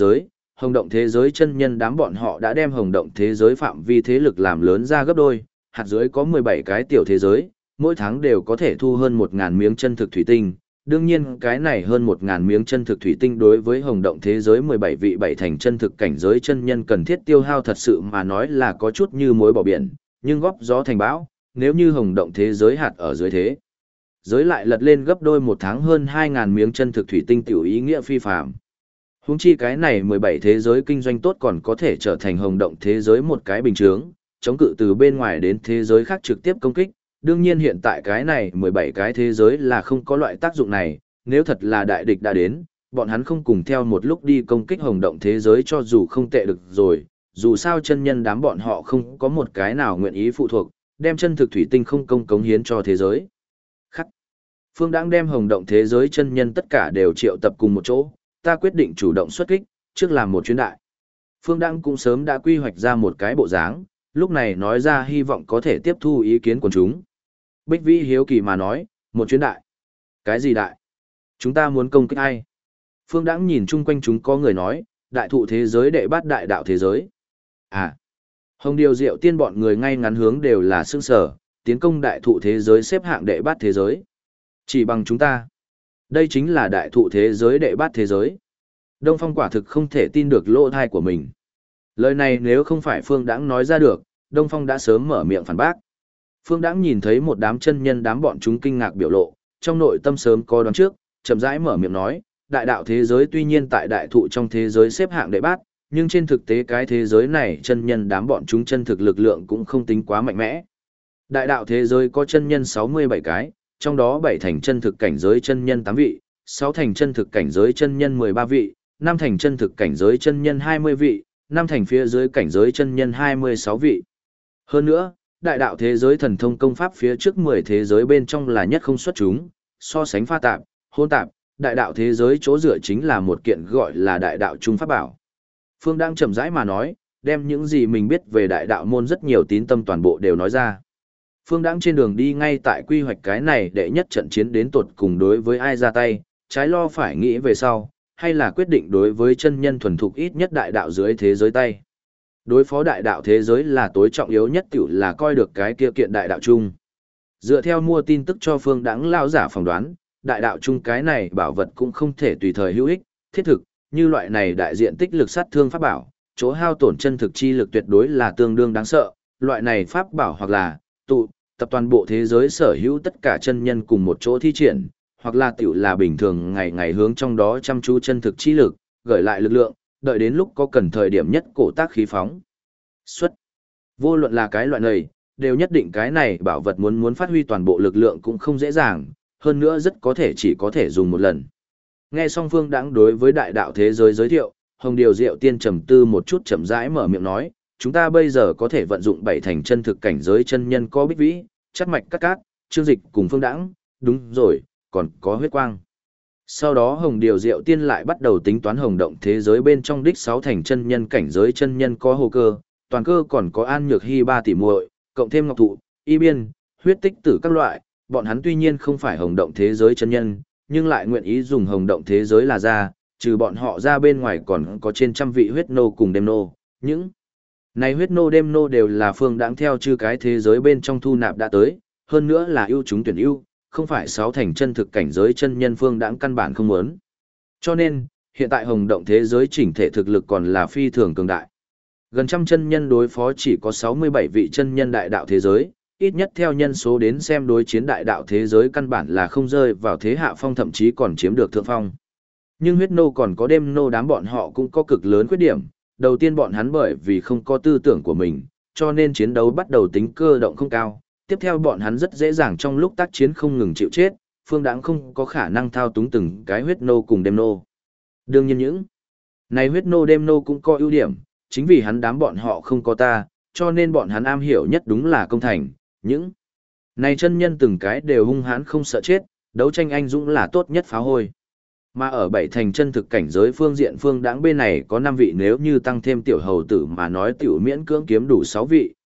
A: hồng động thế giới chân nhân đám bọn họ đã đem hồng động thế giới phạm vi thế lực làm lớn ra gấp đôi, hạt dưới có 17 cái tiểu thế giới, mỗi tháng đều có thể thu hơn 1.000 miếng chân thực thủy tinh. Đương nhiên cái này hơn 1.000 miếng chân thực thủy tinh đối với hồng động thế giới 17 vị bảy thành chân thực cảnh giới chân nhân cần thiết tiêu hao thật sự mà nói là có chút như muối bỏ biển, nhưng góp gió thành bão, nếu như hồng động thế giới hạt ở dưới thế giới lại lật lên gấp đôi một tháng hơn 2.000 miếng chân thực thủy tinh tiểu ý nghĩa phi phàm. Huống chi cái này 17 thế giới kinh doanh tốt còn có thể trở thành hồng động thế giới một cái bình chướng, chống cự từ bên ngoài đến thế giới khác trực tiếp công kích. Đương nhiên hiện tại cái này 17 cái thế giới là không có loại tác dụng này, nếu thật là đại địch đã đến, bọn hắn không cùng theo một lúc đi công kích hồng động thế giới cho dù không tệ được rồi, dù sao chân nhân đám bọn họ không có một cái nào nguyện ý phụ thuộc, đem chân thực thủy tinh không công cống hiến cho thế giới. Khắc. Phương Đãng đem hồng động thế giới chân nhân tất cả đều triệu tập cùng một chỗ, ta quyết định chủ động xuất kích, trước làm một chuyến đại. Phương Đãng cũng sớm đã quy hoạch ra một cái bộ dáng, lúc này nói ra hy vọng có thể tiếp thu ý kiến của chúng. Bích Vĩ hiếu kỳ mà nói, một chuyến đại. Cái gì đại? Chúng ta muốn công kích ai? Phương Đãng nhìn chung quanh chúng có người nói, đại thụ thế giới đệ bát đại đạo thế giới. À, Hồng Điều Diệu Tiên bọn người ngay ngắn hướng đều là sương sở, tiến công đại thụ thế giới xếp hạng đệ bát thế giới. Chỉ bằng chúng ta. Đây chính là đại thụ thế giới đệ bát thế giới. Đông Phong quả thực không thể tin được lỗ thai của mình. Lời này nếu không phải Phương Đãng nói ra được, Đông Phong đã sớm mở miệng phản bác. Phương Đãng nhìn thấy một đám chân nhân đám bọn chúng kinh ngạc biểu lộ, trong nội tâm sớm có đoán trước, chậm rãi mở miệng nói, đại đạo thế giới tuy nhiên tại đại thụ trong thế giới xếp hạng đệ bát, nhưng trên thực tế cái thế giới này chân nhân đám bọn chúng chân thực lực lượng cũng không tính quá mạnh mẽ. Đại đạo thế giới có chân nhân 67 cái, trong đó 7 thành chân thực cảnh giới chân nhân 8 vị, 6 thành chân thực cảnh giới chân nhân 13 vị, 5 thành chân thực cảnh giới chân nhân 20 vị, 5 thành phía dưới cảnh giới chân nhân 26 vị. Hơn nữa, đại đạo thế giới thần thông công pháp phía trước 10 thế giới bên trong là nhất không xuất chúng, so sánh pha tạp, hôn tạp, đại đạo thế giới chỗ dựa chính là một kiện gọi là đại đạo trung pháp bảo. Phương đang chậm rãi mà nói, đem những gì mình biết về đại đạo môn rất nhiều tín tâm toàn bộ đều nói ra. Phương Đãng trên đường đi ngay tại quy hoạch cái này để nhất trận chiến đến tột cùng đối với ai ra tay, trái lo phải nghĩ về sau, hay là quyết định đối với chân nhân thuần thục ít nhất đại đạo dưới thế giới tay. Đối phó đại đạo thế giới là tối trọng yếu nhất tiểu là coi được cái kia kiện đại đạo chung. Dựa theo mua tin tức cho Phương Đãng lao giả phỏng đoán, đại đạo chung cái này bảo vật cũng không thể tùy thời hữu ích, thiết thực, như loại này đại diện tích lực sát thương pháp bảo, chỗ hao tổn chân thực chi lực tuyệt đối là tương đương đáng sợ, loại này pháp bảo hoặc là tụ tập toàn bộ thế giới sở hữu tất cả chân nhân cùng một chỗ thi triển, hoặc là tiểu là bình thường ngày ngày hướng trong đó chăm chú chân thực chi lực, gửi lại lực lượng, đợi đến lúc có cần thời điểm nhất cổ tác khí phóng. Xuất. Vô luận là cái loại này, đều nhất định cái này bảo vật muốn phát huy toàn bộ lực lượng cũng không dễ dàng, hơn nữa rất có thể chỉ có thể dùng một lần. Nghe xong Phương Đãng đối với đại đạo thế giới giới thiệu, Hồng Điều Diệu Tiên trầm tư một chút chậm rãi mở miệng nói, chúng ta bây giờ có thể vận dụng 7 thành chân thực cảnh giới chân nhân có Bích Vĩ, Chắc Mạch Cát Cát, Trương Dịch cùng Phương Đãng, đúng rồi, còn có Huyết Quang. Sau đó Hồng Điều Diệu Tiên lại bắt đầu tính toán hồng động thế giới bên trong đích 6 thành chân nhân cảnh giới chân nhân có Hồ Cơ, Toàn Cơ còn có An Nhược Hy 3 tỷ muội, cộng thêm Ngọc Thụ, Y Biên, Huyết Tích Tử các loại, bọn hắn tuy nhiên không phải hồng động thế giới chân nhân, nhưng lại nguyện ý dùng hồng động thế giới là ra, trừ bọn họ ra bên ngoài còn có trên trăm vị huyết nô cùng đêm nô, những này huyết nô đêm nô đều là Phương Đãng theo chư cái thế giới bên trong thu nạp đã tới, hơn nữa là ưu chúng tuyển ưu, không phải 6 thành chân thực cảnh giới chân nhân Phương Đãng căn bản không muốn. Cho nên, hiện tại hồng động thế giới chỉnh thể thực lực còn là phi thường cường đại. Gần trăm chân nhân đối phó chỉ có 67 vị chân nhân đại đạo thế giới, ít nhất theo nhân số đến xem đối chiến đại đạo thế giới căn bản là không rơi vào thế hạ phong thậm chí còn chiếm được thượng phong. Nhưng huyết nô còn có đêm nô đám bọn họ cũng có cực lớn khuyết điểm, đầu tiên bọn hắn bởi vì không có tư tưởng của mình, cho nên chiến đấu bắt đầu tính cơ động không cao, tiếp theo bọn hắn rất dễ dàng trong lúc tác chiến không ngừng chịu chết, Phương Đãng không có khả năng thao túng từng cái huyết nô cùng đêm nô. Đương nhiên những này huyết nô đêm nô cũng có ưu điểm, chính vì hắn đám bọn họ không có ta, cho nên bọn hắn am hiểu nhất đúng là công thành, những này chân nhân từng cái đều hung hãn không sợ chết, đấu tranh anh dũng là tốt nhất phá hôi. Mà ở 7 thành chân thực cảnh giới phương diện Phương Đãng bên này có 5 vị, nếu như tăng thêm tiểu hầu tử mà nói tiểu miễn cưỡng kiếm đủ 6 vị,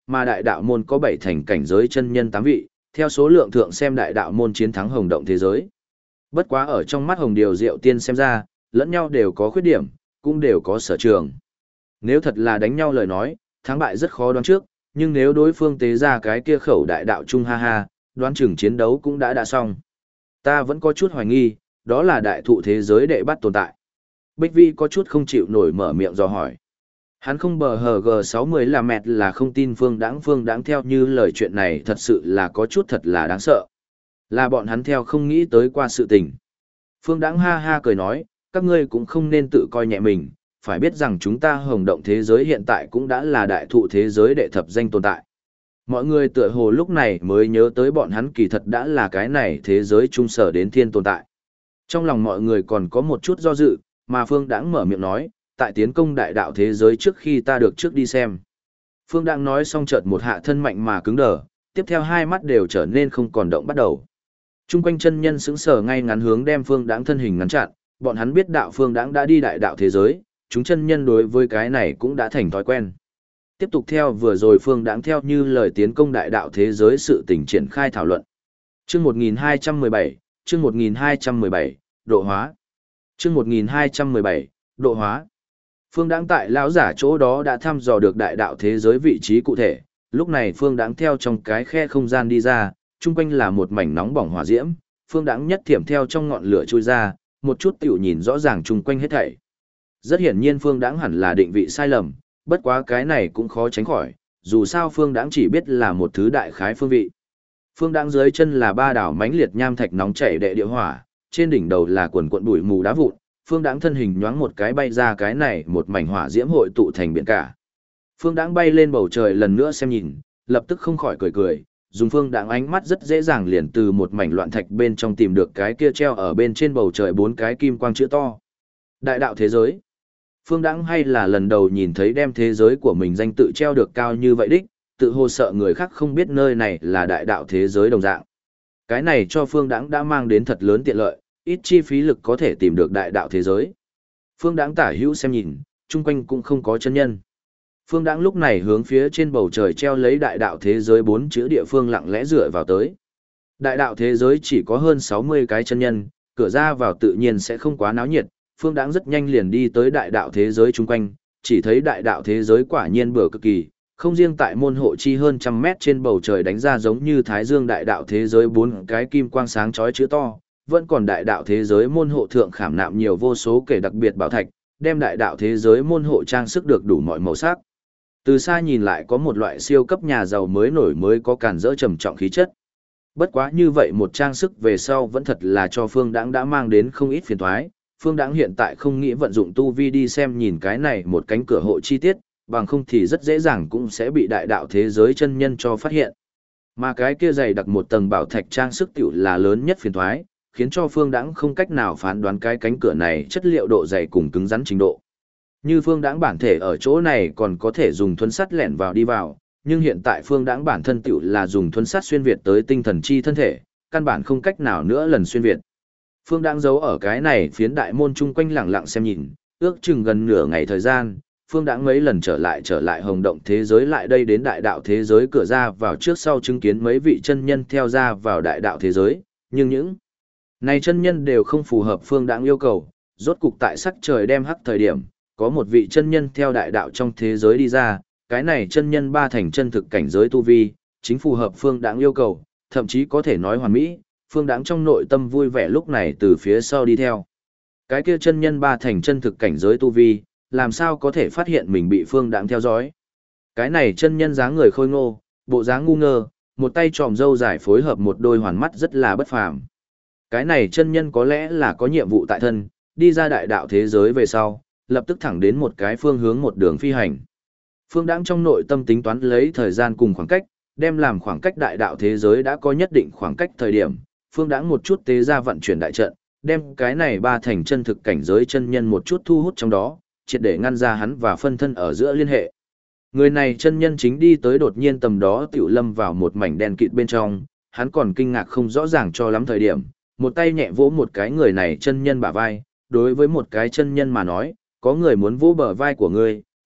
A: mà đại đạo môn có 7 thành cảnh giới chân nhân 8 vị, theo số lượng thượng xem đại đạo môn chiến thắng Hồng Động thế giới. Bất quá ở trong mắt Hồng Điều Diệu Tiên xem ra, lẫn nhau đều có khuyết điểm, cũng đều có sở trường. Nếu thật là đánh nhau lời nói, thắng bại rất khó đoán trước, nhưng nếu đối phương tế ra cái kia khẩu đại đạo trung ha ha, đoán chừng chiến đấu cũng đã xong. Ta vẫn có chút hoài nghi, đó là đại thụ thế giới đệ bắt tồn tại. Bích Vi có chút không chịu nổi mở miệng dò hỏi. Hắn không bờ hờ G60 là mẹt là không tin Phương Đãng theo như lời chuyện này thật sự là có chút thật là đáng sợ. Là bọn hắn theo không nghĩ tới qua sự tình. Phương Đãng ha ha cười nói, các ngươi cũng không nên tự coi nhẹ mình, phải biết rằng chúng ta Hồng Động thế giới hiện tại cũng đã là đại thụ thế giới đệ thập danh tồn tại. Mọi người tựa hồ lúc này mới nhớ tới bọn hắn kỳ thật đã là cái này thế giới trung sở đến thiên tồn tại. Trong lòng mọi người còn có một chút do dự, mà Phương Đãng mở miệng nói, tại tiến công đại đạo thế giới trước khi ta được trước đi xem. Phương Đãng nói xong chợt một hạ thân mạnh mà cứng đờ, tiếp theo hai mắt đều trở nên không còn động bắt đầu. Trung quanh chân nhân sững sờ ngay ngắn hướng đem Phương Đãng thân hình ngăn chặn, bọn hắn biết đạo Phương Đãng đã đi đại đạo thế giới, chúng chân nhân đối với cái này cũng đã thành thói quen. Tiếp tục theo vừa rồi Phương Đãng theo như lời tiến công đại đạo thế giới sự tình triển khai thảo luận. Chương 1217, chương 1217, độ hóa. Chương 1217, độ hóa. Phương Đãng tại lão giả chỗ đó đã thăm dò được đại đạo thế giới vị trí cụ thể, lúc này Phương Đãng theo trong cái khe không gian đi ra, chung quanh là một mảnh nóng bỏng hỏa diễm, Phương Đãng nhất thiểm theo trong ngọn lửa chui ra, một chút tiểu nhìn rõ ràng chung quanh hết thảy. Rất hiển nhiên Phương Đãng hẳn là định vị sai lầm, bất quá cái này cũng khó tránh khỏi, dù sao Phương Đãng chỉ biết là một thứ đại khái phương vị. Phương Đãng dưới chân là ba đảo mãnh liệt nham thạch nóng chảy đệ địa hỏa, trên đỉnh đầu là quần quần bụi mù đá vụn, Phương Đãng thân hình nhoáng một cái bay ra cái này một mảnh hỏa diễm hội tụ thành biển cả. Phương Đãng bay lên bầu trời lần nữa xem nhìn, lập tức không khỏi cười cười, dùng Phương Đãng ánh mắt rất dễ dàng liền từ một mảnh loạn thạch bên trong tìm được cái kia treo ở bên trên bầu trời 4 cái kim quang chữ to. Đại đạo thế giới. Phương Đãng hay là lần đầu nhìn thấy đem thế giới của mình danh tự treo được cao như vậy đích, tự hồ sợ người khác không biết nơi này là đại đạo thế giới đồng dạng. Cái này cho Phương Đãng đã mang đến thật lớn tiện lợi, ít chi phí lực có thể tìm được đại đạo thế giới. Phương Đãng tả hữu xem nhìn, chung quanh cũng không có chân nhân. Phương Đãng lúc này hướng phía trên bầu trời treo lấy đại đạo thế giới 4 chữ địa phương lặng lẽ dựa vào tới. Đại đạo thế giới chỉ có hơn 60 cái chân nhân, cửa ra vào tự nhiên sẽ không quá náo nhiệt. Phương Đãng rất nhanh liền đi tới đại đạo thế giới chung quanh, chỉ thấy đại đạo thế giới quả nhiên bừa cực kỳ, không riêng tại môn hộ chi hơn trăm mét trên bầu trời đánh ra giống như thái dương đại đạo thế giới 4 cái kim quang sáng chói chữ to, vẫn còn đại đạo thế giới môn hộ thượng khảm nạm nhiều vô số kể đặc biệt bảo thạch, đem đại đạo thế giới môn hộ trang sức được đủ mọi màu sắc. Từ xa nhìn lại có một loại siêu cấp nhà giàu mới nổi mới có càn rỡ trầm trọng khí chất. Bất quá như vậy một trang sức về sau vẫn thật là cho Phương Đãng đã mang đến không ít phiền toái. Phương Đãng hiện tại không nghĩ vận dụng tu vi đi xem nhìn cái này một cánh cửa hộ chi tiết, bằng không thì rất dễ dàng cũng sẽ bị đại đạo thế giới chân nhân cho phát hiện. Mà cái kia dày đặc một tầng bảo thạch trang sức tiểu là lớn nhất phiền toái, khiến cho Phương Đãng không cách nào phán đoán cái cánh cửa này chất liệu độ dày cùng cứng rắn trình độ. Như Phương Đãng bản thể ở chỗ này còn có thể dùng thuấn sắt lẻn vào đi vào, nhưng hiện tại Phương Đãng bản thân tiểu là dùng thuấn sắt xuyên việt tới tinh thần chi thân thể, căn bản không cách nào nữa lần xuyên việt. Phương Đãng giấu ở cái này phiến đại môn chung quanh lặng lặng xem nhìn, ước chừng gần nửa ngày thời gian, Phương Đãng mấy lần trở lại Hồng Động thế giới lại đây đến đại đạo thế giới cửa ra vào trước sau chứng kiến mấy vị chân nhân theo ra vào đại đạo thế giới, nhưng những này chân nhân đều không phù hợp Phương Đãng yêu cầu, rốt cục tại sắc trời đem hắc thời điểm, có một vị chân nhân theo đại đạo trong thế giới đi ra, cái này chân nhân ba thành chân thực cảnh giới tu vi, chính phù hợp Phương Đãng yêu cầu, thậm chí có thể nói hoàn mỹ, Phương Đãng trong nội tâm vui vẻ lúc này từ phía sau đi theo. Cái kia chân nhân ba thành chân thực cảnh giới tu vi, làm sao có thể phát hiện mình bị Phương Đãng theo dõi. Cái này chân nhân dáng người khôi ngô, bộ dáng ngu ngơ, một tay tròm râu dài phối hợp một đôi hoàn mắt rất là bất phàm. Cái này chân nhân có lẽ là có nhiệm vụ tại thân, đi ra đại đạo thế giới về sau, lập tức thẳng đến một cái phương hướng một đường phi hành. Phương Đãng trong nội tâm tính toán lấy thời gian cùng khoảng cách, đem làm khoảng cách đại đạo thế giới đã có nhất định khoảng cách thời điểm, Phương Đãng một chút tế ra vận chuyển đại trận, đem cái này ba thành chân thực cảnh giới chân nhân một chút thu hút trong đó, triệt để ngăn ra hắn và phân thân ở giữa liên hệ. Người này chân nhân chính đi tới đột nhiên tầm đó tiểu lâm vào một mảnh đen kịt bên trong, hắn còn kinh ngạc không rõ ràng cho lắm thời điểm, một tay nhẹ vỗ một cái người này chân nhân bả vai, đối với một cái chân nhân mà nói, có người muốn vỗ bờ vai của ngươi,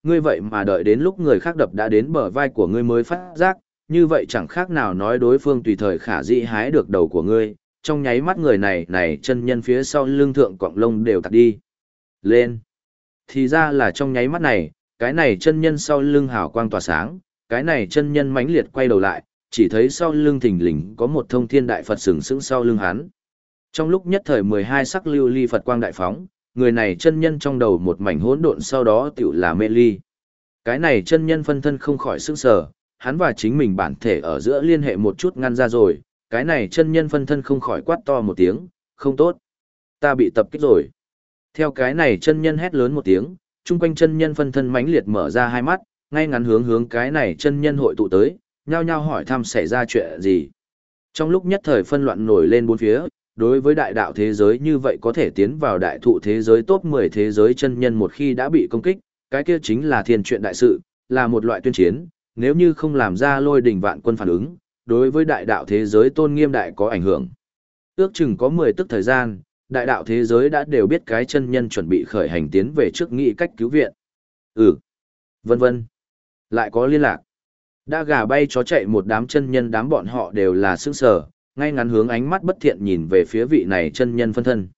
A: ngươi vậy mà đợi đến lúc người khác đập đã đến bờ vai của ngươi mới phát giác, như vậy chẳng khác nào nói đối phương tùy thời khả dĩ hái được đầu của ngươi, trong nháy mắt người này chân nhân phía sau lưng thượng quặng lông đều tạt đi. Lên. Thì ra là trong nháy mắt này, cái này chân nhân sau lưng hào quang tỏa sáng, cái này chân nhân mãnh liệt quay đầu lại, chỉ thấy sau lưng thình lình có một thông thiên đại Phật sừng sững sau lưng hắn. Trong lúc nhất thời 12 sắc lưu ly Phật quang đại phóng, người này chân nhân trong đầu một mảnh hỗn độn sau đó tiểu là mê ly. Cái này chân nhân phân thân không khỏi sững sờ, hắn và chính mình bản thể ở giữa liên hệ một chút ngăn ra rồi, cái này chân nhân phân thân không khỏi quát to một tiếng, không tốt, ta bị tập kích rồi. Theo cái này chân nhân hét lớn một tiếng, chung quanh chân nhân phân thân mãnh liệt mở ra hai mắt, ngay ngắn hướng cái này chân nhân hội tụ tới, nhao nhao hỏi thăm xảy ra chuyện gì. Trong lúc nhất thời phân loạn nổi lên bốn phía, đối với đại đạo thế giới như vậy có thể tiến vào đại thụ thế giới top 10 thế giới chân nhân một khi đã bị công kích, cái kia chính là thiên chuyện đại sự, là một loại tuyên chiến, nếu như không làm ra lôi đình vạn quân phản ứng, đối với đại đạo thế giới tôn nghiêm đại có ảnh hưởng. Ước chừng có 10 tức thời gian, đại đạo thế giới đã đều biết cái chân nhân chuẩn bị khởi hành tiến về trước nghị cách cứu viện. Vân vân. Lại có liên lạc. Đã gà bay chó chạy một đám chân nhân đám bọn họ đều là sững sờ, ngay ngắn hướng ánh mắt bất thiện nhìn về phía vị này chân nhân phân thân.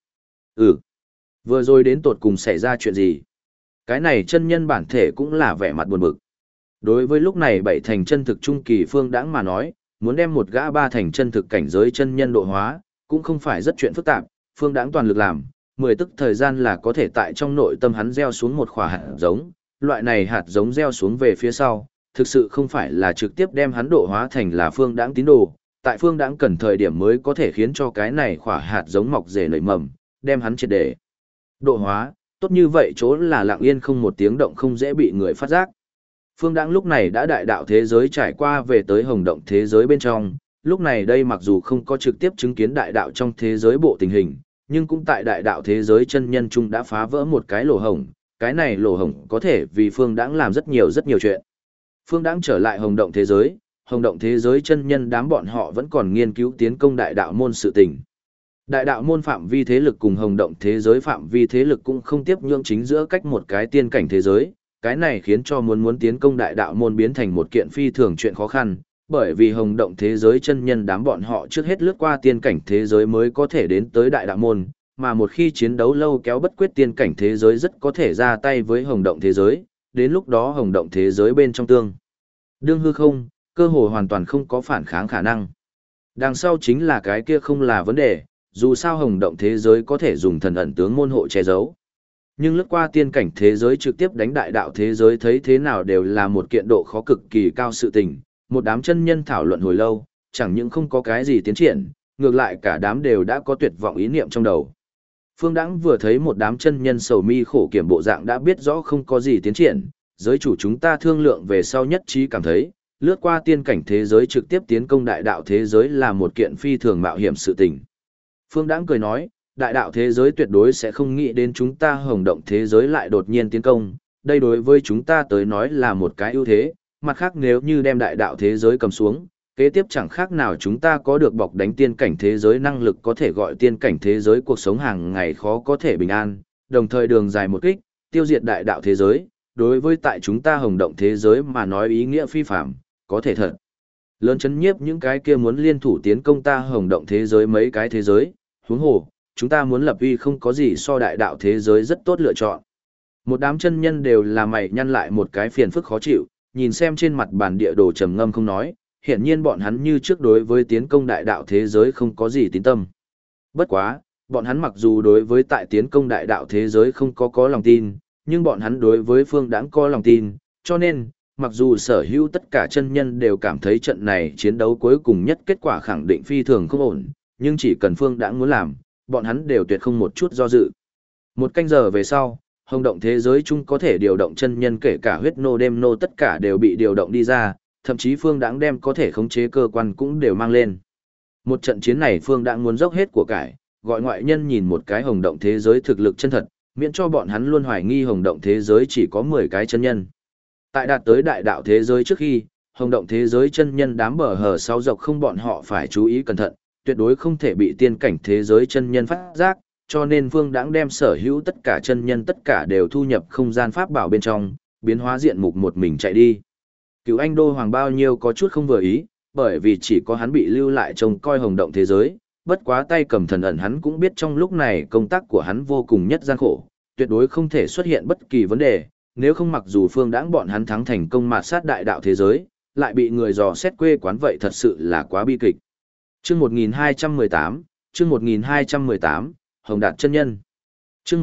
A: Vừa rồi đến tột cùng xảy ra chuyện gì? Cái này chân nhân bản thể cũng là vẻ mặt buồn bực. Đối với lúc này bảy thành chân thực trung kỳ Phương Đãng mà nói, muốn đem một gã ba thành chân thực cảnh giới chân nhân độ hóa, cũng không phải rất chuyện phức tạp, Phương Đãng toàn lực làm, 10 tức thời gian là có thể tại trong nội tâm hắn gieo xuống một quả hạt giống, loại này hạt giống gieo xuống về phía sau, thực sự không phải là trực tiếp đem hắn độ hóa thành là Phương Đãng tín đồ, tại Phương Đãng cần thời điểm mới có thể khiến cho cái này quả hạt giống mọc rễ nảy mầm, đem hắn triệt để độ hóa, tốt như vậy chỗ là lặng yên không một tiếng động không dễ bị người phát giác. Phương Đãng lúc này đã đại đạo thế giới trải qua về tới hồng động thế giới bên trong, lúc này đây mặc dù không có trực tiếp chứng kiến đại đạo trong thế giới bộ tình hình, nhưng cũng tại đại đạo thế giới chân nhân chung đã phá vỡ một cái lỗ hổng, cái này lỗ hổng có thể vì Phương Đãng làm rất nhiều chuyện. Phương Đãng trở lại hồng động thế giới chân nhân đám bọn họ vẫn còn nghiên cứu tiến công đại đạo môn sự tình. Đại đạo môn phạm vi thế lực cùng hồng động thế giới phạm vi thế lực cũng không tiếp nhượng chính giữa cách một cái tiên cảnh thế giới, cái này khiến cho muốn tiến công đại đạo môn biến thành một kiện phi thường chuyện khó khăn, bởi vì hồng động thế giới chân nhân đám bọn họ trước hết lướt qua tiên cảnh thế giới mới có thể đến tới đại đạo môn, mà một khi chiến đấu lâu kéo bất quyết tiên cảnh thế giới rất có thể ra tay với hồng động thế giới, đến lúc đó hồng động thế giới bên trong tương đương hư không, cơ hội hoàn toàn không có phản kháng khả năng. Đằng sau chính là cái kia không là vấn đề, dù sao hồng động thế giới có thể dùng thần ẩn tướng môn hộ che giấu. Nhưng lướt qua tiên cảnh thế giới trực tiếp đánh đại đạo thế giới thấy thế nào đều là một kiện độ khó cực kỳ cao sự tình, một đám chân nhân thảo luận hồi lâu, chẳng những không có cái gì tiến triển, ngược lại cả đám đều đã có tuyệt vọng ý niệm trong đầu. Phương Đãng vừa thấy một đám chân nhân sầu mi khổ kiểm bộ dạng đã biết rõ không có gì tiến triển, giới chủ chúng ta thương lượng về sau nhất trí cảm thấy, lướt qua tiên cảnh thế giới trực tiếp tiến công đại đạo thế giới là một kiện phi thường mạo hiểm sự tình. Phương Đãng cười nói, đại đạo thế giới tuyệt đối sẽ không nghĩ đến chúng ta hồng động thế giới lại đột nhiên tiến công, đây đối với chúng ta tới nói là một cái ưu thế, mặt khác nếu như đem đại đạo thế giới cầm xuống, kế tiếp chẳng khác nào chúng ta có được bọc đánh tiên cảnh thế giới năng lực có thể gọi tiên cảnh thế giới cuộc sống hàng ngày khó có thể bình an, đồng thời đường dài một kích, tiêu diệt đại đạo thế giới, đối với tại chúng ta hồng động thế giới mà nói ý nghĩa phi phạm, có thể thật lớn chấn nhiếp những cái kia muốn liên thủ tiến công ta hồng động thế giới mấy cái thế giới, huống hồ, chúng ta muốn lập uy không có gì so đại đạo thế giới rất tốt lựa chọn. Một đám chân nhân đều là mày nhăn lại một cái phiền phức khó chịu, nhìn xem trên mặt bản địa đồ trầm ngâm không nói, hiển nhiên bọn hắn như trước đối với tiến công đại đạo thế giới không có gì tín tâm. Bất quá, bọn hắn mặc dù đối với tại tiến công đại đạo thế giới không có lòng tin, nhưng bọn hắn đối với Phương Đãng có lòng tin, cho nên, mặc dù sở hữu tất cả chân nhân đều cảm thấy trận này chiến đấu cuối cùng nhất kết quả khẳng định phi thường không ổn, nhưng chỉ cần Phương Đãng muốn làm, bọn hắn đều tuyệt không một chút do dự. Một canh giờ về sau, hồng động thế giới chung có thể điều động chân nhân kể cả huyết nô đêm nô tất cả đều bị điều động đi ra, thậm chí Phương Đãng đem có thể khống chế cơ quan cũng đều mang lên. Một trận chiến này Phương Đãng muốn dốc hết của cải, gọi ngoại nhân nhìn một cái hồng động thế giới thực lực chân thật, miễn cho bọn hắn luôn hoài nghi hồng động thế giới chỉ có 10 cái chân nhân. Tại đạt tới đại đạo thế giới trước khi, hồng động thế giới chân nhân đám bờ hở sau dọc không bọn họ phải chú ý cẩn thận, tuyệt đối không thể bị tiên cảnh thế giới chân nhân phát giác, cho nên Phương Đãng đem sở hữu tất cả chân nhân tất cả đều thu nhập không gian pháp bảo bên trong, biến hóa diện mục một mình chạy đi. Cựu anh đô hoàng bao nhiêu có chút không vừa ý, bởi vì chỉ có hắn bị lưu lại trông coi hồng động thế giới, bất quá tay cầm thần ẩn hắn cũng biết trong lúc này công tác của hắn vô cùng nhất gian khổ, tuyệt đối không thể xuất hiện bất kỳ vấn đề, nếu không mặc dù phương đãng bọn hắn thắng thành công mạt sát đại đạo thế giới, lại bị người dò xét quê quán vậy thật sự là quá bi kịch. Chương 1218, chương 1218, Hồng Đạt chân nhân. Chương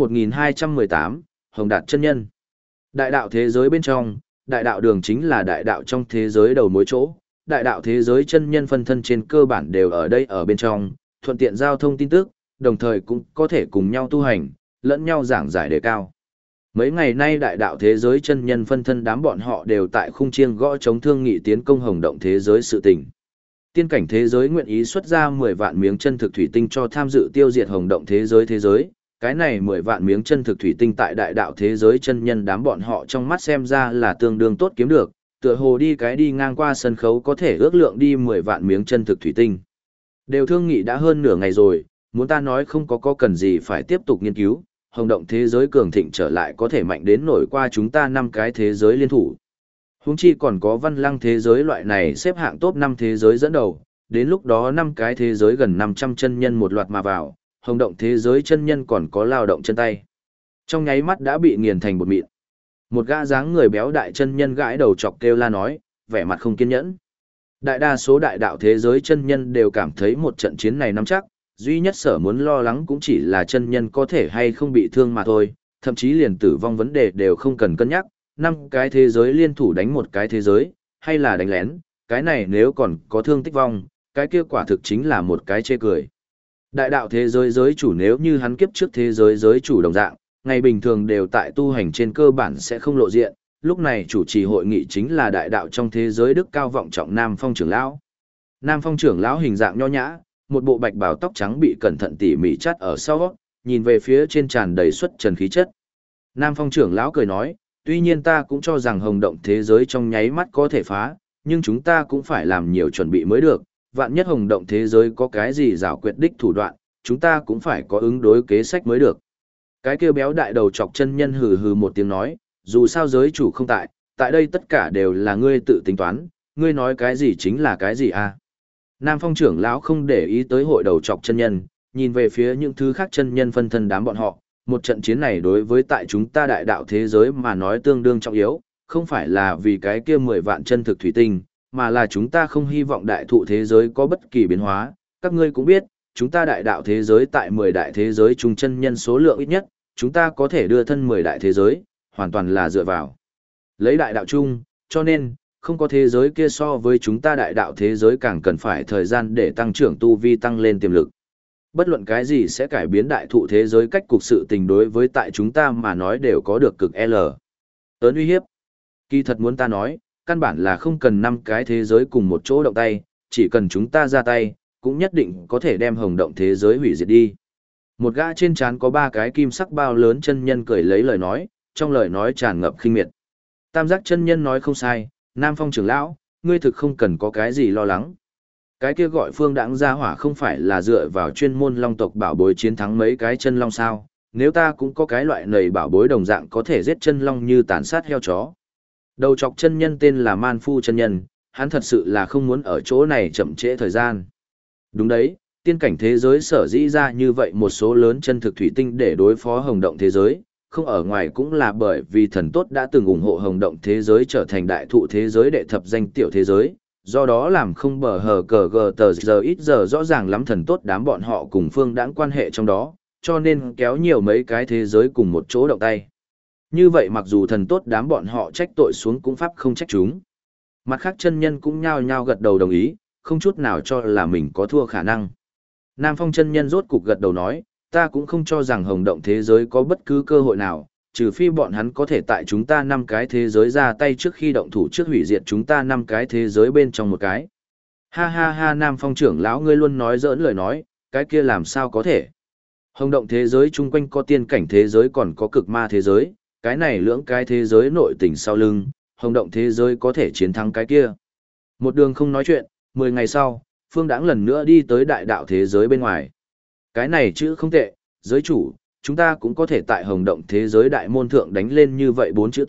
A: 1218, Hồng Đạt chân nhân. Đại đạo thế giới bên trong, đại đạo đường chính là đại đạo trong thế giới đầu mối chỗ, đại đạo thế giới chân nhân phân thân trên cơ bản đều ở đây ở bên trong, thuận tiện giao thông tin tức, đồng thời cũng có thể cùng nhau tu hành, lẫn nhau giảng giải đề cao. Mấy ngày nay đại đạo thế giới chân nhân phân thân đám bọn họ đều tại khung chiêng gõ chống thương nghị tiến công hồng động thế giới sự tình. Tiên cảnh thế giới nguyện ý xuất ra 10 vạn miếng chân thực thủy tinh cho tham dự tiêu diệt hồng động thế giới, cái này 10 vạn miếng chân thực thủy tinh tại đại đạo thế giới chân nhân đám bọn họ trong mắt xem ra là tương đương tốt kiếm được, tựa hồ đi ngang qua sân khấu có thể ước lượng đi 10 vạn miếng chân thực thủy tinh. Đều thương nghị đã hơn nửa ngày rồi, muốn ta nói không có cần gì phải tiếp tục nghiên cứu, hồng động thế giới cường thịnh trở lại có thể mạnh đến nổi qua chúng ta 5 cái thế giới liên thủ. Huống chi còn có văn lăng thế giới loại này xếp hạng top 5 thế giới dẫn đầu, đến lúc đó 5 cái thế giới gần 500 chân nhân một loạt mà vào, hồng động thế giới chân nhân còn có lao động chân tay. Trong nháy mắt đã bị nghiền thành bột mịn. Một gã dáng người béo đại chân nhân gãi đầu chọc kêu la nói, vẻ mặt không kiên nhẫn. Đại đa số đại đạo thế giới chân nhân đều cảm thấy một trận chiến này nắm chắc, duy nhất sở muốn lo lắng cũng chỉ là chân nhân có thể hay không bị thương mà thôi, thậm chí liền tử vong vấn đề đều không cần cân nhắc, 5 cái thế giới liên thủ đánh một cái thế giới, hay là đánh lén, cái này nếu còn có thương tích vong, cái kia quả thực chính là một cái chê cười. Đại đạo thế giới giới chủ nếu như hắn kiếp trước thế giới giới chủ đồng dạng, ngày bình thường đều tại tu hành trên cơ bản sẽ không lộ diện, lúc này chủ trì hội nghị chính là đại đạo trong thế giới đức cao vọng trọng Nam Phong trưởng lão. Nam Phong trưởng lão hình dạng nho nhã, một bộ bạch bào tóc trắng bị cẩn thận tỉ mỉ chắt ở sau, nhìn về phía trên tràn đầy xuất trần khí chất. Nam Phong trưởng lão cười nói, tuy nhiên ta cũng cho rằng hồng động thế giới trong nháy mắt có thể phá, nhưng chúng ta cũng phải làm nhiều chuẩn bị mới được, vạn nhất hồng động thế giới có cái gì giảo quyệt đích thủ đoạn, chúng ta cũng phải có ứng đối kế sách mới được. Cái kia béo đại đầu chọc chân nhân hừ hừ một tiếng nói, dù sao giới chủ không tại, tại đây tất cả đều là ngươi tự tính toán, ngươi nói cái gì chính là cái gì à. Nam Phong trưởng lão không để ý tới hội đầu chọc chân nhân, nhìn về phía những thứ khác chân nhân phân thân đám bọn họ, một trận chiến này đối với tại chúng ta đại đạo thế giới mà nói tương đương trọng yếu, không phải là vì cái kia 10 vạn chân thực thủy tinh, mà là chúng ta không hy vọng đại thụ thế giới có bất kỳ biến hóa, các ngươi cũng biết, chúng ta đại đạo thế giới tại 10 đại thế giới trung chân nhân số lượng ít nhất, chúng ta có thể đưa thân 10 đại thế giới, hoàn toàn là dựa vào lấy đại đạo chung, cho nên, không có thế giới kia so với chúng ta đại đạo thế giới càng cần phải thời gian để tăng trưởng tu vi tăng lên tiềm lực. Bất luận cái gì sẽ cải biến đại thụ thế giới cách cục sự tình đối với tại chúng ta mà nói đều có được cực L. Ớn uy hiếp. Kỳ thật muốn ta nói, căn bản là không cần 5 cái thế giới cùng một chỗ động tay, chỉ cần chúng ta ra tay, cũng nhất định có thể đem hồng động thế giới hủy diệt đi. Một gã trên trán có 3 cái kim sắc bao lớn chân nhân cười lấy lời nói, trong lời nói tràn ngập khinh miệt. Tam giác chân nhân nói không sai, Nam Phong trưởng lão, ngươi thực không cần có cái gì lo lắng. Cái kia gọi phương đãng gia hỏa không phải là dựa vào chuyên môn long tộc bảo bối chiến thắng mấy cái chân long sao, nếu ta cũng có cái loại nầy bảo bối đồng dạng có thể giết chân long như tàn sát heo chó. Đầu chọc chân nhân tên là Man Phu chân nhân, hắn thật sự là không muốn ở chỗ này chậm trễ thời gian. Đúng đấy, tiên cảnh thế giới sở dĩ ra như vậy một số lớn chân thực thủy tinh để đối phó hồng động thế giới, không ở ngoài cũng là bởi vì thần tốt đã từng ủng hộ hồng động thế giới trở thành đại thụ thế giới đệ thập danh tiểu thế giới, do đó làm không bờ hờ cờ gờ tờ giờ ít giờ rõ ràng lắm thần tốt đám bọn họ cùng phương đãng quan hệ trong đó, cho nên kéo nhiều mấy cái thế giới cùng một chỗ động tay. Như vậy mặc dù thần tốt đám bọn họ trách tội xuống cũng pháp không trách chúng. Mặt khác chân nhân cũng nhao nhao gật đầu đồng ý, không chút nào cho là mình có thua khả năng. Nam Phong chân nhân rốt cục gật đầu nói, ta cũng không cho rằng hồng động thế giới có bất cứ cơ hội nào, trừ phi bọn hắn có thể tại chúng ta 5 cái thế giới ra tay trước khi động thủ trước hủy diệt chúng ta 5 cái thế giới bên trong một cái. Ha ha ha, Nam Phong trưởng lão ngươi luôn nói giỡn lời nói, cái kia làm sao có thể. Hồng động thế giới chung quanh có tiên cảnh thế giới còn có cực ma thế giới, cái này lưỡng cái thế giới nội tình sau lưng, hồng động thế giới có thể chiến thắng cái kia. Một đường không nói chuyện, 10 ngày sau, Phương Đãng lần nữa đi tới đại đạo thế giới bên ngoài. Cái này chữ không tệ, giới chủ, chúng ta cũng có thể tại hồng động thế giới đại môn thượng đánh lên như vậy 4 chữ to,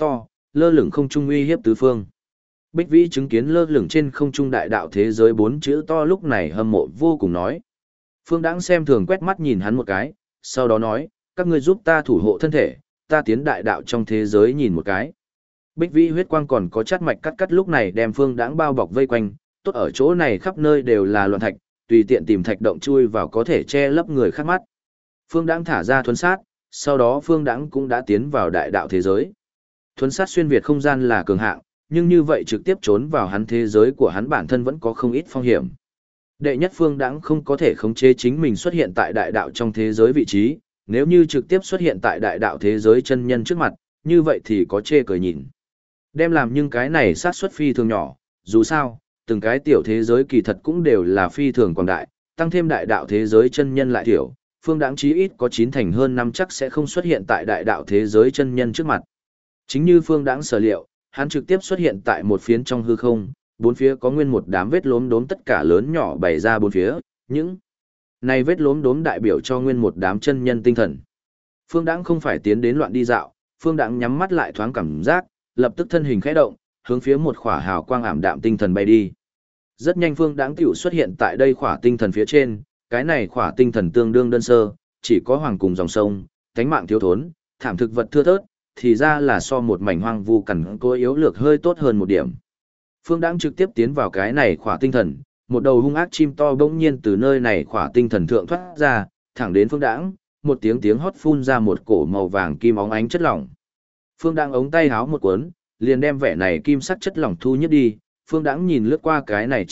A: lơ lửng không trung uy hiếp tứ phương. Bích Vĩ chứng kiến lơ lửng trên không trung đại đạo thế giới 4 chữ to lúc này hâm mộ vô cùng nói. Phương Đãng xem thường quét mắt nhìn hắn một cái, sau đó nói, các ngươi giúp ta thủ hộ thân thể, ta tiến đại đạo trong thế giới nhìn một cái. Bích Vĩ huyết quang còn có chát mạch cắt cắt lúc này đem Phương Đãng bao bọc vây quanh, tốt ở chỗ này khắp nơi đều là loạn thạch, tùy tiện tìm thạch động chui vào có thể che lấp người khác mắt. Phương Đãng thả ra thuấn sát, sau đó Phương Đãng cũng đã tiến vào đại đạo thế giới. Thuấn sát xuyên việt không gian là cường hạng, nhưng như vậy trực tiếp trốn vào hắn thế giới của hắn bản thân vẫn có không ít phong hiểm. Đệ nhất Phương Đãng không có thể khống chế chính mình xuất hiện tại đại đạo trong thế giới vị trí, nếu như trực tiếp xuất hiện tại đại đạo thế giới chân nhân trước mặt, như vậy thì có chê cười nhìn. Đem làm nhưng cái này sát suất phi thường nhỏ, dù sao, từng cái tiểu thế giới kỳ thật cũng đều là phi thường quảng đại, tăng thêm đại đạo thế giới chân nhân lại thiểu, Phương Đãng chí ít có 9 thành hơn 5 chắc sẽ không xuất hiện tại đại đạo thế giới chân nhân trước mặt. Chính như Phương Đãng sở liệu, hắn trực tiếp xuất hiện tại một phiến trong hư không, bốn phía có nguyên một đám vết lốm đốm tất cả lớn nhỏ bày ra bốn phía, những này vết lốm đốm đại biểu cho nguyên một đám chân nhân tinh thần. Phương Đãng không phải tiến đến loạn đi dạo, Phương Đãng nhắm mắt lại thoáng cảm giác, lập tức thân hình khẽ động, hướng phía một khỏa hào quang ảm đạm tinh thần bay đi. Rất nhanh Phương Đãng tiểu xuất hiện tại đây khỏa tinh thần phía trên, cái này khỏa tinh thần tương đương đơn sơ, chỉ có hoàng cùng dòng sông, cánh mạng thiếu thốn, thảm thực vật thưa thớt, thì ra là so một mảnh hoang vu cằn cỗi yếu lược hơi tốt hơn một điểm. Phương Đãng trực tiếp tiến vào cái này khỏa tinh thần, một đầu hung ác chim to bỗng nhiên từ nơi này khỏa tinh thần thượng thoát ra, thẳng đến Phương Đãng, một tiếng hót phun ra một cổ màu vàng kim óng ánh chất lỏng. Phương Đãng ống tay háo một cuốn, liền đem vẻ này kim sắc chất lỏng thu nhất đi. Phương Đãng nhìn lướt qua cái này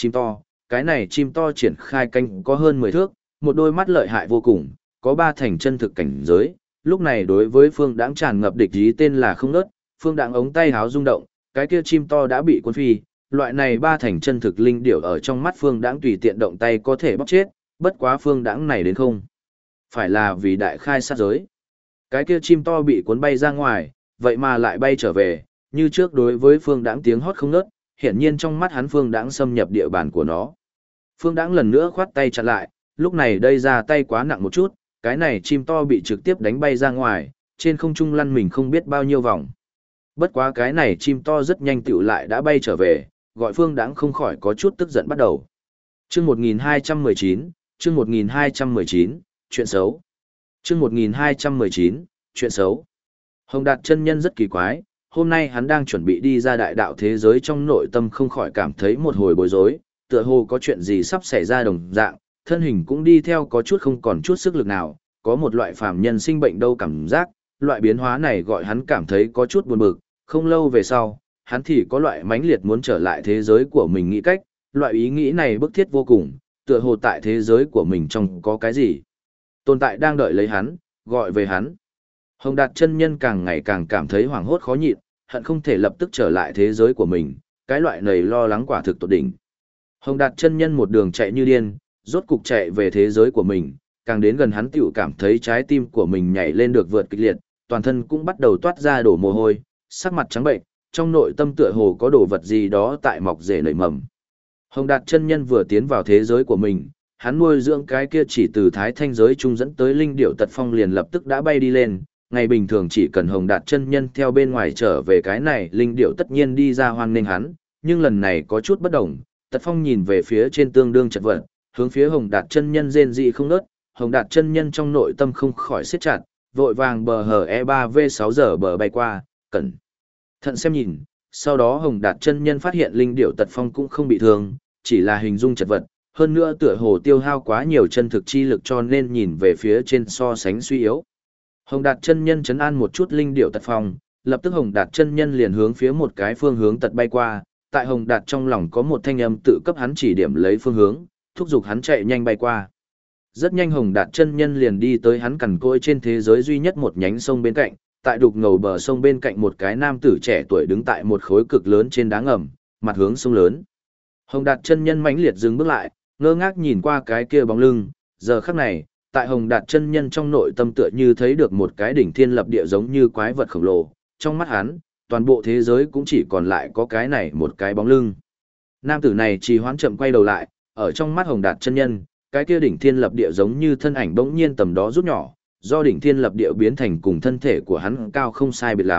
A: chim to triển khai cánh có hơn 10 thước, một đôi mắt lợi hại vô cùng, có 3 thành chân thực cảnh giới. Lúc này đối với Phương Đãng tràn ngập địch ý tên là không ngớt, Phương Đãng ống tay háo rung động, cái kia chim to đã bị cuốn phi, loại này 3 thành chân thực linh điểu ở trong mắt Phương Đãng tùy tiện động tay có thể bóc chết, bất quá Phương Đãng này đến không phải là vì đại khai sát giới. Cái kia chim to bị cuốn bay ra ngoài, vậy mà lại bay trở về, như trước đối với Phương Đãng tiếng hót không ngớt, hiển nhiên trong mắt hắn Phương Đãng xâm nhập địa bàn của nó. Phương Đãng lần nữa khoát tay chặn lại, lúc này đây ra tay quá nặng một chút, cái này chim to bị trực tiếp đánh bay ra ngoài, trên không trung lăn mình không biết bao nhiêu vòng. Bất quá cái này chim to rất nhanh tựu lại đã bay trở về, gọi Phương Đãng không khỏi có chút tức giận bắt đầu. Chương 1219, chương 1219, chuyện xấu. Chương 1219, chuyện xấu. Hồng Đạt chân nhân rất kỳ quái, hôm nay hắn đang chuẩn bị đi ra đại đạo thế giới trong nội tâm không khỏi cảm thấy một hồi bối rối, tựa hồ có chuyện gì sắp xảy ra đồng dạng, thân hình cũng đi theo có chút không còn chút sức lực nào, có một loại phàm nhân sinh bệnh đâu cảm giác, loại biến hóa này gọi hắn cảm thấy có chút buồn bực, không lâu về sau, hắn thì có loại mãnh liệt muốn trở lại thế giới của mình nghĩ cách, loại ý nghĩ này bức thiết vô cùng, tựa hồ tại thế giới của mình trong có cái gì tồn tại đang đợi lấy hắn, gọi về hắn. Hồng Đạt chân nhân càng ngày càng cảm thấy hoảng hốt khó nhịn, hận không thể lập tức trở lại thế giới của mình, cái loại này lo lắng quả thực tột đỉnh. Hồng Đạt chân nhân một đường chạy như điên, rốt cục chạy về thế giới của mình, càng đến gần hắn tiểu cảm thấy trái tim của mình nhảy lên được vượt kịch liệt, toàn thân cũng bắt đầu toát ra đổ mồ hôi, sắc mặt trắng bệnh, trong nội tâm tựa hồ có đồ vật gì đó tại mọc rễ nảy mầm. Hồng Đạt chân nhân vừa tiến vào thế giới của mình, hắn nuôi dưỡng cái kia chỉ từ thái thanh giới trung dẫn tới linh điểu tật phong liền lập tức đã bay đi lên. Ngày bình thường chỉ cần Hồng Đạt chân nhân theo bên ngoài trở về cái này linh điểu tất nhiên đi ra hoang nghênh hắn, nhưng lần này có chút bất đồng, tật phong nhìn về phía trên tương đương chật vật, hướng phía Hồng Đạt chân nhân rên dị không ngớt, Hồng Đạt chân nhân trong nội tâm không khỏi siết chặt, vội vàng bờ hở E3V6 giờ bờ bay qua, cẩn thận xem nhìn, sau đó Hồng Đạt chân nhân phát hiện linh điểu tật phong cũng không bị thương, chỉ là hình dung chật vật, hơn nữa tựa hồ tiêu hao quá nhiều chân thực chi lực cho nên nhìn về phía trên so sánh suy yếu. Hồng Đạt chân nhân trấn an một chút linh điểu tật phong, lập tức Hồng Đạt chân nhân liền hướng phía một cái phương hướng tật bay qua, tại Hồng Đạt trong lòng có một thanh âm tự cấp hắn chỉ điểm lấy phương hướng, thúc giục hắn chạy nhanh bay qua. Rất nhanh Hồng Đạt chân nhân liền đi tới hắn cằn cỗi trên thế giới duy nhất một nhánh sông bên cạnh, tại đục ngầu bờ sông bên cạnh một cái nam tử trẻ tuổi đứng tại một khối cực lớn trên đá ngầm, mặt hướng sông lớn. Hồng Đạt chân nhân mãnh liệt dừng bước lại, ngơ ngác nhìn qua cái kia bóng lưng, giờ khắc này, tại Hồng Đạt chân nhân trong nội tâm tựa như thấy được một cái đỉnh thiên lập địa giống như quái vật khổng lồ, trong mắt hắn, toàn bộ thế giới cũng chỉ còn lại có cái này một cái bóng lưng. Nam tử này trì hoãn chậm quay đầu lại, ở trong mắt Hồng Đạt chân nhân, cái kia đỉnh thiên lập địa giống như thân ảnh bỗng nhiên tầm đó rút nhỏ, do đỉnh thiên lập địa biến thành cùng thân thể của hắn cao không sai biệt lắm,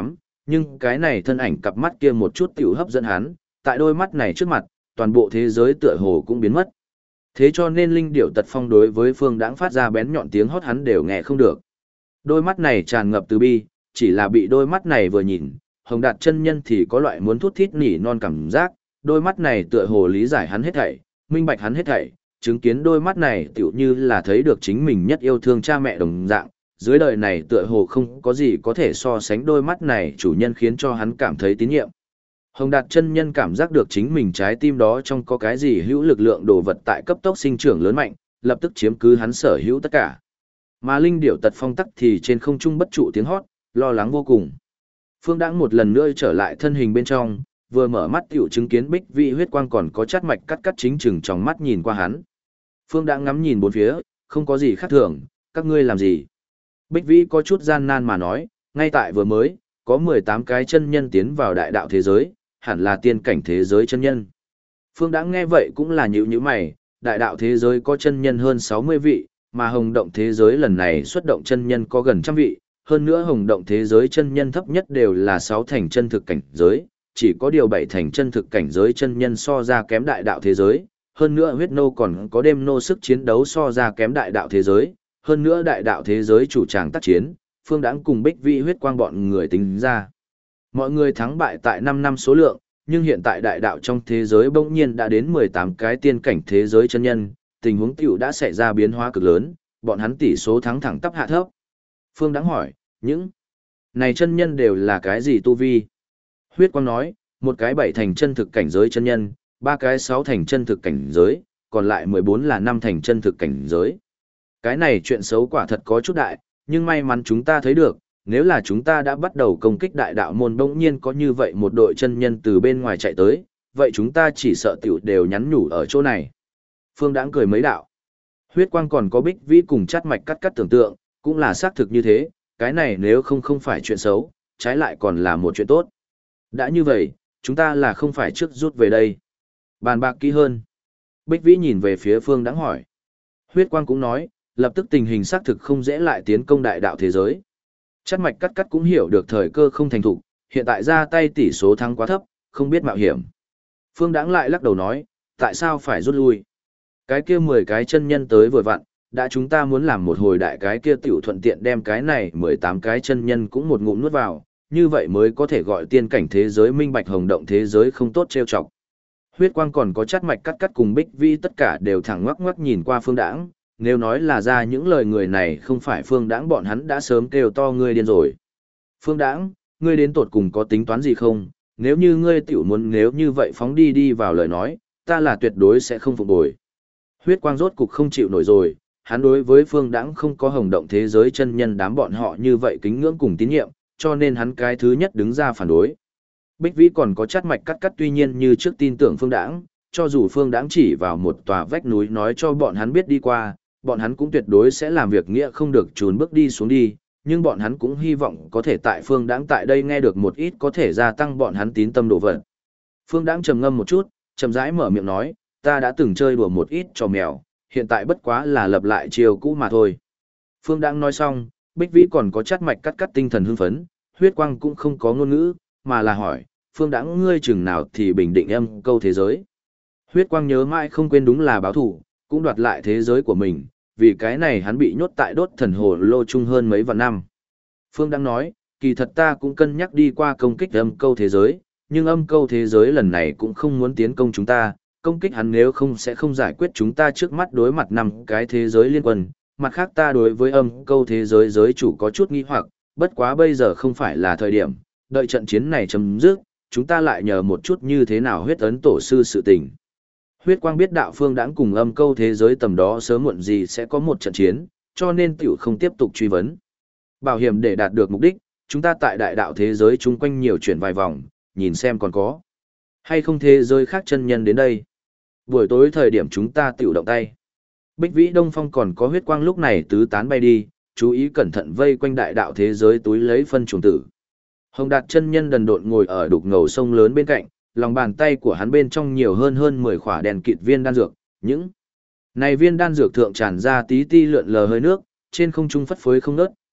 A: nhưng cái này thân ảnh cặp mắt kia một chút tiểu hấp dẫn hắn, tại đôi mắt này trước mặt, toàn bộ thế giới tựa hồ cũng biến mất. Thế cho nên linh điểu tật phong đối với Phương Đãng phát ra bén nhọn tiếng hót hắn đều nghe không được. Đôi mắt này tràn ngập từ bi, chỉ là bị đôi mắt này vừa nhìn, Hồng Đạt chân nhân thì có loại muốn thút thít nỉ non cảm giác, đôi mắt này tựa hồ lý giải hắn hết thảy, minh bạch hắn hết thảy, chứng kiến đôi mắt này tựu như là thấy được chính mình nhất yêu thương cha mẹ đồng dạng, dưới đời này tựa hồ không có gì có thể so sánh đôi mắt này chủ nhân khiến cho hắn cảm thấy tín nhiệm. Hồng Đạt chân nhân cảm giác được chính mình trái tim đó trong có cái gì hữu lực lượng đồ vật tại cấp tốc sinh trưởng lớn mạnh, lập tức chiếm cứ hắn sở hữu tất cả. Mà linh điểu tật phong tắc thì trên không trung bất trụ tiếng hót, lo lắng vô cùng. Phương Đãng một lần nữa trở lại thân hình bên trong, vừa mở mắt tiểu chứng kiến Bích Vĩ huyết quang còn có chát mạch cắt cắt chính chừng trong mắt nhìn qua hắn. Phương Đãng ngắm nhìn bốn phía, không có gì khác thường, các ngươi làm gì? Bích Vĩ có chút gian nan mà nói, ngay tại vừa mới, có 18 cái chân nhân tiến vào đại đạo thế giới, hẳn là tiên cảnh thế giới chân nhân. Phương Đãng nghe vậy cũng là nhíu mày, đại đạo thế giới có chân nhân hơn 60 vị, mà hồng động thế giới lần này xuất động chân nhân có gần trăm vị, hơn nữa hồng động thế giới chân nhân thấp nhất đều là 6 thành chân thực cảnh giới, chỉ có điều 7 thành chân thực cảnh giới chân nhân so ra kém đại đạo thế giới, hơn nữa huyết nô còn có đêm nô sức chiến đấu so ra kém đại đạo thế giới, hơn nữa đại đạo thế giới chủ tràng tác chiến, Phương Đãng cùng Bích Vĩ huyết quang bọn người tính ra. Mọi người thắng bại tại 5 năm số lượng, nhưng hiện tại đại đạo trong thế giới bỗng nhiên đã đến 18 cái tiên cảnh thế giới chân nhân, tình huống tiểu đã xảy ra biến hóa cực lớn, bọn hắn tỷ số thắng thẳng tắp hạ thấp. Phương Đãng hỏi, những này chân nhân đều là cái gì tu vi? Huyết quang nói, một cái 7 thành chân thực cảnh giới chân nhân, 3 cái 6 thành chân thực cảnh giới, còn lại 14 là 5 thành chân thực cảnh giới. Cái này chuyện xấu quả thật có chút đại, nhưng may mắn chúng ta thấy được, nếu là chúng ta đã bắt đầu công kích đại đạo môn bỗng nhiên có như vậy một đội chân nhân từ bên ngoài chạy tới, vậy chúng ta chỉ sợ tiểu đều nhắn nhủ ở chỗ này. Phương Đãng cười mấy đạo. Huyết quang còn có Bích Vĩ cùng chát mạch cắt cắt tưởng tượng, cũng là xác thực như thế, cái này nếu không phải chuyện xấu, trái lại còn là một chuyện tốt. Đã như vậy, chúng ta là không phải trước rút về đây. Bàn bạc kỹ hơn. Bích Vĩ nhìn về phía Phương Đãng hỏi. Huyết quang cũng nói, lập tức tình hình xác thực không dễ lại tiến công đại đạo thế giới. Chát mạch cắt cắt cũng hiểu được thời cơ không thành thục, hiện tại ra tay tỷ số thắng quá thấp, không biết mạo hiểm. Phương Đãng lại lắc đầu nói, tại sao phải rút lui? Cái kia 10 cái chân nhân tới vừa vặn, đã chúng ta muốn làm một hồi đại cái kia tiểu thuận tiện đem cái này 18 cái chân nhân cũng một ngụm nuốt vào, như vậy mới có thể gọi tiên cảnh thế giới minh bạch hồng động thế giới không tốt trêu chọc. Huyết quang còn có chát mạch cắt cắt cùng Bích Vĩ tất cả đều thẳng ngoắc ngoắc nhìn qua Phương Đãng, nếu nói là ra những lời người này không phải Phương Đãng bọn hắn đã sớm kêu to ngươi điên rồi. Phương Đãng, ngươi đến tột cùng có tính toán gì không? Nếu như ngươi tiểu muốn nếu như vậy phóng đi vào lời nói, ta là tuyệt đối sẽ không phục bồi. Huyết quang rốt cục không chịu nổi rồi, hắn đối với Phương Đãng không có hồng động thế giới chân nhân đám bọn họ như vậy kính ngưỡng cùng tín nhiệm, cho nên hắn cái thứ nhất đứng ra phản đối. Bích Vĩ còn có chát mạch cắt cắt tuy nhiên như trước tin tưởng Phương Đãng, cho dù Phương Đãng chỉ vào một tòa vách núi nói cho bọn hắn biết đi qua, bọn hắn cũng tuyệt đối sẽ làm việc nghĩa không được chùn bước đi xuống đi, nhưng bọn hắn cũng hy vọng có thể tại Phương Đãng tại đây nghe được một ít có thể gia tăng bọn hắn tín tâm độ vật. Phương Đãng trầm ngâm một chút, chậm rãi mở miệng nói, ta đã từng chơi đùa một ít trò mèo, hiện tại bất quá là lập lại chiều cũ mà thôi. Phương Đãng nói xong, Bích Vĩ còn có chát mạch cắt cắt tinh thần hưng phấn, huyết quang cũng không có ngôn ngữ, mà là hỏi, Phương Đãng ngươi chừng nào thì bình định âm câu thế giới. Huyết quang nhớ mãi không quên đúng là báo thủ, cũng đoạt lại thế giới của mình, vì cái này hắn bị nhốt tại đốt thần hồ lô chung hơn mấy vạn năm. Phương Đãng nói, kỳ thật ta cũng cân nhắc đi qua công kích âm câu thế giới, nhưng âm câu thế giới lần này cũng không muốn tiến công chúng ta, công kích hắn nếu không sẽ không giải quyết chúng ta trước mắt đối mặt 5 cái thế giới liên quân. Mặt khác ta đối với âm câu thế giới giới chủ có chút nghi hoặc, bất quá bây giờ không phải là thời điểm, đợi trận chiến này chấm dứt, chúng ta lại nhờ một chút như thế nào huyết ấn tổ sư sự tình. Huyết quang biết đạo Phương Đãng cùng âm câu thế giới tầm đó sớm muộn gì sẽ có một trận chiến, cho nên tiểu không tiếp tục truy vấn. Bảo hiểm để đạt được mục đích, chúng ta tại đại đạo thế giới chung quanh nhiều chuyển vài vòng, nhìn xem còn có hay không thế giới khác chân nhân đến đây. Buổi tối thời điểm chúng ta tiểu động tay. Bích Vĩ Đông Phong còn có huyết quang lúc này tứ tán bay đi, chú ý cẩn thận vây quanh đại đạo thế giới túi lấy phân trùng tử. Hồng Đạt chân nhân đần độn ngồi ở đục ngầu sông lớn bên cạnh, lòng bàn tay của hắn bên trong nhiều hơn 10 khỏa đèn kịt viên đan dược, những này viên đan dược thượng tràn ra tí ti lượn lờ hơi nước, trên không trung phất phới không ngớt,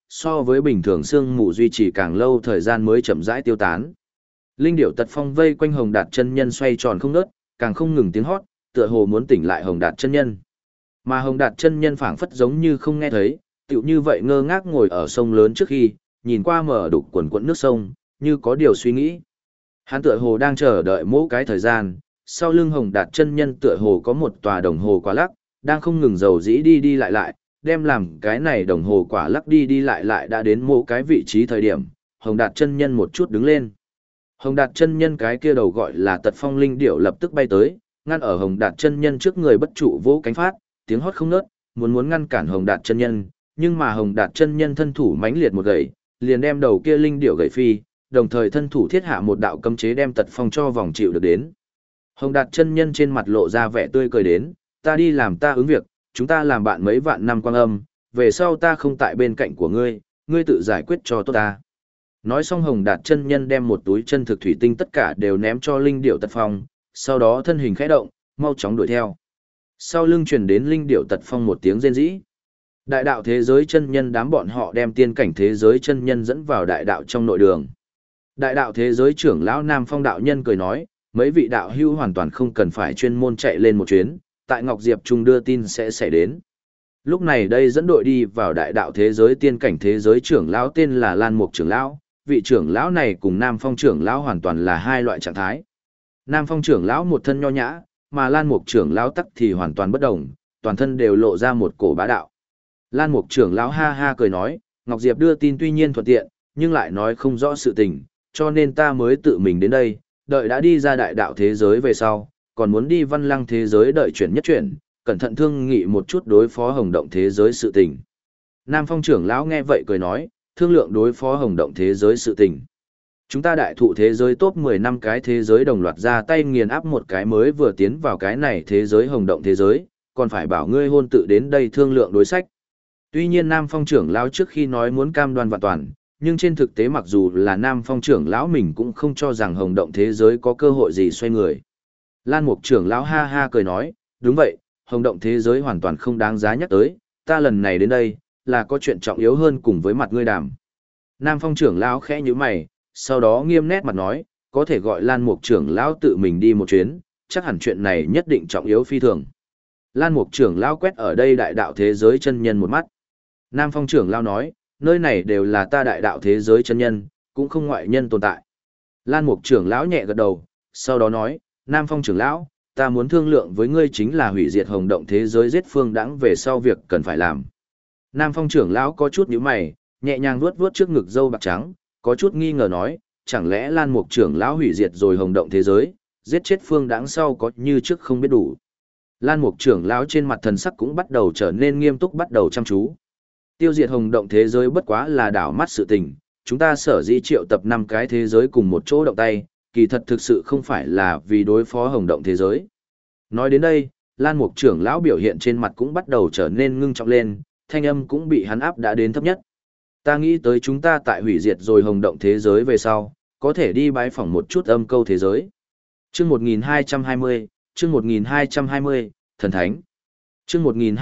A: so với bình thường sương mù duy trì càng lâu thời gian mới chậm rãi tiêu tán. Linh điểu tật phong vây quanh Hồng Đạt chân nhân xoay tròn không ngớt, càng không ngừng tiếng hót, tựa hồ muốn tỉnh lại Hồng Đạt chân nhân. Mà Hồng Đạt chân nhân phảng phất giống như không nghe thấy, tựu như vậy ngơ ngác ngồi ở sông lớn trước khi, nhìn qua mở đục quần quẫn nước sông, như có điều suy nghĩ. Hắn tựa hồ đang chờ đợi mỗi cái thời gian, sau lưng Hồng Đạt chân nhân tựa hồ có một tòa đồng hồ quả lắc, đang không ngừng dầu dĩ đi đi lại lại, đem làm cái này đồng hồ quả lắc đi đi lại lại đã đến mỗi cái vị trí thời điểm, Hồng Đạt chân nhân một chút đứng lên. Hồng Đạt chân nhân cái kia đầu gọi là Tật Phong linh điểu lập tức bay tới, ngăn ở Hồng Đạt chân nhân trước người bất trụ vỗ cánh phát, tiếng hót không ngớt, muốn ngăn cản Hồng Đạt chân nhân, nhưng mà Hồng Đạt chân nhân thân thủ mãnh liệt một gậy, liền đem đầu kia linh điểu gậy phi, đồng thời thân thủ thiết hạ một đạo cấm chế đem Tật Phong cho vòng chịu được đến. Hồng Đạt chân nhân trên mặt lộ ra vẻ tươi cười đến, ta đi làm ta ứng việc, chúng ta làm bạn mấy vạn năm quang âm, về sau ta không tại bên cạnh của ngươi, ngươi tự giải quyết cho tốt ta. Nói xong Hồng Đạt chân nhân đem một túi chân thực thủy tinh tất cả đều ném cho linh điểu Tật Phong, sau đó thân hình khẽ động, mau chóng đuổi theo. Sau lưng truyền đến linh điểu Tật Phong một tiếng rên rỉ. Đại đạo thế giới chân nhân đám bọn họ đem tiên cảnh thế giới chân nhân dẫn vào đại đạo trong nội đường. Đại đạo thế giới trưởng lão Nam Phong đạo nhân cười nói, mấy vị đạo hữu hoàn toàn không cần phải chuyên môn chạy lên một chuyến, tại Ngọc Diệp Trung đưa tin sẽ xảy đến. Lúc này đây dẫn đội đi vào đại đạo thế giới tiên cảnh thế giới trưởng lão tên là Lan Mục trưởng lão, vị trưởng lão này cùng Nam Phong trưởng lão hoàn toàn là hai loại trạng thái. Nam Phong trưởng lão một thân nho nhã, mà Lan Mục trưởng lão tắc thì hoàn toàn bất đồng, toàn thân đều lộ ra một cổ bá đạo. Lan Mục trưởng lão ha ha cười nói, Ngọc Diệp đưa tin tuy nhiên thuận tiện, nhưng lại nói không rõ sự tình, cho nên ta mới tự mình đến đây, đợi đã đi ra đại đạo thế giới về sau, còn muốn đi văn lăng thế giới đợi chuyển nhất chuyển, cẩn thận thương nghị một chút đối phó hồng động thế giới sự tình. Nam Phong trưởng lão nghe vậy cười nói, thương lượng đối phó hồng động thế giới sự tình. Chúng ta đại thụ thế giới top 10 năm cái thế giới đồng loạt ra tay nghiền áp một cái mới vừa tiến vào cái này thế giới hồng động thế giới, còn phải bảo ngươi hôn tự đến đây thương lượng đối sách. Tuy nhiên Nam Phong trưởng lão trước khi nói muốn cam đoan vạn toàn, nhưng trên thực tế mặc dù là Nam Phong trưởng lão mình cũng không cho rằng hồng động thế giới có cơ hội gì xoay người. Lan Mục trưởng lão ha ha cười nói, đúng vậy, hồng động thế giới hoàn toàn không đáng giá nhắc tới, ta lần này đến đây, là có chuyện trọng yếu hơn cùng với mặt ngươi đàm. Nam Phong trưởng lão khẽ nhíu mày, sau đó nghiêm nét mặt nói, có thể gọi Lan Mục trưởng lão tự mình đi một chuyến, chắc hẳn chuyện này nhất định trọng yếu phi thường. Lan Mục trưởng lão quét ở đây đại đạo thế giới chân nhân một mắt. Nam Phong trưởng lão nói, nơi này đều là ta đại đạo thế giới chân nhân, cũng không ngoại nhân tồn tại. Lan Mục trưởng lão nhẹ gật đầu, sau đó nói, Nam Phong trưởng lão, ta muốn thương lượng với ngươi chính là hủy diệt hồng động thế giới giết phương đãng về sau việc cần phải làm. Nam Phong trưởng lão có chút nhíu mày, nhẹ nhàng vuốt vuốt trước ngực râu bạc trắng, có chút nghi ngờ nói, chẳng lẽ Lan Mục trưởng lão hủy diệt rồi hồng động thế giới, giết chết phương đãng sau có như trước không biết đủ. Lan Mục trưởng lão trên mặt thần sắc cũng bắt đầu trở nên nghiêm túc, bắt đầu chăm chú. Tiêu diệt hồng động thế giới bất quá là đảo mắt sự tình, chúng ta sở dĩ triệu tập 5 cái thế giới cùng một chỗ động tay, kỳ thật thực sự không phải là vì đối phó hồng động thế giới. Nói đến đây, Lan Mục trưởng lão biểu hiện trên mặt cũng bắt đầu trở nên ngưng trọng lên, thanh âm cũng bị hắn áp đã đến thấp nhất. Ta nghĩ tới chúng ta tại hủy diệt rồi hồng động thế giới về sau, có thể đi bái phỏng một chút âm câu thế giới. Chương 1220, chương 1220, Thần Thánh. Chương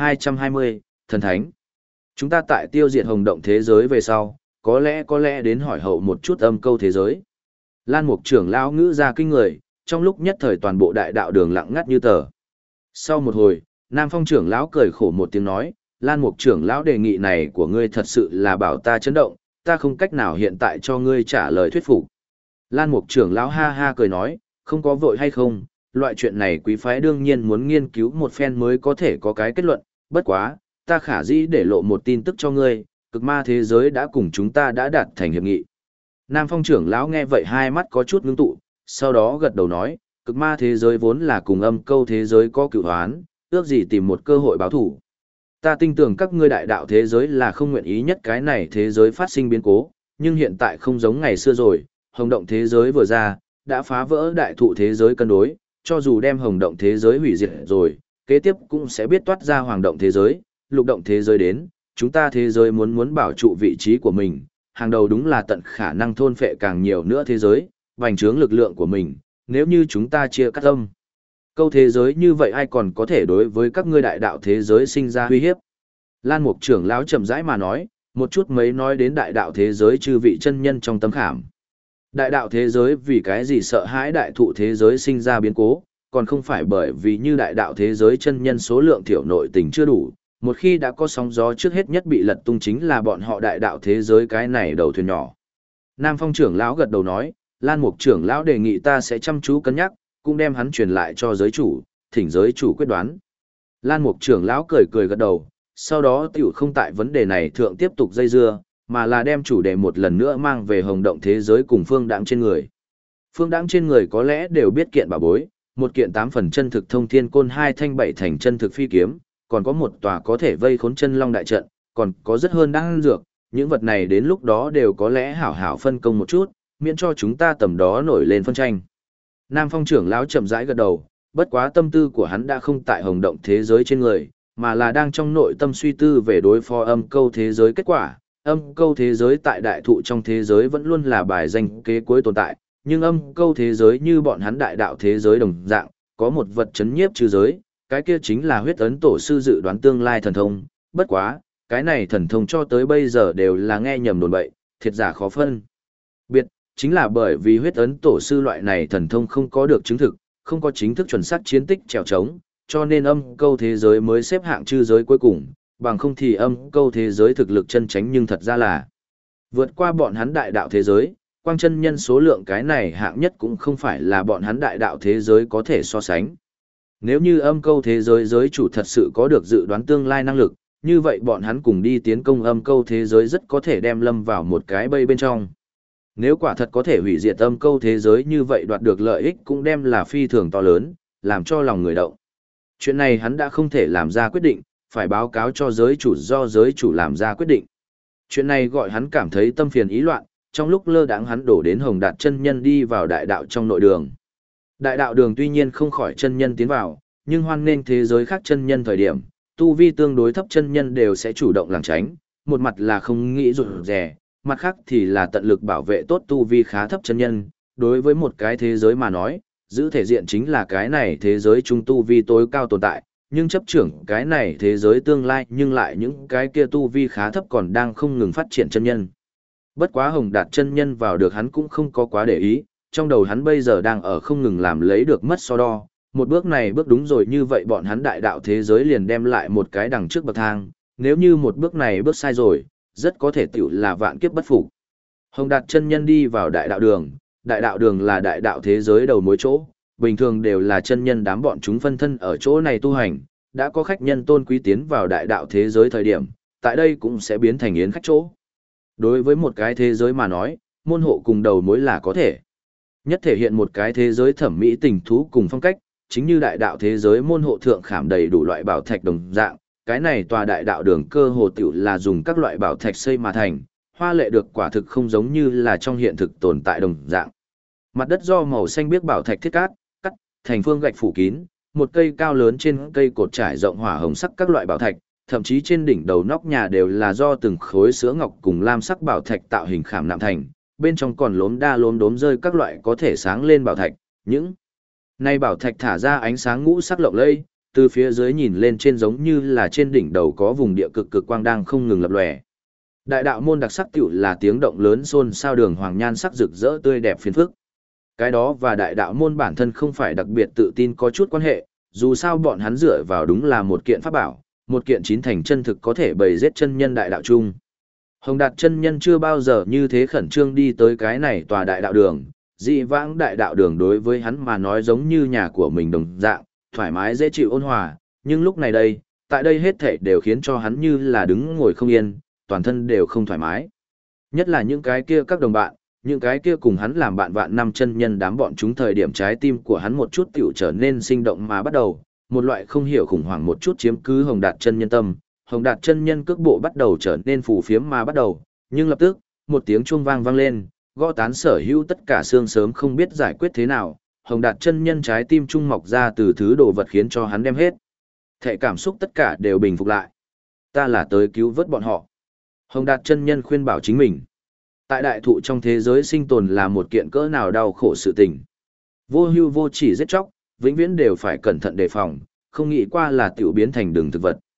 A: 1220, Thần Thánh. Chúng ta tại tiêu diệt hồng động thế giới về sau, có lẽ đến hỏi hậu một chút âm câu thế giới. Lan Mục trưởng lão ngữ ra kinh người, trong lúc nhất thời toàn bộ đại đạo đường lặng ngắt như tờ. Sau một hồi, Nam Phong trưởng lão cười khổ một tiếng nói, Lan Mục trưởng lão đề nghị này của ngươi thật sự là bảo ta chấn động, ta không cách nào hiện tại cho ngươi trả lời thuyết phục. Lan Mục trưởng lão ha ha cười nói, không có vội hay không, loại chuyện này quý phái đương nhiên muốn nghiên cứu một phen mới có thể có cái kết luận, bất quá, ta khả dĩ để lộ một tin tức cho ngươi, cực ma thế giới đã cùng chúng ta đã đạt thành hiệp nghị. Nam Phong trưởng lão nghe vậy hai mắt có chút ngưng tụ, sau đó gật đầu nói, cực ma thế giới vốn là cùng âm câu thế giới có cựu hoán, ước gì tìm một cơ hội báo thủ. Ta tin tưởng các ngươi đại đạo thế giới là không nguyện ý nhất cái này thế giới phát sinh biến cố, nhưng hiện tại không giống ngày xưa rồi, hồng động thế giới vừa ra, đã phá vỡ đại thụ thế giới cân đối, cho dù đem hồng động thế giới hủy diệt rồi, kế tiếp cũng sẽ biết toát ra hoàng động thế giới, lục động thế giới đến, chúng ta thế giới muốn bảo trụ vị trí của mình, hàng đầu đúng là tận khả năng thôn phệ càng nhiều nữa thế giới, vành trướng lực lượng của mình, nếu như chúng ta chia cắt âm. Câu thế giới như vậy ai còn có thể đối với các ngươi đại đạo thế giới sinh ra uy hiếp. Lan Mục trưởng lão chậm rãi mà nói, Một chút mấy nói đến đại đạo thế giới chư vị chân nhân trong tấm khảm. Đại đạo thế giới vì cái gì sợ hãi đại thụ thế giới sinh ra biến cố, còn không phải bởi vì như đại đạo thế giới chân nhân số lượng thiểu nội tình chưa đủ, một khi đã có sóng gió trước hết nhất bị lật tung chính là bọn họ đại đạo thế giới cái này đầu thuyền nhỏ. Nam Phong trưởng lão gật đầu nói, Lan Mục trưởng lão đề nghị ta sẽ chăm chú cân nhắc, cũng đem hắn truyền lại cho giới chủ, thỉnh giới chủ quyết đoán. Lan Mục trưởng lão cười cười gật đầu, sau đó tiểu không tại vấn đề này thượng tiếp tục dây dưa, mà là đem chủ đề một lần nữa mang về hồng động thế giới cùng phương đãng trên người. Phương đãng trên người có lẽ đều biết kiện bảo bối, một kiện 8 phần chân thực thông thiên côn, 2 thanh 7 thành chân thực phi kiếm, còn có một tòa có thể vây khốn chân long đại trận, còn có rất hơn đang dược, những vật này đến lúc đó đều có lẽ hảo hảo phân công một chút, miễn cho chúng ta tầm đó nổi lên phân tranh. Nam Phong trưởng lão chậm rãi gật đầu, bất quá tâm tư của hắn đã không tại hồng động thế giới trên người, mà là đang trong nội tâm suy tư về đối phó âm câu thế giới kết quả. Âm câu thế giới tại đại thụ trong thế giới vẫn luôn là bài danh kế cuối tồn tại, nhưng âm câu thế giới như bọn hắn đại đạo thế giới đồng dạng, có một vật chấn nhiếp trừ giới, cái kia chính là huyết ấn tổ sư dự đoán tương lai thần thông, bất quá, cái này thần thông cho tới bây giờ đều là nghe nhầm đồn bậy, thiệt giả khó phân biệt, chính là bởi vì huyết ấn tổ sư loại này thần thông không có được chứng thực, không có chính thức chuẩn xác chiến tích trèo trống, cho nên âm câu thế giới mới xếp hạng chư giới cuối cùng, bằng không thì âm câu thế giới thực lực chân chánh nhưng thật ra là vượt qua bọn hắn đại đạo thế giới, quang chân nhân số lượng cái này hạng nhất cũng không phải là bọn hắn đại đạo thế giới có thể so sánh. Nếu như âm câu thế giới giới chủ thật sự có được dự đoán tương lai năng lực, như vậy bọn hắn cùng đi tiến công âm câu thế giới rất có thể đem lâm vào một cái bẫy bên trong. Nếu quả thật có thể hủy diệt âm câu thế giới như vậy đoạt được lợi ích cũng đem là phi thường to lớn, làm cho lòng người động. Chuyện này hắn đã không thể làm ra quyết định, phải báo cáo cho giới chủ do giới chủ làm ra quyết định. Chuyện này gọi hắn cảm thấy tâm phiền ý loạn, trong lúc lơ đãng hắn đổ đến Hồng Đạt chân nhân đi vào đại đạo trong nội đường. Đại đạo đường tuy nhiên không khỏi chân nhân tiến vào, nhưng hoan nghênh thế giới khác chân nhân thời điểm, tu vi tương đối thấp chân nhân đều sẽ chủ động lảng tránh, một mặt là không nghĩ rụt rè, mặt khác thì là tận lực bảo vệ tốt tu vi khá thấp chân nhân. Đối với một cái thế giới mà nói, giữ thể diện chính là cái này thế giới trung tu vi tối cao tồn tại, nhưng chấp trưởng cái này thế giới tương lai nhưng lại những cái kia tu vi khá thấp còn đang không ngừng phát triển chân nhân. Bất quá Hồng Đạt chân nhân vào được hắn cũng không có quá để ý, trong đầu hắn bây giờ đang ở không ngừng làm lấy được mất so đo, một bước này bước đúng rồi như vậy bọn hắn đại đạo thế giới liền đem lại một cái đằng trước bậc thang, nếu như một bước này bước sai rồi, rất có thể tiểu là vạn kiếp bất phục. Hồng Đạt chân nhân đi vào đại đạo đường là đại đạo thế giới đầu mối chỗ, bình thường đều là chân nhân đám bọn chúng phân thân ở chỗ này tu hành, đã có khách nhân tôn quý tiến vào đại đạo thế giới thời điểm, tại đây cũng sẽ biến thành yến khách chỗ. Đối với một cái thế giới mà nói, môn hộ cùng đầu mối là có thể nhất thể hiện một cái thế giới thẩm mỹ tình thú cùng phong cách, chính như đại đạo thế giới môn hộ thượng khảm đầy đủ loại bảo thạch đồng dạng, cái này tòa đại đạo đường cơ hồ tiểu là dùng các loại bảo thạch xây mà thành, hoa lệ được quả thực không giống như là trong hiện thực tồn tại đồng dạng. Mặt đất do màu xanh biếc bảo thạch thiết cắt thành phương gạch phủ kín, một cây cao lớn trên cây cột trải rộng hỏa hồng sắc các loại bảo thạch, thậm chí trên đỉnh đầu nóc nhà đều là do từng khối sữa ngọc cùng lam sắc bảo thạch tạo hình khảm nạm thành, bên trong còn lốm đốm rơi các loại có thể sáng lên bảo thạch, những này bảo thạch thả ra ánh sáng ngũ sắc lộng lẫy, từ phía dưới nhìn lên trên giống như là trên đỉnh đầu có vùng địa cực quang đang không ngừng lập lòe. Đại đạo môn đặc sắc tiểu là tiếng động lớn xôn xao đường hoàng nhan sắc rực rỡ tươi đẹp phiền phức. Cái đó và đại đạo môn bản thân không phải đặc biệt tự tin có chút quan hệ, dù sao bọn hắn dựa vào đúng là một kiện pháp bảo, một kiện chín thành chân thực có thể bày giết chân nhân đại đạo chung. Hồng Đạt chân nhân chưa bao giờ như thế khẩn trương đi tới cái này tòa đại đạo đường, dị vãng đại đạo đường đối với hắn mà nói giống như nhà của mình đồng dạng, thoải mái dễ chịu ôn hòa, nhưng lúc này đây, tại đây hết thảy đều khiến cho hắn như là đứng ngồi không yên, toàn thân đều không thoải mái. Nhất là những cái kia các đồng bạn, những cái kia cùng hắn làm bạn vạn năm chân nhân đám bọn chúng thời điểm trái tim của hắn một chút tiểu trở nên sinh động mà bắt đầu, một loại không hiểu khủng hoảng một chút chiếm cứ Hồng Đạt chân nhân tâm. Hồng Đạt chân nhân cước bộ bắt đầu trở nên phù phiếm mà bắt đầu, nhưng lập tức, một tiếng chuông vang lên, gõ tán sở hữu tất cả xương sớm không biết giải quyết thế nào. Hồng Đạt chân nhân trái tim trung mọc ra từ thứ đồ vật khiến cho hắn đem hết thệ cảm xúc tất cả đều bình phục lại. Ta là tới cứu vớt bọn họ. Hồng Đạt chân nhân khuyên bảo chính mình. Tại đại thụ trong thế giới sinh tồn là một kiện cỡ nào đau khổ sự tình. Vô hưu vô chỉ giết chóc, vĩnh viễn đều phải cẩn thận đề phòng, không nghĩ qua là tiểu biến thành đường thực vật.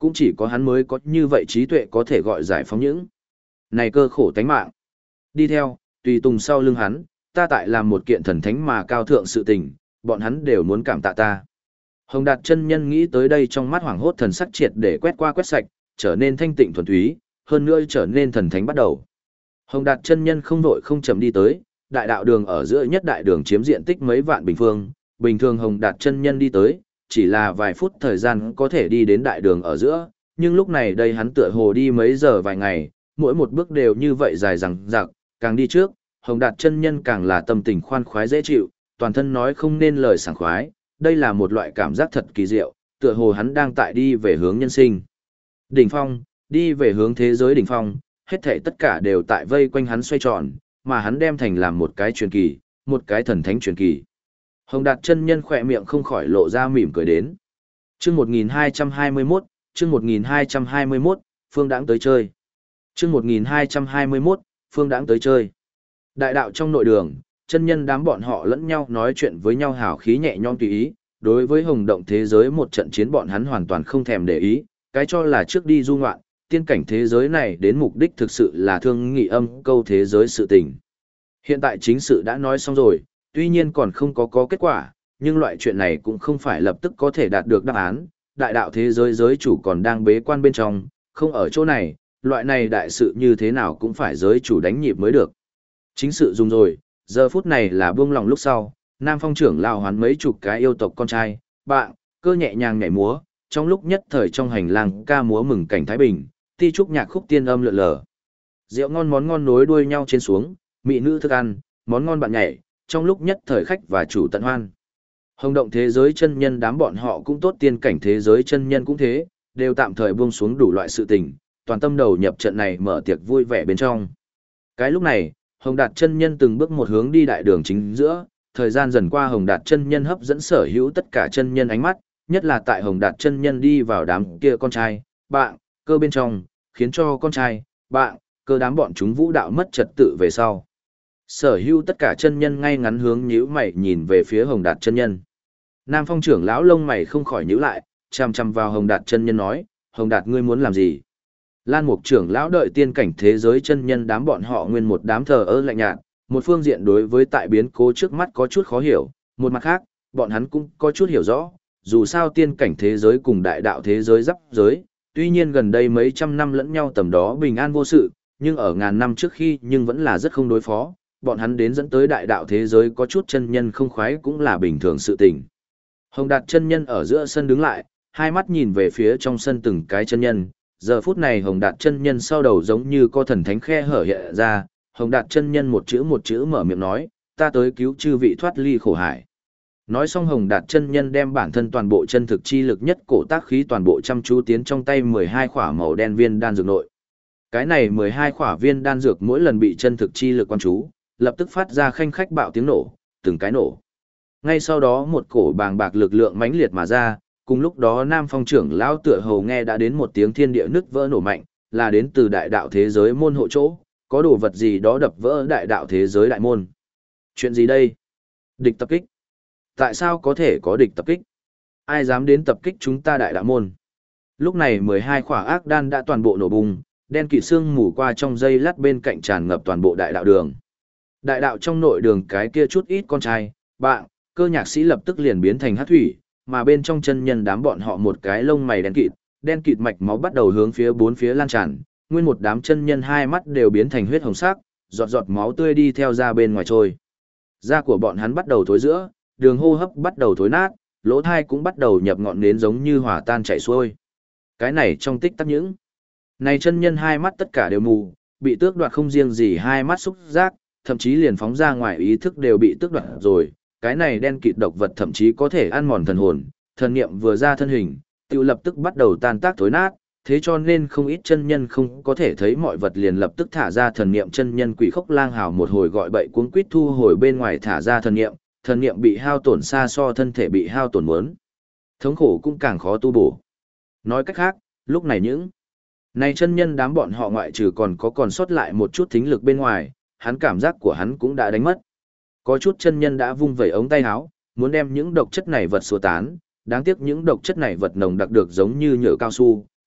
A: cũng chỉ có hắn mới có như vậy trí tuệ có thể gọi giải phóng những này cơ khổ tánh mạng. Đi theo, tùy tùng sau lưng hắn, ta tại làm một kiện thần thánh mà cao thượng sự tình, bọn hắn đều muốn cảm tạ ta. Hồng Đạt chân nhân nghĩ tới đây trong mắt hoảng hốt thần sắc triệt để quét qua quét sạch, trở nên thanh tịnh thuần túy, hơn nữa trở nên thần thánh bắt đầu. Hồng Đạt chân nhân không vội không chậm đi tới, đại đạo đường ở giữa nhất đại đường chiếm diện tích mấy vạn bình phương, bình thường Hồng Đạt chân nhân đi tới, chỉ là vài phút thời gian có thể đi đến đại đường ở giữa, nhưng lúc này đây hắn tựa hồ đi mấy giờ vài ngày, mỗi một bước đều như vậy dài dằng dặc, càng đi trước, Hồng Đạt chân nhân càng là tâm tình khoan khoái dễ chịu, toàn thân nói không nên lời sảng khoái, đây là một loại cảm giác thật kỳ diệu, tựa hồ hắn đang tại đi về hướng nhân sinh. Đỉnh phong, đi về hướng thế giới đỉnh phong, hết thảy tất cả đều tại vây quanh hắn xoay tròn, mà hắn đem thành làm một cái truyền kỳ, một cái thần thánh truyền kỳ. Hồng Đạt chân nhân khỏe miệng không khỏi lộ ra mỉm cười đến. Chương 1221, chương 1221, Phương Đãng tới chơi. Chương 1221, Phương Đãng tới chơi. Đại đạo trong nội đường, chân nhân đám bọn họ lẫn nhau nói chuyện với nhau hào khí nhẹ nhõm tùy ý, đối với hồng động thế giới một trận chiến bọn hắn hoàn toàn không thèm để ý, cái cho là trước đi du ngoạn, tiên cảnh thế giới này đến mục đích thực sự là thương nghị âm câu thế giới sự tình. Hiện tại chính sự đã nói xong rồi, tuy nhiên còn không có kết quả, nhưng loại chuyện này cũng không phải lập tức có thể đạt được đáp án, đại đạo thế giới giới chủ còn đang bế quan bên trong, không ở chỗ này, loại này đại sự như thế nào cũng phải giới chủ đánh nhịp mới được. Chính sự dùng rồi, giờ phút này là buông lòng lúc sau, Nam Phong trưởng lao hoán mấy chục cái yêu tộc con trai, bạn, cơ nhẹ nhàng nhảy múa, trong lúc nhất thời trong hành lang ca múa mừng cảnh Thái Bình, ti trúc nhạc khúc tiên âm lượn lờ. Rượu ngon món ngon nối đuôi nhau trên xuống, mỹ nữ thức ăn, món ngon bạn nhảy, trong lúc nhất thời khách và chủ tận hoan. Hồng động thế giới chân nhân đám bọn họ cũng tốt, tiên cảnh thế giới chân nhân cũng thế, đều tạm thời buông xuống đủ loại sự tình, toàn tâm đầu nhập trận này mở tiệc vui vẻ bên trong. Cái lúc này, Hồng Đạt chân nhân từng bước một hướng đi đại đường chính giữa, thời gian dần qua Hồng Đạt chân nhân hấp dẫn sở hữu tất cả chân nhân ánh mắt, nhất là tại Hồng Đạt chân nhân đi vào đám kia con trai, bạn, cơ bên trong, khiến cho con trai, bạn, cơ đám bọn chúng vũ đạo mất trật tự về sau. Sở hữu tất cả chân nhân ngay ngắn hướng nhíu mày nhìn về phía Hồng Đạt chân nhân. Nam Phong trưởng lão lông mày không khỏi nhíu lại, chằm chằm vào Hồng Đạt chân nhân nói, Hồng Đạt ngươi muốn làm gì? Lan Mục trưởng lão đợi tiên cảnh thế giới chân nhân đám bọn họ nguyên một đám thờ ơ lạnh nhạt, một phương diện đối với tại biến cố trước mắt có chút khó hiểu, một mặt khác, bọn hắn cũng có chút hiểu rõ, dù sao tiên cảnh thế giới cùng đại đạo thế giới giáp giới, tuy nhiên gần đây mấy trăm năm lẫn nhau tầm đó bình an vô sự, nhưng ở ngàn năm trước khi nhưng vẫn là rất không đối phó, bọn hắn đến dẫn tới đại đạo thế giới có chút chân nhân không khoái cũng là bình thường sự tình. Hồng Đạt chân nhân ở giữa sân đứng lại, hai mắt nhìn về phía trong sân từng cái chân nhân. Giờ phút này Hồng Đạt chân nhân sau đầu giống như có thần thánh khe hở hiện ra, Hồng Đạt chân nhân một chữ mở miệng nói, ta tới cứu chư vị thoát ly khổ hải. Nói xong Hồng Đạt chân nhân đem bản thân toàn bộ chân thực chi lực nhất cổ tác khí toàn bộ chăm chú tiến trong tay 12 khỏa màu đen viên đan dược nội. Cái này 12 khỏa viên đan dược mỗi lần bị chân thực chi lực quan chú, lập tức phát ra khanh khách bạo tiếng nổ, từng cái nổ. Ngay sau đó một cổ bàng bạc lực lượng mãnh liệt mà ra, cùng lúc đó Nam Phong trưởng lão tựa hồ nghe đã đến một tiếng thiên địa nứt vỡ nổ mạnh, là đến từ đại đạo thế giới môn hộ chỗ, có đồ vật gì đó đập vỡ đại đạo thế giới đại môn. Chuyện gì đây? Địch tập kích. Tại sao có thể có địch tập kích? Ai dám đến tập kích chúng ta đại đạo môn? Lúc này 12 khỏa ác đan đã toàn bộ nổ bùng, đen kịt xương mù qua trong dây lát bên cạnh tràn ngập toàn bộ đại đạo đường. Đại đạo trong nội đường cái kia chút ít con trai, bạn, cơ nhạc sĩ lập tức liền biến thành hắc thủy, mà bên trong chân nhân đám bọn họ một cái lông mày đen kịt mạch máu bắt đầu hướng phía bốn phía lan tràn, nguyên một đám chân nhân hai mắt đều biến thành huyết hồng sắc, giọt giọt máu tươi đi theo ra bên ngoài trôi. Da của bọn hắn bắt đầu thối rữa, đường hô hấp bắt đầu thối nát, lỗ thai cũng bắt đầu nhập ngọn nến giống như hỏa tan chảy xuôi. Cái này trong tích tắc những này chân nhân hai mắt tất cả đều mù, bị tước đoạt không riêng gì hai mắt xúc giác, thậm chí liền phóng ra ngoài ý thức đều bị tước đoạt rồi. Cái này đen kịt độc vật thậm chí có thể ăn mòn thần hồn, thần niệm vừa ra thân hình, tiêu lập tức bắt đầu tan tác thối nát, thế cho nên không ít chân nhân không có thể thấy mọi vật liền lập tức thả ra thần niệm, chân nhân quỷ khốc lang hào một hồi gọi bậy cuống quýt thu hồi bên ngoài thả ra thần niệm bị hao tổn xa so thân thể bị hao tổn muốn. Thống khổ cũng càng khó tu bổ. Nói cách khác, lúc này những này chân nhân đám bọn họ ngoại trừ còn sót lại một chút thính lực bên ngoài, hắn cảm giác của hắn cũng đã đánh mất. Có chút chân nhân đã vung vẩy ống tay áo, muốn đem những độc chất này vật xua tán, đáng tiếc những độc chất này vật nồng đặc được giống như nhựa cao su,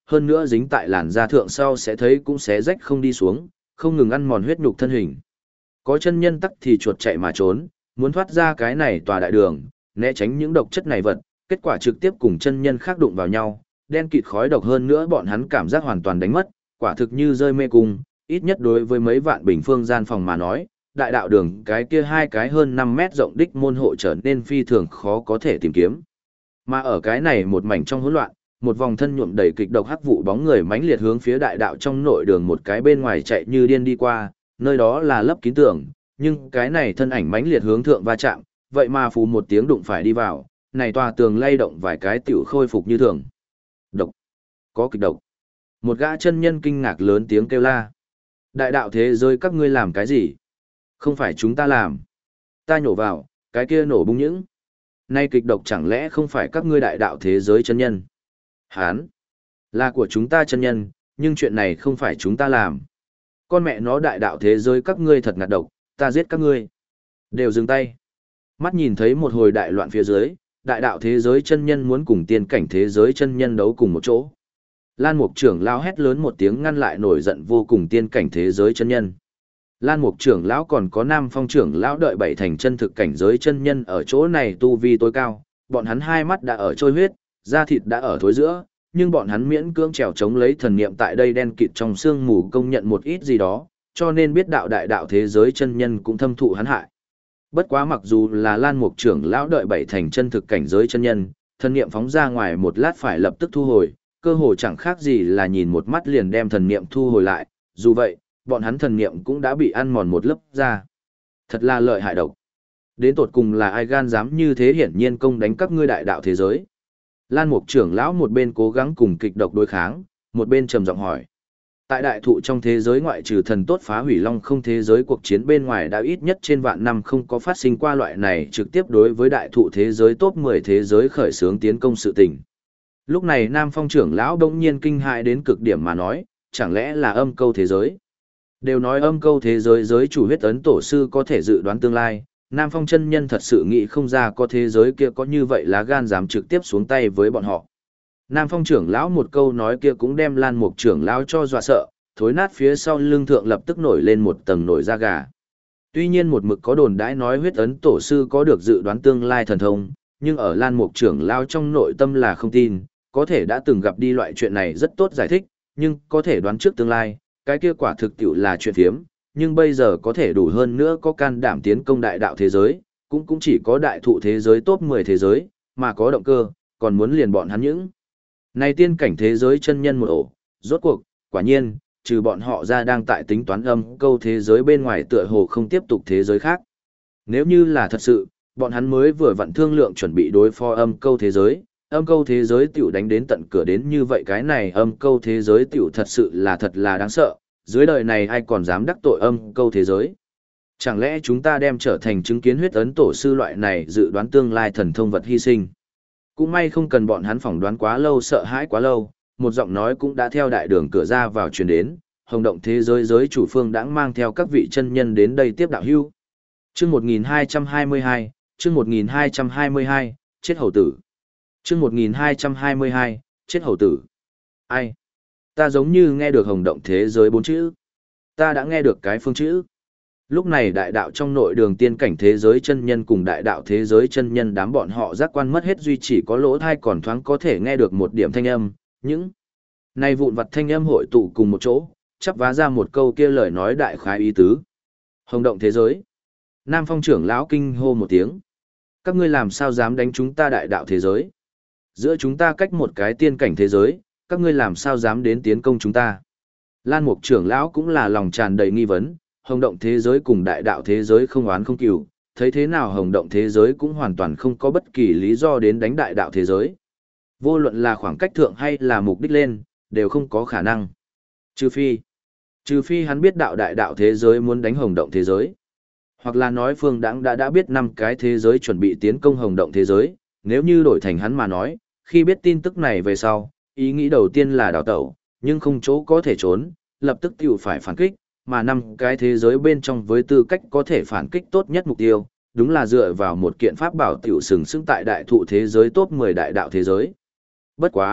A: hơn nữa dính tại làn da thượng sau sẽ thấy cũng xé rách không đi xuống, không ngừng ăn mòn huyết nhục thân hình. Có chân nhân tắc thì chuột chạy mà trốn, muốn thoát ra cái này tòa đại đường, né tránh những độc chất này vật, kết quả trực tiếp cùng chân nhân khác đụng vào nhau, đen kịt khói độc hơn nữa bọn hắn cảm giác hoàn toàn đánh mất, quả thực như rơi mê cung, ít nhất đối với mấy vạn bình phương gian phòng mà nói, đại đạo đường cái kia hai cái hơn 5 mét rộng đích môn hộ trở nên phi thường khó có thể tìm kiếm. Mà ở cái này một mảnh trong hỗn loạn, một vòng thân nhuộm đầy kịch độc hắc vụ bóng người mãnh liệt hướng phía đại đạo trong nội đường một cái bên ngoài chạy như điên đi qua, nơi đó là lấp kín tường, nhưng cái này thân ảnh mãnh liệt hướng thượng va chạm, vậy mà phù một tiếng đụng phải đi vào, này tòa tường lay động vài cái tiểu khôi phục như thường. Độc, có kịch độc. Một gã chân nhân kinh ngạc lớn tiếng kêu la. Đại đạo thế giới các ngươi làm cái gì? Không phải chúng ta làm. Ta nhổ vào, cái kia nổ bung những. Nay kịch độc chẳng lẽ không phải các ngươi đại đạo thế giới chân nhân? Hán, là của chúng ta chân nhân, nhưng chuyện này không phải chúng ta làm. Con mẹ nó đại đạo thế giới các ngươi thật ngạt độc, ta giết các ngươi. Đều dừng tay. Mắt nhìn thấy một hồi đại loạn phía dưới, đại đạo thế giới chân nhân muốn cùng tiên cảnh thế giới chân nhân đấu cùng một chỗ. Lan Mục trưởng lão hét lớn một tiếng ngăn lại nổi giận vô cùng tiên cảnh thế giới chân nhân. Lan Mục trưởng lão còn có Nam Phong trưởng lão đợi bảy thành chân thực cảnh giới chân nhân ở chỗ này tu vi tối cao, bọn hắn hai mắt đã ở trôi huyết, da thịt đã ở thối giữa, nhưng bọn hắn miễn cưỡng trèo chống lấy thần niệm tại đây đen kịt trong xương mù công nhận một ít gì đó, cho nên biết đạo đại đạo thế giới chân nhân cũng thâm thụ hắn hại. Bất quá mặc dù là Lan Mục trưởng lão đợi bảy thành chân thực cảnh giới chân nhân, thần niệm phóng ra ngoài một lát phải lập tức thu hồi, cơ hồ chẳng khác gì là nhìn một mắt liền đem thần niệm thu hồi lại, dù vậy, bọn hắn thần niệm cũng đã bị ăn mòn một lớp ra. Thật là lợi hại độc. Đến tột cùng là ai gan dám như thế hiển nhiên công đánh các ngươi đại đạo thế giới. Lan Mục trưởng lão một bên cố gắng cùng kịch độc đối kháng, một bên trầm giọng hỏi. Tại đại thụ trong thế giới ngoại trừ thần tốt phá hủy long không thế giới cuộc chiến bên ngoài đã ít nhất trên vạn năm không có phát sinh qua loại này trực tiếp đối với đại thụ thế giới top 10 thế giới khởi xướng tiến công sự tình. Lúc này Nam Phong trưởng lão đông nhiên kinh hại đến cực điểm mà nói, chẳng lẽ là âm câu thế giới? Đều nói âm câu thế giới giới chủ huyết ấn tổ sư có thể dự đoán tương lai, Nam Phong chân nhân thật sự nghĩ không ra có thế giới kia có như vậy lá gan dám trực tiếp xuống tay với bọn họ. Nam Phong trưởng lão một câu nói kia cũng đem Lan Mục trưởng lão cho dọa sợ, thối nát phía sau lưng thượng lập tức nổi lên một tầng nổi da gà. Tuy nhiên một mực có đồn đãi nói huyết ấn tổ sư có được dự đoán tương lai thần thông, nhưng ở Lan Mục trưởng lão trong nội tâm là không tin, có thể đã từng gặp đi loại chuyện này rất tốt giải thích, nhưng có thể đoán trước tương lai, cái kia quả thực tiệu là chuyện phiếm, nhưng bây giờ có thể đủ hơn nữa có can đảm tiến công đại đạo thế giới, cũng chỉ có đại thụ thế giới top 10 thế giới, mà có động cơ, còn muốn liền bọn hắn những. Này tiên cảnh thế giới chân nhân một ổ, rốt cuộc, quả nhiên, trừ bọn họ ra đang tại tính toán âm câu thế giới bên ngoài tựa hồ không tiếp tục thế giới khác. Nếu như là thật sự, bọn hắn mới vừa vặn thương lượng chuẩn bị đối phó âm câu thế giới tiểu đánh đến tận cửa đến như vậy cái này âm câu thế giới tiểu thật sự là thật là đáng sợ, dưới đời này ai còn dám đắc tội âm câu thế giới. Chẳng lẽ chúng ta đem trở thành chứng kiến huyết ấn tổ sư loại này dự đoán tương lai thần thông vật hy sinh. Cũng may không cần bọn hắn phỏng đoán quá lâu sợ hãi quá lâu, một giọng nói cũng đã theo đại đường cửa ra vào truyền đến, hồng động thế giới giới chủ phương đã mang theo các vị chân nhân đến đây tiếp đạo hưu. Chương 1222, chương 1222, chết hầu tử. Chương 1222, chết hầu tử. Ai? Ta giống như nghe được hồng động thế giới 4 chữ. Ta đã nghe được cái phương chữ. Lúc này đại đạo trong nội đường tiên cảnh thế giới chân nhân cùng đại đạo thế giới chân nhân đám bọn họ giác quan mất hết duy chỉ có lỗ thai còn thoáng có thể nghe được một điểm thanh âm, những này vụn vặt thanh âm hội tụ cùng một chỗ, chắp vá ra một câu kia lời nói đại khái ý tứ. Hồng động thế giới. Nam Phong trưởng lão kinh hô một tiếng. Các ngươi làm sao dám đánh chúng ta đại đạo thế giới? Giữa chúng ta cách một cái tiên cảnh thế giới, các ngươi làm sao dám đến tiến công chúng ta? Lan Mục trưởng lão cũng là lòng tràn đầy nghi vấn, hồng động thế giới cùng đại đạo thế giới không oán không cừu, thấy thế nào hồng động thế giới cũng hoàn toàn không có bất kỳ lý do đến đánh đại đạo thế giới. Vô luận là khoảng cách thượng hay là mục đích lên, đều không có khả năng. Trừ phi hắn biết đạo đại đạo thế giới muốn đánh hồng động thế giới. Hoặc là nói Phương Đãng đã biết 5 cái thế giới chuẩn bị tiến công hồng động thế giới, nếu như đổi thành hắn mà nói, khi biết tin tức này về sau, ý nghĩ đầu tiên là đào tẩu, nhưng không chỗ có thể trốn, lập tức tiểu phải phản kích, mà 5 cái thế giới bên trong với tư cách có thể phản kích tốt nhất mục tiêu, đúng là dựa vào một kiện pháp bảo tiểu sừng sững tại đại thụ thế giới top 10 đại đạo thế giới. Bất quá,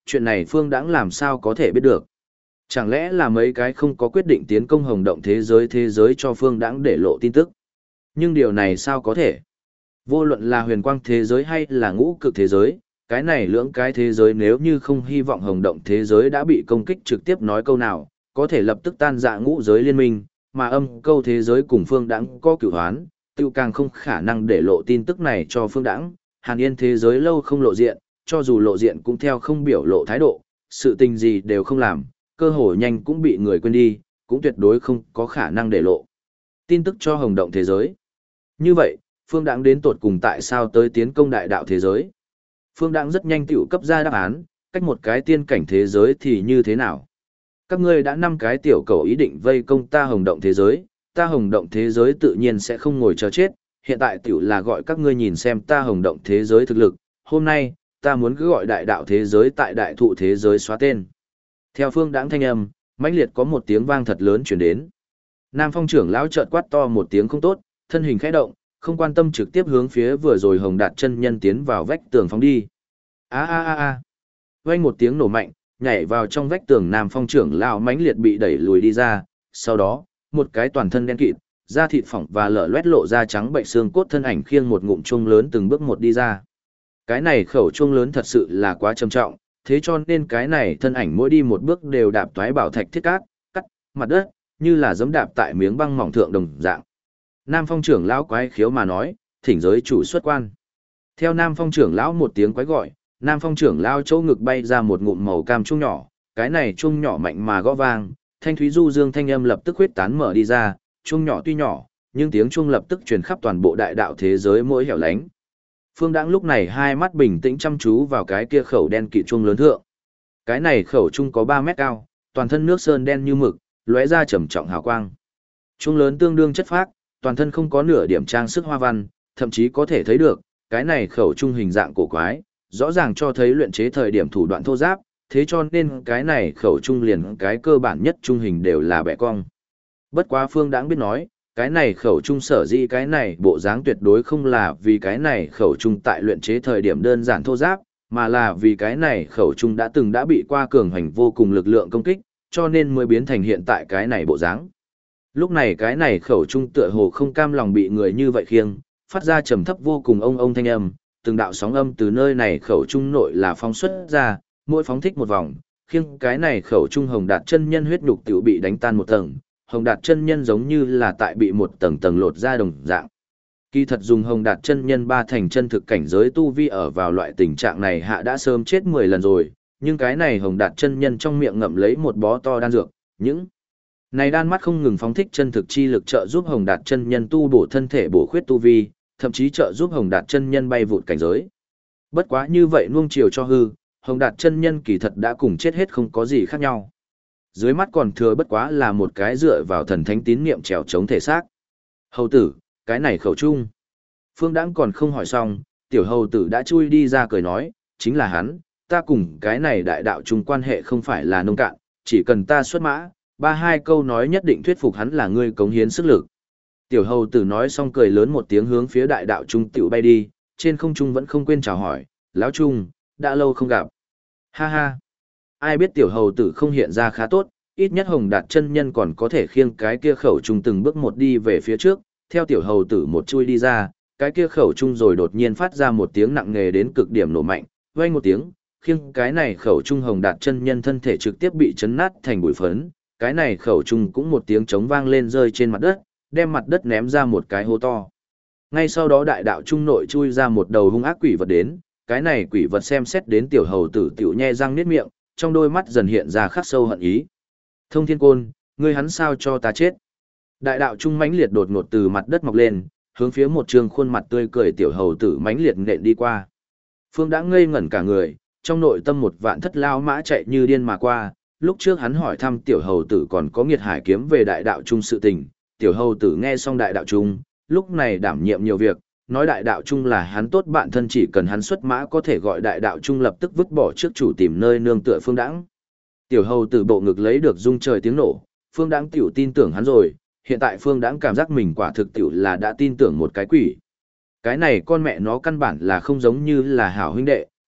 A: chuyện này Phương Đãng làm sao có thể biết được. Chẳng lẽ là mấy cái không có quyết định tiến công hồng động thế giới cho Phương Đãng để lộ tin tức. Nhưng điều này sao có thể? Vô luận là huyền quang thế giới hay là ngũ cực thế giới, cái này lưỡng cái thế giới nếu như không hy vọng hồng động thế giới đã bị công kích trực tiếp nói câu nào, có thể lập tức tan rã ngũ giới liên minh, mà âm câu thế giới cùng Phương Đãng có cửu hoán, tiêu càng không khả năng để lộ tin tức này cho Phương Đãng. Hàn Yên thế giới lâu không lộ diện, cho dù lộ diện cũng theo không biểu lộ thái độ, sự tình gì đều không làm, cơ hội nhanh cũng bị người quên đi, cũng tuyệt đối không có khả năng để lộ tin tức cho hồng động thế giới. Như vậy, Phương Đãng đến tột cùng tại sao tới tiến công đại đạo thế giới? Phương Đãng rất nhanh tiểu cấp ra đáp án, cách một cái tiên cảnh thế giới thì như thế nào? Các ngươi đã 5 cái tiểu cầu ý định vây công ta hồng động thế giới, ta hồng động thế giới tự nhiên sẽ không ngồi chờ chết, hiện tại tiểu là gọi các ngươi nhìn xem ta hồng động thế giới thực lực, hôm nay, ta muốn cứ gọi đại đạo thế giới tại đại thụ thế giới xóa tên. Theo Phương Đãng thanh âm, mãnh liệt có một tiếng vang thật lớn truyền đến. Nam Phong trưởng lão chợt quát to một tiếng không tốt, thân hình khẽ động, không quan tâm trực tiếp hướng phía vừa rồi Hồng Đạt chân nhân tiến vào vách tường phóng đi. A a a a. Vang một tiếng nổ mạnh, nhảy vào trong vách tường Nam Phong trưởng lão mãnh liệt bị đẩy lùi đi ra, sau đó, một cái toàn thân đen kịt, da thịt phỏng và lở loét lộ ra trắng bệnh xương cốt thân ảnh khiêng một ngụm chuông lớn từng bước một đi ra. Cái này khẩu chuông lớn thật sự là quá trầm trọng, thế cho nên cái này thân ảnh mỗi đi một bước đều đạp toái bảo thạch thiết cát, cắt mặt đất, như là giẫm đạp tại miếng băng mỏng thượng đồng dạng. Nam Phong trưởng lão quái khiếu mà nói, thỉnh giới chủ xuất quan. Theo Nam Phong trưởng lão một tiếng quái gọi, Nam Phong trưởng lão chỗ ngực bay ra một ngụm màu cam chuông nhỏ, cái này chuông nhỏ mạnh mà gõ vang, thanh thúy du dương thanh âm lập tức huyết tán mở đi ra, chuông nhỏ tuy nhỏ, nhưng tiếng chuông lập tức truyền khắp toàn bộ đại đạo thế giới mỗi hẻo lánh. Phương Đãng lúc này hai mắt bình tĩnh chăm chú vào cái kia khẩu đen kịt chuông lớn thượng. Cái này khẩu chuông có 3 mét cao, toàn thân nước sơn đen như mực, lóe ra trầm trọng hào quang. Chuông lớn tương đương chất phác, toàn thân không có nửa điểm trang sức hoa văn, thậm chí có thể thấy được, cái này khẩu trung hình dạng cổ quái, rõ ràng cho thấy luyện chế thời điểm thủ đoạn thô giáp, thế cho nên cái này khẩu trung liền cái cơ bản nhất trung hình đều là bẻ cong. Bất quá Phương Đãng biết nói, cái này khẩu trung sở dĩ cái này bộ dáng tuyệt đối không là vì cái này khẩu trung tại luyện chế thời điểm đơn giản thô giáp, mà là vì cái này khẩu trung đã bị qua cường hành vô cùng lực lượng công kích, cho nên mới biến thành hiện tại cái này bộ dáng. Lúc này cái này khẩu trung tựa hồ không cam lòng bị người như vậy khiêng, phát ra trầm thấp vô cùng ông thanh âm, từng đạo sóng âm từ nơi này khẩu trung nội là phóng xuất ra, mỗi phóng thích một vòng, khiêng cái này khẩu trung Hồng Đạt chân nhân huyết nhục tiểu bị đánh tan một tầng, Hồng Đạt chân nhân giống như là tại bị một tầng tầng lột ra đồng dạng. Kỳ thật dùng Hồng Đạt chân nhân 3 thành chân thực cảnh giới tu vi ở vào loại tình trạng này hạ đã sớm chết 10 lần rồi, nhưng cái này Hồng Đạt chân nhân trong miệng ngậm lấy một bó to đan dược, những này đan mắt không ngừng phóng thích chân thực chi lực trợ giúp Hồng Đạt chân nhân tu bổ thân thể bổ khuyết tu vi, thậm chí trợ giúp Hồng Đạt chân nhân bay vụt cảnh giới. Bất quá như vậy nuông chiều cho hư, Hồng Đạt chân nhân kỳ thật đã cùng chết hết không có gì khác nhau. Dưới mắt còn thừa bất quá là một cái dựa vào thần thánh tín niệm trèo chống thể xác. Hầu tử, cái này khẩu trung. Phương Đãng còn không hỏi xong, tiểu hầu tử đã chui đi ra cười nói, chính là hắn, ta cùng cái này đại đạo chung quan hệ không phải là nông cạn, chỉ cần ta xuất mã, 3-2 câu nói nhất định thuyết phục hắn là ngươi cống hiến sức lực. Tiểu hầu tử nói xong cười lớn một tiếng hướng phía đại đạo trung tiểu bay đi, trên không trung vẫn không quên chào hỏi, lão trung, đã lâu không gặp. Ha ha, ai biết tiểu hầu tử không hiện ra khá tốt, ít nhất Hồng Đạt chân nhân còn có thể khiêng cái kia khẩu trung từng bước một đi về phía trước, theo tiểu hầu tử một chui đi ra, cái kia khẩu trung rồi đột nhiên phát ra một tiếng nặng nề đến cực điểm nổ mạnh, vang một tiếng, khiêng cái này khẩu trung Hồng Đạt chân nhân thân thể trực tiếp bị chấn nát thành bụi phấn, cái này khẩu trung cũng một tiếng trống vang lên rơi trên mặt đất, đem mặt đất ném ra một cái hố to. Ngay sau đó đại đạo trung nội chui ra một đầu hung ác quỷ vật đến, cái này quỷ vật xem xét đến tiểu hầu tử tiểu nhe răng niết miệng, trong đôi mắt dần hiện ra khắc sâu hận ý. Thông Thiên Côn, ngươi hắn sao cho ta chết? Đại đạo trung mãnh liệt đột ngột từ mặt đất mọc lên, hướng phía một trường khuôn mặt tươi cười tiểu hầu tử mãnh liệt nện đi qua. Phương đã ngây ngẩn cả người, trong nội tâm một vạn thất lao mã chạy như điên mà qua. Lúc trước hắn hỏi thăm tiểu hầu tử còn có nghiệt hải kiếm về đại đạo trung sự tình, tiểu hầu tử nghe xong đại đạo trung, lúc này đảm nhiệm nhiều việc, nói đại đạo trung là hắn tốt bạn thân, chỉ cần hắn xuất mã có thể gọi đại đạo trung lập tức vứt bỏ trước chủ tìm nơi nương tựa Phương Đãng. Tiểu hầu tử bộ ngực lấy được rung trời tiếng nổ, Phương Đãng tiểu tin tưởng hắn rồi, hiện tại Phương Đãng cảm giác mình quả thực tiểu là đã tin tưởng một cái quỷ. Cái này con mẹ nó căn bản là không giống như là hảo huynh đệ,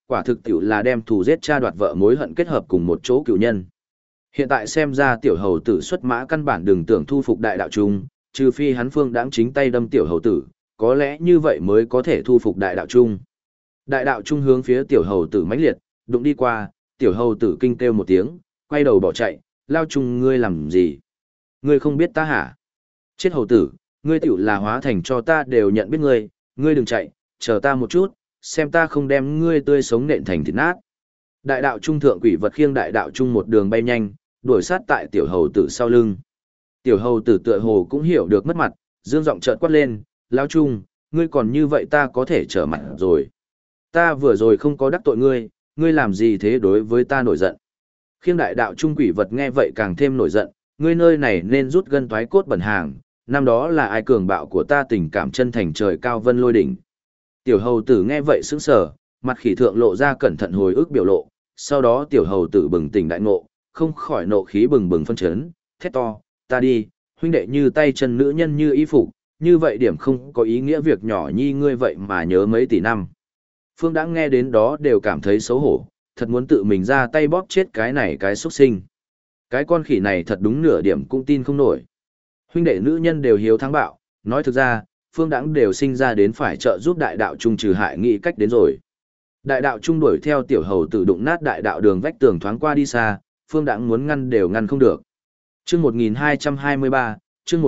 A: Quả thực tiểu là đem thù giết cha đoạt vợ mối hận kết hợp cùng một chỗ cựu nhân. Hiện tại xem ra tiểu hầu tử xuất mã căn bản đừng tưởng thu phục đại đạo trung, trừ phi hắn Phương Đãng chính tay đâm tiểu hầu tử, có lẽ như vậy mới có thể thu phục đại đạo trung. Đại đạo trung hướng phía tiểu hầu tử mãnh liệt, đụng đi qua, tiểu hầu tử kinh kêu một tiếng, quay đầu bỏ chạy, lao trung ngươi làm gì? Ngươi không biết ta hả? Chết hầu tử, ngươi tiểu là hóa thành cho ta đều nhận biết ngươi, ngươi đừng chạy, chờ ta một chút, xem ta không đem ngươi tươi sống nện thành thịt nát. Đại đạo trung thượng quỷ vật khiêng đại đạo trung một đường bay nhanh, đuổi sát tại tiểu hầu tử sau lưng. Tiểu hầu tử tựa hồ cũng hiểu được mất mặt, dương giọng chợt quát lên, lao trung, ngươi còn như vậy ta có thể trở mặt rồi. Ta vừa rồi không có đắc tội ngươi, ngươi làm gì thế đối với ta nổi giận. Khiêng đại đạo trung quỷ vật nghe vậy càng thêm nổi giận, ngươi nơi này nên rút gân toái cốt bẩn hàng, năm đó là ai cường bạo của ta tình cảm chân thành trời cao vân lôi đỉnh. Tiểu hầu tử nghe vậy sững sờ, mặt khỉ thượng lộ ra cẩn thận hồi ức biểu lộ, sau đó tiểu hầu tử bừng tỉnh đại ngộ, không khỏi nộ khí bừng bừng phân chấn, thét to, ta đi, huynh đệ như tay chân nữ nhân như y phục, như vậy điểm không có ý nghĩa việc nhỏ nhi ngươi vậy mà nhớ mấy tỷ năm. Phương đã nghe đến đó đều cảm thấy xấu hổ, thật muốn tự mình ra tay bóp chết cái này cái xuất sinh. Cái con khỉ này thật đúng nửa điểm cũng tin không nổi. Huynh đệ nữ nhân đều hiếu thắng bạo, nói thực ra, Phương Đãng đều sinh ra đến phải trợ giúp đại đạo trung trừ hại nghĩ cách đến rồi. Đại đạo trung đuổi theo tiểu hầu tử đụng nát đại đạo đường vách tường thoáng qua đi xa, Phương Đãng muốn ngăn đều ngăn không được. Chương 1223, chương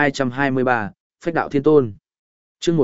A: 1223, Phách đạo thiên tôn. Chương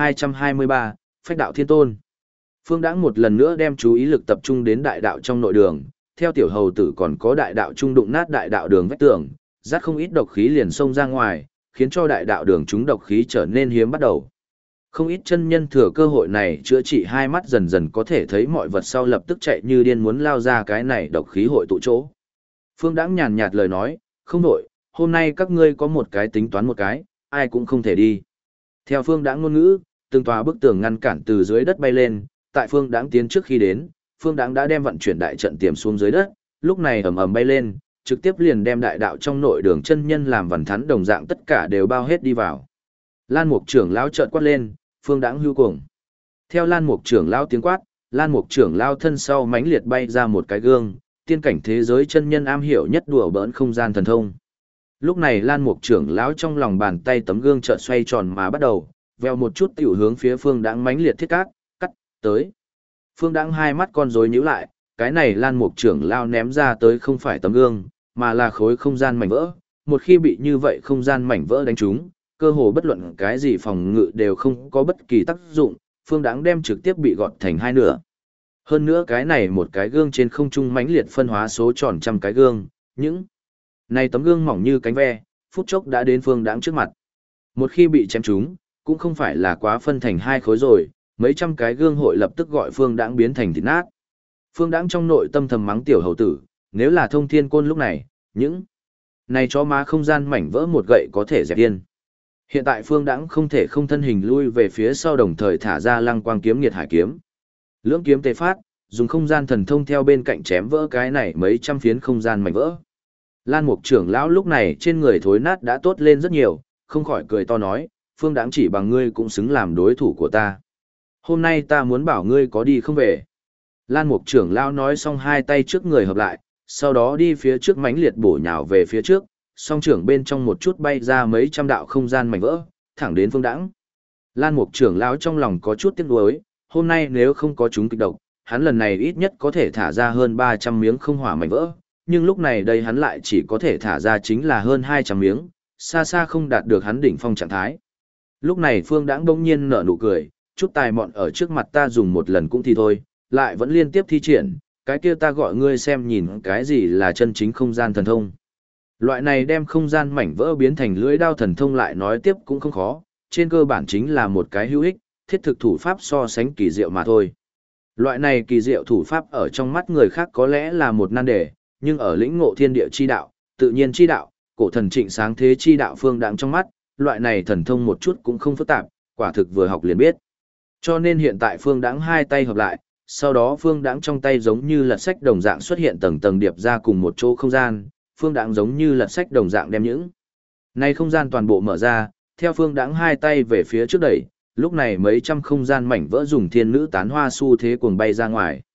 A: 1223, Phách đạo thiên tôn. Phương Đãng một lần nữa đem chú ý lực tập trung đến đại đạo trong nội đường, theo tiểu hầu tử còn có đại đạo trung đụng nát đại đạo đường vách tường, dắt không ít độc khí liền xông ra ngoài, khiến cho đại đạo đường chúng độc khí trở nên hiếm bắt đầu. Không ít chân nhân thừa cơ hội này chữa trị hai mắt dần dần có thể thấy mọi vật sau lập tức chạy như điên muốn lao ra cái này độc khí hội tụ chỗ. Phương Đãng nhàn nhạt lời nói, không đổi, hôm nay các ngươi có một cái tính toán một cái, ai cũng không thể đi. Theo Phương Đãng ngôn ngữ, từng tòa bức tường ngăn cản từ dưới đất bay lên, tại Phương Đãng tiến trước khi đến, Phương Đãng đã đem vận chuyển đại trận tiềm xuống dưới đất, lúc này ầm ầm bay lên, trực tiếp liền đem đại đạo trong nội đường chân nhân làm vằn thắn đồng dạng tất cả đều bao hết đi vào. Lan Mục trưởng lão chợt quát lên, Phương Đãng hưu cuồng. Theo Lan Mục trưởng lão tiếng quát, Lan Mục trưởng lão thân sau mãnh liệt bay ra một cái gương, tiên cảnh thế giới chân nhân am hiểu nhất đùa bỡn không gian thần thông. Lúc này Lan Mục trưởng lão trong lòng bàn tay tấm gương chợt xoay tròn mà bắt đầu, veo một chút tiểu hướng phía Phương Đãng mãnh liệt thiết cắt, cắt tới. Phương Đãng hai mắt con rối nhíu lại, cái này Lan Mục trưởng lão ném ra tới không phải tấm gương, mà là khối không gian mảnh vỡ. Một khi bị như vậy không gian mảnh vỡ đánh trúng, cơ hồ bất luận cái gì phòng ngự đều không có bất kỳ tác dụng, Phương Đãng đem trực tiếp bị gọt thành hai nửa. Hơn nữa cái này một cái gương trên không trung mãnh liệt phân hóa số tròn trăm cái gương, những này tấm gương mỏng như cánh ve, phút chốc đã đến Phương Đãng trước mặt. Một khi bị chém trúng, cũng không phải là quá phân thành hai khối rồi, mấy trăm cái gương hội lập tức gọi Phương Đãng biến thành thịt nát. Phương Đãng trong nội tâm thầm mắng tiểu hầu tử, nếu là Thông Thiên Côn lúc này, những này chó má không gian mảnh vỡ một gậy có thể dẹp yên. Hiện tại Phương Đãng không thể không thân hình lui về phía sau đồng thời thả ra Lăng Quang kiếm Nghiệt Hải kiếm. Lưỡng kiếm tê phát, dùng không gian thần thông theo bên cạnh chém vỡ cái này mấy trăm phiến không gian mảnh vỡ. Lan Mục trưởng lão lúc này trên người thối nát đã tốt lên rất nhiều, không khỏi cười to nói, Phương Đãng chỉ bằng ngươi cũng xứng làm đối thủ của ta. Hôm nay ta muốn bảo ngươi có đi không về. Lan Mục trưởng lão nói xong hai tay trước người hợp lại, sau đó đi phía trước mãnh liệt bổ nhào về phía trước, song trưởng bên trong một chút bay ra mấy trăm đạo không gian mảnh vỡ, thẳng đến Phương Đãng. Lan Mục trưởng lão trong lòng có chút tiếc nuối, hôm nay nếu không có chúng kịch độc, hắn lần này ít nhất có thể thả ra hơn 300 miếng không hỏa mảnh vỡ, nhưng lúc này đây hắn lại chỉ có thể thả ra chính là hơn 200 miếng, xa xa không đạt được hắn đỉnh phong trạng thái. Lúc này Phương Đãng bỗng nhiên nở nụ cười, chút tài mọn ở trước mặt ta dùng một lần cũng thì thôi, lại vẫn liên tiếp thi triển, cái kia ta gọi ngươi xem nhìn cái gì là chân chính không gian thần thông. Loại này đem không gian mảnh vỡ biến thành lưỡi đao thần thông lại nói tiếp cũng không khó, trên cơ bản chính là một cái hữu ích, thiết thực thủ pháp so sánh kỳ diệu mà thôi. Loại này kỳ diệu thủ pháp ở trong mắt người khác có lẽ là một nan đề, nhưng ở lĩnh ngộ thiên địa chi đạo, tự nhiên chi đạo, cổ thần trịnh sáng thế chi đạo Phương Đãng trong mắt, loại này thần thông một chút cũng không phức tạp, quả thực vừa học liền biết. Cho nên hiện tại Phương Đãng hai tay hợp lại, sau đó Phương Đãng trong tay giống như lật sách đồng dạng xuất hiện tầng tầng điệp ra cùng một chỗ không gian, Phương Đãng giống như lật sách đồng dạng đem những này không gian toàn bộ mở ra, theo Phương Đãng hai tay về phía trước đẩy, lúc này mấy trăm không gian mảnh vỡ dùng thiên nữ tán hoa xu thế cuồng bay ra ngoài.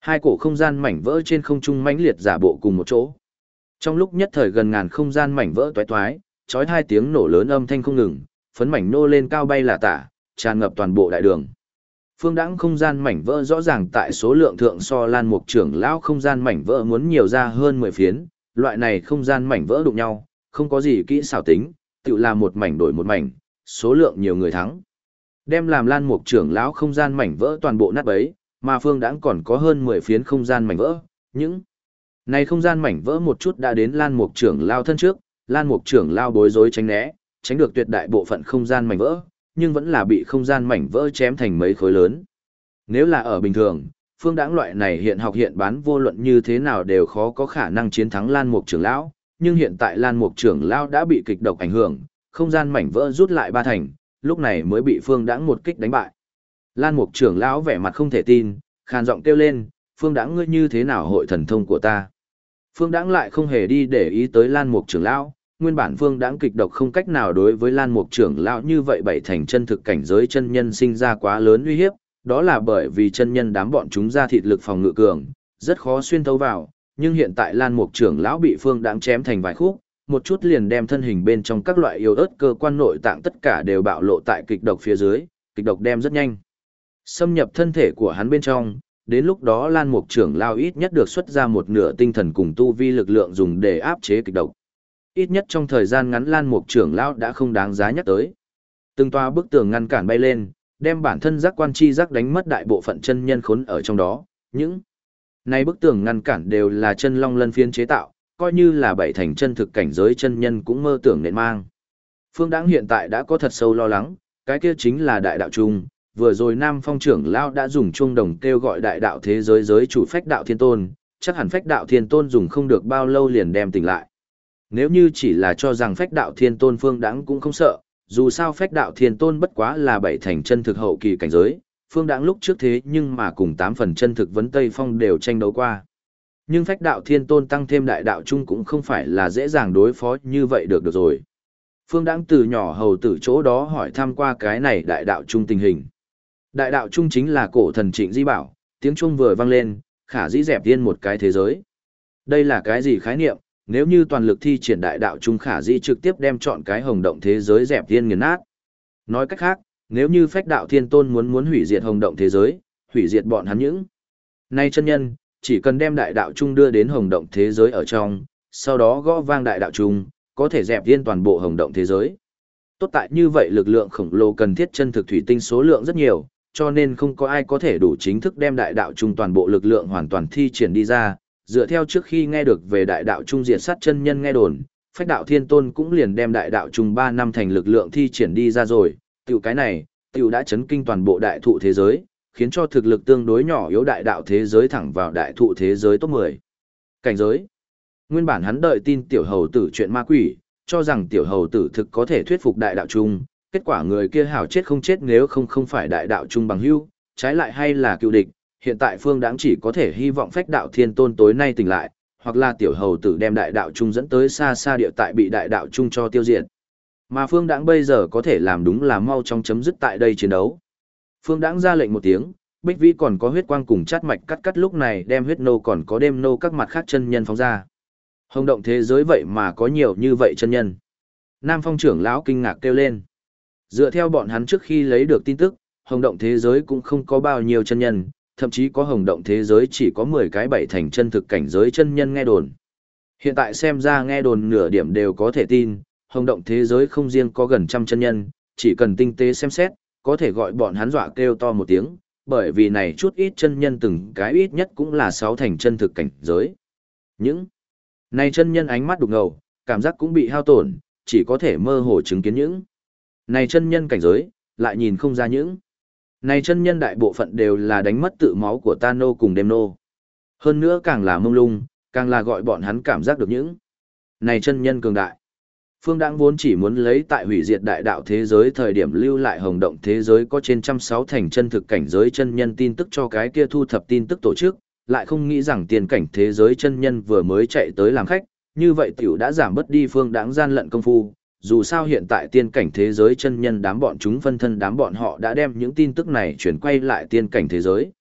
A: Hai cổ không gian mảnh vỡ trên không trung mãnh liệt giả bộ cùng một chỗ. Trong lúc nhất thời gần ngàn không gian mảnh vỡ toái toái, chói hai tiếng nổ lớn âm thanh không ngừng, phấn mảnh nô lên cao bay là tả, tràn ngập toàn bộ đại đường. Phương đãng không gian mảnh vỡ rõ ràng tại số lượng thượng so Lan Mục trưởng lão không gian mảnh vỡ muốn nhiều ra hơn 10 phiến, loại này không gian mảnh vỡ đụng nhau, không có gì kỹ xảo tính, tự là một mảnh đổi một mảnh, số lượng nhiều người thắng. Đem làm Lan Mục trưởng lão không gian mảnh vỡ toàn bộ nát bấy, mà Phương đãng còn có hơn 10 phiến không gian mảnh vỡ, những này không gian mảnh vỡ một chút đã đến Lan Mục trưởng lão thân trước, Lan Mục trưởng lão bối rối tránh né, tránh được tuyệt đại bộ phận không gian mảnh vỡ, nhưng vẫn là bị không gian mảnh vỡ chém thành mấy khối lớn. Nếu là ở bình thường, Phương đãng loại này hiện học hiện bán vô luận như thế nào đều khó có khả năng chiến thắng Lan Mục trưởng lão, nhưng hiện tại Lan Mục trưởng lão đã bị kịch độc ảnh hưởng, không gian mảnh vỡ rút lại ba thành, lúc này mới bị Phương đãng một kích đánh bại. Lan Mục trưởng lão vẻ mặt không thể tin, khàn giọng kêu lên, Phương đãng ngươi như thế nào hội thần thông của ta? Phương đãng lại không hề đi để ý tới Lan Mục trưởng lão, nguyên bản Phương đãng kịch độc không cách nào đối với Lan Mục trưởng lão như vậy bảy thành chân thực cảnh giới chân nhân sinh ra quá lớn uy hiếp, đó là bởi vì chân nhân đám bọn chúng ra thịt lực phòng ngự cường, rất khó xuyên thấu vào, nhưng hiện tại Lan Mục trưởng lão bị Phương đãng chém thành vài khúc, một chút liền đem thân hình bên trong các loại yếu ớt cơ quan nội tạng tất cả đều bạo lộ tại kịch độc phía dưới, kịch độc đem rất nhanh xâm nhập thân thể của hắn bên trong, đến lúc đó Lan Mục trưởng lão ít nhất được xuất ra một nửa tinh thần cùng tu vi lực lượng dùng để áp chế kịch độc. Ít nhất trong thời gian ngắn Lan Mục trưởng lão đã không đáng giá nhắc tới. Từng tòa bức tường ngăn cản bay lên, đem bản thân giác quan chi giác đánh mất đại bộ phận chân nhân khốn ở trong đó, những này bức tường ngăn cản đều là chân long lân phiến chế tạo, coi như là bảy thành chân thực cảnh giới chân nhân cũng mơ tưởng nện mang. Phương đãng hiện tại đã có thật sâu lo lắng, cái kia chính là đại đạo trung, vừa rồi Nam Phong trưởng lão đã dùng chuông đồng kêu gọi đại đạo thế giới giới chủ Phách Đạo Thiên Tôn, chắc hẳn Phách Đạo Thiên Tôn dùng không được bao lâu liền đem tỉnh lại. Nếu như chỉ là cho rằng Phách Đạo Thiên Tôn Phương đãng cũng không sợ, dù sao Phách Đạo Thiên Tôn bất quá là bảy thành chân thực hậu kỳ cảnh giới, Phương đãng lúc trước thế nhưng mà cùng 8 phần chân thực vấn Tây Phong đều tranh đấu qua. Nhưng Phách Đạo Thiên Tôn tăng thêm đại đạo trung cũng không phải là dễ dàng đối phó như vậy được rồi. Phương đãng từ nhỏ hầu tử chỗ đó hỏi thăm qua cái này đại đạo trung tình hình. Đại đạo trung chính là cổ thần Trịnh Di Bảo, tiếng chuông vừa vang lên, khả dĩ dẹp yên một cái thế giới. Đây là cái gì khái niệm? Nếu như toàn lực thi triển đại đạo trung khả dĩ trực tiếp đem chọn cái hồng động thế giới dẹp yên nghiền nát. Nói cách khác, nếu như Phách Đạo Thiên Tôn muốn hủy diệt hồng động thế giới, hủy diệt bọn hắn những nay chân nhân, chỉ cần đem đại đạo trung đưa đến hồng động thế giới ở trong, sau đó gõ vang đại đạo trung, có thể dẹp yên toàn bộ hồng động thế giới. Tốt tại như vậy lực lượng khổng lồ cần thiết chân thực thủy tinh số lượng rất nhiều, cho nên không có ai có thể đủ chính thức đem đại đạo trung toàn bộ lực lượng hoàn toàn thi triển đi ra. Dựa theo trước khi nghe được về đại đạo trung diệt sát chân nhân nghe đồn, Phách Đạo Thiên Tôn cũng liền đem đại đạo trung 3 năm thành lực lượng thi triển đi ra rồi, tiểu cái này, tiểu đã chấn kinh toàn bộ đại thụ thế giới, khiến cho thực lực tương đối nhỏ yếu đại đạo thế giới thẳng vào đại thụ thế giới top 10. Cảnh giới. Nguyên bản hắn đợi tin tiểu hầu tử chuyện ma quỷ, cho rằng tiểu hầu tử thực có thể thuyết phục đại đạo trung, kết quả người kia hảo chết không chết nếu không phải đại đạo trung bằng hữu, trái lại hay là cựu địch. Hiện tại Phương đãng chỉ có thể hy vọng Phách Đạo Thiên Tôn tối nay tỉnh lại, hoặc là tiểu hầu tử đem đại đạo trung dẫn tới xa xa địa tại bị đại đạo trung cho tiêu diệt. Mà Phương đãng bây giờ có thể làm đúng là mau chóng chấm dứt tại đây chiến đấu. Phương đãng ra lệnh một tiếng, Bích Vĩ còn có huyết quang cùng chát mạch cắt lúc này đem huyết nô còn có đêm nô các mặt khác chân nhân phóng ra. Hồng động thế giới vậy mà có nhiều như vậy chân nhân. Nam Phong trưởng lão kinh ngạc kêu lên. Dựa theo bọn hắn trước khi lấy được tin tức, hồng động thế giới cũng không có bao nhiêu chân nhân, thậm chí có hồng động thế giới chỉ có 10 cái bảy thành chân thực cảnh giới chân nhân nghe đồn. Hiện tại xem ra nghe đồn nửa điểm đều có thể tin, hồng động thế giới không riêng có gần trăm chân nhân, chỉ cần tinh tế xem xét, có thể gọi bọn hắn dọa kêu to một tiếng, bởi vì này chút ít chân nhân từng cái ít nhất cũng là 6 thành chân thực cảnh giới. Những này chân nhân ánh mắt đục ngầu, cảm giác cũng bị hao tổn, chỉ có thể mơ hồ chứng kiến những này chân nhân cảnh giới, lại nhìn không ra những này chân nhân đại bộ phận đều là đánh mất tự máu của Tano cùng Đêm Nô. Hơn nữa càng là mông lung, càng là gọi bọn hắn cảm giác được những này chân nhân cường đại. Phương đãng vốn chỉ muốn lấy tại hủy diệt đại đạo thế giới thời điểm lưu lại hồng động thế giới có trên 160 thành chân thực cảnh giới chân nhân tin tức cho cái kia thu thập tin tức tổ chức, lại không nghĩ rằng tiền cảnh thế giới chân nhân vừa mới chạy tới làm khách, như vậy tiểu đã giảm bớt đi phương đãng gian lận công phu. Dù sao hiện tại tiên cảnh thế giới chân nhân đám bọn chúng phân thân đám bọn họ đã đem những tin tức này chuyển quay lại tiên cảnh thế giới.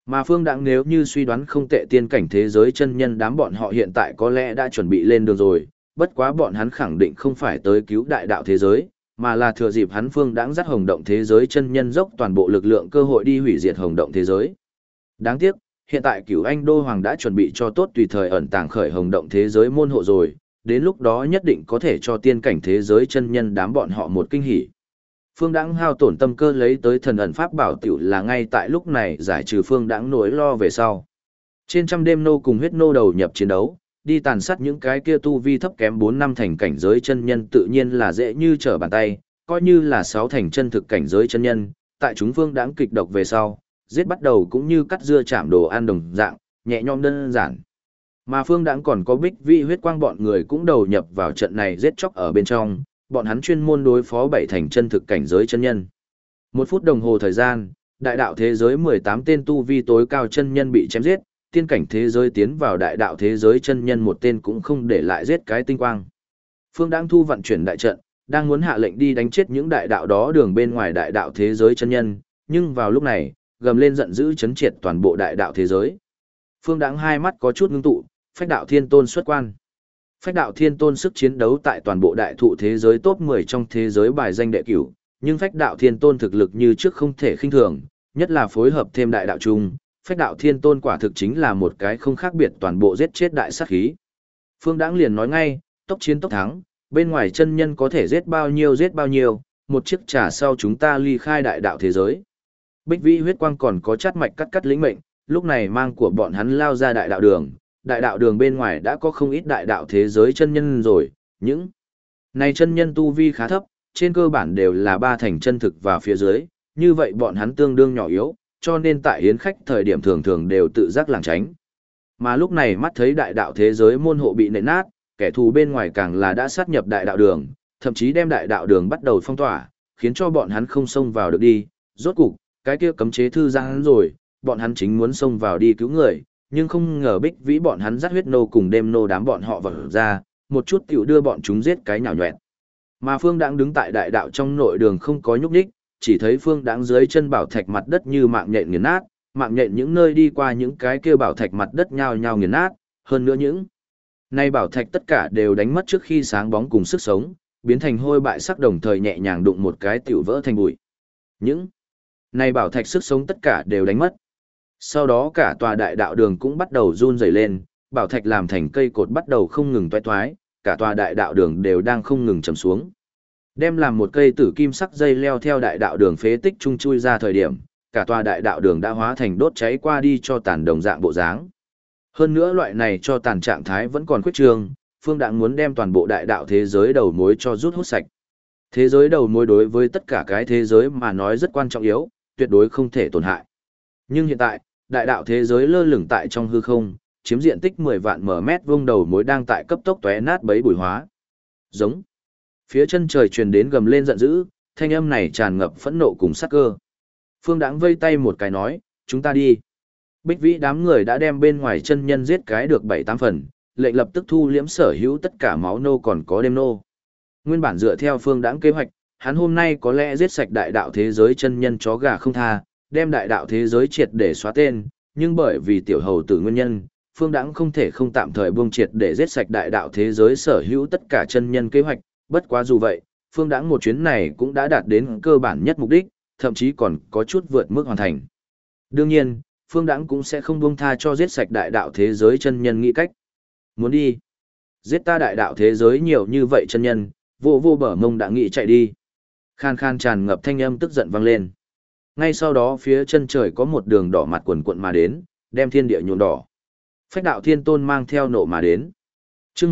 A: Mà Phương Đãng nếu như suy đoán không tệ, tiên cảnh thế giới chân nhân đám bọn họ hiện tại có lẽ đã chuẩn bị lên đường rồi, bất quá bọn hắn khẳng định không phải tới cứu đại đạo thế giới, mà là thừa dịp hắn Phương Đãng dắt hồng động thế giới chân nhân dốc toàn bộ lực lượng cơ hội đi hủy diệt hồng động thế giới. Đáng tiếc, hiện tại Cửu Anh Đô Hoàng đã chuẩn bị cho tốt tùy thời ẩn tàng khởi hồng động thế giới môn hộ rồi, đến lúc đó nhất định có thể cho tiên cảnh thế giới chân nhân đám bọn họ một kinh hỉ. Phương Đãng hao tổn tâm cơ lấy tới thần ẩn pháp bảo tiểu là ngay tại lúc này giải trừ Phương Đãng nỗi lo về sau. Trên trăm đêm nô cùng huyết nô đầu nhập chiến đấu, đi tàn sát những cái kia tu vi thấp kém 4 năm thành cảnh giới chân nhân tự nhiên là dễ như trở bàn tay, coi như là 6 thành chân thực cảnh giới chân nhân, tại chúng Phương Đãng kịch độc về sau, giết bắt đầu cũng như cắt dưa chạm đồ ăn đồng dạng, nhẹ nhõm đơn giản. Mà Phương Đãng còn có Bích Vi huyết quang bọn người cũng đầu nhập vào trận này giết chóc ở bên trong, bọn hắn chuyên môn đối phó 7 thành chân thực cảnh giới chân nhân. 1 phút đồng hồ thời gian, đại đạo thế giới 18 tên tu vi tối cao chân nhân bị chém giết, tiên cảnh thế giới tiến vào đại đạo thế giới chân nhân một tên cũng không để lại giết cái tinh quang. Phương Đãng thu vận chuyển đại trận, đang muốn hạ lệnh đi đánh chết những đại đạo đó đường bên ngoài đại đạo thế giới chân nhân, nhưng vào lúc này, gầm lên giận dữ chấn triệt toàn bộ đại đạo thế giới. Phương Đãng hai mắt có chút ngưng tụ, Phách Đạo Thiên Tôn xuất quan. Phách Đạo Thiên Tôn sức chiến đấu tại toàn bộ đại thụ thế giới top 10 trong thế giới bài danh đệ cửu, nhưng Phách Đạo Thiên Tôn thực lực như trước không thể khinh thường, nhất là phối hợp thêm đại đạo trung, Phách Đạo Thiên Tôn quả thực chính là một cái không khác biệt toàn bộ giết chết đại sát khí. Phương Đãng liền nói ngay, tốc chiến tốc thắng, bên ngoài chân nhân có thể giết bao nhiêu, một chiếc trà sau chúng ta ly khai đại đạo thế giới. Bích Vĩ huyết quang còn có chát mạch cắt lĩnh mệnh, lúc này mang của bọn hắn lao ra đại đạo đường bên ngoài đã có không ít đại đạo thế giới chân nhân rồi, những này chân nhân tu vi khá thấp, trên cơ bản đều là 3 thành chân thực và phía dưới, như vậy bọn hắn tương đương nhỏ yếu, cho nên tại hiến khách thời điểm thường thường đều tự giác lảng tránh. Mà lúc này mắt thấy đại đạo thế giới môn hộ bị nện nát, kẻ thù bên ngoài càng là đã sát nhập đại đạo đường, thậm chí đem đại đạo đường bắt đầu phong tỏa, khiến cho bọn hắn không xông vào được đi. Rốt cục, cái kia cấm chế thư giãn rồi, bọn hắn chính muốn xông vào đi cứu người, nhưng không ngờ Bích Vĩ bọn hắn dắt huyết nô cùng đêm nô đám bọn họ vào ra, một chút tiểu đưa bọn chúng giết cái nhào nhọẹt. Mà Phương Đãng đứng tại đại đạo trong nội đường không có nhúc nhích, chỉ thấy Phương Đãng dưới chân bảo thạch mặt đất như mạng nhện nghiền nát, mạng nhện những nơi đi qua những cái kia bảo thạch mặt đất nhao nhao nghiền nát, hơn nữa những nay bảo thạch tất cả đều đánh mất trước khi sáng bóng cùng sức sống, biến thành hôi bại sắc, đồng thời nhẹ nhàng đụng một cái tiểu vỡ thành bụi. Những nay bảo thạch sức sống tất cả đều đánh mất. Sau đó cả tòa đại đạo đường cũng bắt đầu run rẩy lên, bảo thạch làm thành cây cột bắt đầu không ngừng toái toái, cả tòa đại đạo đường đều đang không ngừng chầm xuống. Đem làm một cây tử kim sắc dây leo theo đại đạo đường phế tích trung chui ra thời điểm, cả tòa đại đạo đường đã hóa thành đốt cháy qua đi cho tàn đồng dạng bộ dáng. Hơn nữa loại này cho tàn trạng thái vẫn còn khuyết trương, Phương Đãng muốn đem toàn bộ đại đạo thế giới đầu mối cho rút hút sạch. Thế giới đầu mối đối với tất cả cái thế giới mà nói rất quan trọng yếu, tuyệt đối không thể tổn hại. Nhưng hiện tại, đại đạo thế giới lơ lửng tại trong hư không, chiếm diện tích 10 vạn m vuông đầu mối đang tại cấp tốc tóe nát bấy bụi hóa. Giống. Phía chân trời truyền đến gầm lên giận dữ, thanh âm này tràn ngập phẫn nộ cùng sát cơ. Phương Đãng vây tay một cái nói, chúng ta đi. Bích Vĩ đám người đã đem bên ngoài chân nhân giết cái được 7-8 phần, lệnh lập tức thu liễm sở hữu tất cả máu nô còn có đêm nô. Nguyên bản dựa theo Phương Đãng kế hoạch, hắn hôm nay có lẽ giết sạch đại đạo thế giới chân nhân chó gà không tha, đem đại đạo thế giới triệt để xóa tên, nhưng bởi vì tiểu hầu tử nguyên nhân, Phương Đãng không thể không tạm thời buông triệt để giết sạch đại đạo thế giới sở hữu tất cả chân nhân kế hoạch, bất quá dù vậy, Phương Đãng một chuyến này cũng đã đạt đến cơ bản nhất mục đích, thậm chí còn có chút vượt mức hoàn thành. Đương nhiên, Phương Đãng cũng sẽ không buông tha cho giết sạch đại đạo thế giới chân nhân nghĩ cách. Muốn đi? Giết ta đại đạo thế giới nhiều như vậy chân nhân, vô bờ mông đã nghĩ chạy đi. Khan khan tràn ngập thanh âm tức giận vang lên. Ngay sau đó phía chân trời có một đường đỏ mặt quần quận mà đến, đem thiên địa nhuộm đỏ. Phách Đạo Thiên Tôn mang theo nộ mà đến. Chương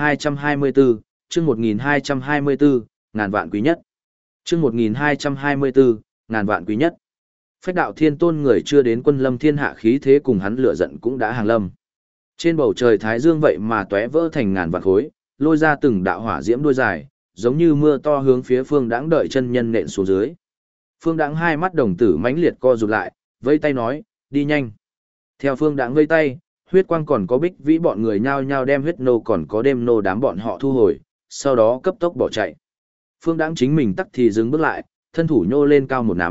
A: 1224, chương 1224, ngàn vạn quý nhất. Chương 1224, ngàn vạn quý nhất. Phách Đạo Thiên Tôn người chưa đến quân lâm thiên hạ khí thế cùng hắn lửa giận cũng đã hàng lâm. Trên bầu trời thái dương vậy mà tóe vỡ thành ngàn vạn khối, lôi ra từng đạo hỏa diễm đuôi dài, giống như mưa to hướng phía Phương Đãng đợi chân nhân nện xuống dưới. Phương Đãng hai mắt đồng tử mãnh liệt co rụt lại, vây tay nói, đi nhanh. Theo Phương Đãng vây tay, huyết quang còn có Bích Vĩ bọn người nhao nhao đem huyết nô còn có đêm nô đám bọn họ thu hồi, sau đó cấp tốc bỏ chạy. Phương Đãng chính mình tắc thì dừng bước lại, thân thủ nhô lên cao một nắm,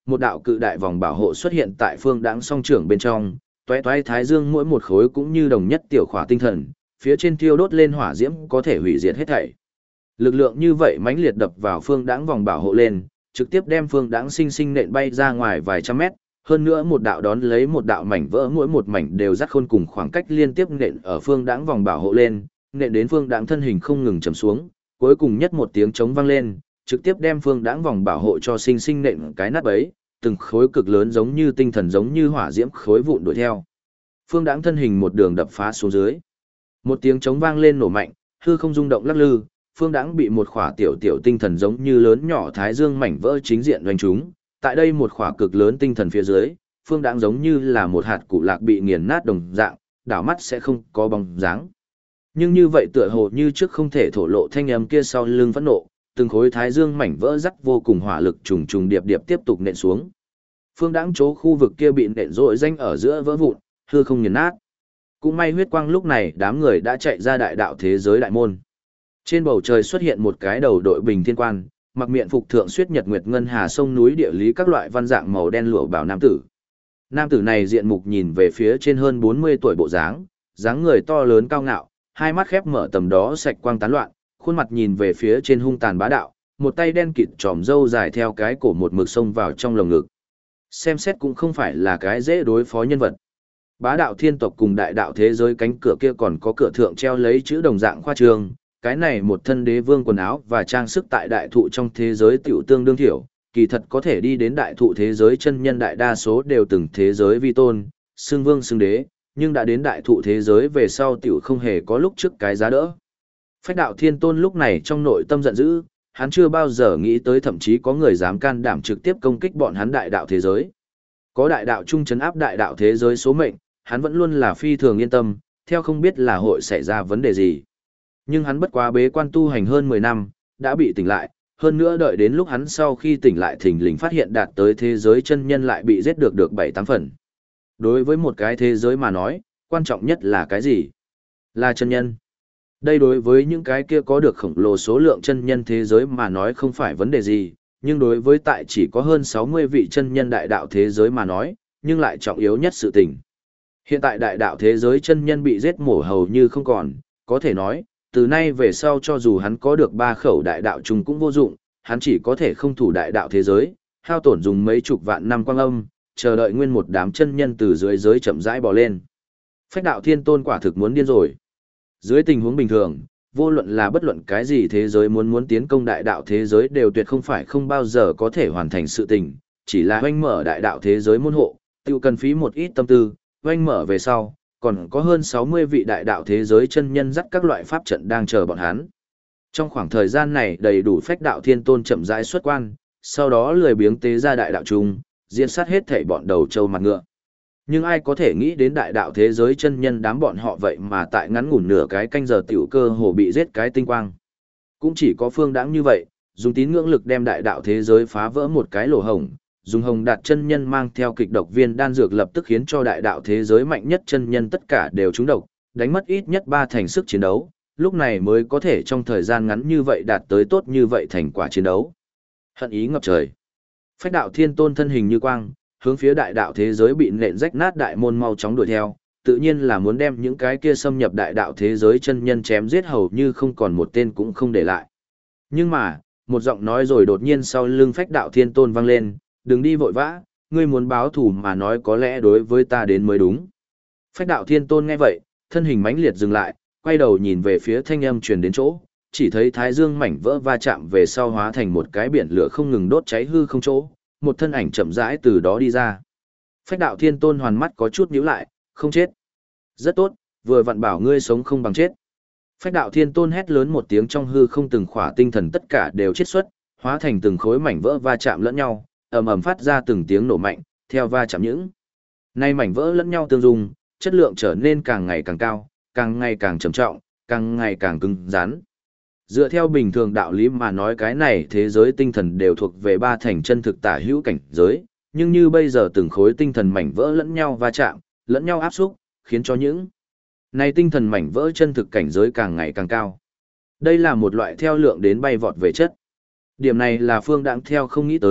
A: một đạo cự đại vòng bảo hộ xuất hiện tại Phương Đãng song trưởng bên trong, toé toé thái dương mỗi một khối cũng như đồng nhất tiểu khỏa tinh thần, phía trên thiêu đốt lên hỏa diễm có thể hủy diệt hết thảy. Lực lượng như vậy mãnh liệt đập vào Phương Đãng vòng bảo hộ lên, trực tiếp đem Phương Đãng sinh sinh nện bay ra ngoài vài trăm mét, hơn nữa một đạo đón lấy một đạo mảnh vỡ, mỗi một mảnh đều rắc khôn cùng khoảng cách liên tiếp nện ở Phương Đãng vòng bảo hộ lên, nện đến Phương Đãng thân hình không ngừng chầm xuống, cuối cùng nhất một tiếng trống vang lên, trực tiếp đem Phương Đãng vòng bảo hộ cho sinh sinh nện cái nát bấy, từng khối cực lớn giống như tinh thần giống như hỏa diễm khối vụn đuổi theo. Phương Đãng thân hình một đường đập phá xuống dưới. Một tiếng trống vang lên nổ mạnh, hư không rung động lắc lư, Phương Đãng bị một khỏa tiểu tiểu tinh thần giống như lớn nhỏ thái dương mảnh vỡ chính diện doanh chúng. Tại đây một khỏa cực lớn tinh thần phía dưới, Phương Đãng giống như là một hạt củ lạc bị nghiền nát đồng dạng, đảo mắt sẽ không có bóng dáng. Nhưng như vậy tựa hồ như trước không thể thổ lộ thanh âm kia sau lưng phẫn nộ, từng khối thái dương mảnh vỡ rắc vô cùng hỏa lực trùng trùng điệp điệp tiếp tục nện xuống. Phương Đãng chỗ khu vực kia bị nện rội danh ở giữa vỡ vụn, hư không nghiền nát. Cũng may huyết quang lúc này đám người đã chạy ra đại đạo thế giới đại môn. Trên bầu trời xuất hiện một cái đầu đội bình thiên quan, mặc miện phục thượng xuyết nhật nguyệt ngân hà sông núi địa lý các loại văn dạng màu đen lụa bảo nam tử. Nam tử này diện mục nhìn về phía trên hơn 40 tuổi bộ dáng, dáng người to lớn cao ngạo, hai mắt khép mở tầm đó sạch quang tán loạn, khuôn mặt nhìn về phía trên hung tàn bá đạo, một tay đen kịt tròm râu dài theo cái cổ một mực xông vào trong lồng ngực. Xem xét cũng không phải là cái dễ đối phó nhân vật. Bá đạo thiên tộc cùng đại đạo thế giới cánh cửa kia còn có cửa thượng treo lấy chữ đồng dạng khoa trương, cái này một thân đế vương quần áo và trang sức tại đại thụ trong thế giới tiểu tương đương thiểu, kỳ thật có thể đi đến đại thụ thế giới chân nhân đại đa số đều từng thế giới vi tôn, xưng vương xưng đế, nhưng đã đến đại thụ thế giới về sau tiểu không hề có lúc trước cái giá đỡ. Phách đạo thiên tôn lúc này trong nội tâm giận dữ, hắn chưa bao giờ nghĩ tới thậm chí có người dám can đảm trực tiếp công kích bọn hắn đại đạo thế giới. Có đại đạo trung chấn áp đại đạo thế giới số mệnh, hắn vẫn luôn là phi thường yên tâm, theo không biết là hội xảy ra vấn đề gì. Nhưng hắn bất quá bế quan tu hành hơn 10 năm, đã bị tỉnh lại, hơn nữa đợi đến lúc hắn sau khi tỉnh lại thình lình phát hiện đạt tới thế giới chân nhân lại bị giết được 7-8 phần. Đối với một cái thế giới mà nói, quan trọng nhất là cái gì? Là chân nhân. Đây đối với những cái kia có được khổng lồ số lượng chân nhân thế giới mà nói không phải vấn đề gì, nhưng đối với tại chỉ có hơn 60 vị chân nhân đại đạo thế giới mà nói, nhưng lại trọng yếu nhất sự tình. Hiện tại đại đạo thế giới chân nhân bị giết mổ hầu như không còn, có thể nói, từ nay về sau cho dù hắn có được 3 khẩu đại đạo chung cũng vô dụng, hắn chỉ có thể không thủ đại đạo thế giới, hao tổn dùng mấy chục vạn năm quang âm, chờ đợi nguyên một đám chân nhân từ dưới giới chậm rãi bò lên. Phách đạo thiên tôn quả thực muốn điên rồi. Dưới tình huống bình thường, vô luận là bất luận cái gì thế giới muốn tiến công đại đạo thế giới đều tuyệt không phải không bao giờ có thể hoàn thành sự tình, chỉ là hoanh mở đại đạo thế giới môn hộ, tiêu cần phí một ít tâm tư, hoanh mở về sau, còn có hơn 60 vị đại đạo thế giới chân nhân dắt các loại pháp trận đang chờ bọn hắn. Trong khoảng thời gian này đầy đủ phách đạo thiên tôn chậm rãi xuất quan, sau đó lười biếng tế ra đại đạo trung, diễn sát hết thảy bọn đầu trâu mặt ngựa. Nhưng ai có thể nghĩ đến đại đạo thế giới chân nhân đám bọn họ vậy mà tại ngắn ngủn nửa cái canh giờ tiểu cơ hồ bị giết cái tinh quang. Cũng chỉ có Phương Đãng như vậy, dùng tín ngưỡng lực đem đại đạo thế giới phá vỡ một cái lỗ hổng, dùng Hồng Đạt chân nhân mang theo kịch độc viên đan dược lập tức khiến cho đại đạo thế giới mạnh nhất chân nhân tất cả đều trúng độc, đánh mất ít nhất 3 thành sức chiến đấu, lúc này mới có thể trong thời gian ngắn như vậy đạt tới tốt như vậy thành quả chiến đấu. Hận ý ngập trời. Phách đạo thiên tôn thân hình như quang, hướng phía đại đạo thế giới bị nện rách nát đại môn mau chóng đuổi theo, tự nhiên là muốn đem những cái kia xâm nhập đại đạo thế giới chân nhân chém giết hầu như không còn một tên cũng không để lại. Nhưng mà, một giọng nói rồi đột nhiên sau lưng phách đạo thiên tôn vang lên, đừng đi vội vã, ngươi muốn báo thù mà nói có lẽ đối với ta đến mới đúng. Phách đạo thiên tôn nghe vậy, thân hình mãnh liệt dừng lại, quay đầu nhìn về phía thanh âm truyền đến chỗ, chỉ thấy thái dương mảnh vỡ va chạm về sau hóa thành một cái biển lửa không ngừng đốt cháy hư không chỗ, một thân ảnh chậm rãi từ đó đi ra. Phách đạo thiên tôn hoàn mắt có chút nhíu lại, không chết. Rất tốt, vừa vặn bảo ngươi sống không bằng chết. Phách đạo thiên tôn hét lớn một tiếng trong hư không từng khỏa tinh thần tất cả đều chết xuất, hóa thành từng khối mảnh vỡ va chạm lẫn nhau, ầm ầm phát ra từng tiếng nổ mạnh, theo va chạm những. Nay mảnh vỡ lẫn nhau tương dung, chất lượng trở nên càng ngày càng cao, càng ngày càng trầm trọng, càng ngày càng cứng rắn. Dựa theo bình thường đạo lý mà nói cái này thế giới tinh thần đều thuộc về 3 thành chân thực tả hữu cảnh giới, nhưng như bây giờ từng khối tinh thần mảnh vỡ lẫn nhau va chạm, lẫn nhau áp xúc, khiến cho những này tinh thần mảnh vỡ chân thực cảnh giới càng ngày càng cao. Đây là một loại theo lượng đến bay vọt về chất. Điểm này là Phương Đãng theo không nghĩ tới,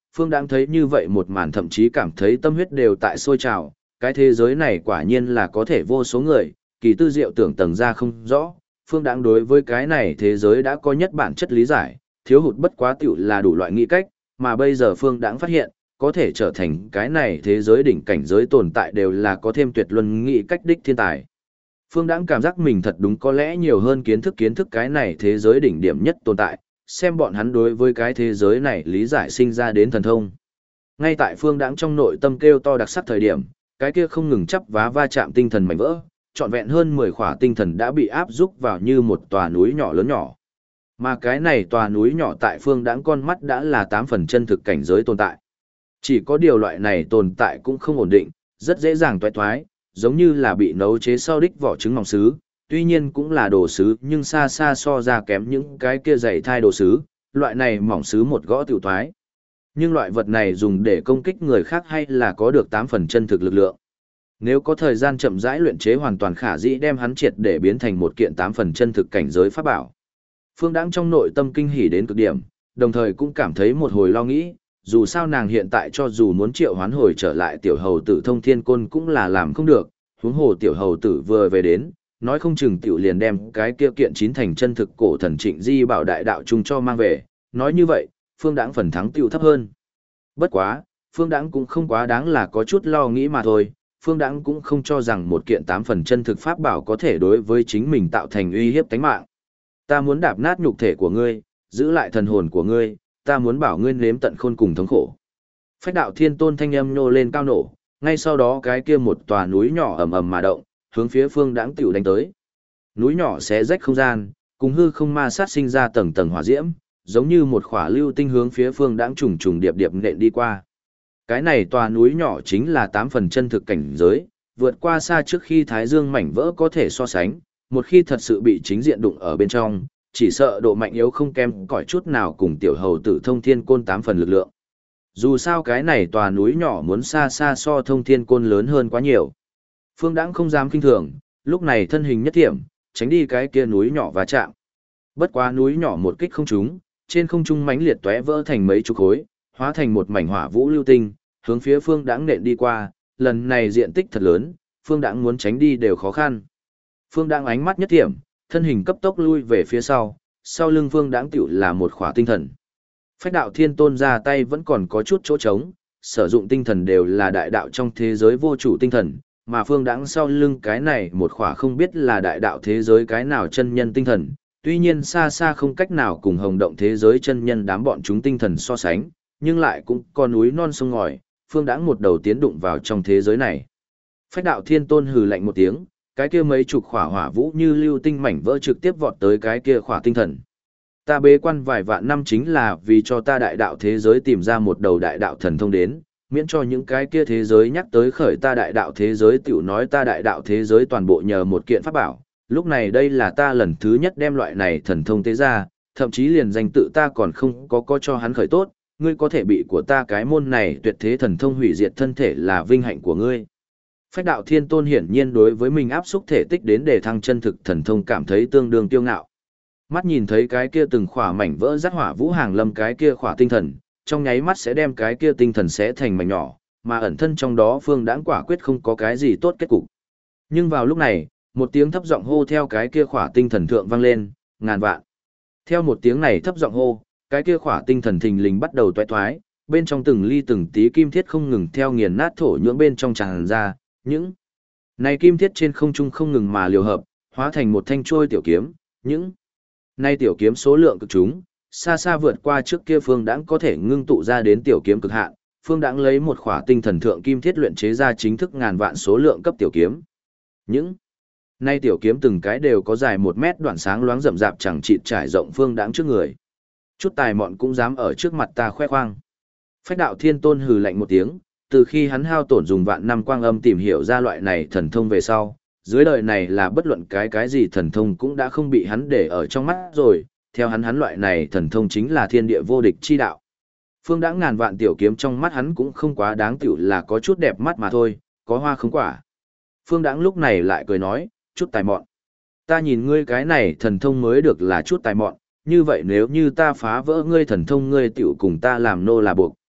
A: Phương Đãng thấy như vậy một màn thậm chí cảm thấy tâm huyết đều tại sôi trào, cái thế giới này quả nhiên là có thể vô số người, kỳ tư diệu tưởng tầng ra không rõ, Phương Đãng đối với cái này thế giới đã có nhất bản chất lý giải, thiếu hụt bất quá tiểu là đủ loại nghĩ cách, mà bây giờ Phương Đãng phát hiện, có thể trở thành cái này thế giới đỉnh cảnh giới tồn tại đều là có thêm tuyệt luân nghĩ cách đích thiên tài. Phương Đãng cảm giác mình thật đúng có lẽ nhiều hơn kiến thức cái này thế giới đỉnh điểm nhất tồn tại, xem bọn hắn đối với cái thế giới này lý giải sinh ra đến thần thông. Ngay tại Phương Đãng trong nội tâm kêu to đặc sắc thời điểm, cái kia không ngừng chắp vá va chạm tinh thần mảnh vỡ, trọn vẹn hơn 10 khỏa tinh thần đã bị áp xúc vào như một tòa núi nhỏ lớn nhỏ. Mà cái này tòa núi nhỏ tại Phương Đãng con mắt đã là 8 phần chân thực cảnh giới tồn tại. Chỉ có điều loại này tồn tại cũng không ổn định, rất dễ dàng toái thoái, giống như là bị nấu chế sau đích vỏ trứng mỏng sứ, tuy nhiên cũng là đồ sứ nhưng xa xa so ra kém những cái kia dày thai đồ sứ, loại này mỏng sứ một gõ tiểu thoái. Nhưng loại vật này dùng để công kích người khác hay là có được 8 phần chân thực lực lượng. Nếu có thời gian chậm rãi luyện chế hoàn toàn khả dĩ đem hắn triệt để biến thành một kiện 8 phần chân thực cảnh giới pháp bảo. Phương Đãng trong nội tâm kinh hỉ đến cực điểm, đồng thời cũng cảm thấy một hồi lo nghĩ, dù sao nàng hiện tại cho dù muốn triệu hoán hồi trở lại tiểu hầu tử Thông Thiên Côn cũng là làm không được, huống hồ tiểu hầu tử vừa về đến, nói không chừng tiểu liền đem cái kia kiện chín thành chân thực cổ thần Trịnh Di bảo đại đạo chung cho mang về, nói như vậy, Phương Đãng phần thắng tiểu thấp hơn. Bất quá, Phương Đãng cũng không quá đáng là có chút lo nghĩ mà thôi, Phương Đãng cũng không cho rằng một kiện 8 phần chân thực pháp bảo có thể đối với chính mình tạo thành uy hiếp tánh mạng. Ta muốn đạp nát nhục thể của ngươi, giữ lại thần hồn của ngươi, ta muốn bảo ngươi nếm tận khôn cùng thống khổ. Phách đạo thiên tôn thanh âm nhô lên cao nổ, ngay sau đó cái kia một tòa núi nhỏ ầm ầm mà động, hướng phía Phương Đãng tiểu đánh tới. Núi nhỏ xé rách không gian, cùng hư không ma sát sinh ra tầng tầng hỏa diễm, giống như một khỏa lưu tinh hướng phía Phương Đãng trùng trùng điệp điệp nện đi qua. Cái này tòa núi nhỏ chính là 8 phần chân thực cảnh giới, vượt qua xa trước khi Thái Dương mảnh vỡ có thể so sánh, một khi thật sự bị chính diện đụng ở bên trong, chỉ sợ độ mạnh yếu không kém cỏi chút nào cùng tiểu hầu tử Thông Thiên Côn 8 phần lực lượng. Dù sao cái này tòa núi nhỏ muốn xa xa so Thông Thiên Côn lớn hơn quá nhiều. Phương Đãng không dám kinh thường, lúc này thân hình nhất thiểm, tránh đi cái kia núi nhỏ va chạm. Bất quá núi nhỏ một kích không trúng, trên không trung mãnh liệt tóe vỡ thành mấy chục khối, hóa thành một mảnh hỏa vũ lưu tinh, hướng phía Phương Đãng nện đi qua, lần này diện tích thật lớn, Phương Đãng muốn tránh đi đều khó khăn. Phương Đãng ánh mắt nhất thiểm, thân hình cấp tốc lui về phía sau lưng Phương Đãng tiểu là một khỏa tinh thần. Phách đạo thiên tôn ra tay vẫn còn có chút chỗ trống, sử dụng tinh thần đều là đại đạo trong thế giới vô chủ tinh thần, mà Phương Đãng sau lưng cái này một khỏa không biết là đại đạo thế giới cái nào chân nhân tinh thần, tuy nhiên xa xa không cách nào cùng hồng động thế giới chân nhân đám bọn chúng tinh thần so sánh, nhưng lại cũng có núi non sông ngòi, Phương Đãng một đầu tiến đụng vào trong thế giới này. Phách đạo thiên tôn hừ lạnh một tiếng, cái kia mấy chục khỏa hỏa vũ như lưu tinh mảnh vỡ trực tiếp vọt tới cái kia khỏa tinh thần. Ta bế quan vài vạn năm chính là vì cho ta đại đạo thế giới tìm ra một đầu đại đạo thần thông đến, miễn cho những cái kia thế giới nhắc tới khởi ta đại đạo thế giới tiểu nói ta đại đạo thế giới toàn bộ nhờ một kiện pháp bảo. Lúc này đây là ta lần thứ nhất đem loại này thần thông tế ra, thậm chí liền danh tự ta còn không có cho hắn khởi tốt, ngươi có thể bị của ta cái môn này tuyệt thế thần thông hủy diệt thân thể là vinh hạnh của ngươi. Phách đạo thiên tôn hiển nhiên đối với mình áp xúc thể tích đến để thăng chân thực thần thông cảm thấy tương đương kiêu ngạo. Mắt nhìn thấy cái kia từng khỏa mảnh vỡ rắc hỏa vũ hàng lâm cái kia khỏa tinh thần, trong nháy mắt sẽ đem cái kia tinh thần sẽ thành mảnh nhỏ, mà ẩn thân trong đó Phương Đãng quả quyết không có cái gì tốt kết cục. Nhưng vào lúc này, một tiếng thấp giọng hô theo cái kia khỏa tinh thần thượng vang lên, ngàn vạn. Theo một tiếng này thấp giọng hô, cái kia khỏa tinh thần thình lình bắt đầu toái thoái, bên trong từng ly từng tí kim thiết không ngừng theo nghiền nát thổ nhưỡng bên trong tràn ra, những này kim thiết trên không trung không ngừng mà liều hợp, hóa thành một thanh trôi tiểu kiếm, những này tiểu kiếm số lượng cực chúng, xa xa vượt qua trước kia Phương Đãng có thể ngưng tụ ra đến tiểu kiếm cực hạn, Phương Đãng lấy một khỏa tinh thần thượng kim thiết luyện chế ra chính thức ngàn vạn số lượng cấp tiểu kiếm. Những nay tiểu kiếm từng cái đều có dài 1 mét đoạn sáng loáng rậm rạp chẳng chịt trải rộng Phương Đãng trước người. Chút tài mọn cũng dám ở trước mặt ta khoe khoang. Phách đạo thiên tôn hừ lạnh một tiếng, từ khi hắn hao tổn dùng vạn năm quang âm tìm hiểu ra loại này thần thông về sau, dưới đời này là bất luận cái gì thần thông cũng đã không bị hắn để ở trong mắt rồi, theo hắn loại này thần thông chính là thiên địa vô địch chi đạo. Phương Đãng ngàn vạn tiểu kiếm trong mắt hắn cũng không quá đáng tiểu là có chút đẹp mắt mà thôi, có hoa không quả. Phương Đãng lúc này lại cười nói, chút tài mọn. Ta nhìn ngươi cái này thần thông mới được là chút tài mọn, như vậy nếu như ta phá vỡ ngươi thần thông ngươi tiểu cùng ta làm nô là buộc,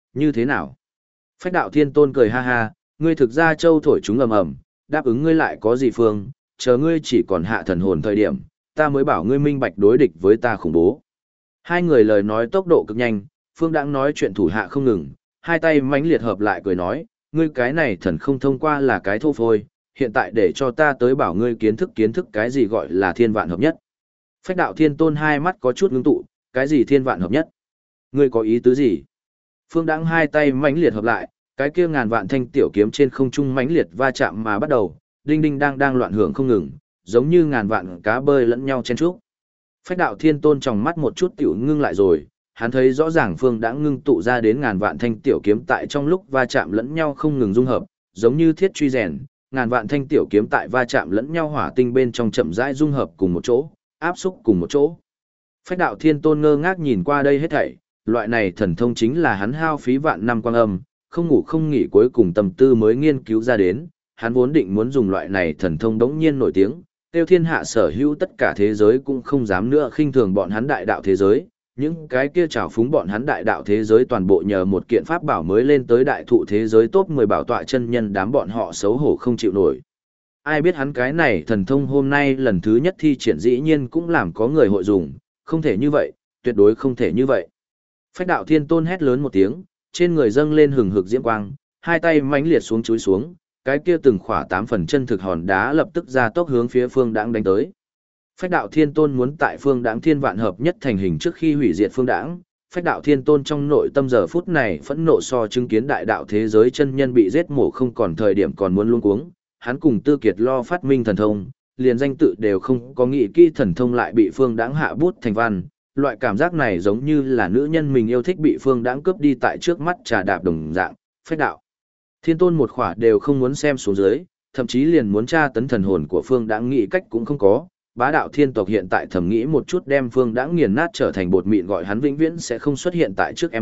A: như thế nào? Phách đạo thiên tôn cười ha ha, ngươi thực ra châu thổi chúng ầm ầm, đáp ứng ngươi lại có gì phương, chờ ngươi chỉ còn hạ thần hồn thời điểm, ta mới bảo ngươi minh bạch đối địch với ta khủng bố. Hai người lời nói tốc độ cực nhanh, Phương Đãng nói chuyện thủ hạ không ngừng, hai tay mãnh liệt hợp lại cười nói, ngươi cái này thần không thông qua là cái thô phôi, hiện tại để cho ta tới bảo ngươi kiến thức cái gì gọi là thiên vạn hợp nhất. Phách đạo thiên tôn hai mắt có chút ngưng tụ, cái gì thiên vạn hợp nhất? Ngươi có ý tứ gì? Phương Đãng hai tay mãnh liệt hợp lại, cái kia ngàn vạn thanh tiểu kiếm trên không trung mãnh liệt va chạm mà bắt đầu, đinh đinh đang loạn hưởng không ngừng, giống như ngàn vạn cá bơi lẫn nhau chen chúc. Phách đạo thiên tôn trong mắt một chút tiểu ngưng lại rồi, hắn thấy rõ ràng Phương Đãng ngưng tụ ra đến ngàn vạn thanh tiểu kiếm tại trong lúc va chạm lẫn nhau không ngừng dung hợp, giống như thiết truy rèn, ngàn vạn thanh tiểu kiếm tại va chạm lẫn nhau hỏa tinh bên trong chậm rãi dung hợp cùng một chỗ, áp xúc cùng một chỗ. Phách đạo thiên tôn ngơ ngác nhìn qua đây hết thảy, loại này thần thông chính là hắn hao phí vạn năm quang âm, không ngủ không nghỉ cuối cùng tâm tư mới nghiên cứu ra đến, hắn vốn định muốn dùng loại này thần thông đống nhiên nổi tiếng, tiêu thiên hạ sở hữu tất cả thế giới cũng không dám nữa khinh thường bọn hắn đại đạo thế giới, những cái kia trào phúng bọn hắn đại đạo thế giới toàn bộ nhờ một kiện pháp bảo mới lên tới đại thụ thế giới top 10 bảo tọa chân nhân đám bọn họ xấu hổ không chịu nổi. Ai biết hắn cái này thần thông hôm nay lần thứ nhất thi triển dĩ nhiên cũng làm có người hội dùng, không thể như vậy, tuyệt đối không thể như vậy. Phách đạo thiên tôn hét lớn một tiếng, trên người dâng lên hừng hực diễm quang, hai tay mãnh liệt xuống chúi xuống, cái kia từng khỏa 8 phần chân thực hòn đá lập tức ra tốc hướng phía Phương Đãng đánh tới. Phách đạo thiên tôn muốn tại Phương Đãng thiên vạn hợp nhất thành hình trước khi hủy diệt Phương Đãng. Phách đạo thiên tôn trong nội tâm giờ phút này phẫn nộ so chứng kiến đại đạo thế giới chân nhân bị giết mổ không còn thời điểm còn muốn luống cuống. Hắn cùng Tư Kiệt lo phát minh thần thông, liền danh tự đều không có nghĩ kỹ thần thông lại bị Phương Đãng hạ bút thành văn. Loại cảm giác này giống như là nữ nhân mình yêu thích bị Phương Đãng cướp đi tại trước mắt trà đạp đồng dạng. Phách đạo thiên tôn một khỏa đều không muốn xem xuống dưới, thậm chí liền muốn tra tấn thần hồn của Phương Đãng nghĩ cách cũng không có. Bá đạo thiên tộc hiện tại thầm nghĩ một chút đem Phương Đãng nghiền nát trở thành bột mịn gọi hắn vĩnh viễn sẽ không xuất hiện tại trước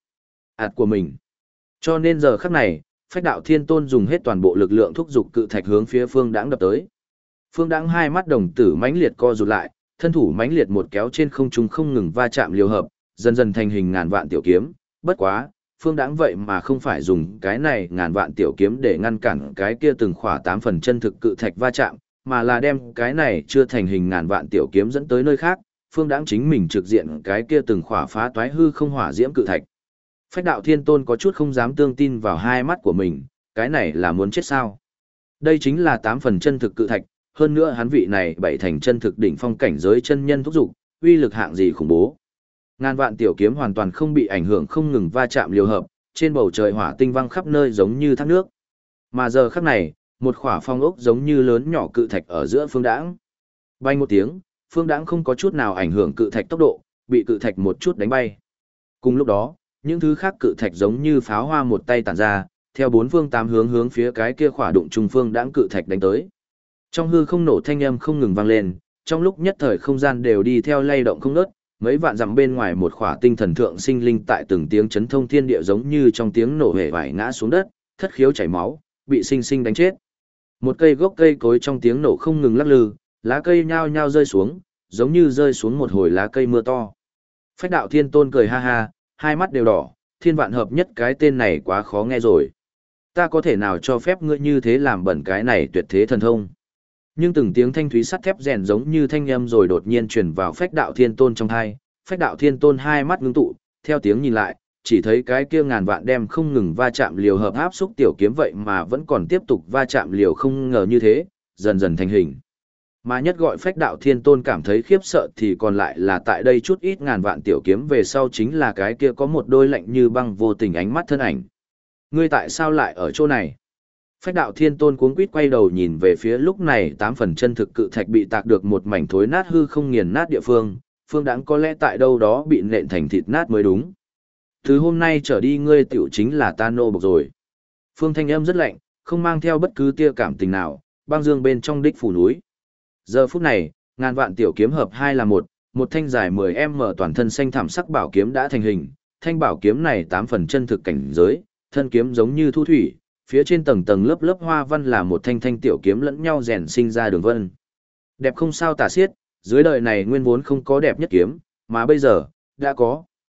A: ạt của mình. Cho nên giờ khắc này, Phách đạo thiên tôn dùng hết toàn bộ lực lượng thúc giục cự thạch hướng phía Phương Đãng đập tới. Phương Đãng hai mắt đồng tử mãnh liệt co rụt lại, thân thủ mãnh liệt một kéo trên không trung không ngừng va chạm liều hợp, dần dần thành hình ngàn vạn tiểu kiếm, bất quá, Phương Đãng vậy mà không phải dùng cái này ngàn vạn tiểu kiếm để ngăn cản cái kia từng khỏa 8 phần chân thực cự thạch va chạm, mà là đem cái này chưa thành hình ngàn vạn tiểu kiếm dẫn tới nơi khác, Phương Đãng chính mình trực diện cái kia từng khỏa phá toái hư không hỏa diễm cự thạch. Phách đạo thiên tôn có chút không dám tương tin vào hai mắt của mình, cái này là muốn chết sao? Đây chính là 8 phần chân thực cự thạch, hơn nữa hắn vị này bảy thành chân thực đỉnh phong cảnh giới chân nhân thúc dục, uy lực hạng gì khủng bố. Ngàn vạn tiểu kiếm hoàn toàn không bị ảnh hưởng không ngừng va chạm liều hợp, trên bầu trời hỏa tinh văng khắp nơi giống như thác nước. Mà giờ khắc này, một khỏa phong ốc giống như lớn nhỏ cự thạch ở giữa Phương Đãng. Bay một tiếng, Phương Đãng không có chút nào ảnh hưởng cự thạch tốc độ, bị cự thạch một chút đánh bay. Cùng lúc đó, những thứ khác cự thạch giống như pháo hoa một tay tản ra, theo bốn phương tám hướng hướng phía cái kia khỏa đụng trùng Phương Đãng cự thạch đánh tới. Trong hư không nổ thanh âm không ngừng vang lên, trong lúc nhất thời không gian đều đi theo lay động không ngớt, mấy vạn dặm bên ngoài một khỏa tinh thần thượng sinh linh tại từng tiếng chấn thông thiên địa giống như trong tiếng nổ hể vải ngã xuống đất, thất khiếu chảy máu, bị sinh sinh đánh chết. Một cây gốc cây cối trong tiếng nổ không ngừng lắc lư, lá cây nhao nhao rơi xuống, giống như rơi xuống một hồi lá cây mưa to. Phách đạo thiên tôn cười ha ha, hai mắt đều đỏ, thiên vạn hợp nhất cái tên này quá khó nghe rồi. Ta có thể nào cho phép ngươi như thế làm bẩn cái này tuyệt thế thần thông. Nhưng từng tiếng thanh thúy sắt thép rèn giống như thanh âm rồi đột nhiên truyền vào phách đạo thiên tôn trong thai, phách đạo thiên tôn hai mắt ngưng tụ, theo tiếng nhìn lại, chỉ thấy cái kia ngàn vạn đem không ngừng va chạm liều hợp áp xúc tiểu kiếm vậy mà vẫn còn tiếp tục va chạm liều không ngờ như thế, dần dần thành hình. Mà nhất gọi phách đạo thiên tôn cảm thấy khiếp sợ thì còn lại là tại đây chút ít ngàn vạn tiểu kiếm về sau chính là cái kia có một đôi lạnh như băng vô tình ánh mắt thân ảnh. Ngươi tại sao lại ở chỗ này? Phách đạo thiên tôn cuống quýt quay đầu nhìn về phía lúc này 8 phần chân thực cự thạch bị tạc được một mảnh thối nát hư không nghiền nát địa phương, Phương Đãng có lẽ tại đâu đó bị nện thành thịt nát mới đúng. Từ hôm nay trở đi ngươi tiểu chính là ta nô bộc rồi. Phương thanh âm rất lạnh, không mang theo bất cứ tia cảm tình nào, băng dương bên trong đích phủ núi. Giờ phút này, ngàn vạn tiểu kiếm hợp hai là một thanh dài 10m toàn thân xanh thảm sắc bảo kiếm đã thành hình, thanh bảo kiếm này 8 phần chân thực cảnh giới, thân kiếm giống như thu thủy, phía trên tầng tầng lớp lớp hoa văn là một thanh thanh tiểu kiếm lẫn nhau rèn sinh ra đường vân. Đẹp không sao tả xiết, dưới đời này nguyên vốn không có đẹp nhất kiếm, mà bây giờ, đã có.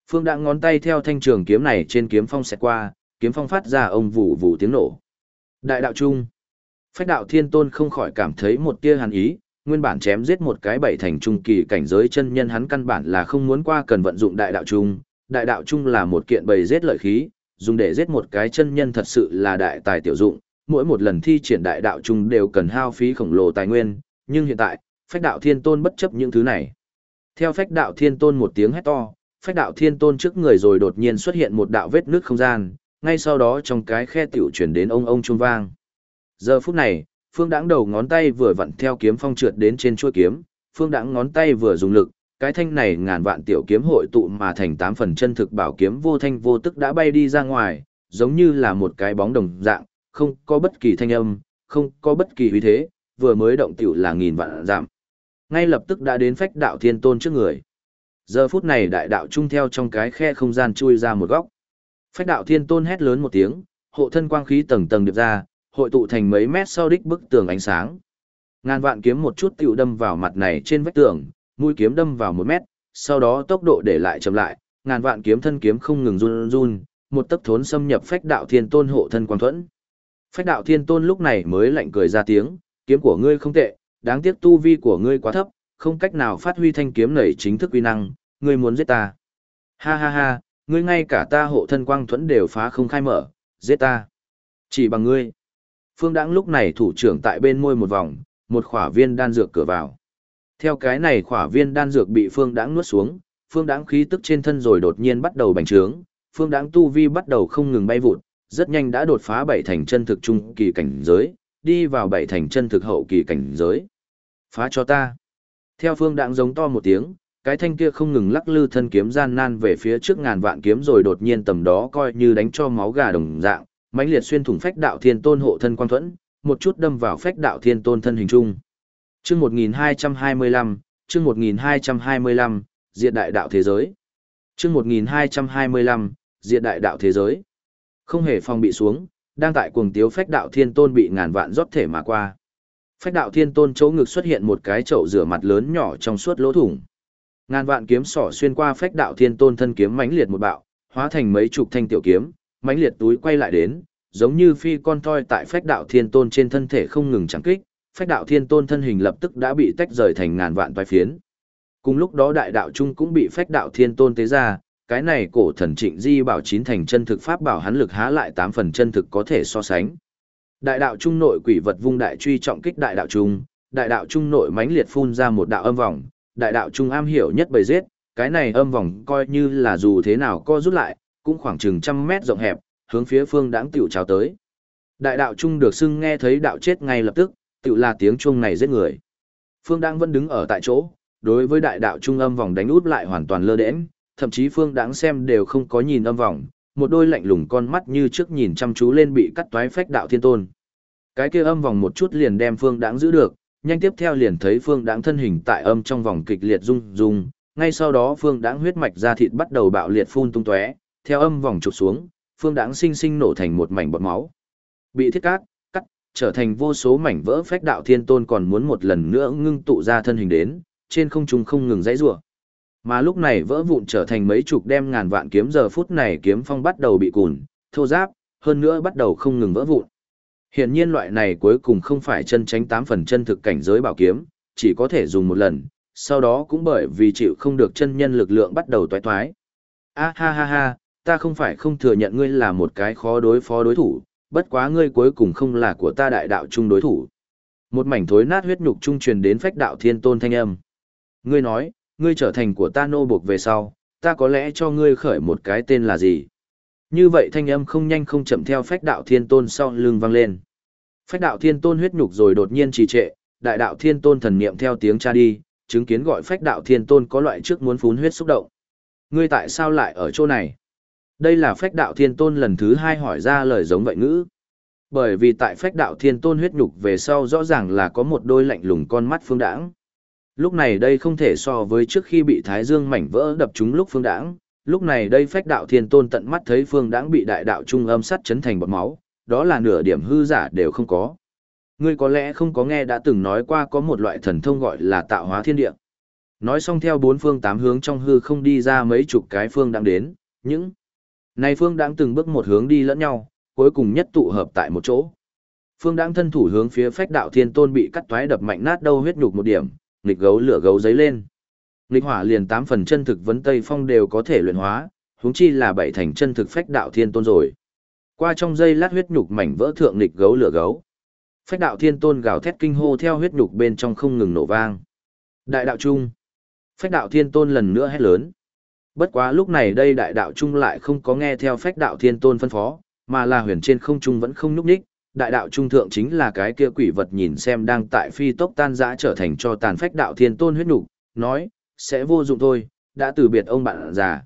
A: Phương Đãng ngón tay theo thanh trường kiếm này trên kiếm phong xẹt qua, kiếm phong phát ra ông vù vù tiếng nổ. Đại đạo trung. Phách đạo thiên tôn không khỏi cảm thấy một tia hàn ý, nguyên bản chém giết một cái bảy thành trung kỳ cảnh giới chân nhân hắn căn bản là không muốn qua cần vận dụng đại đạo trung. Đại đạo trung là một kiện bầy giết lợi khí, dùng để giết một cái chân nhân thật sự là đại tài tiểu dụng, mỗi một lần thi triển đại đạo trung đều cần hao phí khổng lồ tài nguyên, nhưng hiện tại, Phách đạo thiên tôn bất chấp những thứ này. Theo Phách đạo thiên tôn một tiếng hét to, Phách đạo thiên tôn trước người rồi đột nhiên xuất hiện một đạo vết nước không gian, ngay sau đó trong cái khe tiểu chuyển đến ông chuông vang. Giờ phút này, Phương Đãng đầu ngón tay vừa vặn theo kiếm phong trượt đến trên chuôi kiếm, Phương Đãng ngón tay vừa dùng lực, cái thanh này ngàn vạn tiểu kiếm hội tụ mà thành 8 phần chân thực bảo kiếm vô thanh vô tức đã bay đi ra ngoài, giống như là một cái bóng đồng dạng, không có bất kỳ thanh âm, không có bất kỳ uy thế, vừa mới động tiểu là nghìn vạn giảm. Ngay lập tức đã đến Phách đạo thiên tôn trước người. Giờ phút này đại đạo trung theo trong cái khe không gian chui ra một góc. Phách đạo thiên tôn hét lớn một tiếng, hộ thân quang khí tầng tầng điệp ra, hội tụ thành mấy mét sau đích bức tường ánh sáng. Ngàn vạn kiếm một chút tiểu đâm vào mặt này trên vách tường, mũi kiếm đâm vào 1 mét, sau đó tốc độ để lại chậm lại, ngàn vạn kiếm thân kiếm không ngừng run run, một tấc thốn xâm nhập Phách đạo thiên tôn hộ thân quang thuẫn. Phách đạo thiên tôn lúc này mới lạnh cười ra tiếng, kiếm của ngươi không tệ, đáng tiếc tu vi của ngươi quá thấp, không cách nào phát huy thanh kiếm này chính thức uy năng, ngươi muốn giết ta. Ha ha ha, ngươi ngay cả ta hộ thân quang thuẫn đều phá không khai mở, giết ta. Chỉ bằng ngươi. Phương Đãng lúc này thủ trưởng tại bên môi một vòng, một khỏa viên đan dược cửa vào. Theo cái này khỏa viên đan dược bị Phương Đãng nuốt xuống, Phương Đãng khí tức trên thân rồi đột nhiên bắt đầu bành trướng, Phương Đãng tu vi bắt đầu không ngừng bay vụt, rất nhanh đã đột phá 7 thành chân thực trung kỳ cảnh giới, đi vào 7 thành chân thực hậu kỳ cảnh giới. Phá cho ta. Theo Phương Đãng giống to một tiếng, cái thanh kia không ngừng lắc lư thân kiếm gian nan về phía trước ngàn vạn kiếm rồi đột nhiên tầm đó coi như đánh cho máu gà đồng dạng, mãnh liệt xuyên thủng Phách đạo thiên tôn hộ thân quang thuẫn, một chút đâm vào Phách đạo thiên tôn thân hình trung. Chương 1225, chương 1225, diệt đại đạo thế giới. Chương 1225, diệt đại đạo thế giới. Không hề phòng bị xuống, đang tại cuồng tiếu Phách đạo thiên tôn bị ngàn vạn rót thể mà qua. Phách đạo thiên tôn chỗ ngực xuất hiện một cái chậu rửa mặt lớn nhỏ trong suốt lỗ thủng. Ngàn vạn kiếm sỏ xuyên qua Phách đạo thiên tôn thân kiếm mãnh liệt một bạo, hóa thành mấy chục thanh tiểu kiếm, mãnh liệt túi quay lại đến, giống như phi con thoi tại Phách đạo thiên tôn trên thân thể không ngừng chẳng kích, Phách đạo thiên tôn thân hình lập tức đã bị tách rời thành ngàn vạn toái phiến. Cùng lúc đó đại đạo trung cũng bị Phách đạo thiên tôn tế ra, cái này cổ thần Trịnh Di bảo 9 thành chân thực pháp bảo hắn lực há lại 8 phần chân thực có thể so sánh. Đại đạo trung nội quỷ vật vung đại truy trọng kích đại đạo trung nội mãnh liệt phun ra một đạo âm vòng, đại đạo trung am hiểu nhất bầy giết, cái này âm vòng coi như là dù thế nào co rút lại, cũng khoảng chừng 100 mét rộng hẹp, hướng phía Phương Đãng tiểu chào tới. Đại đạo trung được xưng nghe thấy đạo chết ngay lập tức, tiểu là tiếng chuông này giết người. Phương Đãng vẫn đứng ở tại chỗ, đối với đại đạo trung âm vòng đánh út lại hoàn toàn lơ đễnh, thậm chí Phương Đãng xem đều không có nhìn âm vòng, một đôi lạnh lùng con mắt như trước nhìn chăm chú lên bị cắt toái Phách đạo thiên tôn. Cái kia âm vòng một chút liền đem Phương Đãng giữ được, nhanh tiếp theo liền thấy Phương Đãng thân hình tại âm trong vòng kịch liệt rung rung, ngay sau đó Phương Đãng huyết mạch da thịt bắt đầu bạo liệt phun tung tóe, theo âm vòng chụp xuống, Phương Đãng sinh sinh nổ thành một mảnh bọt máu. Bị thiết cắt, trở thành vô số mảnh vỡ Phách đạo thiên tôn còn muốn một lần nữa ngưng tụ ra thân hình đến, trên không trung không ngừng giãy giụa. Mà lúc này vỡ vụn trở thành mấy chục đem ngàn vạn kiếm giờ phút này kiếm phong bắt đầu bị cùn, thô ráp, hơn nữa bắt đầu không ngừng vỡ vụn. Hiển nhiên loại này cuối cùng không phải chân tránh 8 phần chân thực cảnh giới bảo kiếm, chỉ có thể dùng một lần, sau đó cũng bởi vì chịu không được chân nhân lực lượng bắt đầu toái toái. Ha ha ha, ta không phải không thừa nhận ngươi là một cái khó đối phó đối thủ, bất quá ngươi cuối cùng không là của ta đại đạo chung đối thủ. Một mảnh thối nát huyết nhục trung truyền đến Phách đạo thiên tôn thanh âm. Ngươi nói, ngươi trở thành của ta nô buộc về sau, ta có lẽ cho ngươi khởi một cái tên là gì? Như vậy thanh âm không nhanh không chậm theo Phách đạo thiên tôn sau lưng vang lên. Phách đạo thiên tôn huyết nhục rồi đột nhiên trì trệ, đại đạo thiên tôn thần niệm theo tiếng cha đi, chứng kiến gọi Phách đạo thiên tôn có loại trước muốn phun huyết xúc động. Ngươi tại sao lại ở chỗ này? Đây là Phách đạo thiên tôn lần thứ 2 hỏi ra lời giống vậy ngữ. Bởi vì tại Phách đạo thiên tôn huyết nhục về sau rõ ràng là có một đôi lạnh lùng con mắt Phương Đãng. Lúc này đây không thể so với trước khi bị Thái Dương mảnh vỡ đập trúng lúc Phương Đãng, lúc này đây Phách đạo thiên tôn tận mắt thấy Phương Đãng bị đại đạo trung âm sắt chấn thành bọt máu, đó là nửa điểm hư giả đều không có. Ngươi có lẽ không có nghe đã từng nói qua có một loại thần thông gọi là tạo hóa thiên địa. Nói xong theo bốn phương tám hướng trong hư không đi ra mấy chục cái phương đãng đến, những này phương đãng từng bước một hướng đi lẫn nhau, cuối cùng nhất tụ hợp tại một chỗ. Phương đãng thân thủ hướng phía Phách Đạo Thiên Tôn bị cắt toái đập mạnh nát đâu huyết nhục một điểm, nghịch gấu lửa gấu giấy lên. Nghịch hỏa liền 8 phần chân thực vấn Tây Phong đều có thể luyện hóa, huống chi là 7 thành chân thực Phách Đạo Thiên Tôn rồi. Qua trong giây lát huyết nhục mảnh vỡ thượng nghịch gấu lửa gấu. Phách Đạo Thiên Tôn gào thét kinh hô theo huyết nhục bên trong không ngừng nổ vang. Đại đạo trung. Phách Đạo Thiên Tôn lần nữa hét lớn. Bất quá lúc này đây đại đạo trung lại không có nghe theo Phách Đạo Thiên Tôn phân phó, mà là huyền trên không trung vẫn không nhúc nhích. Đại đạo trung thượng chính là cái kia quỷ vật nhìn xem đang tại phi tốc tan rã trở thành cho tàn Phách Đạo Thiên Tôn huyết nhục, nói, sẽ vô dụng thôi, đã từ biệt ông bạn già.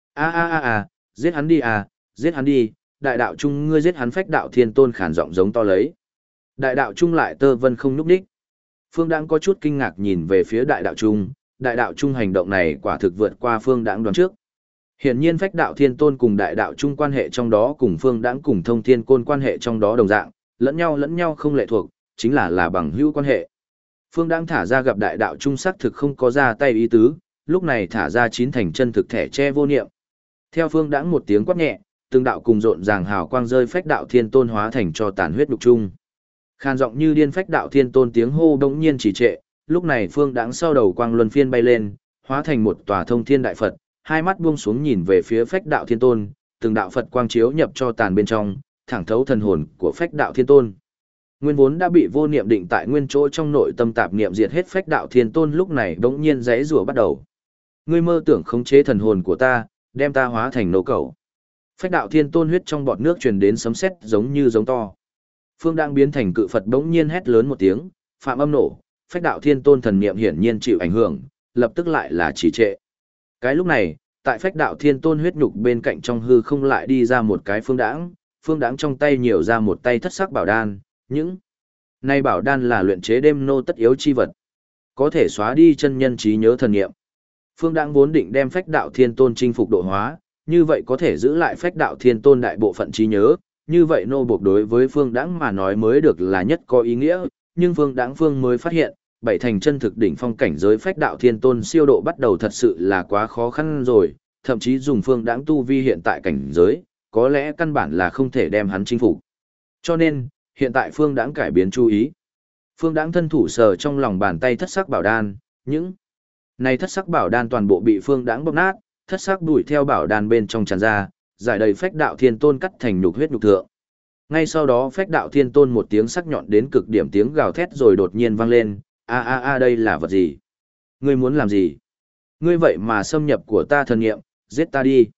A: Giết hắn đi giết hắn đi, đại đạo trung ngươi giết hắn. Phách Đạo Thiên Tôn khàn giọng giống to lấy. Đại đạo trung lại tơ vân không nhúc nhích. Phương Đãng có chút kinh ngạc nhìn về phía đại đạo trung hành động này quả thực vượt qua Phương Đãng đoán trước. Hiển nhiên Phách Đạo Thiên Tôn cùng đại đạo trung quan hệ trong đó cùng Phương Đãng cùng Thông Thiên Côn quan hệ trong đó đồng dạng, lẫn nhau không lệ thuộc, chính là bằng hữu quan hệ. Phương Đãng thả ra gặp đại đạo trung xác thực không có ra tay ý tứ, lúc này thả ra 9 thành chân thực thẻ che vô niệm. Theo Phương Đãng một tiếng quát nhẹ, từng đạo cùng rộn ràng hào quang rơi Phách Đạo Thiên Tôn hóa thành cho tàn huyết nhục chung. Khan giọng như điên Phách Đạo Thiên Tôn tiếng hô bỗng nhiên trì trệ, lúc này Phương Đãng sau đầu quang luân phiên bay lên, hóa thành một tòa thông thiên đại Phật, hai mắt buông xuống nhìn về phía Phách Đạo Thiên Tôn, từng đạo Phật quang chiếu nhập cho tàn bên trong, thẳng thấu thần hồn của Phách Đạo Thiên Tôn. Nguyên vốn đã bị vô niệm định tại nguyên chỗ trong nội tâm tạp niệm diệt hết Phách Đạo Thiên Tôn lúc này bỗng nhiên giãy giụa bắt đầu. Ngươi mơ tưởng khống chế thần hồn của ta, đem ta hóa thành nô cẩu. Phách Đạo Thiên Tôn huyết trong bọt nước truyền đến sấm sét giống như giống to. Phương đang biến thành cự Phật bỗng nhiên hét lớn một tiếng, phạm âm nổ, Phách Đạo Thiên Tôn thần niệm hiển nhiên chịu ảnh hưởng, lập tức lại là trì trệ. Cái lúc này, tại Phách Đạo Thiên Tôn huyết nhục bên cạnh trong hư không lại đi ra một cái phương đãng trong tay nhiều ra một tay thất sắc bảo đan, những này bảo đan là luyện chế đêm nô tất yếu chi vật, có thể xóa đi chân nhân trí nhớ thần niệm. Phương đãng vốn định đem Phách Đạo Thiên Tôn chinh phục độ hóa, như vậy có thể giữ lại Phách Đạo Thiên Tôn đại bộ phận trí nhớ, như vậy nô buộc đối với Phương đãng mà nói mới được là nhất có ý nghĩa, nhưng Phương đãng mới phát hiện, 7 thành chân thực đỉnh phong cảnh giới Phách Đạo Thiên Tôn siêu độ bắt đầu thật sự là quá khó khăn rồi, thậm chí dùng Phương đãng tu vi hiện tại cảnh giới, có lẽ căn bản là không thể đem hắn chinh phục. Cho nên, hiện tại Phương đãng cải biến chú ý. Phương đãng thân thủ sờ trong lòng bàn tay thất sắc bảo đan, những này thất sắc bảo đan toàn bộ bị Phương đãng bóp nát, thất sắc đuổi theo bảo đan bên trong tràn ra, giải đầy Phách Đạo Thiên Tôn cắt thành nhục huyết nhục thượng. Ngay sau đó Phách Đạo Thiên Tôn một tiếng sắc nhọn đến cực điểm tiếng gào thét rồi đột nhiên vang lên, đây là vật gì? Ngươi muốn làm gì? Ngươi vậy mà xâm nhập của ta thần niệm, giết ta đi.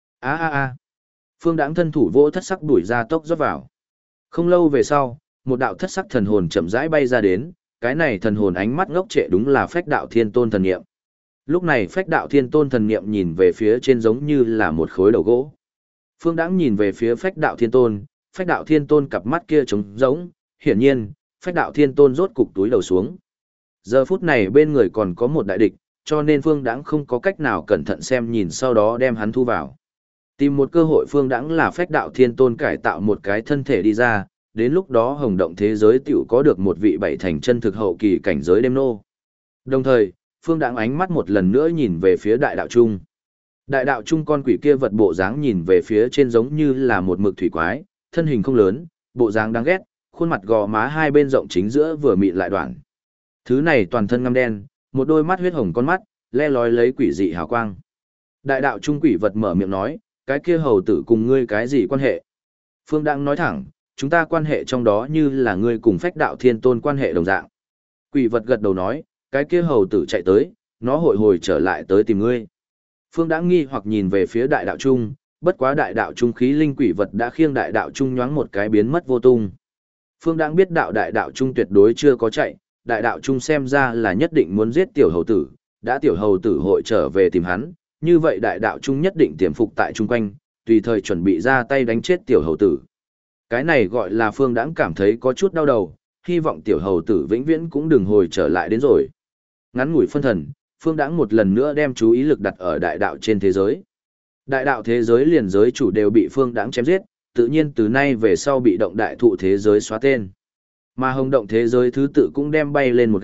A: Phương đãng thân thủ vỗ thất sắc đuổi ra tốc rót vào. Không lâu về sau, một đạo thất sắc thần hồn chậm rãi bay ra đến, cái này thần hồn ánh mắt ngốc trệ đúng là Phách Đạo Thiên Tôn thần niệm. Lúc này Phách Đạo Thiên Tôn thần niệm nhìn về phía trên giống như là một khối đầu gỗ. Phương đãng nhìn về phía Phách Đạo Thiên Tôn cặp mắt kia trống rỗng, hiển nhiên, Phách Đạo Thiên Tôn rốt cục túi đầu xuống. Giờ phút này bên người còn có một đại địch, cho nên Phương đãng không có cách nào cẩn thận xem nhìn sau đó đem hắn thu vào. Tìm một cơ hội Phương đãng là Phách Đạo Thiên Tôn cải tạo một cái thân thể đi ra, đến lúc đó hồng động thế giới tiểu có được một vị 7 thành chân thực hậu kỳ cảnh giới đêm nô. Đồng thời, Phương đãng ánh mắt một lần nữa nhìn về phía đại đạo trung. Đại đạo trung con quỷ kia vật bộ dáng nhìn về phía trên giống như là một mực thủy quái, thân hình không lớn, bộ dáng đáng ghét, khuôn mặt gò má hai bên rộng chính giữa vừa mịn lại đoạn. Thứ này toàn thân ngăm đen, một đôi mắt huyết hồng con mắt, le lói lấy quỷ dị hào quang. Đại đạo trung quỷ vật mở miệng nói, cái kia hầu tử cùng ngươi cái gì quan hệ? Phương đãng nói thẳng, chúng ta quan hệ trong đó như là ngươi cùng Phách Đạo Thiên Tôn quan hệ đồng dạng. Quỷ vật gật đầu nói, cái kia hầu tử chạy tới, nó hồi trở lại tới tìm ngươi. Phương đãng nghi hoặc nhìn về phía đại đạo trung, bất quá đại đạo trung khí linh quỷ vật đã khiêng đại đạo trung nhoáng một cái biến mất vô tung. Phương đãng biết đại đạo trung tuyệt đối chưa có chạy, đại đạo trung xem ra là nhất định muốn giết tiểu hầu tử, đã tiểu hầu tử hội trở về tìm hắn, như vậy đại đạo trung nhất định tiềm phục tại chung quanh, tùy thời chuẩn bị ra tay đánh chết tiểu hầu tử. Cái này gọi là Phương đãng cảm thấy có chút đau đầu, hy vọng tiểu hầu tử vĩnh viễn cũng đừng hồi trở lại đến rồi. Ngắn ngủi phân thần, Phương đãng một lần nữa đem chú ý lực đặt ở đại đạo trên thế giới. Đại đạo thế giới liền giới chủ đều bị Phương đãng chém giết, tự nhiên từ nay về sau bị động đại thụ thế giới xóa tên. Mà hồng động thế giới thứ tự cũng đem bay lên một gã,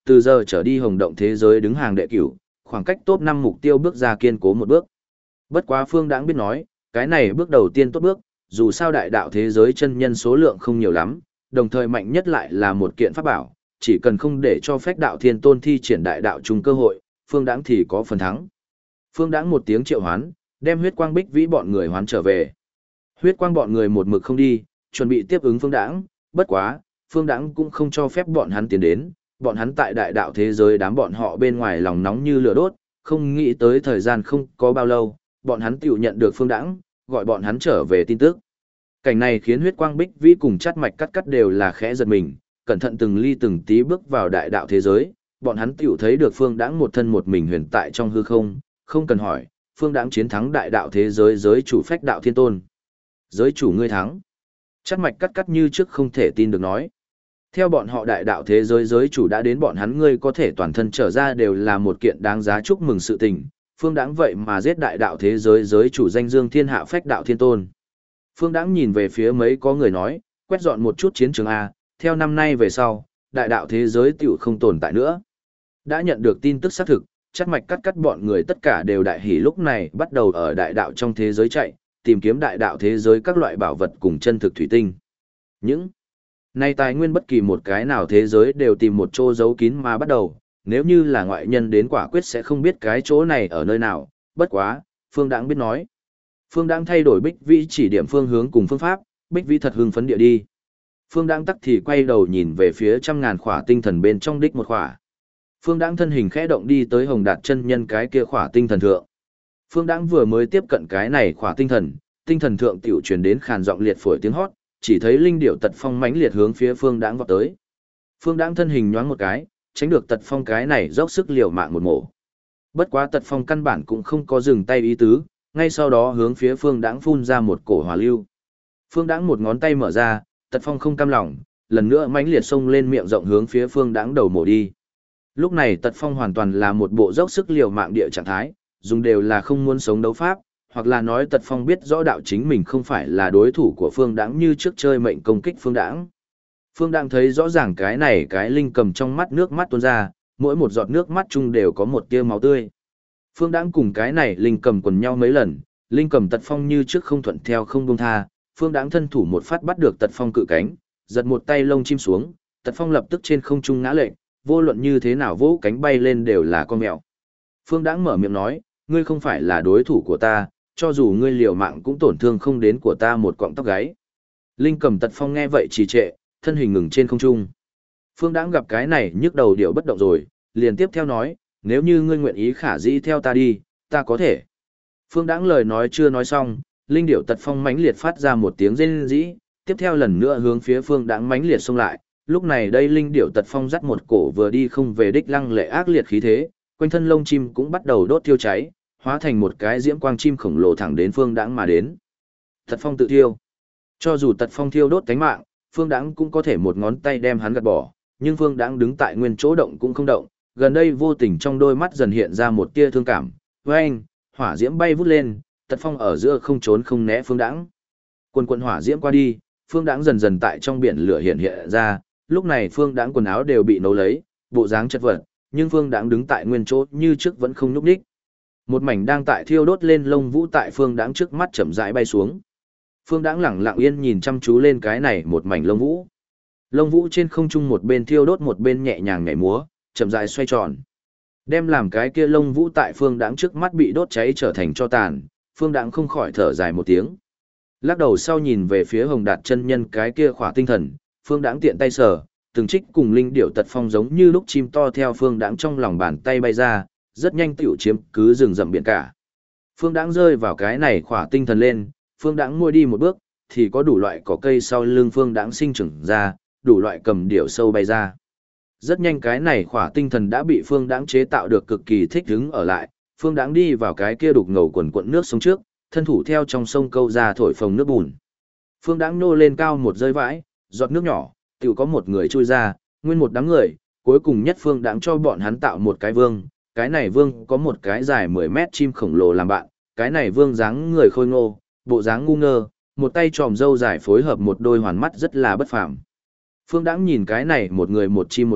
A: từ giờ trở đi Hồng Động thế giới đứng hàng đệ cửu, khoảng cách top 5 mục tiêu bước ra kiên cố một bước. Bất quá Phương Đãng biết nói, cái này bước đầu tiên tốt bước, dù sao đại đạo thế giới chân nhân số lượng không nhiều lắm, đồng thời mạnh nhất lại là một kiện pháp bảo, chỉ cần không để cho Phách Đạo Thiên Tôn thi triển đại đạo chung cơ hội, Phương Đãng thì có phần thắng. Phương Đãng một tiếng triệu hoán, đem huyết quang bích vĩ bọn người hoán trở về. Huyết quang bọn người một mực không đi, chuẩn bị tiếp ứng Phương Đãng, bất quá, Phương Đãng cũng không cho phép bọn hắn tiến đến, bọn hắn tại đại đạo thế giới đám bọn họ bên ngoài lòng nóng như lửa đốt, không nghĩ tới thời gian không có bao lâu, bọn hắn tiểu nhận được Phương Đãng, gọi bọn hắn trở về tin tức. Cảnh này khiến huyết quang bích vĩ cùng chát mạch cắt cắt đều là khẽ giật mình, cẩn thận từng ly từng tí bước vào đại đạo thế giới, bọn hắn tiểu thấy được Phương Đãng một thân một mình huyền tại trong hư không, không cần hỏi, Phương Đãng chiến thắng đại đạo thế giới giới chủ Phách Đạo Thiên Tôn. Giới chủ ngươi thắng. Chát mạch cắt cắt như trước không thể tin được nói. Theo bọn họ đại đạo thế giới giới chủ đã đến bọn hắn ngươi có thể toàn thân trở ra đều là một kiện đáng giá chúc mừng sự tình. Phương Đãng vậy mà giết đại đạo thế giới giới chủ danh dương thiên hạ Phách Đạo Thiên Tôn. Phương Đãng nhìn về phía mấy có người nói, quét dọn một chút chiến trường A, theo năm nay về sau, đại đạo thế giới tiểu không tồn tại nữa. Đã nhận được tin tức xác thực, chắc mạch cắt cắt bọn người tất cả đều đại hỉ lúc này bắt đầu ở đại đạo trong thế giới chạy, tìm kiếm đại đạo thế giới các loại bảo vật cùng chân thực thủy tinh. Những này tài nguyên bất kỳ một cái nào thế giới đều tìm một chỗ giấu kín mà bắt đầu, nếu như là ngoại nhân đến quả quyết sẽ không biết cái chỗ này ở nơi nào, bất quá, Phương Đãng biết nói. Phương Đãng thay đổi Bích Vĩ chỉ điểm phương hướng cùng phương pháp, Bích Vĩ thật hưng phấn địa đi. Phương Đãng tắc thì quay đầu nhìn về phía trăm ngàn khỏa tinh thần bên trong đích một khỏa. Phương Đãng thân hình khẽ động đi tới Hồng Đạt chân nhân cái kia khỏa tinh thần thượng. Phương Đãng vừa mới tiếp cận cái này khỏa tinh thần thượng tiểu truyền đến khàn giọng liệt phổi tiếng hót, chỉ thấy linh điểu Tật Phong mãnh liệt hướng phía Phương Đãng vọt tới. Phương Đãng thân hình nhoáng một cái, tránh được Tật Phong cái này dốc sức liều mạng một mổ. Bất quá Tật Phong căn bản cũng không có dừng tay ý tứ, ngay sau đó hướng phía Phương Đãng phun ra một cổ hỏa lưu. Phương Đãng một ngón tay mở ra, Tật Phong không cam lòng, lần nữa mãnh liệt xông lên miệng rộng hướng phía Phương Đãng đầu mổ đi. Lúc này Tật Phong hoàn toàn là một bộ dốc sức liều mạng địa trạng thái, dùng đều là không muốn sống đấu pháp, hoặc là nói Tật Phong biết rõ đạo chính mình không phải là đối thủ của Phương Đãng như trước chơi mệnh công kích Phương Đãng. Phương Đãng thấy rõ ràng cái này cái linh cầm trong mắt nước mắt tuôn ra, mỗi một giọt nước mắt chung đều có một tia máu tươi. Phương Đãng cùng cái này linh cầm quần nhau mấy lần, linh cầm Tật Phong như trước không thuận theo không buông tha, Phương Đãng thân thủ một phát bắt được Tật Phong cự cánh, giật một tay lông chim xuống, Tật Phong lập tức trên không trung ngã lệch, vô luận như thế nào vỗ cánh bay lên đều là con mèo. Phương Đãng mở miệng nói, ngươi không phải là đối thủ của ta, cho dù ngươi liều mạng cũng tổn thương không đến của ta một cọng tóc gáy. Linh cầm Tật Phong nghe vậy trì trệ, thân hình ngừng trên không trung. Phương Đãng gặp cái này nhức đầu điệu bất động rồi, liền tiếp theo nói, nếu như ngươi nguyện ý khả dĩ theo ta đi, ta có thể. Phương Đãng lời nói chưa nói xong, linh điểu Tật Phong mãnh liệt phát ra một tiếng rên rỉ, tiếp theo lần nữa hướng phía Phương Đãng mãnh liệt xông lại. Lúc này đây linh điểu Tật Phong dắt một cổ vừa đi không về đích lăng lệ ác liệt khí thế, quanh thân lông chim cũng bắt đầu đốt thiêu cháy, hóa thành một cái diễm quang chim khổng lồ thẳng đến Phương Đãng mà đến. Tật Phong tự thiêu. Cho dù Tật Phong thiêu đốt cánh mạng, Phương Đãng cũng có thể một ngón tay đem hắn gạt bỏ, nhưng Phương Đãng đứng tại nguyên chỗ động cũng không động, gần đây vô tình trong đôi mắt dần hiện ra một tia thương cảm. Với anh, hỏa diễm bay vút lên, Tật Phong ở giữa không trốn không né Phương Đãng. Quần quần hỏa diễm qua đi, Phương Đãng dần dần tại trong biển lửa hiện hiện ra, lúc này Phương Đãng quần áo đều bị nấu lấy, bộ dáng chật vật, nhưng Phương Đãng đứng tại nguyên chỗ như trước vẫn không nhúc nhích. Một mảnh đang tại thiêu đốt lên lông vũ tại Phương Đãng trước mắt chậm rãi bay xuống. Phương Đãng lẳng lặng yên nhìn chăm chú lên cái này một mảnh lông vũ. Lông vũ trên không trung một bên thiêu đốt một bên nhẹ nhàng nhảy múa, chậm rãi xoay tròn. Đem làm cái kia lông vũ tại Phương Đãng trước mắt bị đốt cháy trở thành tro tàn, Phương Đãng không khỏi thở dài một tiếng. Lắc đầu sau nhìn về phía Hồng Đạt chân nhân cái kia khỏa tinh thần, Phương Đãng tiện tay sờ, từng trích cùng linh điểu Tật Phong giống như lúc chim to theo Phương Đãng trong lòng bàn tay bay ra, rất nhanh tiểu chiếm cứ rừng rậm biển cả. Phương Đãng rơi vào cái này khỏa tinh thần lên, Phương Đãng ngồi đi một bước, thì có đủ loại cỏ cây sau lưng Phương Đãng sinh trưởng ra, đủ loại cầm điểu sâu bay ra. Rất nhanh cái này khỏa tinh thần đã bị Phương Đãng chế tạo được cực kỳ thích ứng ở lại, Phương Đãng đi vào cái kia đục ngầu quần quận nước sông trước, thân thủ theo trong sông câu ra thổi phồng nước bùn. Phương Đãng nô lên cao một rơi vãi, giọt nước nhỏ, tiểu có một người chui ra, nguyên một đám người, cuối cùng nhất Phương Đãng cho bọn hắn tạo một cái vương, cái này vương có một cái dài 10 mét chim khổng lồ làm bạn, cái này vương dáng người khôi ngô, bộ dáng ngu ngơ, một tay tròm râu dài phối hợp một đôi hoàn mắt rất là bất phàm. Phương Đãng nhìn cái này một người một chim một mắt,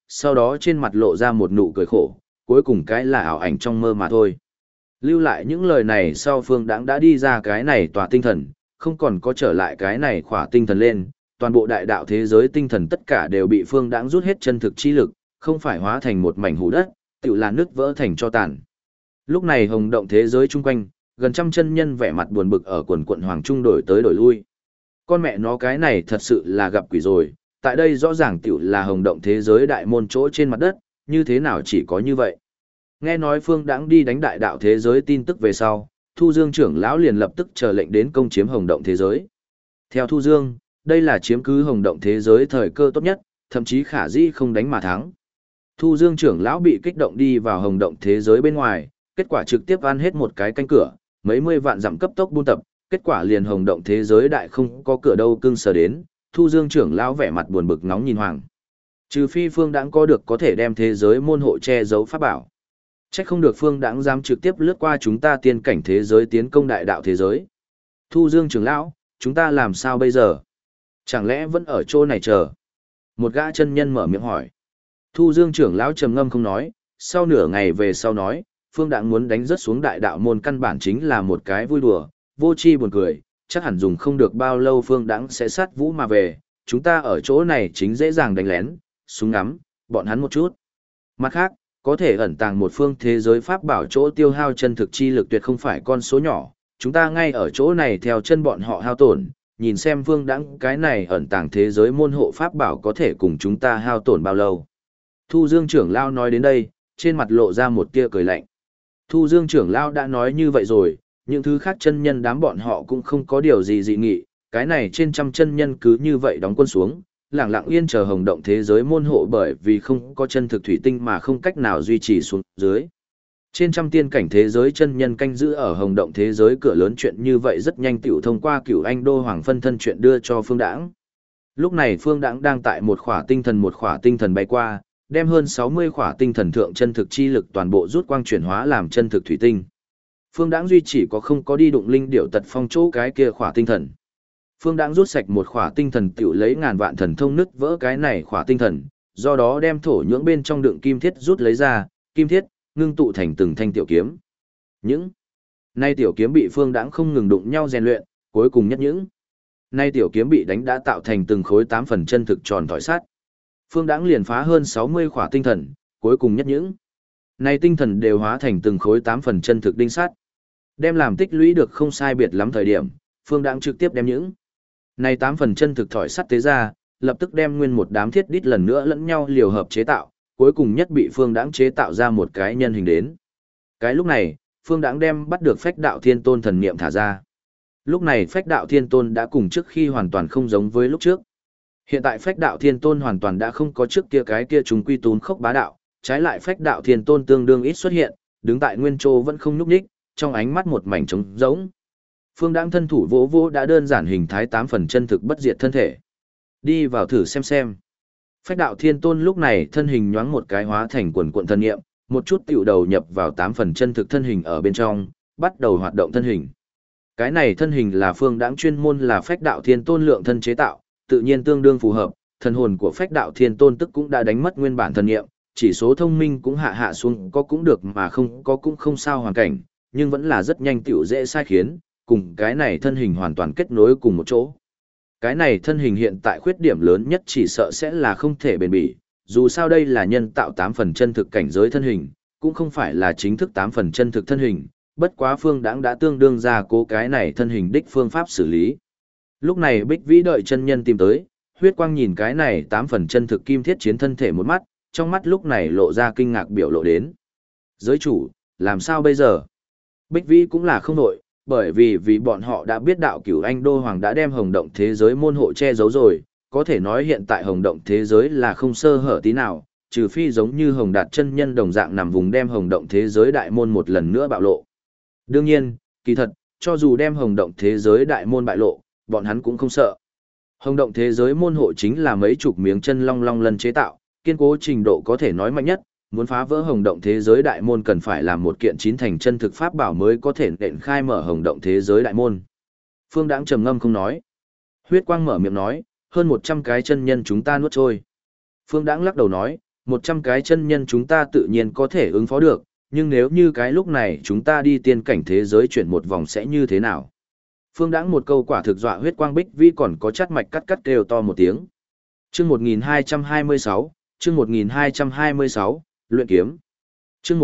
A: sau đó trên mặt lộ ra một nụ cười khổ, cuối cùng cái là ảo ảnh trong mơ mà thôi. Lưu lại những lời này sau Phương Đãng đã đi ra cái này tòa tinh thần, không còn có trở lại cái này khỏa tinh thần lên, toàn bộ đại đạo thế giới tinh thần tất cả đều bị Phương Đãng rút hết chân thực chi lực, không phải hóa thành một mảnh hủ đất, tựu là nứt vỡ thành cho tàn. Lúc này hồng động thế giới chung quanh, gần trăm chân nhân vẻ mặt buồn bực ở quần quận hoàng trung đổi tới đổi lui. Con mẹ nó cái này thật sự là gặp quỷ rồi, tại đây rõ ràng tựu là hồng động thế giới đại môn chỗ trên mặt đất, như thế nào chỉ có như vậy. Nghe nói Phương Đãng đi đánh đại đạo thế giới tin tức về sau, Thu Dương trưởng lão liền lập tức chờ lệnh đến công chiếm hồng động thế giới. Theo Thu Dương, đây là chiếm cứ hồng động thế giới thời cơ tốt nhất, thậm chí khả dĩ không đánh mà thắng. Thu Dương trưởng lão bị kích động đi vào hồng động thế giới bên ngoài, kết quả trực tiếp ăn hết một cái canh cửa, mấy mươi vạn dặm cấp tốc buôn tập, kết quả liền hồng động thế giới đại không có cửa đâu cưng sờ đến, Thu Dương trưởng lão vẻ mặt buồn bực nóng nhìn hoàng. Trừ phi Phương Đãng có được có thể đem thế giới môn hộ che giấu pháp bảo. Chắc không được Phương Đãng dám trực tiếp lướt qua chúng ta tiên cảnh thế giới tiến công đại đạo thế giới. Thu Dương trưởng lão, chúng ta làm sao bây giờ? Chẳng lẽ vẫn ở chỗ này chờ? Một gã chân nhân mở miệng hỏi. Thu Dương trưởng lão trầm ngâm không nói, sau nửa ngày về sau nói, Phương Đãng muốn đánh rớt xuống đại đạo môn căn bản chính là một cái vui đùa, vô tri buồn cười, chắc hẳn dùng không được bao lâu Phương Đãng sẽ sát vũ mà về, chúng ta ở chỗ này chính dễ dàng đánh lén, súng ngắm, bọn hắn một chút. Mặt khác, có thể ẩn tàng một phương thế giới pháp bảo chỗ tiêu hao chân thực chi lực tuyệt không phải con số nhỏ, chúng ta ngay ở chỗ này theo chân bọn họ hao tổn, nhìn xem Phương Đãng cái này ẩn tàng thế giới môn hộ pháp bảo có thể cùng chúng ta hao tổn bao lâu. Thu Dương trưởng lão nói đến đây, trên mặt lộ ra một tia cười lạnh. Thu Dương trưởng lão đã nói như vậy rồi, những thứ khác chân nhân đám bọn họ cũng không có điều gì dị nghị, cái này trên trăm chân nhân cứ như vậy đóng quân xuống, lặng lặng yên chờ hồng động thế giới môn hộ bởi vì không có chân thực thủy tinh mà không cách nào duy trì xuống dưới. Trên trăm tiên cảnh thế giới chân nhân canh giữ ở hồng động thế giới cửa lớn chuyện như vậy rất nhanh tiểu thông qua Cửu Anh Đô Hoàng phân thân chuyện đưa cho Phương Đãng. Lúc này Phương Đãng đang tại một khỏa tinh thần bay qua, đem hơn 60 khỏa tinh thần thượng chân thực chi lực toàn bộ rút quang chuyển hóa làm chân thực thủy tinh. Phương Đãng duy chỉ có không có đi đụng linh điểu tật phong chỗ cái kia khỏa tinh thần. Phương Đãng rút sạch một khỏa tinh thần tiểu lấy ngàn vạn thần thông nứt vỡ cái này khỏa tinh thần, do đó đem thổ nhưỡng bên trong đựng kim thiết rút lấy ra, kim thiết ngưng tụ thành từng thanh tiểu kiếm. Những nay tiểu kiếm bị Phương Đãng không ngừng đụng nhau rèn luyện, cuối cùng nhất những nay tiểu kiếm bị đánh đã tạo thành từng khối 8 phần chân thực tròn thỏi sắt. Phương Đãng liền phá hơn 60 khỏa tinh thần, cuối cùng nhất những nay tinh thần đều hóa thành từng khối 8 phần chân thực đinh sắt. Đem làm tích lũy được không sai biệt lắm thời điểm, Phương Đãng trực tiếp đem những nay 8 phần chân thực thỏi sắt tế ra, lập tức đem nguyên một đám thiết đít lần nữa lẫn nhau liều hợp chế tạo, cuối cùng nhất bị Phương Đãng chế tạo ra một cái nhân hình đến. Cái lúc này, Phương Đãng đem bắt được Phách Đạo Thiên Tôn thần niệm thả ra. Lúc này Phách Đạo Thiên Tôn đã cùng trước khi hoàn toàn không giống với lúc trước. Hiện tại Phách Đạo Thiên Tôn hoàn toàn đã không có trước kia cái kia chúng quy tún khốc bá đạo, trái lại Phách Đạo Thiên Tôn tương đương ít xuất hiện, đứng tại nguyên chỗ vẫn không nhúc nhích, trong ánh mắt một mảnh trống rỗng. Phương Đãng thân thủ vỗ vỗ đã đơn giản hình thái 8 phần chân thực bất diệt thân thể. Đi vào thử xem. Phách Đạo Thiên Tôn lúc này thân hình nhoáng một cái hóa thành quần cuộn thân niệm, một chút tiểu đầu nhập vào 8 phần chân thực thân hình ở bên trong, bắt đầu hoạt động thân hình. Cái này thân hình là Phương Đãng chuyên môn là Phách Đạo Thiên Tôn lượng thân chế tạo, tự nhiên tương đương phù hợp, thần hồn của Phách Đạo Thiên Tôn tức cũng đã đánh mất nguyên bản thân niệm, chỉ số thông minh cũng hạ xuống, có cũng được mà không có cũng không sao hoàn cảnh, nhưng vẫn là rất nhanh tiểu dễ sai khiến, cùng cái này thân hình hoàn toàn kết nối cùng một chỗ. Cái này thân hình hiện tại khuyết điểm lớn nhất chỉ sợ sẽ là không thể bền bỉ, dù sao đây là nhân tạo 8 phần chân thực cảnh giới thân hình, cũng không phải là chính thức 8 phần chân thực thân hình, bất quá Phương Đãng đã tương đương ra cố cái này thân hình đích phương pháp xử lý. Lúc này Bích Vĩ đợi chân nhân tìm tới, huyết quang nhìn cái này 8 phần chân thực kim thiết chiến thân thể một mắt, trong mắt lúc này lộ ra kinh ngạc biểu lộ đến. Giới chủ, làm sao bây giờ? Bích Vĩ cũng là không nổi, bởi vì bọn họ đã biết đạo Cửu Anh Đô Hoàng đã đem hồng động thế giới môn hộ che giấu rồi, có thể nói hiện tại hồng động thế giới là không sơ hở tí nào, trừ phi giống như hồng đạt chân nhân đồng dạng nằm vùng đem hồng động thế giới đại môn một lần nữa bạo lộ. Đương nhiên, kỳ thật, cho dù đem hồng động thế giới đại môn bại lộ, bọn hắn cũng không sợ. Hồng động thế giới môn hộ chính là mấy chục miếng chân long long lân chế tạo, kiên cố trình độ có thể nói mạnh nhất, muốn phá vỡ hồng động thế giới đại môn cần phải làm một kiện chín thành chân thực pháp bảo mới có thể nện khai mở hồng động thế giới đại môn. Phương Đãng trầm ngâm không nói. Huyết quang mở miệng nói, hơn 100 cái chân nhân chúng ta nuốt trôi. Phương Đãng lắc đầu nói, 100 cái chân nhân chúng ta tự nhiên có thể ứng phó được, nhưng nếu như cái lúc này chúng ta đi tiên cảnh thế giới chuyển một vòng sẽ như thế nào? Phương Đãng một câu quả thực dọa huyết quang Bích Vĩ còn có chắt mạch cắt kêu to một tiếng. Chương 1226, chương 1226, luyện kiếm. Chương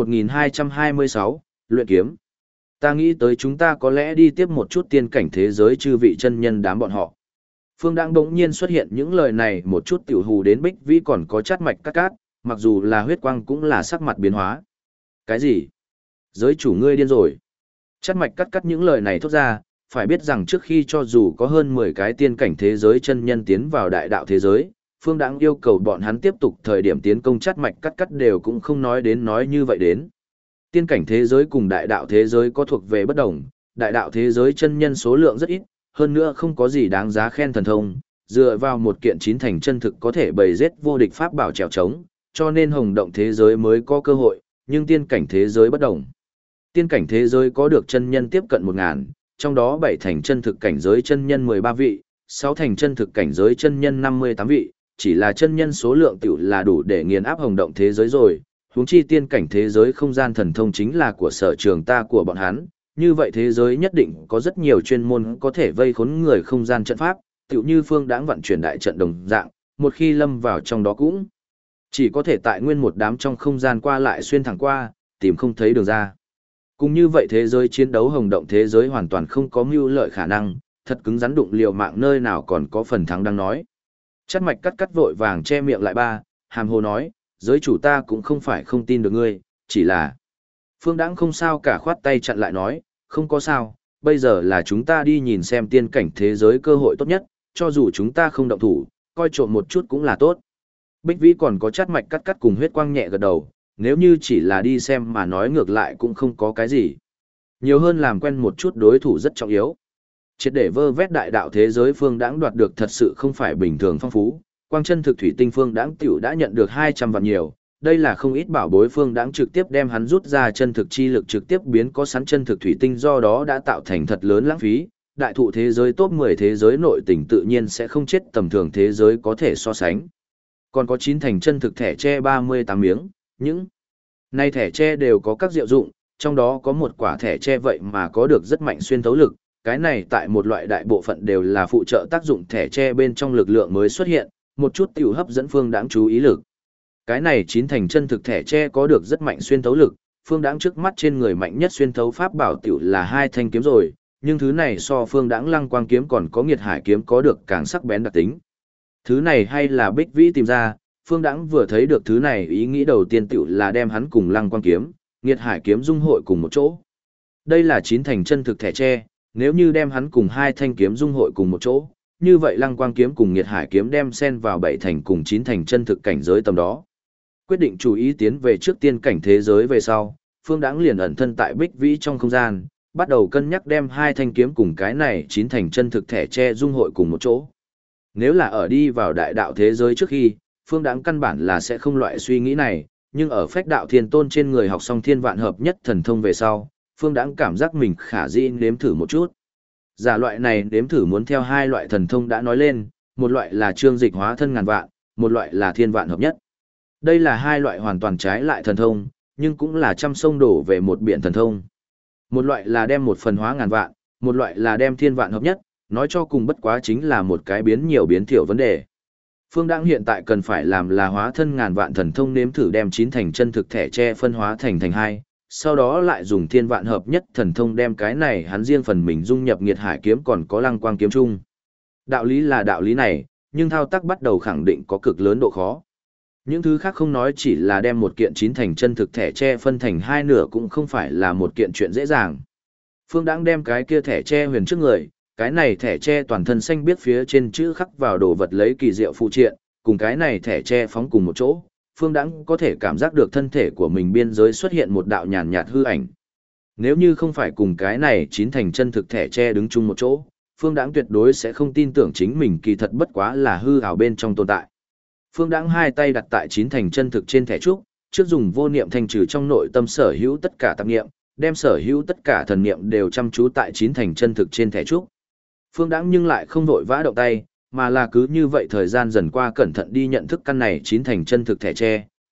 A: 1226, luyện kiếm. Ta nghĩ tới chúng ta có lẽ đi tiếp một chút tiên cảnh thế giới chư vị chân nhân đám bọn họ. Phương Đãng bỗng nhiên xuất hiện những lời này một chút tiểu hù đến Bích Vĩ còn có chát mạch cắt, mặc dù là huyết quang cũng là sắc mặt biến hóa. Cái gì? Giới chủ ngươi điên rồi. Chát mạch cắt những lời này thốt ra, phải biết rằng trước khi cho dù có hơn 10 cái tiên cảnh thế giới chân nhân tiến vào đại đạo thế giới, Phương Đãng yêu cầu bọn hắn tiếp tục thời điểm tiến công chát mạch cắt đều cũng không nói như vậy đến. Tiên cảnh thế giới cùng đại đạo thế giới có thuộc về bất đồng, đại đạo thế giới chân nhân số lượng rất ít, hơn nữa không có gì đáng giá khen thần thông, dựa vào một kiện chín thành chân thực có thể bày giết vô địch pháp bảo trèo trống, cho nên hồng động thế giới mới có cơ hội, nhưng tiên cảnh thế giới bất đồng. Tiên cảnh thế giới có được chân nhân tiếp cận 1000, trong đó 7 thành chân thực cảnh giới chân nhân 13 vị, 6 thành chân thực cảnh giới chân nhân 58 vị, chỉ là chân nhân số lượng tiểu là đủ để nghiền áp hồng động thế giới rồi, huống chi tiên cảnh thế giới không gian thần thông chính là của sở trường ta của bọn hắn, như vậy thế giới nhất định có rất nhiều chuyên môn có thể vây khốn người không gian trận pháp, tiểu như Phương Đãng vận chuyển đại trận đồng dạng, một khi lâm vào trong đó cũng chỉ có thể tại nguyên một đám trong không gian qua lại xuyên thẳng qua, tìm không thấy đường ra. Cũng như vậy thế giới chiến đấu hồng động thế giới hoàn toàn không có mưu lợi khả năng, thật cứng rắn đụng liều mạng nơi nào còn có phần thắng đang nói. Chắt mạch cắt vội vàng che miệng lại ba, hàm hồ nói, giới chủ ta cũng không phải không tin được ngươi, chỉ là... Phương Đãng không sao cả khoát tay chặn lại nói, không có sao, bây giờ là chúng ta đi nhìn xem tiên cảnh thế giới cơ hội tốt nhất, cho dù chúng ta không động thủ, coi trộm một chút cũng là tốt. Bích Vĩ còn có chát mạch cắt cùng huyết quang nhẹ gật đầu, nếu như chỉ là đi xem mà nói ngược lại cũng không có cái gì. Nhiều hơn làm quen một chút đối thủ rất trọng yếu. Triệt để vơ vét đại đạo thế giới Phương Đãng đoạt được thật sự không phải bình thường phong phú, quang chân thực thủy tinh Phương Đãng tiểu đã nhận được 200 vạn nhiều, đây là không ít bảo bối Phương Đãng trực tiếp đem hắn rút ra chân thực chi lực trực tiếp biến có sẵn chân thực thủy tinh do đó đã tạo thành thật lớn lãng phí, đại thụ thế giới top 10 thế giới nội tình tự nhiên sẽ không chết tầm thường thế giới có thể so sánh. Còn có 9 thành chân thực thẻ tre 38 miếng, những này thẻ tre đều có các diệu dụng, trong đó có một quả thẻ tre vậy mà có được rất mạnh xuyên thấu lực, cái này tại một loại đại bộ phận đều là phụ trợ tác dụng thẻ tre bên trong lực lượng mới xuất hiện, một chút tiểu hấp dẫn Phương Đãng chú ý lực. Cái này 9 thành chân thực thẻ tre có được rất mạnh xuyên thấu lực, Phương Đãng trước mắt trên người mạnh nhất xuyên thấu pháp bảo tiểu là 2 thanh kiếm rồi, nhưng thứ này so Phương Đãng Lăng Quang kiếm còn có Nghiệt Hải kiếm có được càng sắc bén đặc tính. Thứ này hay là Bích Vĩ tìm ra, Phương Đãng vừa thấy được thứ này ý nghĩ đầu tiên tiểu là đem hắn cùng Lăng Quang kiếm, Nghiệt Hải kiếm dung hội cùng một chỗ. Đây là 9 thành chân thực thẻ tre, nếu như đem hắn cùng 2 thanh kiếm dung hội cùng một chỗ, như vậy Lăng Quang kiếm cùng Nghiệt Hải kiếm đem xen vào 7 thành cùng 9 thành chân thực cảnh giới tầm đó. Quyết định chú ý tiến về trước tiên cảnh thế giới về sau, Phương Đãng liền ẩn thân tại Bích Vĩ trong không gian, bắt đầu cân nhắc đem 2 thanh kiếm cùng cái này 9 thành chân thực thẻ tre dung hội cùng một chỗ. Nếu là ở đi vào đại đạo thế giới trước khi, Phương Đãng căn bản là sẽ không loại suy nghĩ này, nhưng ở phách đạo thiên tôn trên người học xong thiên vạn hợp nhất thần thông về sau, Phương Đãng cảm giác mình khả dĩ nếm thử một chút. Giả loại này nếm thử muốn theo 2 loại thần thông đã nói lên, một loại là trương dịch hóa thân ngàn vạn, một loại là thiên vạn hợp nhất. Đây là 2 loại hoàn toàn trái lại thần thông, nhưng cũng là trăm sông đổ về một biển thần thông. Một loại là đem một phần hóa ngàn vạn, một loại là đem thiên vạn hợp nhất, nói cho cùng bất quá chính là một cái biến nhiều biến thiểu vấn đề. Phương Đãng hiện tại cần phải làm là hóa thân ngàn vạn thần thông nếm thử đem 9 thành chân thực thẻ tre phân hóa thành 2, sau đó lại dùng thiên vạn hợp nhất thần thông đem cái này hắn riêng phần mình dung nhập Nghiệt Hải kiếm còn có Lăng Quang kiếm chung. Đạo lý là đạo lý này, nhưng thao tác bắt đầu khẳng định có cực lớn độ khó. Những thứ khác không nói chỉ là đem một kiện 9 thành chân thực thẻ tre phân thành 2 nửa cũng không phải là một kiện chuyện dễ dàng. Phương Đãng đem cái kia thẻ tre huyền trước người, cái này thẻ tre toàn thân xanh biết phía trên chữ khắc vào đồ vật lấy kỳ diệu phụ triện, cùng cái này thẻ tre phóng cùng một chỗ, Phương Đãng có thể cảm giác được thân thể của mình biên giới xuất hiện một đạo nhàn nhạt hư ảnh. Nếu như không phải cùng cái này 9 thành chân thực thẻ tre đứng chung một chỗ, Phương Đãng tuyệt đối sẽ không tin tưởng chính mình kỳ thật bất quá là hư ảo bên trong tồn tại. Phương Đãng 2 tay đặt tại 9 thành chân thực trên thẻ trúc, trước dùng vô niệm thanh trừ trong nội tâm sở hữu tất cả tạp niệm, đem sở hữu tất cả thần niệm đều chăm chú tại 9 thành chân thực trên thẻ trúc. Phương Đãng nhưng lại không vội vã động tay, mà là cứ như vậy thời gian dần qua cẩn thận đi nhận thức căn này 9 thành chân thực thẻ tre,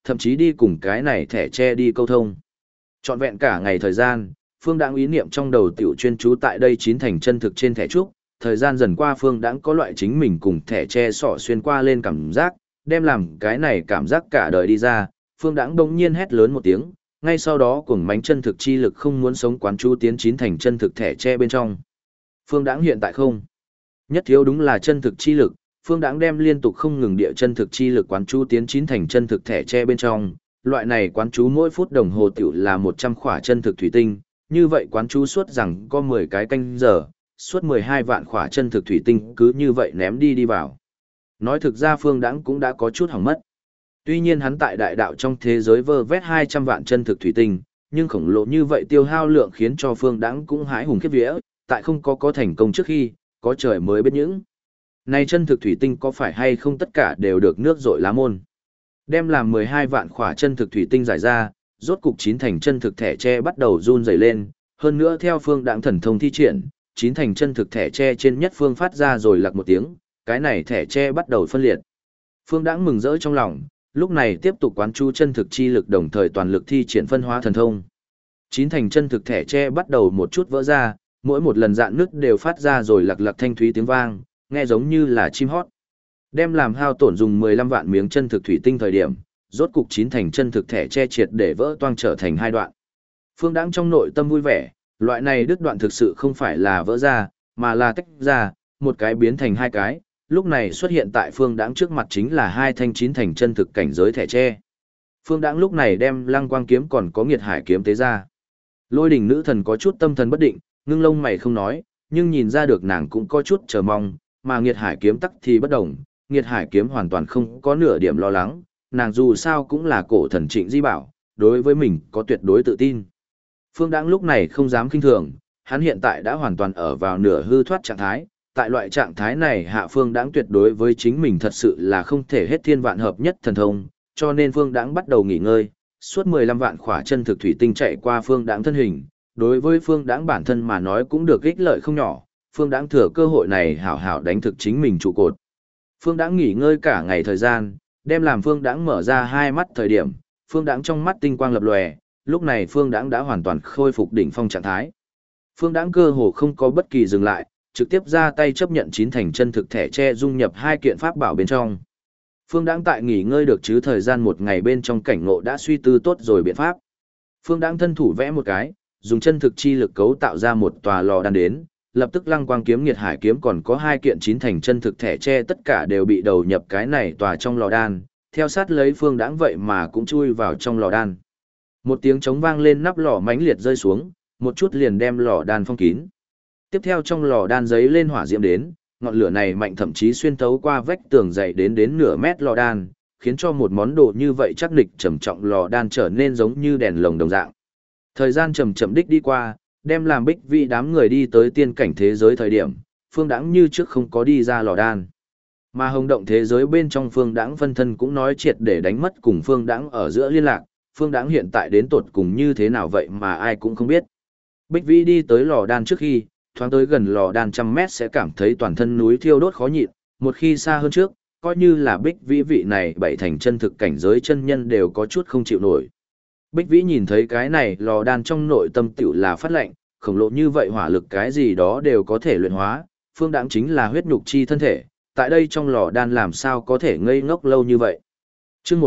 A: thậm chí đi cùng cái này thẻ tre đi câu thông. Trọn vẹn cả ngày thời gian, Phương Đãng ý niệm trong đầu tiểu chuyên chú tại đây chín thành chân thực trên thẻ trúc, thời gian dần qua Phương Đãng có loại chính mình cùng thẻ tre sỏ xuyên qua lên cảm giác, đem làm cái này cảm giác cả đời đi ra, Phương Đãng đột nhiên hét lớn một tiếng, ngay sau đó cuồng mánh chân thực chi lực không muốn sống quán chú tiến chín thành chân thực thẻ tre bên trong. Phương Đãng hiện tại không nhất thiếu đúng là chân thực chi lực, Phương Đãng đem liên tục không ngừng địa chân thực chi lực quán chú tiến chín thành chân thực thẻ tre bên trong, loại này quán chú mỗi phút đồng hồ tiểu là 100 khỏa chân thực thủy tinh, như vậy quán chú suốt rằng có 10 cái canh giờ, suốt 12 vạn khỏa chân thực thủy tinh cứ như vậy ném đi vào. Nói thực ra Phương Đãng cũng đã có chút hỏng mất. Tuy nhiên hắn tại đại đạo trong thế giới vơ vét 200 vạn chân thực thủy tinh, nhưng khổng lồ như vậy tiêu hao lượng khiến cho Phương Đãng cũng hãi hùng khiếp vía, tại không có thành công trước khi, có trời mới biết những. Này chân thực thủy tinh có phải hay không tất cả đều được nước rội lá môn. Đem làm 12 vạn khỏa chân thực thủy tinh giải ra, rốt cục chín thành chân thực thẻ tre bắt đầu run rẩy lên, hơn nữa theo Phương Đãng thần thông thi triển, chín thành chân thực thẻ tre trên nhất phương phát ra rồi lặc một tiếng, cái này thẻ tre bắt đầu phân liệt. Phương Đãng mừng rỡ trong lòng, lúc này tiếp tục quán chú chân thực chi lực đồng thời toàn lực thi triển phân hóa thần thông. Chín thành chân thực thẻ tre bắt đầu một chút vỡ ra, mỗi một lần dạn nứt đều phát ra rồi lặc lặc thanh thúy tiếng vang, nghe giống như là chim hót. Đem làm hao tổn dùng 15 vạn miếng chân thực thủy tinh thời điểm, rốt cục chín thành chân thực thẻ che triệt để vỡ toang trở thành hai đoạn. Phương Đãng trong nội tâm vui vẻ, loại này đứt đoạn thực sự không phải là vỡ ra, mà là tách ra, một cái biến thành hai cái, lúc này xuất hiện tại Phương Đãng trước mặt chính là hai thanh chín thành chân thực cảnh giới thẻ tre. Phương Đãng lúc này đem Lăng Quang kiếm còn có Nghiệt Hải kiếm tế ra. Lôi Đình nữ thần có chút tâm thần bất định, ngưng lông mày không nói, nhưng nhìn ra được nàng cũng có chút chờ mong, mà Nghiệt Hải kiếm tắc thì bất động. Nghiệt Hải kiếm hoàn toàn không có nửa điểm lo lắng, nàng dù sao cũng là cổ thần Trịnh Di Bảo, đối với mình có tuyệt đối tự tin. Phương Đãng lúc này không dám kinh thường, hắn hiện tại đã hoàn toàn ở vào nửa hư thoát trạng thái, tại loại trạng thái này hạ Phương Đãng tuyệt đối với chính mình thật sự là không thể hết thiên vạn hợp nhất thần thông, cho nên Phương Đãng bắt đầu nghỉ ngơi, suốt 15 vạn khỏa chân thực thủy tinh chạy qua Phương Đãng thân hình, đối với Phương Đãng bản thân mà nói cũng được ích lợi không nhỏ, Phương Đãng thừa cơ hội này hảo hảo đánh thực chính mình trụ cột. Phương Đãng nghỉ ngơi cả ngày thời gian, đem làm Phương Đãng mở ra hai mắt thời điểm, Phương Đãng trong mắt tinh quang lập lòe, lúc này Phương Đãng đã hoàn toàn khôi phục đỉnh phong trạng thái. Phương Đãng cơ hồ không có bất kỳ dừng lại, trực tiếp ra tay chấp nhận chín thành chân thực thẻ tre dung nhập hai kiện pháp bảo bên trong. Phương Đãng tại nghỉ ngơi được chứ thời gian một ngày bên trong cảnh ngộ đã suy tư tốt rồi biện pháp. Phương Đãng thân thủ vẽ một cái, dùng chân thực chi lực cấu tạo ra một tòa lò đan đến, lập tức Lăng Quang kiếm Nghiệt Hải kiếm còn có hai kiện chín thành chân thực thẻ tre tất cả đều bị đầu nhập cái này tòa trong lò đan, theo sát lấy Phương Đãng vậy mà cũng chui vào trong lò đan. Một tiếng trống vang lên, nắp lò mãnh liệt rơi xuống, một chút liền đem lò đan phong kín. Tiếp theo trong lò đan giấy lên hỏa diễm đến, ngọn lửa này mạnh thậm chí xuyên thấu qua vách tường dày đến nửa mét lò đan, khiến cho một món đồ như vậy chắc nịch trầm trọng lò đan trở nên giống như đèn lồng đồng dạng. Thời gian chậm chậm đích đi qua, đem làm Bích Vĩ đám người đi tới tiên cảnh thế giới thời điểm, Phương Đãng như trước không có đi ra lò đan. Mà hồng động thế giới bên trong Phương Đãng phân thân cũng nói triệt để đánh mất cùng Phương Đãng ở giữa liên lạc, Phương Đãng hiện tại đến tột cùng như thế nào vậy mà ai cũng không biết. Bích Vĩ đi tới lò đan trước khi, thoáng tới gần lò đan trăm mét sẽ cảm thấy toàn thân núi thiêu đốt khó nhịn, một khi xa hơn trước, coi như là Bích Vĩ vị này bảy thành chân thực cảnh giới chân nhân đều có chút không chịu nổi. Bích Vĩ nhìn thấy cái này lò đan trong nội tâm tiểu là phát lệnh, khổng lồ như vậy hỏa lực cái gì đó đều có thể luyện hóa, Phương Đãng chính là huyết nhục chi thân thể, tại đây trong lò đan làm sao có thể ngây ngốc lâu như vậy. Chương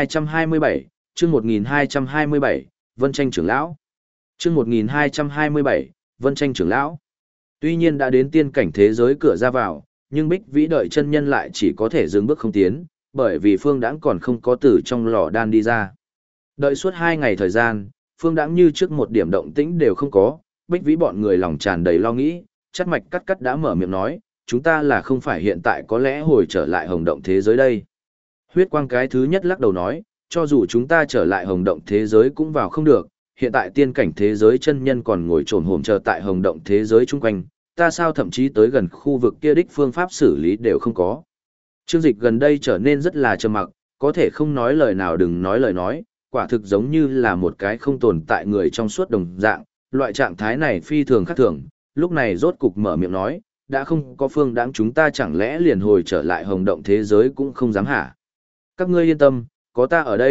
A: 1227, chương 1227, Vân Tranh trưởng lão. Chương 1227, Vân Tranh trưởng lão. Tuy nhiên đã đến tiên cảnh thế giới cửa ra vào, nhưng Bích Vĩ đợi chân nhân lại chỉ có thể dừng bước không tiến, bởi vì Phương Đãng còn không có từ trong lò đan đi ra. Đợi suốt 2 ngày thời gian, Phương Đãng như trước một điểm động tĩnh đều không có, Bích Vĩ bọn người lòng tràn đầy lo nghĩ, Chắt Mạch cắt đã mở miệng nói, chúng ta là không phải hiện tại có lẽ hồi trở lại hồng động thế giới đây. Huyết Quang cái thứ nhất lắc đầu nói, cho dù chúng ta trở lại hồng động thế giới cũng vào không được, hiện tại tiên cảnh thế giới chân nhân còn ngồi trồn hổm chờ tại hồng động thế giới chung quanh, ta sao thậm chí tới gần khu vực kia đích phương pháp xử lý đều không có. Trương Dịch gần đây trở nên rất là trầm mặc, có thể không nói lời nào đừng nói lời nói, quả thực giống như là một cái không tồn tại người trong suốt đồng dạng, loại trạng thái này phi thường khác thường, lúc này rốt cục mở miệng nói, đã không có Phương Đãng chúng ta chẳng lẽ liền hồi trở lại hồng động thế giới cũng không dám hả. Các ngươi yên tâm, có ta ở đây,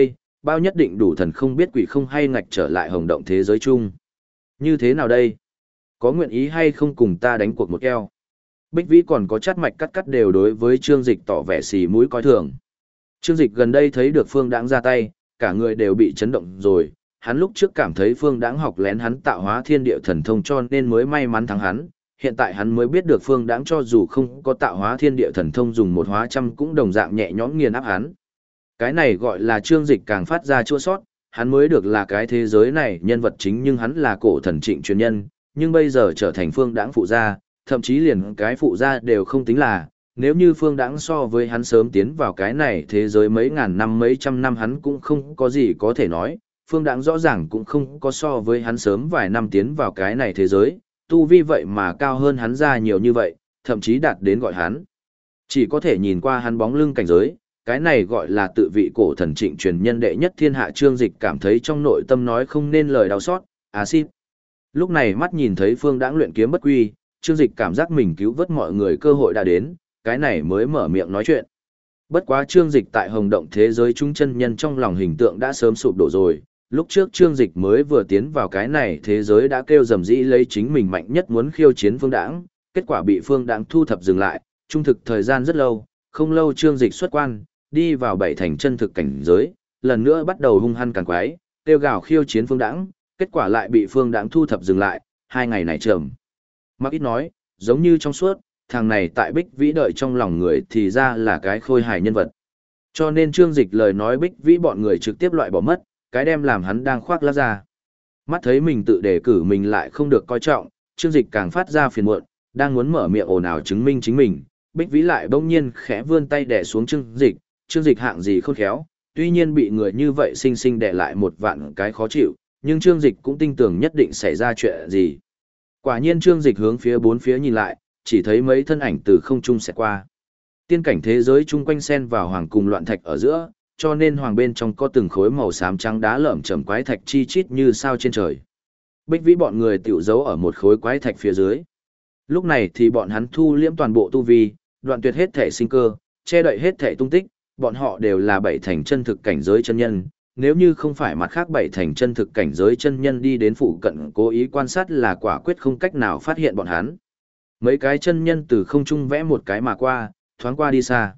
A: bao nhất định đủ thần không biết quỷ không hay ngạch trở lại hồng động thế giới chung. Như thế nào đây? Có nguyện ý hay không cùng ta đánh cuộc một keo? Bích Vĩ còn có chắt mạch cắt cắt đều đối với Trương Dịch tỏ vẻ xì mũi coi thường. Trương Dịch gần đây thấy được Phương Đãng ra tay, cả người đều bị chấn động rồi. Hắn lúc trước cảm thấy Phương Đãng học lén hắn tạo hóa thiên địa thần thông cho nên mới may mắn thắng hắn. Hiện tại hắn mới biết được Phương Đãng cho dù không có tạo hóa thiên địa thần thông dùng một hóa trăm cũng đồng dạng nhẹ nhõm nghiền áp hắn. Cái này gọi là Trương Dịch càng phát ra chua sót, hắn mới được là cái thế giới này nhân vật chính nhưng hắn là cổ thần Trịnh truyền nhân, nhưng bây giờ trở thành Phương Đãng phụ gia, thậm chí liền cái phụ gia đều không tính là, nếu như Phương Đãng so với hắn sớm tiến vào cái này thế giới mấy ngàn năm mấy trăm năm hắn cũng không có gì có thể nói, Phương Đãng rõ ràng cũng không có so với hắn sớm vài năm tiến vào cái này thế giới, tu vi vậy mà cao hơn hắn ra nhiều như vậy, thậm chí đạt đến gọi hắn. Chỉ có thể nhìn qua hắn bóng lưng cảnh giới, cái này gọi là tự vị cổ thần Trịnh truyền nhân đệ nhất thiên hạ. Trương Dịch cảm thấy trong nội tâm nói không nên lời đau xót, xin. Lúc này mắt nhìn thấy Phương Đãng luyện kiếm bất quy, Trương Dịch cảm giác mình cứu vớt mọi người cơ hội đã đến, cái này mới mở miệng nói chuyện. Bất quá Trương Dịch tại hồng động thế giới trung chân nhân trong lòng hình tượng đã sớm sụp đổ rồi, lúc trước Trương Dịch mới vừa tiến vào cái này thế giới đã kêu rầm rĩ lấy chính mình mạnh nhất muốn khiêu chiến Phương Đãng, kết quả bị Phương Đãng thu thập dừng lại, trung thực thời gian rất lâu, không lâu Trương Dịch xuất quan, đi vào bảy thành chân thực cảnh giới, lần nữa bắt đầu hung hăng càn quái, kêu gào khiêu chiến Phương Đãng, kết quả lại bị Phương Đãng thu thập dừng lại, 2 ngày này trầm. Mặc ít nói, giống như trong suốt, thằng này tại Bích Vĩ đợi trong lòng người thì ra là cái khôi hài nhân vật. Cho nên Trương Dịch lời nói Bích Vĩ bọn người trực tiếp loại bỏ mất, cái đem làm hắn đang khoác lác ra. Mắt thấy mình tự đề cử mình lại không được coi trọng, Trương Dịch càng phát ra phiền muộn, đang muốn mở miệng ồn ào chứng minh chính mình, Bích Vĩ lại bỗng nhiên khẽ vươn tay đè xuống Trương Dịch hạng gì khôn khéo, tuy nhiên bị người như vậy sinh sinh đè lại một vạn cái khó chịu, nhưng Trương Dịch cũng tin tưởng nhất định xảy ra chuyện gì. Quả nhiên Trương Dịch hướng phía bốn phía nhìn lại, chỉ thấy mấy thân ảnh từ không trung xẹt qua. Tiên cảnh thế giới chung quanh xen vào hoàng cùng loạn thạch ở giữa, cho nên hoàng bên trong có từng khối màu xám trắng đá lởm chởm quái thạch chi chít như sao trên trời. Bích Vĩ bọn người tiểu giấu ở một khối quái thạch phía dưới. Lúc này thì bọn hắn thu liễm toàn bộ tu vi, đoạn tuyệt hết thể sinh cơ, che đậy hết thể tung tích, bọn họ đều là bảy thành chân thực cảnh giới chân nhân. Nếu như không phải mặt khác bảy thành chân thực cảnh giới chân nhân đi đến phụ cận cố ý quan sát là quả quyết không cách nào phát hiện bọn hắn. Mấy cái chân nhân từ không trung vẽ một cái mà qua, thoáng qua đi xa.